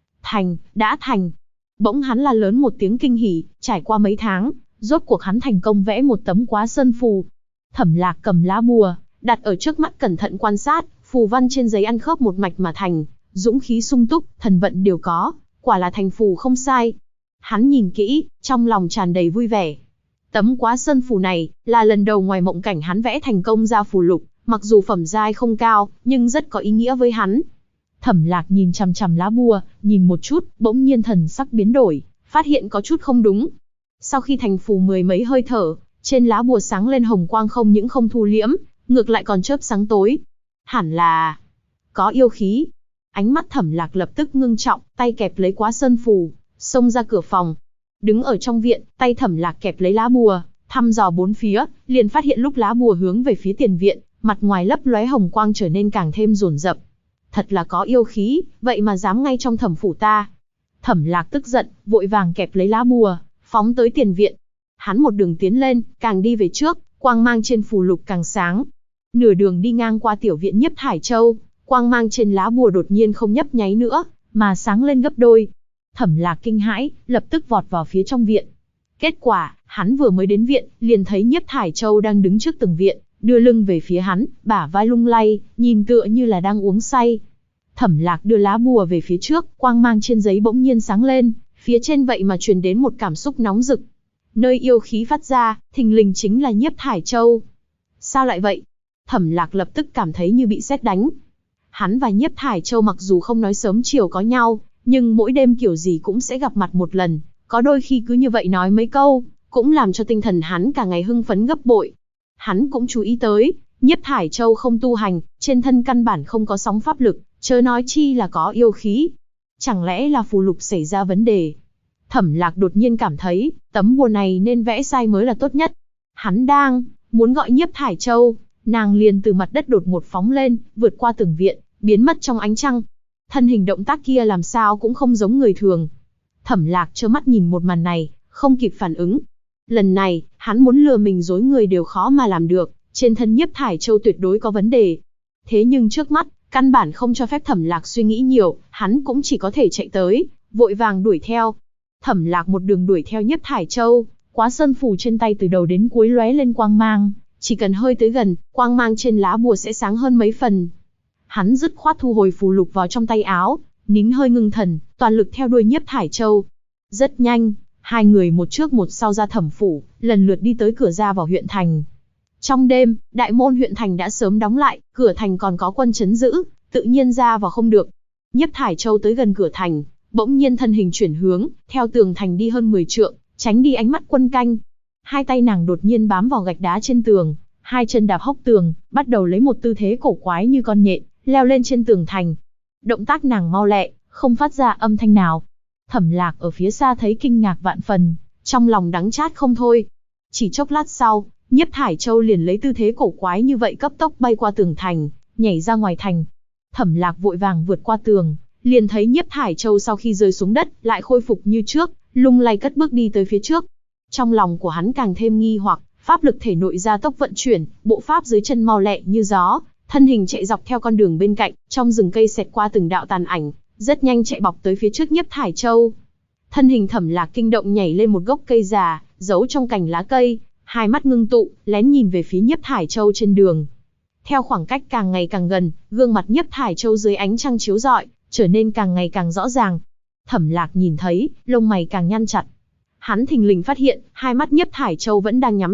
Đã thành. Bỗng hắn la lớn một tiếng kinh hỉ, trải qua mấy tháng, rốt cuộc hắn thành công vẽ một tấm quá sơn phù. Thẩm Lạc cầm lá bùa, đặt ở trước mắt cẩn thận quan sát, phù văn trên giấy ăn khớp một mạch mà thành, dũng khí sung túc, thần vận đều có, quả là thành phù không sai. Hắn nhìn kỹ, trong lòng tràn đầy vui vẻ. Tấm quá sơn phù này, là lần đầu ngoài mộng cảnh hắn vẽ thành công ra phù lục, mặc dù phẩm giai không cao, nhưng rất có ý nghĩa với hắn. Thẩm Lạc nhìn chằm chằm lá bùa, nhìn một chút, bỗng nhiên thần sắc biến đổi, phát hiện có chút không đúng. Sau khi thành phù mười mấy hơi thở, trên lá bùa sáng lên hồng quang không những không thu liễm, ngược lại còn chớp sáng tối. Hẳn là có yêu khí. Ánh mắt Thẩm Lạc lập tức ngưng trọng, tay kẹp lấy quá sơn phù, xông ra cửa phòng. Đứng ở trong viện, tay Thẩm Lạc kẹp lấy lá bùa, thăm dò bốn phía, liền phát hiện lúc lá bùa hướng về phía tiền viện, mặt ngoài lấp lóe hồng quang trở nên càng thêm dồn dập. Thật là có yêu khí, vậy mà dám ngay trong Thẩm phủ ta. Thẩm Lạc tức giận, vội vàng kẹp lấy lá bùa, phóng tới tiền viện. Hắn một đường tiến lên, càng đi về trước, quang mang trên phù lục càng sáng. Nửa đường đi ngang qua tiểu viện Nhiếp Thải Châu, quang mang trên lá bùa đột nhiên không nhấp nháy nữa, mà sáng lên gấp đôi. Thẩm Lạc kinh hãi, lập tức vọt vào phía trong viện. Kết quả, hắn vừa mới đến viện, liền thấy Nhiếp Thải Châu đang đứng trước tường viện, đưa lưng về phía hắn, bả vai lung lay, nhìn tựa như là đang uống say. Thẩm Lạc đưa lá bùa về phía trước, quang mang trên giấy bỗng nhiên sáng lên, phía trên vậy mà truyền đến một cảm xúc nóng rực. Nơi yêu khí phát ra, thình lình chính là Nhiếp Thải Châu. Sao lại vậy? Thẩm Lạc lập tức cảm thấy như bị sét đánh. Hắn và Nhiếp Thải Châu mặc dù không nói sớm chiều có nhau, nhưng mỗi đêm kiểu gì cũng sẽ gặp mặt một lần, có đôi khi cứ như vậy nói mấy câu, cũng làm cho tinh thần hắn cả ngày hưng phấn gấp bội. Hắn cũng chú ý tới, Nhiếp Thải Châu không tu hành, trên thân căn bản không có sóng pháp lực, chớ nói chi là có yêu khí. Chẳng lẽ là phù lục xảy ra vấn đề? Thẩm Lạc đột nhiên cảm thấy, tấm bùa này nên vẽ sai mới là tốt nhất. Hắn đang muốn gọi Nhiếp Thải Châu, nàng liền từ mặt đất đột ngột phóng lên, vượt qua tường viện, biến mất trong ánh trăng. Thân hình động tác kia làm sao cũng không giống người thường. Thẩm Lạc trơ mắt nhìn một màn này, không kịp phản ứng. Lần này, hắn muốn lừa mình dối người đều khó mà làm được, trên thân Nhiếp Thải Châu tuyệt đối có vấn đề. Thế nhưng trước mắt, căn bản không cho phép Thẩm Lạc suy nghĩ nhiều, hắn cũng chỉ có thể chạy tới, vội vàng đuổi theo. Thẩm Lạc một đường đuổi theo Nhiếp Thải Châu, quá sơn phù trên tay từ đầu đến cuối lóe lên quang mang, chỉ cần hơi tới gần, quang mang trên lá bùa sẽ sáng hơn mấy phần. Hắn dứt khoát thu hồi phù lục vào trong tay áo, nín hơi ngưng thần, toàn lực theo đuôi Nhiếp Thải Châu. Rất nhanh, hai người một trước một sau ra Thẩm phủ, lần lượt đi tới cửa ra vào huyện thành. Trong đêm, đại môn huyện thành đã sớm đóng lại, cửa thành còn có quân trấn giữ, tự nhiên ra vào không được. Nhiếp Thải Châu tới gần cửa thành, bỗng nhiên thân hình chuyển hướng, theo tường thành đi hơn 10 trượng, tránh đi ánh mắt quân canh. Hai tay nàng đột nhiên bám vào gạch đá trên tường, hai chân đạp hốc tường, bắt đầu lấy một tư thế cổ quái như con nhện, leo lên trên tường thành. Động tác nàng mau lẹ, không phát ra âm thanh nào. Thẩm Lạc ở phía xa thấy kinh ngạc vạn phần, trong lòng đắng chát không thôi. Chỉ chốc lát sau, Nhiếp Thải Châu liền lấy tư thế cổ quái như vậy cấp tốc bay qua tường thành, nhảy ra ngoài thành. Thẩm Lạc vội vàng vượt qua tường, liền thấy Nhiếp Thải Châu sau khi rơi xuống đất, lại khôi phục như trước, lung lay cất bước đi tới phía trước. Trong lòng của hắn càng thêm nghi hoặc, pháp lực thể nội gia tốc vận chuyển, bộ pháp dưới chân mau lẹ như gió, thân hình chạy dọc theo con đường bên cạnh, trong rừng cây xẹt qua từng đạo tàn ảnh, rất nhanh chạy bọc tới phía trước Nhiếp Thải Châu. Thân hình Thẩm Lạc kinh động nhảy lên một gốc cây già, giấu trong cành lá cây, hai mắt ngưng tụ, lén nhìn về phía Nhiếp Thải Châu trên đường. Theo khoảng cách càng ngày càng gần, gương mặt Nhiếp Thải Châu dưới ánh trăng chiếu rọi, trở nên càng ngày càng rõ ràng. Thẩm Lạc nhìn thấy, lông mày càng nhăn chặt. Hắn thình lình phát hiện, hai mắt Nhiếp Thải Châu vẫn đang nhắm chặt,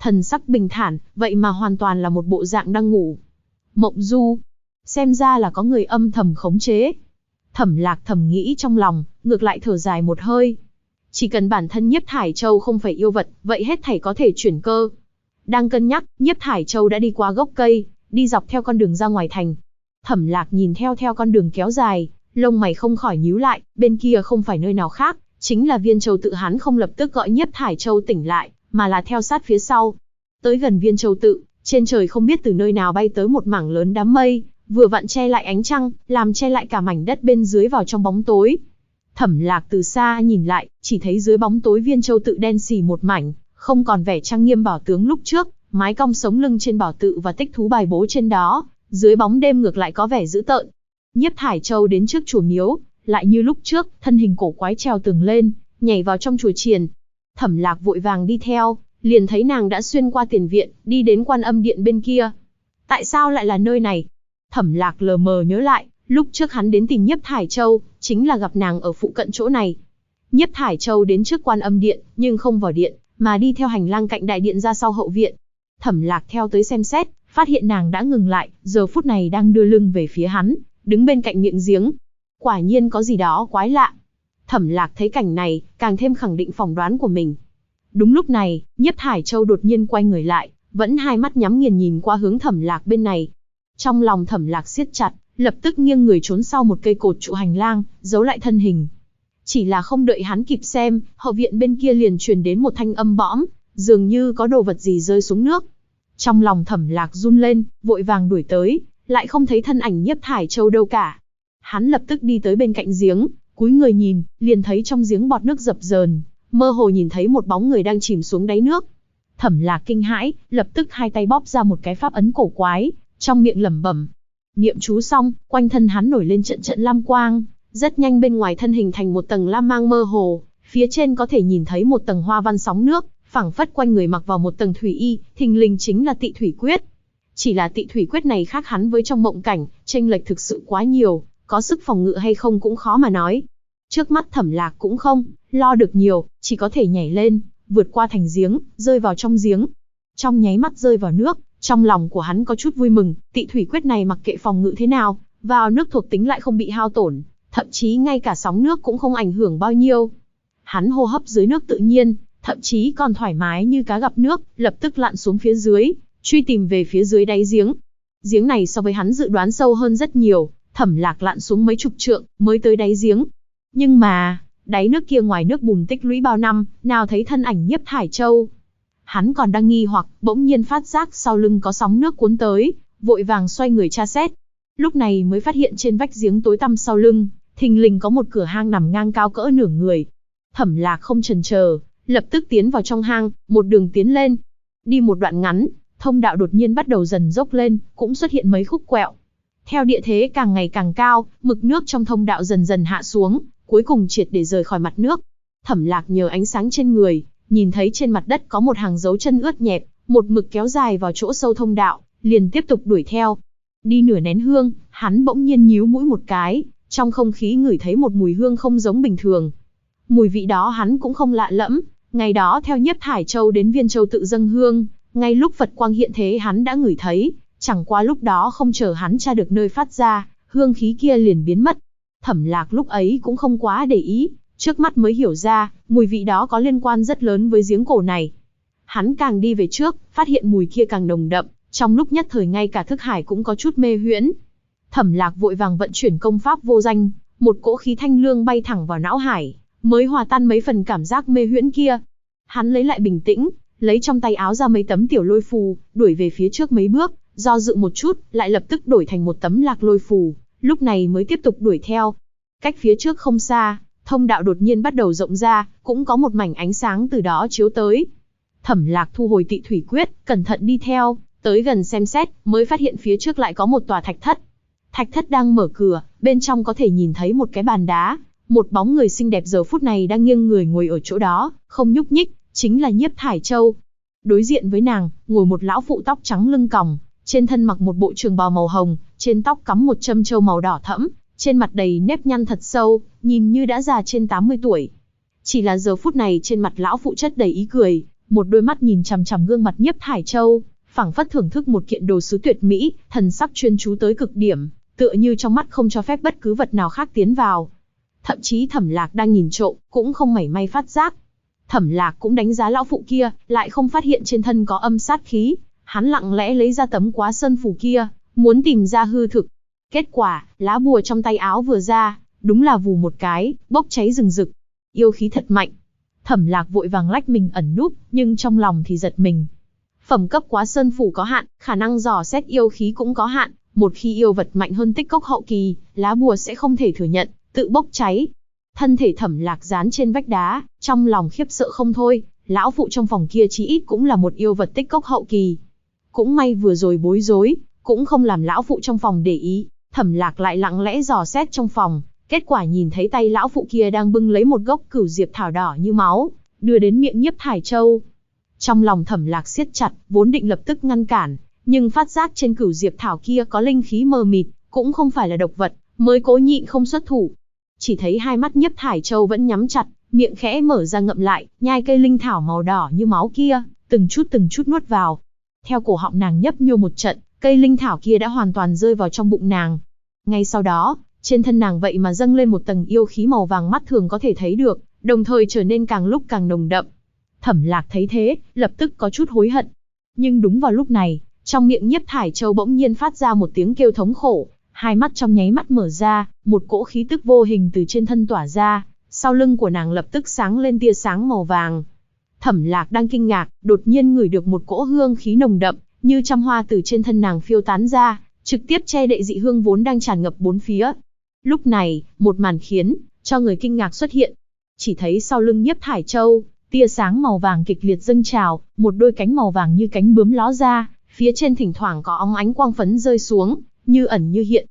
thần sắc bình thản, vậy mà hoàn toàn là một bộ dạng đang ngủ. Mộng du, xem ra là có người âm thầm khống chế. Thẩm Lạc thầm nghĩ trong lòng, ngược lại thở dài một hơi. Chỉ cần bản thân Nhiếp Thải Châu không phải yêu vật, vậy hết thảy có thể chuyển cơ. Đang cân nhắc, Nhiếp Thải Châu đã đi qua gốc cây, đi dọc theo con đường ra ngoài thành. Thẩm Lạc nhìn theo con đường kéo dài, lông mày không khỏi nhíu lại, bên kia không phải nơi nào khác, chính là Viên Châu Tự. Hắn không lập tức gọi Nhiếp Thải Châu tỉnh lại, mà là theo sát phía sau. Tới gần Viên Châu Tự, trên trời không biết từ nơi nào bay tới một mảng lớn đám mây, vừa vặn che lại ánh trăng, làm che lại cả mảnh đất bên dưới vào trong bóng tối. Thẩm Lạc từ xa nhìn lại, chỉ thấy dưới bóng tối Viên Châu Tự đen xì một mảnh, không còn vẻ trang nghiêm bảo tướng lúc trước, mái cong sống lưng trên bảo tự và tích thú bài bố trên đó, dưới bóng đêm ngược lại có vẻ dữ tợn. Nhiếp Thải Châu đến trước chùa miếu, lại như lúc trước, thân hình cổ quái trèo tường lên, nhảy vào trong chùa chiền. Thẩm Lạc vội vàng đi theo, liền thấy nàng đã xuyên qua tiền viện, đi đến Quan Âm Điện bên kia. Tại sao lại là nơi này? Thẩm Lạc lờ mờ nhớ lại, lúc trước hắn đến tìm Nhiếp Thải Châu, chính là gặp nàng ở phụ cận chỗ này. Nhiếp Thải Châu đến trước Quan Âm Điện, nhưng không vào điện, mà đi theo hành lang cạnh đại điện ra sau hậu viện. Thẩm Lạc theo tới xem xét, phát hiện nàng đã ngừng lại, giờ phút này đang đưa lưng về phía hắn, đứng bên cạnh miệng giếng. Quả nhiên có gì đó quái lạ. Thẩm Lạc thấy cảnh này, càng thêm khẳng định phỏng đoán của mình. Đúng lúc này, Nhiếp Thải Châu đột nhiên quay người lại, vẫn hai mắt nhắm nghiền nhìn qua hướng Thẩm Lạc bên này. Trong lòng Thẩm Lạc siết chặt, lập tức nghiêng người trốn sau một cây cột trụ hành lang, giấu lại thân hình. Chỉ là không đợi hắn kịp xem, hậu viện bên kia liền truyền đến một thanh âm bõm, dường như có đồ vật gì rơi xuống nước. Trong lòng Thẩm Lạc run lên, vội vàng đuổi tới, lại không thấy thân ảnh Nhiếp Thải Châu đâu cả. Hắn lập tức đi tới bên cạnh giếng, cúi người nhìn, liền thấy trong giếng bọt nước dập dờn, mơ hồ nhìn thấy một bóng người đang chìm xuống đáy nước. Thẩm Lạc kinh hãi, lập tức hai tay bóp ra một cái pháp ấn cổ quái, trong miệng lẩm bẩm. Niệm chú xong, quanh thân hắn nổi lên trận trận lam quang, rất nhanh bên ngoài thân hình thành một tầng lam mang mơ hồ, phía trên có thể nhìn thấy một tầng hoa văn sóng nước, phảng phất quanh người mặc vào một tầng thủy y, thình lình chính là Tị Thủy Quyết. Chỉ là Tị Thủy Quyết này khác hắn với trong mộng cảnh, chênh lệch thực sự quá nhiều, có sức phòng ngự hay không cũng khó mà nói. Trước mắt Thẩm Lạc cũng không lo được nhiều, chỉ có thể nhảy lên, vượt qua thành giếng, rơi vào trong giếng. Trong nháy mắt rơi vào nước, trong lòng của hắn có chút vui mừng, Tị Thủy Quyết này mặc kệ phòng ngự thế nào, vào nước thuộc tính lại không bị hao tổn, thậm chí ngay cả sóng nước cũng không ảnh hưởng bao nhiêu. Hắn hô hấp dưới nước tự nhiên, thậm chí còn thoải mái như cá gặp nước, lập tức lặn xuống phía dưới, truy tìm về phía dưới đáy giếng. Giếng này so với hắn dự đoán sâu hơn rất nhiều, Thẩm Lạc lặn xuống mấy chục trượng mới tới đáy giếng. Nhưng mà, đáy nước kia ngoài nước bùn tích lũy bao năm, nào thấy thân ảnh Nhiếp Thải Châu. Hắn còn đang nghi hoặc, bỗng nhiên phát giác sau lưng có sóng nước cuốn tới, vội vàng xoay người tra xét. Lúc này mới phát hiện trên vách giếng tối tăm sau lưng, thình lình có một cửa hang nằm ngang cao cỡ nửa người. Thẩm Lạc không chần chờ, lập tức tiến vào trong hang, một đường tiến lên. Đi một đoạn ngắn, thông đạo đột nhiên bắt đầu dần dốc lên, cũng xuất hiện mấy khúc quẹo. Theo địa thế càng ngày càng cao, mực nước trong thông đạo dần dần hạ xuống, cuối cùng triệt để rời khỏi mặt nước. Thẩm Lạc nhờ ánh sáng trên người, nhìn thấy trên mặt đất có một hàng dấu chân ướt nhẹp, một mực kéo dài vào chỗ sâu thông đạo, liền tiếp tục đuổi theo. Đi nửa nén hương, hắn bỗng nhiên nhíu mũi một cái, trong không khí ngửi thấy một mùi hương không giống bình thường. Mùi vị đó hắn cũng không lạ lẫm, ngày đó theo Nhiếp Thải Châu đến Viên Châu Tự dâng hương, ngay lúc Phật quang hiện thế hắn đã ngửi thấy, chẳng qua lúc đó không chờ hắn tra được nơi phát ra, hương khí kia liền biến mất. Thẩm Lạc lúc ấy cũng không quá để ý, trước mắt mới hiểu ra, mùi vị đó có liên quan rất lớn với giếng cổ này. Hắn càng đi về trước, phát hiện mùi kia càng nồng đậm, trong lúc nhất thời ngay cả thức hải cũng có chút mê huyễn. Thẩm Lạc vội vàng vận chuyển công pháp vô danh, một cỗ khí thanh lương bay thẳng vào não hải, mới hòa tan mấy phần cảm giác mê huyễn kia. Hắn lấy lại bình tĩnh, lấy trong tay áo ra mấy tấm tiểu lôi phù, đuổi về phía trước mấy bước, do dự một chút, lại lập tức đổi thành một tấm lạc lôi phù, lúc này mới tiếp tục đuổi theo. Cách phía trước không xa, thông đạo đột nhiên bắt đầu rộng ra, cũng có một mảnh ánh sáng từ đó chiếu tới. Thẩm Lạc thu hồi Tị Thủy Quyết, cẩn thận đi theo, tới gần xem xét, mới phát hiện phía trước lại có một tòa thạch thất. Thạch thất đang mở cửa, bên trong có thể nhìn thấy một cái bàn đá, một bóng người xinh đẹp giờ phút này đang nghiêng người ngồi ở chỗ đó, không nhúc nhích, chính là Nhiếp Thải Châu. Đối diện với nàng, ngồi một lão phụ tóc trắng lưng còng, trên thân mặc một bộ trường bào màu hồng, trên tóc cắm một châm châu màu đỏ thẫm, trên mặt đầy nếp nhăn thật sâu, nhìn như đã già trên 80 tuổi. Chỉ là giờ phút này trên mặt lão phụ chất đầy ý cười, một đôi mắt nhìn chằm chằm gương mặt Nhiếp Thải Châu, phảng phất thưởng thức một kiện đồ sứ tuyệt mỹ, thần sắc chuyên chú tới cực điểm, tựa như trong mắt không cho phép bất cứ vật nào khác tiến vào. Thậm chí Thẩm Lạc đang nhìn trộm, cũng không mảy may phát giác. Thẩm Lạc cũng đánh giá lão phụ kia, lại không phát hiện trên thân có âm sát khí, hắn lặng lẽ lấy ra tấm Quá Sơn phù kia, muốn tìm ra hư thực. Kết quả, lá bùa trong tay áo vừa ra, đúng là vù một cái, bốc cháy rừng rực. Yêu khí thật mạnh. Thẩm Lạc vội vàng lách mình ẩn núp, nhưng trong lòng thì giật mình. Phẩm cấp Quá Sơn phù có hạn, khả năng dò xét yêu khí cũng có hạn, một khi yêu vật mạnh hơn tích cốc hậu kỳ, lá bùa sẽ không thể thừa nhận, tự bốc cháy. Thân thể Thẩm Lạc dán trên vách đá, trong lòng khiếp sợ không thôi, lão phụ trong phòng kia chí ít cũng là một yêu vật tích cốc hậu kỳ. Cũng may vừa rồi bối rối, cũng không làm lão phụ trong phòng để ý, Thẩm Lạc lại lặng lẽ dò xét trong phòng, kết quả nhìn thấy tay lão phụ kia đang bưng lấy một gốc cửu diệp thảo đỏ như máu, đưa đến miệng Nhiếp Thải Châu. Trong lòng Thẩm Lạc siết chặt, vốn định lập tức ngăn cản, nhưng phát giác trên cửu diệp thảo kia có linh khí mờ mịt, cũng không phải là độc vật, mới cố nhịn không xuất thủ. Chỉ thấy hai mắt Nhiếp Thải Châu vẫn nhắm chặt, miệng khẽ mở ra ngậm lại, nhai cây linh thảo màu đỏ như máu kia, từng chút nuốt vào. Theo cổ họng nàng nhấp nhô một trận, cây linh thảo kia đã hoàn toàn rơi vào trong bụng nàng. Ngay sau đó, trên thân nàng vậy mà dâng lên một tầng yêu khí màu vàng mắt thường có thể thấy được, đồng thời trở nên càng lúc càng nồng đậm. Thẩm Lạc thấy thế, lập tức có chút hối hận. Nhưng đúng vào lúc này, trong miệng Nhiếp Thải Châu bỗng nhiên phát ra một tiếng kêu thống khổ, hai mắt trong nháy mắt mở ra, một cỗ khí tức vô hình từ trên thân tỏa ra, sau lưng của nàng lập tức sáng lên tia sáng màu vàng. Thẩm Lạc đang kinh ngạc, đột nhiên ngửi được một cỗ hương khí nồng đậm, như trăm hoa từ trên thân nàng phiêu tán ra, trực tiếp che đậy dị hương vốn đang tràn ngập bốn phía. Lúc này, một màn khiến cho người kinh ngạc xuất hiện. Chỉ thấy sau lưng Nhiếp Thải Châu, tia sáng màu vàng kịch liệt dâng trào, một đôi cánh màu vàng như cánh bướm ló ra, phía trên thỉnh thoảng có óng ánh quang phấn rơi xuống, như ẩn như hiện.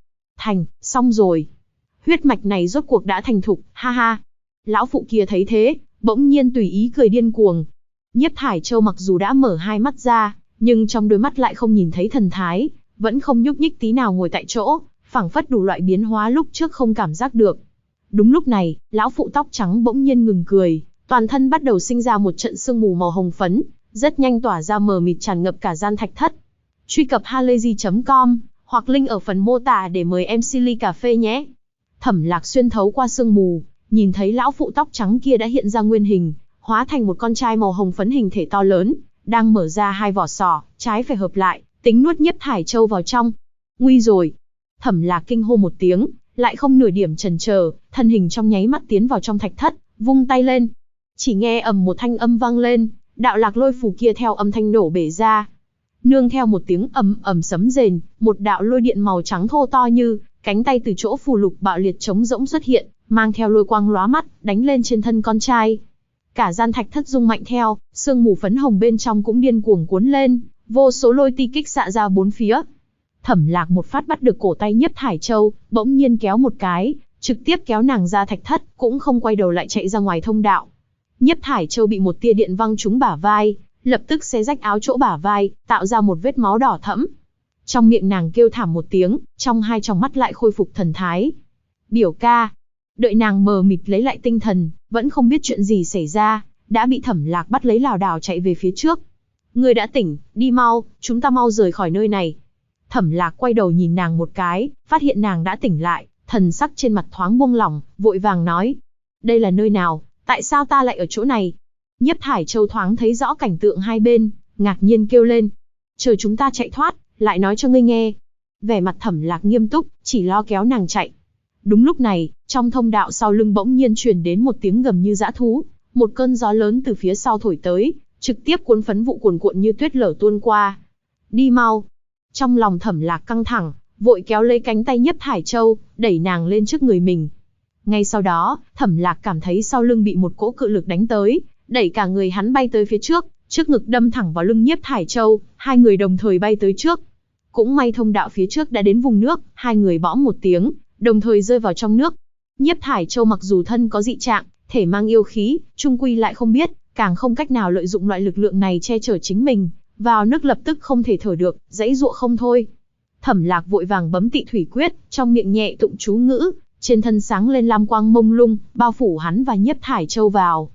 Xong rồi. Huyết mạch này rốt cuộc đã thành thục, ha ha. Lão phụ kia thấy thế, bỗng nhiên tùy ý cười điên cuồng. Nhiếp Thải Châu mặc dù đã mở hai mắt ra, nhưng trong đôi mắt lại không nhìn thấy thần thái, vẫn không nhúc nhích tí nào ngồi tại chỗ, phảng phất đủ loại biến hóa lúc trước không cảm giác được. Đúng lúc này, lão phụ tóc trắng bỗng nhiên ngừng cười, toàn thân bắt đầu sinh ra một trận sương mù màu hồng phấn, rất nhanh tỏa ra mờ mịt tràn ngập cả gian thạch thất. Truy cập halayzi.com hoặc link ở phần mô tả để mời em Silly Cà Phê nhé. Thẩm Lạc xuyên thấu qua sương mù, nhìn thấy lão phụ tóc trắng kia đã hiện ra nguyên hình, hóa thành một con trai màu hồng phấn hình thể to lớn, đang mở ra hai vỏ sò, trái phải hợp lại, tính nuốt Nhiếp Thải Châu vào trong. Nguy rồi! Thẩm Lạc kinh hô một tiếng, lại không nửa điểm chần chờ, thân hình trong nháy mắt tiến vào trong thạch thất, vung tay lên. Chỉ nghe ầm một thanh âm vang lên, đạo lạc lôi phù kia theo âm thanh nổ bể ra. Nương theo một tiếng ầm ầm sấm rền, một đạo lôi điện màu trắng thô to như cánh tay từ chỗ phù lục bạo liệt trống rỗng xuất hiện, mang theo lôi quang lóa mắt, đánh lên trên thân con trai. Cả gian thạch thất rung mạnh theo, sương mù phấn hồng bên trong cũng điên cuồng cuốn lên, vô số lôi ti kích xạ ra bốn phía. Thẩm Lạc một phát bắt được cổ tay Nhiếp Thải Châu, bỗng nhiên kéo một cái, trực tiếp kéo nàng ra thạch thất, cũng không quay đầu lại chạy ra ngoài thông đạo. Nhiếp Thải Châu bị một tia điện văng trúng bả vai, lập tức xé rách áo chỗ bả vai, tạo ra một vết máu đỏ thẫm. Trong miệng nàng kêu thảm một tiếng, trong hai tròng mắt lại khôi phục thần thái. Biểu ca. Đợi nàng mờ mịt lấy lại tinh thần, vẫn không biết chuyện gì xảy ra, đã bị Thẩm Lạc bắt lấy lảo đảo chạy về phía trước. Người đã tỉnh, đi mau, chúng ta mau rời khỏi nơi này. Thẩm Lạc quay đầu nhìn nàng một cái, phát hiện nàng đã tỉnh lại, thần sắc trên mặt thoáng buông lỏng, vội vàng nói. Đây là nơi nào, tại sao ta lại ở chỗ này? Nhiếp Thải Châu thoáng thấy rõ cảnh tượng hai bên, ngạc nhiên kêu lên. Chờ chúng ta chạy thoát, lại nói cho ngươi nghe. Vẻ mặt Thẩm Lạc nghiêm túc, chỉ lo kéo nàng chạy. Đúng lúc này, trong thông đạo sau lưng bỗng nhiên truyền đến một tiếng gầm như dã thú, một cơn gió lớn từ phía sau thổi tới, trực tiếp cuốn phấn vụ cuồn cuộn như tuyết lở tuôn qua. Đi mau! Trong lòng Thẩm Lạc căng thẳng, vội kéo lấy cánh tay Nhiếp Thải Châu, đẩy nàng lên trước người mình. Ngay sau đó, Thẩm Lạc cảm thấy sau lưng bị một cỗ cự lực đánh tới, đẩy cả người hắn bay tới phía trước, trước ngực đâm thẳng vào lưng Nhiếp Thải Châu, hai người đồng thời bay tới trước. Cũng may thông đạo phía trước đã đến vùng nước, hai người bõm một tiếng, đồng thời rơi vào trong nước. Nhiếp Thải Châu mặc dù thân có dị trạng, thể mang yêu khí, chung quy lại không biết, càng không cách nào lợi dụng loại lực lượng này che chở chính mình, vào nước lập tức không thể thở được, giãy giụa không thôi. Thẩm Lạc vội vàng bấm Tị Thủy Quyết, trong miệng nhẹ tụng chú ngữ, trên thân sáng lên lam quang mông lung, bao phủ hắn và Nhiếp Thải Châu vào.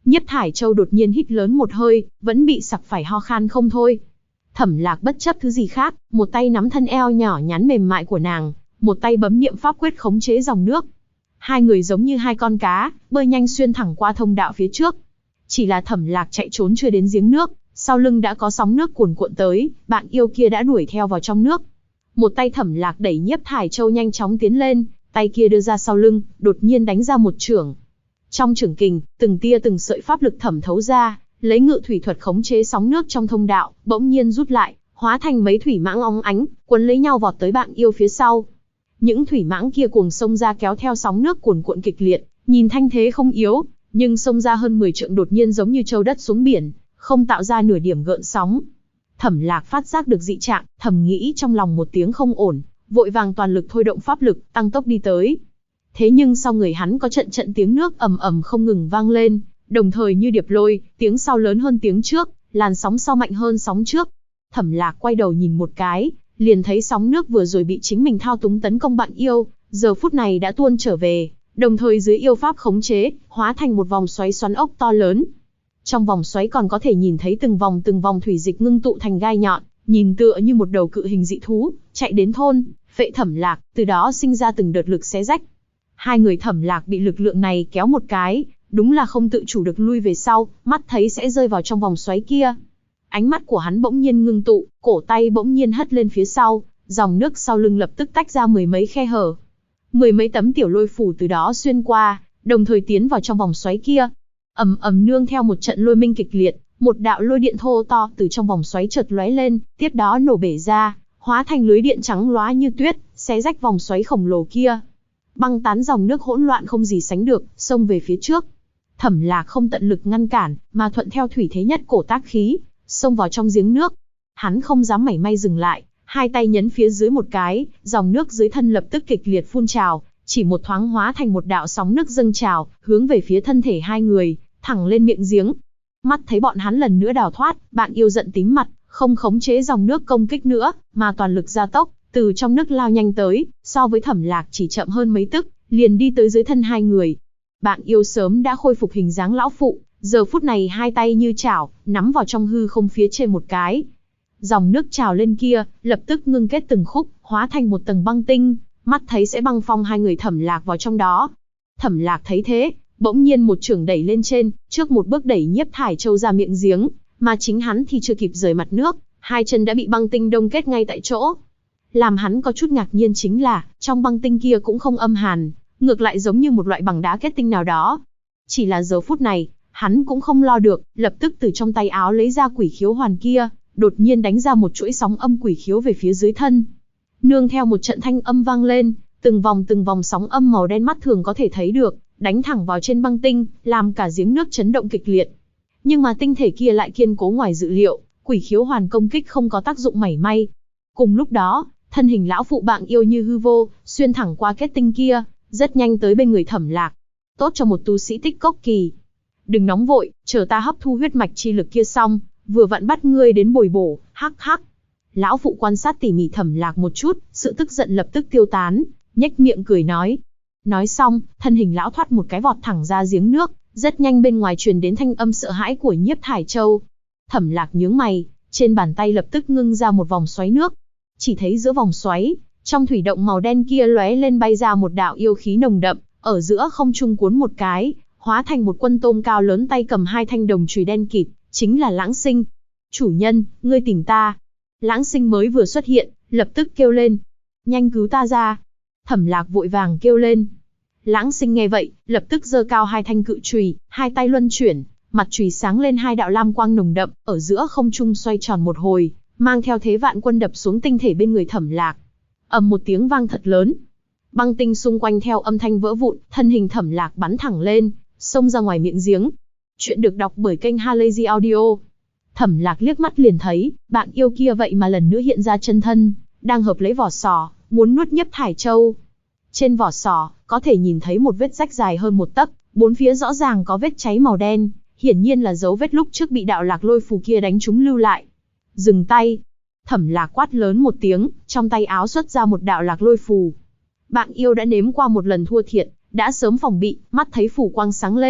Nhiếp Thải Châu đột nhiên hít lớn một hơi, vẫn bị sặc phải ho khan không thôi. Thẩm Lạc bất chấp thứ gì khác, một tay nắm thân eo nhỏ nhắn mềm mại của nàng, một tay bấm niệm pháp quyết khống chế dòng nước. Hai người giống như hai con cá, bơi nhanh xuyên thẳng qua thông đạo phía trước. Chỉ là Thẩm Lạc chạy trốn chưa đến giếng nước, sau lưng đã có sóng nước cuồn cuộn tới, bạn yêu kia đã đuổi theo vào trong nước. Một tay Thẩm Lạc đẩy Nhiếp Thải Châu nhanh chóng tiến lên, tay kia đưa ra sau lưng, đột nhiên đánh ra một chưởng. Trong chưởng kình, từng tia từng sợi pháp lực thẩm thấu ra, lấy ngự thủy thuật khống chế sóng nước trong thông đạo, bỗng nhiên rút lại, hóa thành mấy thủy mãng óng ánh, quấn lấy nhau vọt tới bạn yêu phía sau. Những thủy mãng kia cuồng xông ra kéo theo sóng nước cuồn cuộn kịch liệt, nhìn thanh thế không yếu, nhưng xông ra hơn 10 trượng đột nhiên giống như trâu đất xuống biển, không tạo ra nửa điểm gợn sóng. Thẩm Lạc phát giác được dị trạng, thầm nghĩ trong lòng một tiếng không ổn, vội vàng toàn lực thôi động pháp lực, tăng tốc đi tới. Thế nhưng sau người hắn có trận trận tiếng nước ầm ầm không ngừng vang lên, đồng thời như điệp lôi, tiếng sau lớn hơn tiếng trước, làn sóng sau mạnh hơn sóng trước. Thẩm Lạc quay đầu nhìn một cái, liền thấy sóng nước vừa rồi bị chính mình thao túng tấn công bạn yêu, giờ phút này đã tuôn trở về, đồng thời dưới yêu pháp khống chế, hóa thành một vòng xoáy xoắn ốc to lớn. Trong vòng xoáy còn có thể nhìn thấy từng vòng thủy dịch ngưng tụ thành gai nhọn, nhìn tựa như một đầu cự hình dị thú, chạy đến thôn, phệ Thẩm Lạc, từ đó sinh ra từng đợt lực xé rách. Hai người Thẩm Lạc bị lực lượng này kéo một cái, đúng là không tự chủ được lui về sau, mắt thấy sẽ rơi vào trong vòng xoáy kia. Ánh mắt của hắn bỗng nhiên ngưng tụ, cổ tay bỗng nhiên hất lên phía sau, dòng nước sau lưng lập tức tách ra mười mấy khe hở. Mười mấy tấm tiểu lôi phủ từ đó xuyên qua, đồng thời tiến vào trong vòng xoáy kia. Ầm ầm nương theo một trận lôi minh kịch liệt, một đạo lôi điện thô to từ trong vòng xoáy chợt lóe lên, tiếp đó nổ bể ra, hóa thành lưới điện trắng lóa như tuyết, xé rách vòng xoáy khổng lồ kia. Băng tán dòng nước hỗn loạn không gì sánh được, xông về phía trước. Thẩm Lạc không tận lực ngăn cản, mà thuận theo thủy thế nhất cổ tác khí, xông vào trong giếng nước. Hắn không dám mảy may dừng lại, hai tay nhấn phía dưới một cái, dòng nước dưới thân lập tức kịch liệt phun trào, chỉ một thoáng hóa thành một đạo sóng nước dâng trào, hướng về phía thân thể hai người, thẳng lên miệng giếng. Mắt thấy bọn hắn lần nữa đào thoát, bạn yêu giận tím mặt, không khống chế dòng nước công kích nữa, mà toàn lực gia tốc, từ trong nước lao nhanh tới, so với Thẩm Lạc chỉ chậm hơn mấy tức, liền đi tới dưới thân hai người. Bạn yêu sớm đã khôi phục hình dáng lão phụ, giờ phút này hai tay như chảo, nắm vào trong hư không phía trên một cái. Dòng nước trào lên kia, lập tức ngưng kết từng khúc, hóa thành một tầng băng tinh, mắt thấy sẽ băng phong hai người Thẩm Lạc vào trong đó. Thẩm Lạc thấy thế, bỗng nhiên một chưởng đẩy lên trên, trước một bước đẩy Nhiếp Thải Châu ra miệng giếng, mà chính hắn thì chưa kịp rời mặt nước, hai chân đã bị băng tinh đông kết ngay tại chỗ. Làm hắn có chút ngạc nhiên chính là, trong băng tinh kia cũng không âm hàn, ngược lại giống như một loại bằng đá kết tinh nào đó. Chỉ là giờ phút này, hắn cũng không lo được, lập tức từ trong tay áo lấy ra quỷ khiếu hoàn kia, đột nhiên đánh ra một chuỗi sóng âm quỷ khiếu về phía dưới thân. Nương theo một trận thanh âm vang lên, từng vòng sóng âm màu đen mắt thường có thể thấy được, đánh thẳng vào trên băng tinh, làm cả giếng nước chấn động kịch liệt. Nhưng mà tinh thể kia lại kiên cố ngoài dự liệu, quỷ khiếu hoàn công kích không có tác dụng mảy may. Cùng lúc đó, thân hình lão phụ bạn yêu như hư vô, xuyên thẳng qua kết tinh kia, rất nhanh tới bên người Thẩm Lạc. Tốt cho một tu sĩ tích cốc kỳ. Đừng nóng vội, chờ ta hấp thu huyết mạch chi lực kia xong, vừa vặn bắt ngươi đến bồi bổ, hắc hắc. Lão phụ quan sát tỉ mỉ Thẩm Lạc một chút, sự tức giận lập tức tiêu tán, nhếch miệng cười nói. Nói xong, thân hình lão thoát một cái vọt thẳng ra giếng nước, rất nhanh bên ngoài truyền đến thanh âm sợ hãi của Nhiếp Thải Châu. Thẩm Lạc nhướng mày, trên bàn tay lập tức ngưng ra một vòng xoáy nước. Chỉ thấy giữa vòng xoáy, trong thủy động màu đen kia lóe lên bay ra một đạo yêu khí nồng đậm, ở giữa không trung cuốn một cái, hóa thành một quân tôm cao lớn tay cầm hai thanh đồng chùy đen kịt, chính là Lãng Sinh. Chủ nhân, ngươi tìm ta. Lãng Sinh mới vừa xuất hiện, lập tức kêu lên. Nhanh cứu ta ra. Thẩm Lạc vội vàng kêu lên. Lãng Sinh nghe vậy, lập tức giơ cao hai thanh cự chùy, hai tay luân chuyển, mặt chùy sáng lên hai đạo lam quang nồng đậm, ở giữa không trung xoay tròn một hồi, mang theo thế vạn quân đập xuống tinh thể bên người Thẩm Lạc. Ầm một tiếng vang thật lớn. Băng tinh xung quanh theo âm thanh vỡ vụn, thân hình Thẩm Lạc bắn thẳng lên, xông ra ngoài miệng giếng. Chuyện được đọc bởi kênh Halazy Audio. Thẩm Lạc liếc mắt liền thấy, bạn yêu kia vậy mà lần nữa hiện ra chân thân, đang hợp lấy vỏ sò, muốn nuốt Nhiếp Thải Châu. Trên vỏ sò, có thể nhìn thấy một vết rách dài hơn một tấc, bốn phía rõ ràng có vết cháy màu đen, hiển nhiên là dấu vết lúc trước bị đạo Lạc Lôi phù kia đánh trúng lưu lại. Dừng tay. Thẩm Lạc quát lớn một tiếng, trong tay áo xuất ra một đạo Lạc Lôi phù. Bạn yêu đã nếm qua một lần thua thiệt, đã sớm phòng bị, mắt thấy phù quang sáng lên,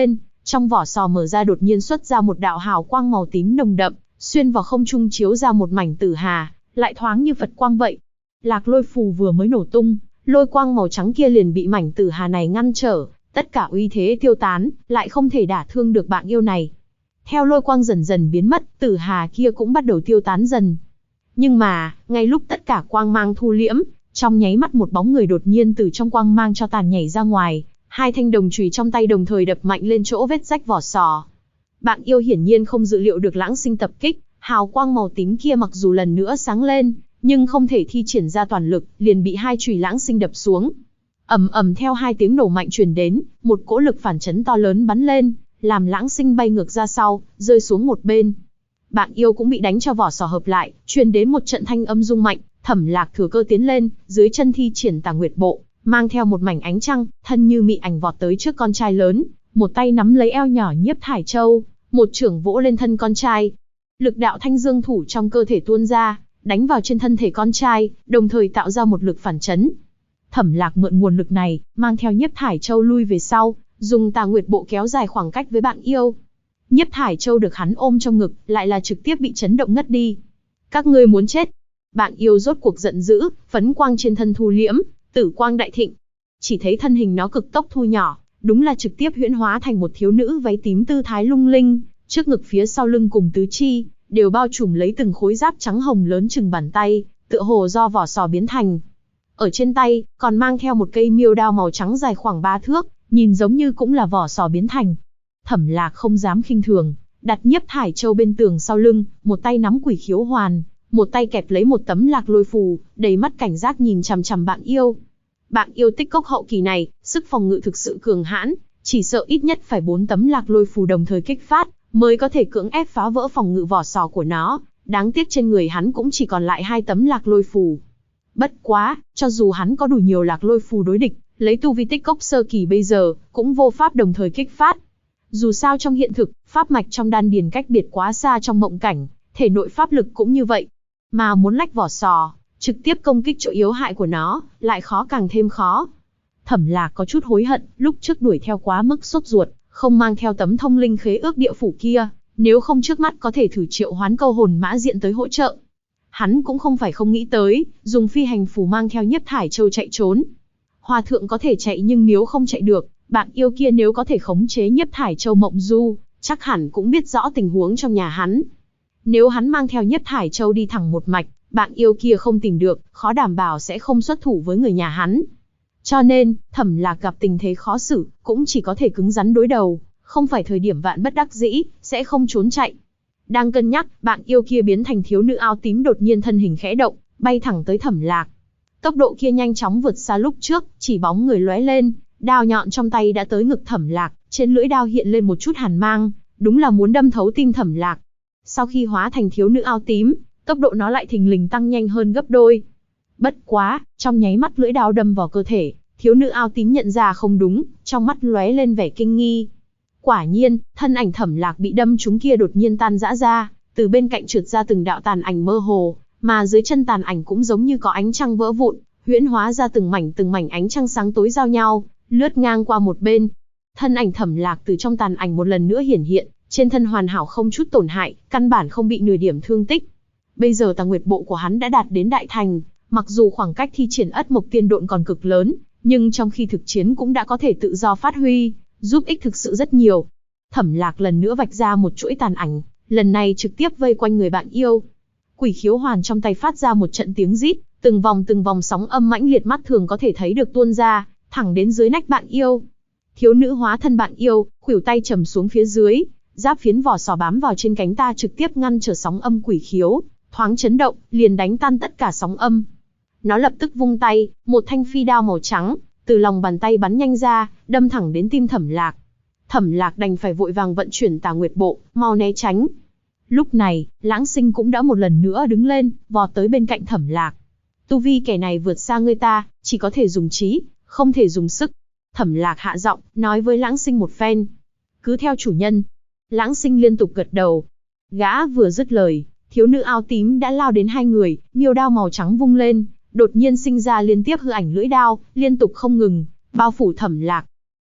Trong vỏ sò mở ra đột nhiên xuất ra một đạo hào quang màu tím nồng đậm, xuyên vào không trung chiếu ra một mảnh tử hà, lại thoáng như Phật quang vậy. Lạc lôi phù vừa mới nổ tung, lôi quang màu trắng kia liền bị mảnh tử hà này ngăn trở, tất cả uy thế tiêu tán, lại không thể đả thương được bạn yêu này. Theo lôi quang dần dần biến mất, tử hà kia cũng bắt đầu tiêu tán dần. Nhưng mà, ngay lúc tất cả quang mang thu liễm, trong nháy mắt một bóng người đột nhiên từ trong quang mang cho tàn nhảy ra ngoài, hai thanh đồng chùy trong tay đồng thời đập mạnh lên chỗ vết rách vỏ sò. Bạn yêu hiển nhiên không dự liệu được Lãng Sinh tập kích, hào quang màu tím kia mặc dù lần nữa sáng lên, nhưng không thể thi triển ra toàn lực, liền bị hai chùy Lãng Sinh đập xuống. Ầm ầm theo hai tiếng nổ mạnh truyền đến, một cỗ lực phản chấn to lớn bắn lên, làm Lãng Sinh bay ngược ra sau, rơi xuống một bên. Bạn yêu cũng bị đánh cho vỏ sò hợp lại, truyền đến một trận thanh âm rung mạnh. Thẩm Lạc thừa cơ tiến lên, dưới chân thi triển Tà Nguyệt Bộ, mang theo một mảnh ánh trăng, thân như mị ảnh vọt tới trước con trai lớn, một tay nắm lấy eo nhỏ Nhiếp Thải Châu, một chưởng vỗ lên thân con trai. Lực đạo thanh dương thủ trong cơ thể tuôn ra, đánh vào trên thân thể con trai, đồng thời tạo ra một lực phản chấn. Thẩm Lạc mượn nguồn lực này, mang theo Nhiếp Thải Châu lui về sau, dùng Tà Nguyệt Bộ kéo dài khoảng cách với bạn yêu. Nhiếp Thải Châu được hắn ôm trong ngực, lại là trực tiếp bị chấn động ngất đi. Các ngươi muốn chết. Bạn yêu rốt cuộc giận dữ, phấn quang trên thân thu liễm, tử quang đại thịnh. Chỉ thấy thân hình nó cực tốc thu nhỏ, đúng là trực tiếp huyễn hóa thành một thiếu nữ váy tím tư thái lung linh, trước ngực phía sau lưng cùng tứ chi, đều bao trùm lấy từng khối giáp trắng hồng lớn chừng bàn tay, tựa hồ do vỏ sò biến thành. Ở trên tay, còn mang theo một cây miêu đao màu trắng dài khoảng 3 thước, nhìn giống như cũng là vỏ sò biến thành. Thẩm Lạc không dám khinh thường, đặt Nhiếp Thải Châu bên tường sau lưng, một tay nắm Quỷ Khiếu Hoàn, một tay kẹp lấy một tấm lạc lôi phù, đầy mắt cảnh giác nhìn chằm chằm bạn yêu. Bạn yêu tích cốc hậu kỳ này, sức phòng ngự thực sự cường hãn, chỉ sợ ít nhất phải 4 tấm lạc lôi phù đồng thời kích phát, mới có thể cưỡng ép phá vỡ phòng ngự vỏ sò của nó. Đáng tiếc trên người hắn cũng chỉ còn lại 2 tấm lạc lôi phù. Bất quá, cho dù hắn có đủ nhiều lạc lôi phù đối địch, lấy tu vi tích cốc sơ kỳ bây giờ, cũng vô pháp đồng thời kích phát. Dù sao trong hiện thực, pháp mạch trong đan điền cách biệt quá xa trong mộng cảnh, thể nội pháp lực cũng như vậy. Mà muốn lách vỏ sò, trực tiếp công kích chỗ yếu hại của nó, lại khó càng thêm khó. Thẩm Lạc có chút hối hận, lúc trước đuổi theo quá mức sốt ruột, không mang theo tấm thông linh khế ước địa phủ kia, nếu không trước mắt có thể thử triệu hoán câu hồn mã diện tới hỗ trợ. Hắn cũng không phải không nghĩ tới, dùng phi hành phù mang theo Nhiếp Thải Châu chạy trốn. Hòa thượng có thể chạy nhưng miếu không chạy được, bạn yêu kia nếu có thể khống chế Nhiếp Thải Châu mộng du, chắc hẳn cũng biết rõ tình huống trong nhà hắn. Nếu hắn mang theo Nhiếp Thải Châu đi thẳng một mạch, bạn yêu kia không tìm được, khó đảm bảo sẽ không xuất thủ với người nhà hắn. Cho nên, Thẩm Lạc gặp tình thế khó xử, cũng chỉ có thể cứng rắn đối đầu, không phải thời điểm vạn bất đắc dĩ, sẽ không trốn chạy. Đang cân nhắc, bạn yêu kia biến thành thiếu nữ áo tím đột nhiên thân hình khẽ động, bay thẳng tới Thẩm Lạc. Tốc độ kia nhanh chóng vượt xa lúc trước, chỉ bóng người lóe lên, đao nhọn trong tay đã tới ngực Thẩm Lạc, trên lưỡi đao hiện lên một chút hàn mang, đúng là muốn đâm thấu tim Thẩm Lạc. Sau khi hóa thành thiếu nữ áo tím, tốc độ nó lại thình lình tăng nhanh hơn gấp đôi. Bất quá, trong nháy mắt lưỡi đao đâm vào cơ thể, thiếu nữ áo tím nhận ra không đúng, trong mắt lóe lên vẻ kinh nghi. Quả nhiên, thân ảnh Thẩm Lạc bị đâm trúng kia đột nhiên tan rã ra, từ bên cạnh trượt ra từng đạo tàn ảnh mơ hồ, mà dưới chân tàn ảnh cũng giống như có ánh trăng vỡ vụn, huyễn hóa ra từng mảnh ánh trăng sáng tối giao nhau, lướt ngang qua một bên. Thân ảnh Thẩm Lạc từ trong tàn ảnh một lần nữa hiển hiện, trên thân hoàn hảo không chút tổn hại, căn bản không bị nửa điểm thương tích. Bây giờ Tà Nguyệt Bộ của hắn đã đạt đến đại thành, mặc dù khoảng cách thi triển Ất Mộc Tiên Độn còn cực lớn, nhưng trong khi thực chiến cũng đã có thể tự do phát huy, giúp ích thực sự rất nhiều. Thẩm Lạc lần nữa vạch ra một chuỗi tàn ảnh, lần này trực tiếp vây quanh người bạn yêu. Quỷ Khiếu Hoàn trong tay phát ra một trận tiếng rít, từng vòng sóng âm mãnh liệt mắt thường có thể thấy được tuôn ra, thẳng đến dưới nách bạn yêu. Thiếu nữ hóa thân bạn yêu, khuỷu tay trầm xuống phía dưới, giáp phiến vỏ sò bám vào trên cánh ta trực tiếp ngăn trở sóng âm quỷ khiếu, thoáng chấn động, liền đánh tan tất cả sóng âm. Nó lập tức vung tay, một thanh phi đao màu trắng, từ lòng bàn tay bắn nhanh ra, đâm thẳng đến tim Thẩm Lạc. Thẩm Lạc đành phải vội vàng vận chuyển Tà Nguyệt Bộ, mau né tránh. Lúc này, Lãng Sinh cũng đã một lần nữa đứng lên, vọt tới bên cạnh Thẩm Lạc. Tu vi kẻ này vượt xa ngươi ta, chỉ có thể dùng trí, không thể dùng sức. Thẩm Lạc hạ giọng, nói với Lãng Sinh một phen. Cứ theo chủ nhân. Lãng Sinh liên tục gật đầu. Gã vừa dứt lời, thiếu nữ áo tím đã lao đến hai người, miêu đao màu trắng vung lên, đột nhiên sinh ra liên tiếp hư ảnh lưỡi đao, liên tục không ngừng, bao phủ Thẩm Lạc.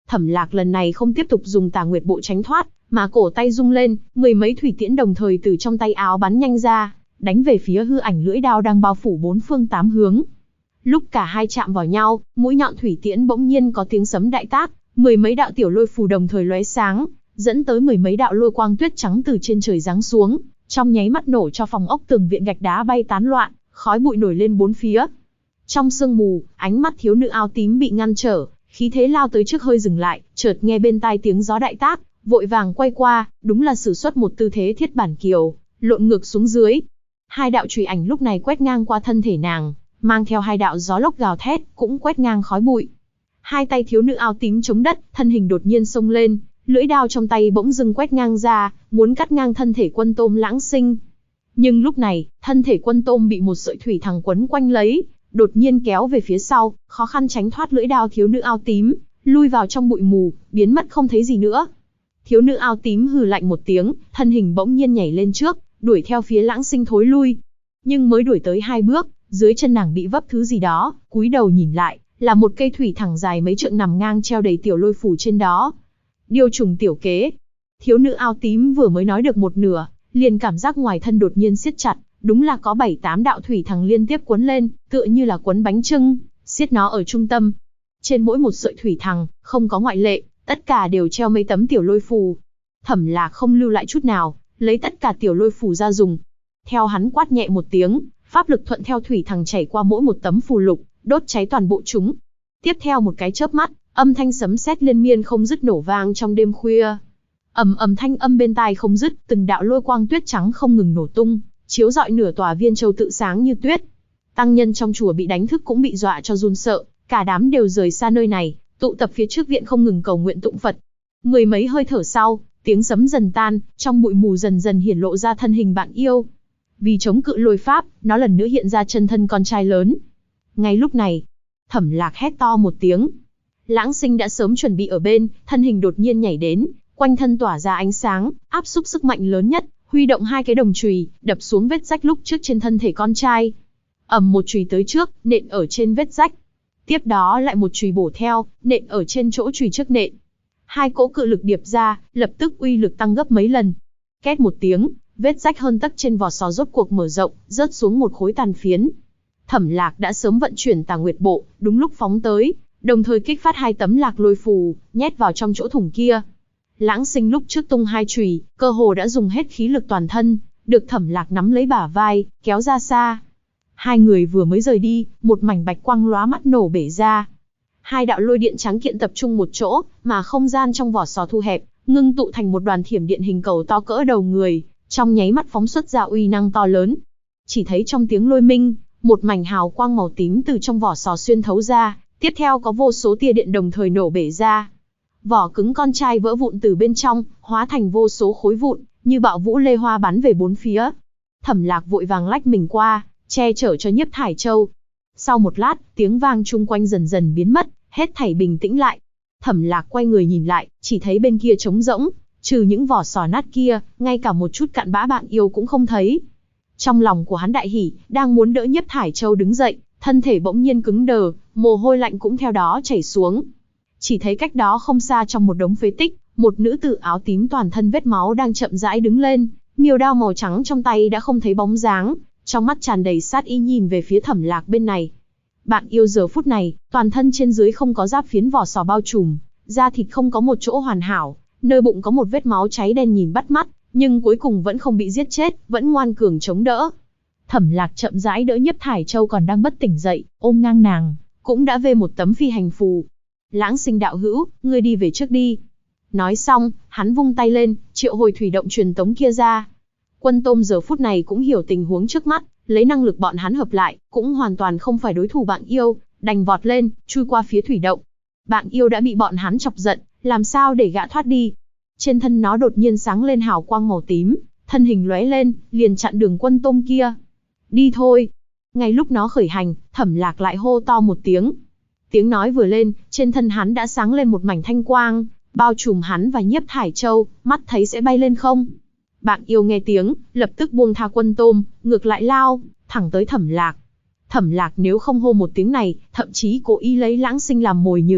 Thẩm Lạc lần này không tiếp tục dùng Tà Nguyệt bộ tránh thoát, mà cổ tay rung lên, mười mấy thủy tiễn đồng thời từ trong tay áo bắn nhanh ra, đánh về phía hư ảnh lưỡi đao đang bao phủ bốn phương tám hướng. Lúc cả hai chạm vào nhau, mũi nhọn thủy tiễn bỗng nhiên có tiếng sấm đại tác, mười mấy đạo tiểu lôi phù đồng thời lóe sáng, dẫn tới mười mấy đạo lôi quang tuyết trắng từ trên trời giáng xuống, trong nháy mắt nổ cho phòng ốc tường viện gạch đá bay tán loạn, khói bụi nổi lên bốn phía. Trong sương mù, ánh mắt thiếu nữ áo tím bị ngăn trở, khí thế lao tới trước hơi dừng lại, chợt nghe bên tai tiếng gió đại tác, vội vàng quay qua, đúng là sử xuất một tư thế thiết bản kiều, lộn ngược xuống dưới. Hai đạo chùy ảnh lúc này quét ngang qua thân thể nàng, mang theo hai đạo gió lốc gào thét, cũng quét ngang khói bụi. Hai tay thiếu nữ áo tím chống đất, thân hình đột nhiên xông lên, lưỡi đao trong tay bỗng dưng quét ngang ra, muốn cắt ngang thân thể Quân Tôm Lãng Sinh. Nhưng lúc này, thân thể Quân Tôm bị một sợi thủy thẳng quấn quanh lấy, đột nhiên kéo về phía sau, khó khăn tránh thoát lưỡi đao thiếu nữ áo tím, lui vào trong bụi mù, biến mất không thấy gì nữa. Thiếu nữ áo tím hừ lạnh một tiếng, thân hình bỗng nhiên nhảy lên trước, đuổi theo phía Lãng Sinh thối lui. Nhưng mới đuổi tới 2 bước, dưới chân nàng bị vấp thứ gì đó, cúi đầu nhìn lại, là một cây thủy thẳng dài mấy trượng nằm ngang treo đầy tiểu lôi phù trên đó. Điêu trùng tiểu kế. Thiếu nữ áo tím vừa mới nói được một nửa, liền cảm giác ngoài thân đột nhiên siết chặt, đúng là có 7-8 đạo thủy thẳng liên tiếp quấn lên, tựa như là quấn bánh chưng, siết nó ở trung tâm. Trên mỗi một sợi thủy thẳng, không có ngoại lệ, tất cả đều treo mấy tấm tiểu lôi phù. Thẩm Lạc không lưu lại chút nào, lấy tất cả tiểu lôi phù ra dùng. Theo hắn quát nhẹ một tiếng, pháp lực thuận theo thủy thẳng chảy qua mỗi một tấm phù lục, đốt cháy toàn bộ chúng. Tiếp theo một cái chớp mắt, âm thanh sấm sét liên miên không dứt nổ vang trong đêm khuya. Ầm ầm thanh âm bên tai không dứt, từng đạo lôi quang tuyết trắng không ngừng nổ tung, chiếu rọi nửa tòa Viên Châu tự sáng như tuyết. Tăng nhân trong chùa bị đánh thức cũng bị dọa cho run sợ, cả đám đều rời xa nơi này, tụ tập phía trước viện không ngừng cầu nguyện tụng Phật. Mười mấy hơi thở sau, tiếng sấm dần tan, trong bụi mù dần dần hiển lộ ra thân hình bạn yêu. Vì chống cự lôi pháp, nó lần nữa hiện ra chân thân con trai lớn. Ngay lúc này, Thẩm Lạc hét to một tiếng. Lãng Sinh đã sớm chuẩn bị ở bên, thân hình đột nhiên nhảy đến, quanh thân tỏa ra ánh sáng, áp xúc sức mạnh lớn nhất, huy động 2 cái đồng chùy, đập xuống vết rách lúc trước trên thân thể con trai. Ầm một chùy tới trước, nện ở trên vết rách. Tiếp đó lại một chùy bổ theo, nện ở trên chỗ chùy trước nện. 2 cỗ cự lực điệp ra, lập tức uy lực tăng gấp mấy lần. Két một tiếng, vết rách hơn tấc trên vỏ sò rốt cuộc mở rộng, rớt xuống một khối tàn phiến. Thẩm Lạc đã sớm vận chuyển Tà Nguyệt bộ, đúng lúc phóng tới, đồng thời kích phát 2 tấm lạc lôi phù, nhét vào trong chỗ thủng kia. Lãng Sinh lúc trước tung 2 chùy, cơ hồ đã dùng hết khí lực toàn thân, được Thẩm Lạc nắm lấy bả vai, kéo ra xa. Hai người vừa mới rời đi, một mảnh bạch quang lóa mắt nổ bể ra. 2 đạo lôi điện trắng kiện tập trung một chỗ, mà không gian trong vỏ sò thu hẹp, ngưng tụ thành một đoàn thiểm điện hình cầu to cỡ đầu người, trong nháy mắt phóng xuất ra uy năng to lớn. Chỉ thấy trong tiếng lôi minh, một mảnh hào quang màu tím từ trong vỏ sò xuyên thấu ra, tiếp theo có vô số tia điện đồng thời nổ bể ra. Vỏ cứng con trai vỡ vụn từ bên trong, hóa thành vô số khối vụn, như bạo vũ lê hoa bắn về bốn phía. Thẩm Lạc vội vàng lách mình qua, che chở cho Nhiếp Thải Châu. Sau một lát, tiếng vang chung quanh dần dần biến mất, hết thảy bình tĩnh lại. Thẩm Lạc quay người nhìn lại, chỉ thấy bên kia trống rỗng, trừ những vỏ sò nát kia, ngay cả một chút cặn bã bạn yêu cũng không thấy. Trong lòng của hắn đại hỉ, đang muốn đỡ Nhiếp Thải Châu đứng dậy, thân thể bỗng nhiên cứng đờ, mồ hôi lạnh cũng theo đó chảy xuống. Chỉ thấy cách đó không xa trong một đống phế tích, một nữ tử áo tím toàn thân vết máu đang chậm rãi đứng lên, miêu đao màu trắng trong tay đã không thấy bóng dáng, trong mắt tràn đầy sát ý nhìn về phía Thẩm Lạc bên này. Bạn yêu giờ phút này, toàn thân trên dưới không có giáp phiến vỏ sò bao trùm, da thịt không có một chỗ hoàn hảo, nơi bụng có một vết máu cháy đen nhìn bắt mắt, nhưng cuối cùng vẫn không bị giết chết, vẫn ngoan cường chống đỡ. Thẩm Lạc chậm rãi đỡ Nhiếp Thải Châu còn đang bất tỉnh dậy, ôm ngang nàng, cũng đã vê một tấm phi hành phù. Lãng Sinh đạo hữu, ngươi đi về trước đi. Nói xong, hắn vung tay lên, triệu hồi thủy động truyền tống kia ra. Quân Tôm giờ phút này cũng hiểu tình huống trước mắt, lấy năng lực bọn hắn hợp lại, cũng hoàn toàn không phải đối thủ bạn yêu, đành vọt lên, chui qua phía thủy động. Bạn yêu đã bị bọn hắn chọc giận, làm sao để gã thoát đi? Trên thân nó đột nhiên sáng lên hào quang màu tím, thân hình lóe lên, liền chặn đường Quân Tôm kia. Đi thôi. Ngay lúc nó khởi hành, Thẩm Lạc lại hô to một tiếng. Tiếng nói vừa lên, trên thân hắn đã sáng lên một mảnh thanh quang, bao trùm hắn và Nhiếp Thải Châu, mắt thấy sẽ bay lên không. Bạn yêu nghe tiếng, lập tức buông tha Quân Tôm, ngược lại lao, thẳng tới Thẩm Lạc. Thẩm Lạc nếu không hô một tiếng này, thậm chí cố ý lấy Lãng Sinh làm mồi nhử,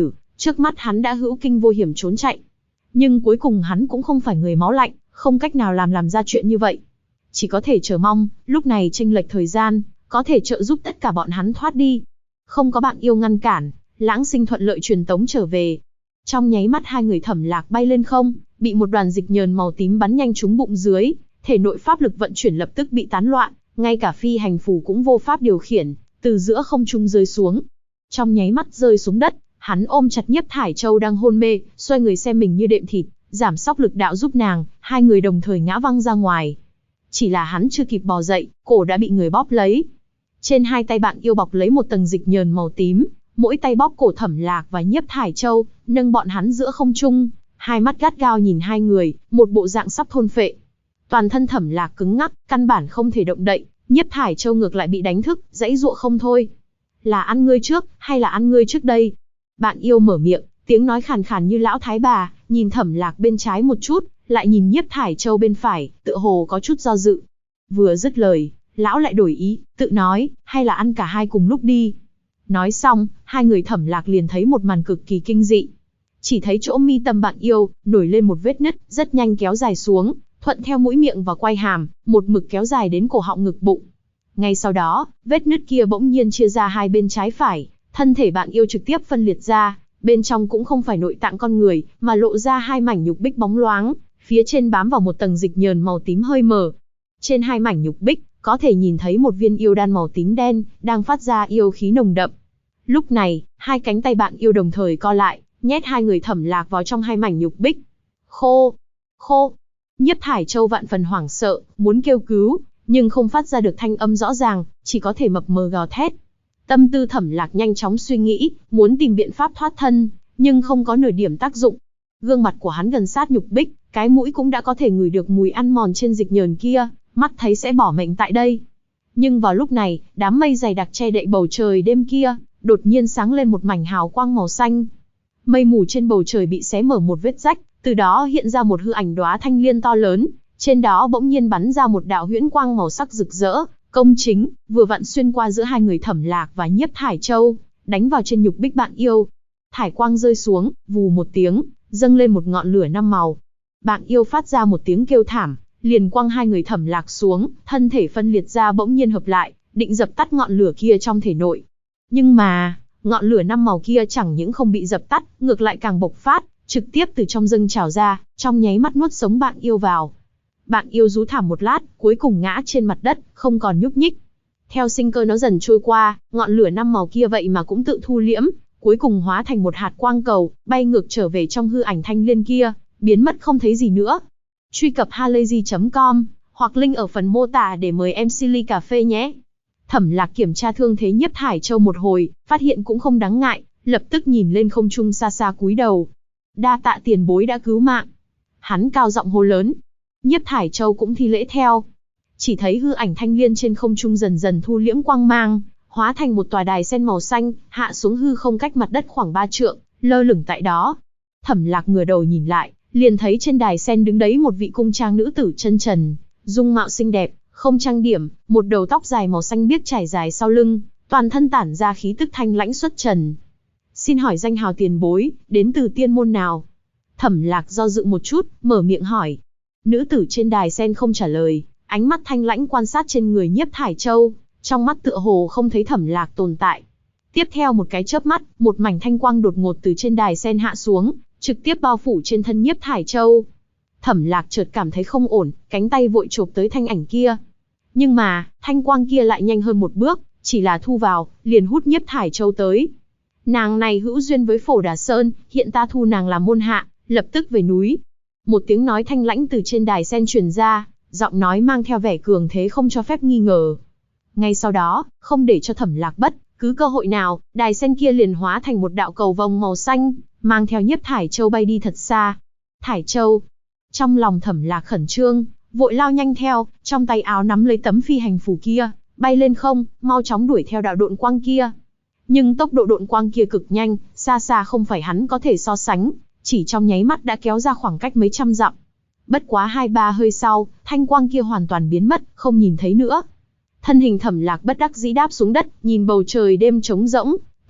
Trước mắt hắn đã hữu kinh vô hiểm trốn chạy. Nhưng cuối cùng hắn cũng không phải người máu lạnh, không cách nào làm ra chuyện như vậy. Chỉ có thể chờ mong, lúc này chênh lệch thời gian, có thể trợ giúp tất cả bọn hắn thoát đi. Không có bạn yêu ngăn cản, Lãng Sinh thuận lợi truyền tống trở về. Trong nháy mắt hai người Thẩm Lạc bay lên không, bị một đoàn dịch nhờn màu tím bắn nhanh trúng bụng dưới, thể nội pháp lực vận chuyển lập tức bị tán loạn, ngay cả phi hành phù cũng vô pháp điều khiển, từ giữa không trung rơi xuống. Trong nháy mắt rơi xuống đất, hắn ôm chặt Nhiếp Thải Châu đang hôn mê, xoay người xem mình như đệm thịt, giảm sóc lực đạo giúp nàng, hai người đồng thời ngã văng ra ngoài. Chỉ là hắn chưa kịp bò dậy, cổ đã bị người bóp lấy. Trên hai tay bạn yêu bọc lấy một tầng dịch nhờn màu tím, mỗi tay bóp cổ Thẩm Lạc và Nhiếp Thải Châu, nâng bọn hắn giữa không trung, hai mắt gắt gao nhìn hai người, một bộ dạng sắp thôn phệ. Toàn thân Thẩm Lạc cứng ngắc, căn bản không thể động đậy, Nhiếp Thải Châu ngược lại bị đánh thức, giãy giụa không thôi. Là ăn ngươi trước, hay là ăn ngươi trước đây? Bạn yêu mở miệng, tiếng nói khàn khàn như lão thái bà, nhìn Thẩm Lạc bên trái một chút, lại nhìn Nhiếp Thải Châu bên phải, tựa hồ có chút do dự. Vừa dứt lời, lão lại đổi ý, tự nói, hay là ăn cả hai cùng lúc đi. Nói xong, hai người Thẩm Lạc liền thấy một màn cực kỳ kinh dị. Chỉ thấy chỗ mi tâm bạn yêu, nổi lên một vết nứt, rất nhanh kéo dài xuống, thuận theo mũi miệng và quai hàm, một mực kéo dài đến cổ họng ngực bụng. Ngay sau đó, vết nứt kia bỗng nhiên chia ra hai bên trái phải, thân thể bạn yêu trực tiếp phân liệt ra, bên trong cũng không phải nội tạng con người, mà lộ ra hai mảnh nhục bích bóng loáng, phía trên bám vào một tầng dịch nhờn màu tím hơi mờ. Trên hai mảnh nhục bích, có thể nhìn thấy một viên yêu đan màu tím đen, đang phát ra yêu khí nồng đậm. Lúc này, hai cánh tay bạn yêu đồng thời co lại, nhét hai người Thẩm Lạc vào trong hai mảnh nhục bích. Khô! Khô! Nhiếp Thải Châu vạn phần hoảng sợ, muốn kêu cứu, nhưng không phát ra được thanh âm rõ ràng, chỉ có thể mập mờ gào thét. Tâm tư Thẩm Lạc nhanh chóng suy nghĩ, muốn tìm biện pháp thoát thân, nhưng không có nửa điểm tác dụng. Gương mặt của hắn gần sát nhục bích, cái mũi cũng đã có thể ngửi được mùi ăn mòn trên dịch nhờn kia, mắt thấy sẽ bỏ mệnh tại đây. Nhưng vào lúc này, đám mây dày đặc che đậy bầu trời đêm kia, đột nhiên sáng lên một mảnh hào quang màu xanh. Mây mù trên bầu trời bị xé mở một vết rách, từ đó hiện ra một hư ảnh đóa thanh liên to lớn, trên đó bỗng nhiên bắn ra một đạo huyễn quang màu sắc rực rỡ, công chính, vừa vặn xuyên qua giữa hai người Thẩm Lạc và Nhiếp Thải Châu, đánh vào trên nhục bích bạn yêu. Thải quang rơi xuống, vù một tiếng, dâng lên một ngọn lửa năm màu. Bạn yêu phát ra một tiếng kêu thảm, liền quăng hai người Thẩm Lạc xuống, thân thể phân liệt ra bỗng nhiên hợp lại, định dập tắt ngọn lửa kia trong thể nội. Nhưng mà, ngọn lửa năm màu kia chẳng những không bị dập tắt, ngược lại càng bộc phát, trực tiếp từ trong dâng trào ra, trong nháy mắt nuốt sống bạn yêu vào. Bạn yêu rú thảm một lát, cuối cùng ngã trên mặt đất, không còn nhúc nhích. Theo sinh cơ nó dần trôi qua, ngọn lửa năm màu kia vậy mà cũng tự thu liễm, cuối cùng hóa thành một hạt quang cầu, bay ngược trở về trong hư ảnh thanh liên kia, biến mất không thấy gì nữa. Truy cập halayzi.com, hoặc link ở phần mô tả để mời em ly cà phê nhé. Thẩm Lạc kiểm tra thương thế Nhiếp Thải Châu một hồi, phát hiện cũng không đáng ngại, lập tức nhìn lên không trung xa xa cúi đầu. Đa tạ tiền bối đã cứu mạng. Hắn cao giọng hô lớn. Nhiếp Thải Châu cũng thi lễ theo. Chỉ thấy hư ảnh thanh liên trên không trung dần dần thu liễm quang mang, hóa thành một tòa đài sen màu xanh, hạ xuống hư không cách mặt đất khoảng 3 trượng, lơ lửng tại đó. Thẩm Lạc ngửa đầu nhìn lại, liền thấy trên đài sen đứng đấy một vị cung trang nữ tử chân trần, dung mạo xinh đẹp, không trang điểm, một đầu tóc dài màu xanh biếc trải dài sau lưng, toàn thân tản ra khí tức thanh lãnh xuất trần. Xin hỏi danh hào tiền bối, đến từ tiên môn nào? Thẩm Lạc do dự một chút, mở miệng hỏi. Nữ tử trên đài sen không trả lời, ánh mắt thanh lãnh quan sát trên người Nhiếp Thải Châu, trong mắt tựa hồ không thấy Thẩm Lạc tồn tại. Tiếp theo một cái chớp mắt, một mảnh thanh quang đột ngột từ trên đài sen hạ xuống, trực tiếp bao phủ trên thân Nhiếp Thải Châu. Thẩm Lạc chợt cảm thấy không ổn, cánh tay vội chộp tới thanh ảnh kia. Nhưng mà, thanh quang kia lại nhanh hơn một bước, chỉ là thu vào, liền hút Nhiếp Thải Châu tới. Nàng này hữu duyên với Phổ Đà Sơn, hiện ta thu nàng làm môn hạ, lập tức về núi. Một tiếng nói thanh lãnh từ trên đài sen truyền ra, giọng nói mang theo vẻ cường thế không cho phép nghi ngờ. Ngay sau đó, không để cho Thẩm Lạc bất cứ cơ hội nào, đài sen kia liền hóa thành một đạo cầu vồng màu xanh, mang theo Nhiếp Thải Châu bay đi thật xa. Thải Châu. Trong lòng Thẩm Lạc khẩn trương, vội lao nhanh theo, trong tay áo nắm lấy tấm phi hành phù kia, bay lên không, mau chóng đuổi theo đạo độn quang kia. Nhưng tốc độ độn quang kia cực nhanh, xa xa không phải hắn có thể so sánh, chỉ trong nháy mắt đã kéo ra khoảng cách mấy trăm dặm. Bất quá 2-3 hơi sau, thanh quang kia hoàn toàn biến mất, không nhìn thấy nữa. Thân hình Thẩm Lạc bất đắc dĩ đáp xuống đất, nhìn bầu trời đêm trống rỗng,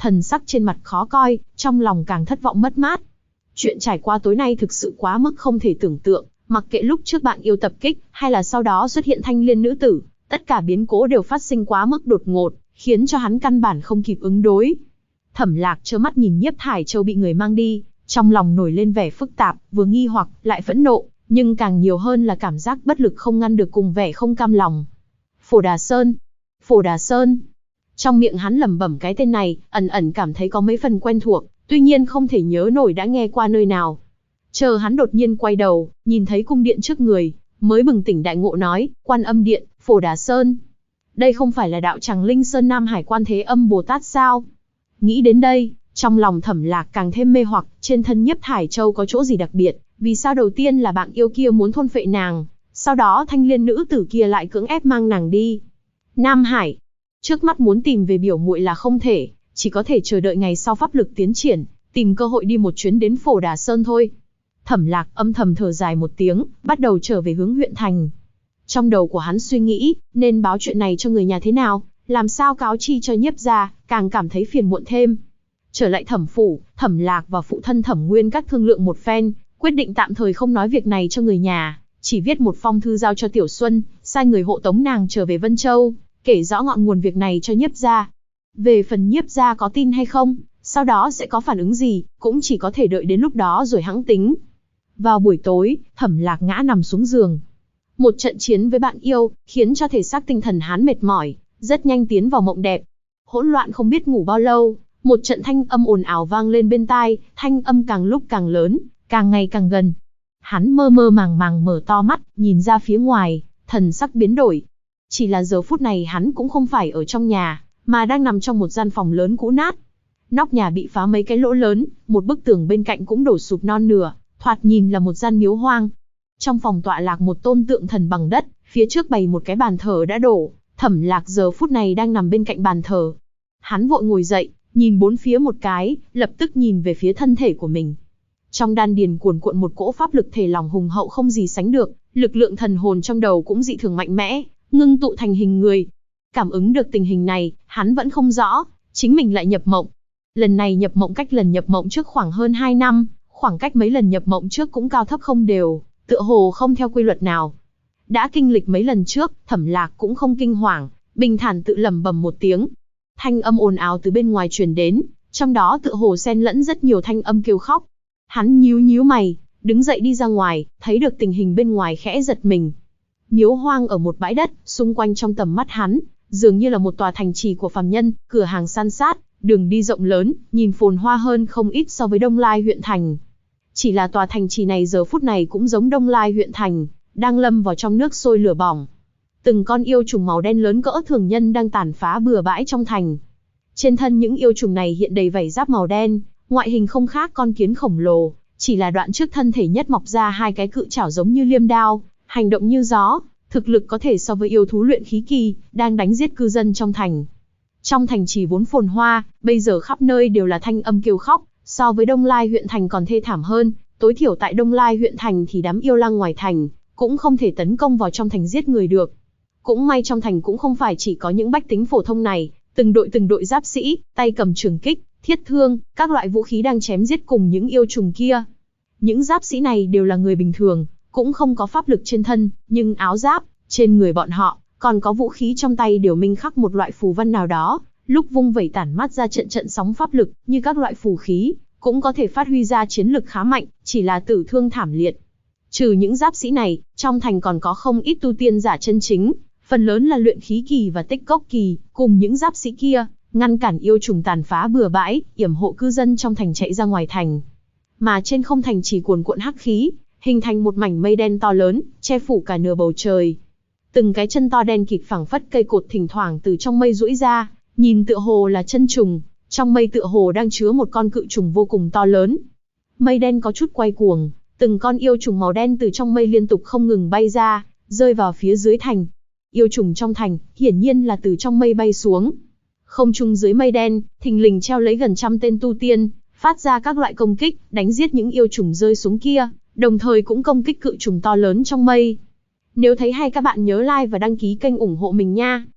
thần sắc trên mặt khó coi, trong lòng càng thất vọng mất mát. Chuyện trải qua tối nay thực sự quá mức không thể tưởng tượng, mặc kệ lúc trước bạn yêu tập kích, hay là sau đó xuất hiện thanh liên nữ tử, tất cả biến cố đều phát sinh quá mức đột ngột, khiến cho hắn căn bản không kịp ứng đối. Thẩm Lạc trơ mắt nhìn Nhiếp Thải Châu bị người mang đi, trong lòng nổi lên vẻ phức tạp, vừa nghi hoặc, lại phẫn nộ, nhưng càng nhiều hơn là cảm giác bất lực không ngăn được cùng vẻ không cam lòng. Phổ Đà Sơn, Phổ Đà Sơn. Trong miệng hắn lẩm bẩm cái tên này, ẩn ẩn cảm thấy có mấy phần quen thuộc, tuy nhiên không thể nhớ nổi đã nghe qua nơi nào. Chờ hắn đột nhiên quay đầu, nhìn thấy cung điện trước người, mới bừng tỉnh đại ngộ nói, Quan Âm Điện, Phổ Đà Sơn. Đây không phải là đạo Tràng Linh Sơn Nam Hải Quan Thế Âm Bồ Tát sao? Nghĩ đến đây, trong lòng Thẩm Lạc càng thêm mê hoặc, trên thân Nhiếp Thải Châu có chỗ gì đặc biệt, vì sao đầu tiên là bạn yêu kia muốn thôn phệ nàng, sau đó thanh liên nữ tử kia lại cưỡng ép mang nàng đi. Nam Hải, trước mắt muốn tìm về biểu muội là không thể, chỉ có thể chờ đợi ngày sau pháp lực tiến triển, tìm cơ hội đi một chuyến đến Phổ Đà Sơn thôi. Thẩm Lạc âm thầm thở dài một tiếng, bắt đầu trở về hướng huyện thành. Trong đầu của hắn suy nghĩ, nên báo chuyện này cho người nhà thế nào, làm sao cáo chi cho Nhiếp gia, càng cảm thấy phiền muộn thêm. Trở lại Thẩm phủ, Thẩm Lạc và phụ thân Thẩm Nguyên Các thương lượng một phen, quyết định tạm thời không nói việc này cho người nhà, chỉ viết một phong thư giao cho Tiểu Xuân, sai người hộ tống nàng trở về Vân Châu, kể rõ ngọn nguồn việc này cho Nhiếp gia. Về phần Nhiếp gia có tin hay không, sau đó sẽ có phản ứng gì, cũng chỉ có thể đợi đến lúc đó rồi hẵng tính. Vào buổi tối, Thẩm Lạc ngã nằm xuống giường. Một trận chiến với bạn yêu, khiến cho thể xác tinh thần hắn mệt mỏi, rất nhanh tiến vào mộng đẹp. Hỗn loạn không biết ngủ bao lâu, một trận thanh âm ồn ào vang lên bên tai, thanh âm càng lúc càng lớn, càng ngày càng gần. Hắn mơ mơ màng màng mở to mắt, nhìn ra phía ngoài, thần sắc biến đổi. Chỉ là giờ phút này hắn cũng không phải ở trong nhà, mà đang nằm trong một gian phòng lớn cũ nát. Nóc nhà bị phá mấy cái lỗ lớn, một bức tường bên cạnh cũng đổ sụp non nửa, thoạt nhìn là một gian miếu hoang. Trong phòng tọa lạc một tôn tượng thần bằng đất, phía trước bày một cái bàn thờ đã đổ. Thẩm Lạc giờ phút này đang nằm bên cạnh bàn thờ. Hắn vội ngồi dậy, nhìn bốn phía một cái, lập tức nhìn về phía thân thể của mình. Trong đan điền cuồn cuộn một cỗ pháp lực thể lòng hùng hậu không gì sánh được, lực lượng thần hồn trong đầu cũng dị thường mạnh mẽ, ngưng tụ thành hình người. Cảm ứng được tình hình này, hắn vẫn không rõ, chính mình lại nhập mộng. Lần này nhập mộng cách lần nhập mộng trước khoảng hơn 2 năm, khoảng cách mấy lần nhập mộng trước cũng cao thấp không đều, tựa hồ không theo quy luật nào. Đã kinh lịch mấy lần trước, Thẩm Lạc cũng không kinh hoàng, bình thản tự lẩm bẩm một tiếng. Thanh âm ồn ào từ bên ngoài truyền đến, trong đó tựa hồ xen lẫn rất nhiều thanh âm kêu khóc. Hắn nhíu nhíu mày, đứng dậy đi ra ngoài, thấy được tình hình bên ngoài khẽ giật mình. Miếu hoang ở một bãi đất, xung quanh trong tầm mắt hắn, dường như là một tòa thành trì của phàm nhân, cửa hàng san sát, đường đi rộng lớn, nhìn phồn hoa hơn không ít so với Đông Lai huyện thành. Chỉ là tòa thành trì này giờ phút này cũng giống Đông Lai huyện thành, đang lâm vào trong nước sôi lửa bỏng. Từng con yêu trùng màu đen lớn cỡ thường nhân đang tàn phá bừa bãi trong thành. Trên thân những yêu trùng này hiện đầy vảy giáp màu đen, ngoại hình không khác con kiến khổng lồ, chỉ là đoạn trước thân thể nhất mọc ra hai cái cự chảo giống như liêm đao, hành động như gió, thực lực có thể so với yêu thú luyện khí kỳ, đang đánh giết cư dân trong thành. Trong thành trì vốn phồn hoa, bây giờ khắp nơi đều là thanh âm kêu khóc, so với Đông Lai huyện thành còn thê thảm hơn, tối thiểu tại Đông Lai huyện thành thì đám yêu lang ngoài thành cũng không thể tấn công vào trong thành giết người được. Cũng may trong thành cũng không phải chỉ có những bách tính phổ thông này, từng đội giáp sĩ, tay cầm trường kích, thiết thương, các loại vũ khí đang chém giết cùng những yêu trùng kia. Những giáp sĩ này đều là người bình thường, cũng không có pháp lực trên thân, nhưng áo giáp, trên người bọn họ, còn có vũ khí trong tay đều minh khắc một loại phù văn nào đó, lúc vung vẩy tản mát ra trận trận sóng pháp lực, như các loại phù khí, cũng có thể phát huy ra chiến lực khá mạnh, chỉ là tử thương thảm liệt. Trừ những giáp sĩ này, trong thành còn có không ít tu tiên giả chân chính, phần lớn là luyện khí kỳ và tích cốc kỳ, cùng những giáp sĩ kia, ngăn cản yêu trùng tàn phá bừa bãi, yểm hộ cư dân trong thành chạy ra ngoài thành. Mà trên không thành chỉ cuồn cuộn hắc khí, hình thành một mảnh mây đen to lớn, che phủ cả nửa bầu trời. Từng cái chân to đen kịt phẳng phất cây cột thỉnh thoảng từ trong mây duỗi ra, nhìn tựa hồ là chân trùng, trong mây tựa hồ đang chứa một con cự trùng vô cùng to lớn. Mây đen có chút quay cuồng, từng con yêu trùng màu đen từ trong mây liên tục không ngừng bay ra, rơi vào phía dưới thành. Yêu trùng trong thành, hiển nhiên là từ trong mây bay xuống. Không trung dưới mây đen, thình lình treo lấy gần trăm tên tu tiên, phát ra các loại công kích, đánh giết những yêu trùng rơi xuống kia, đồng thời cũng công kích cự trùng to lớn trong mây. Nếu thấy hay các bạn nhớ like và đăng ký kênh ủng hộ mình nha.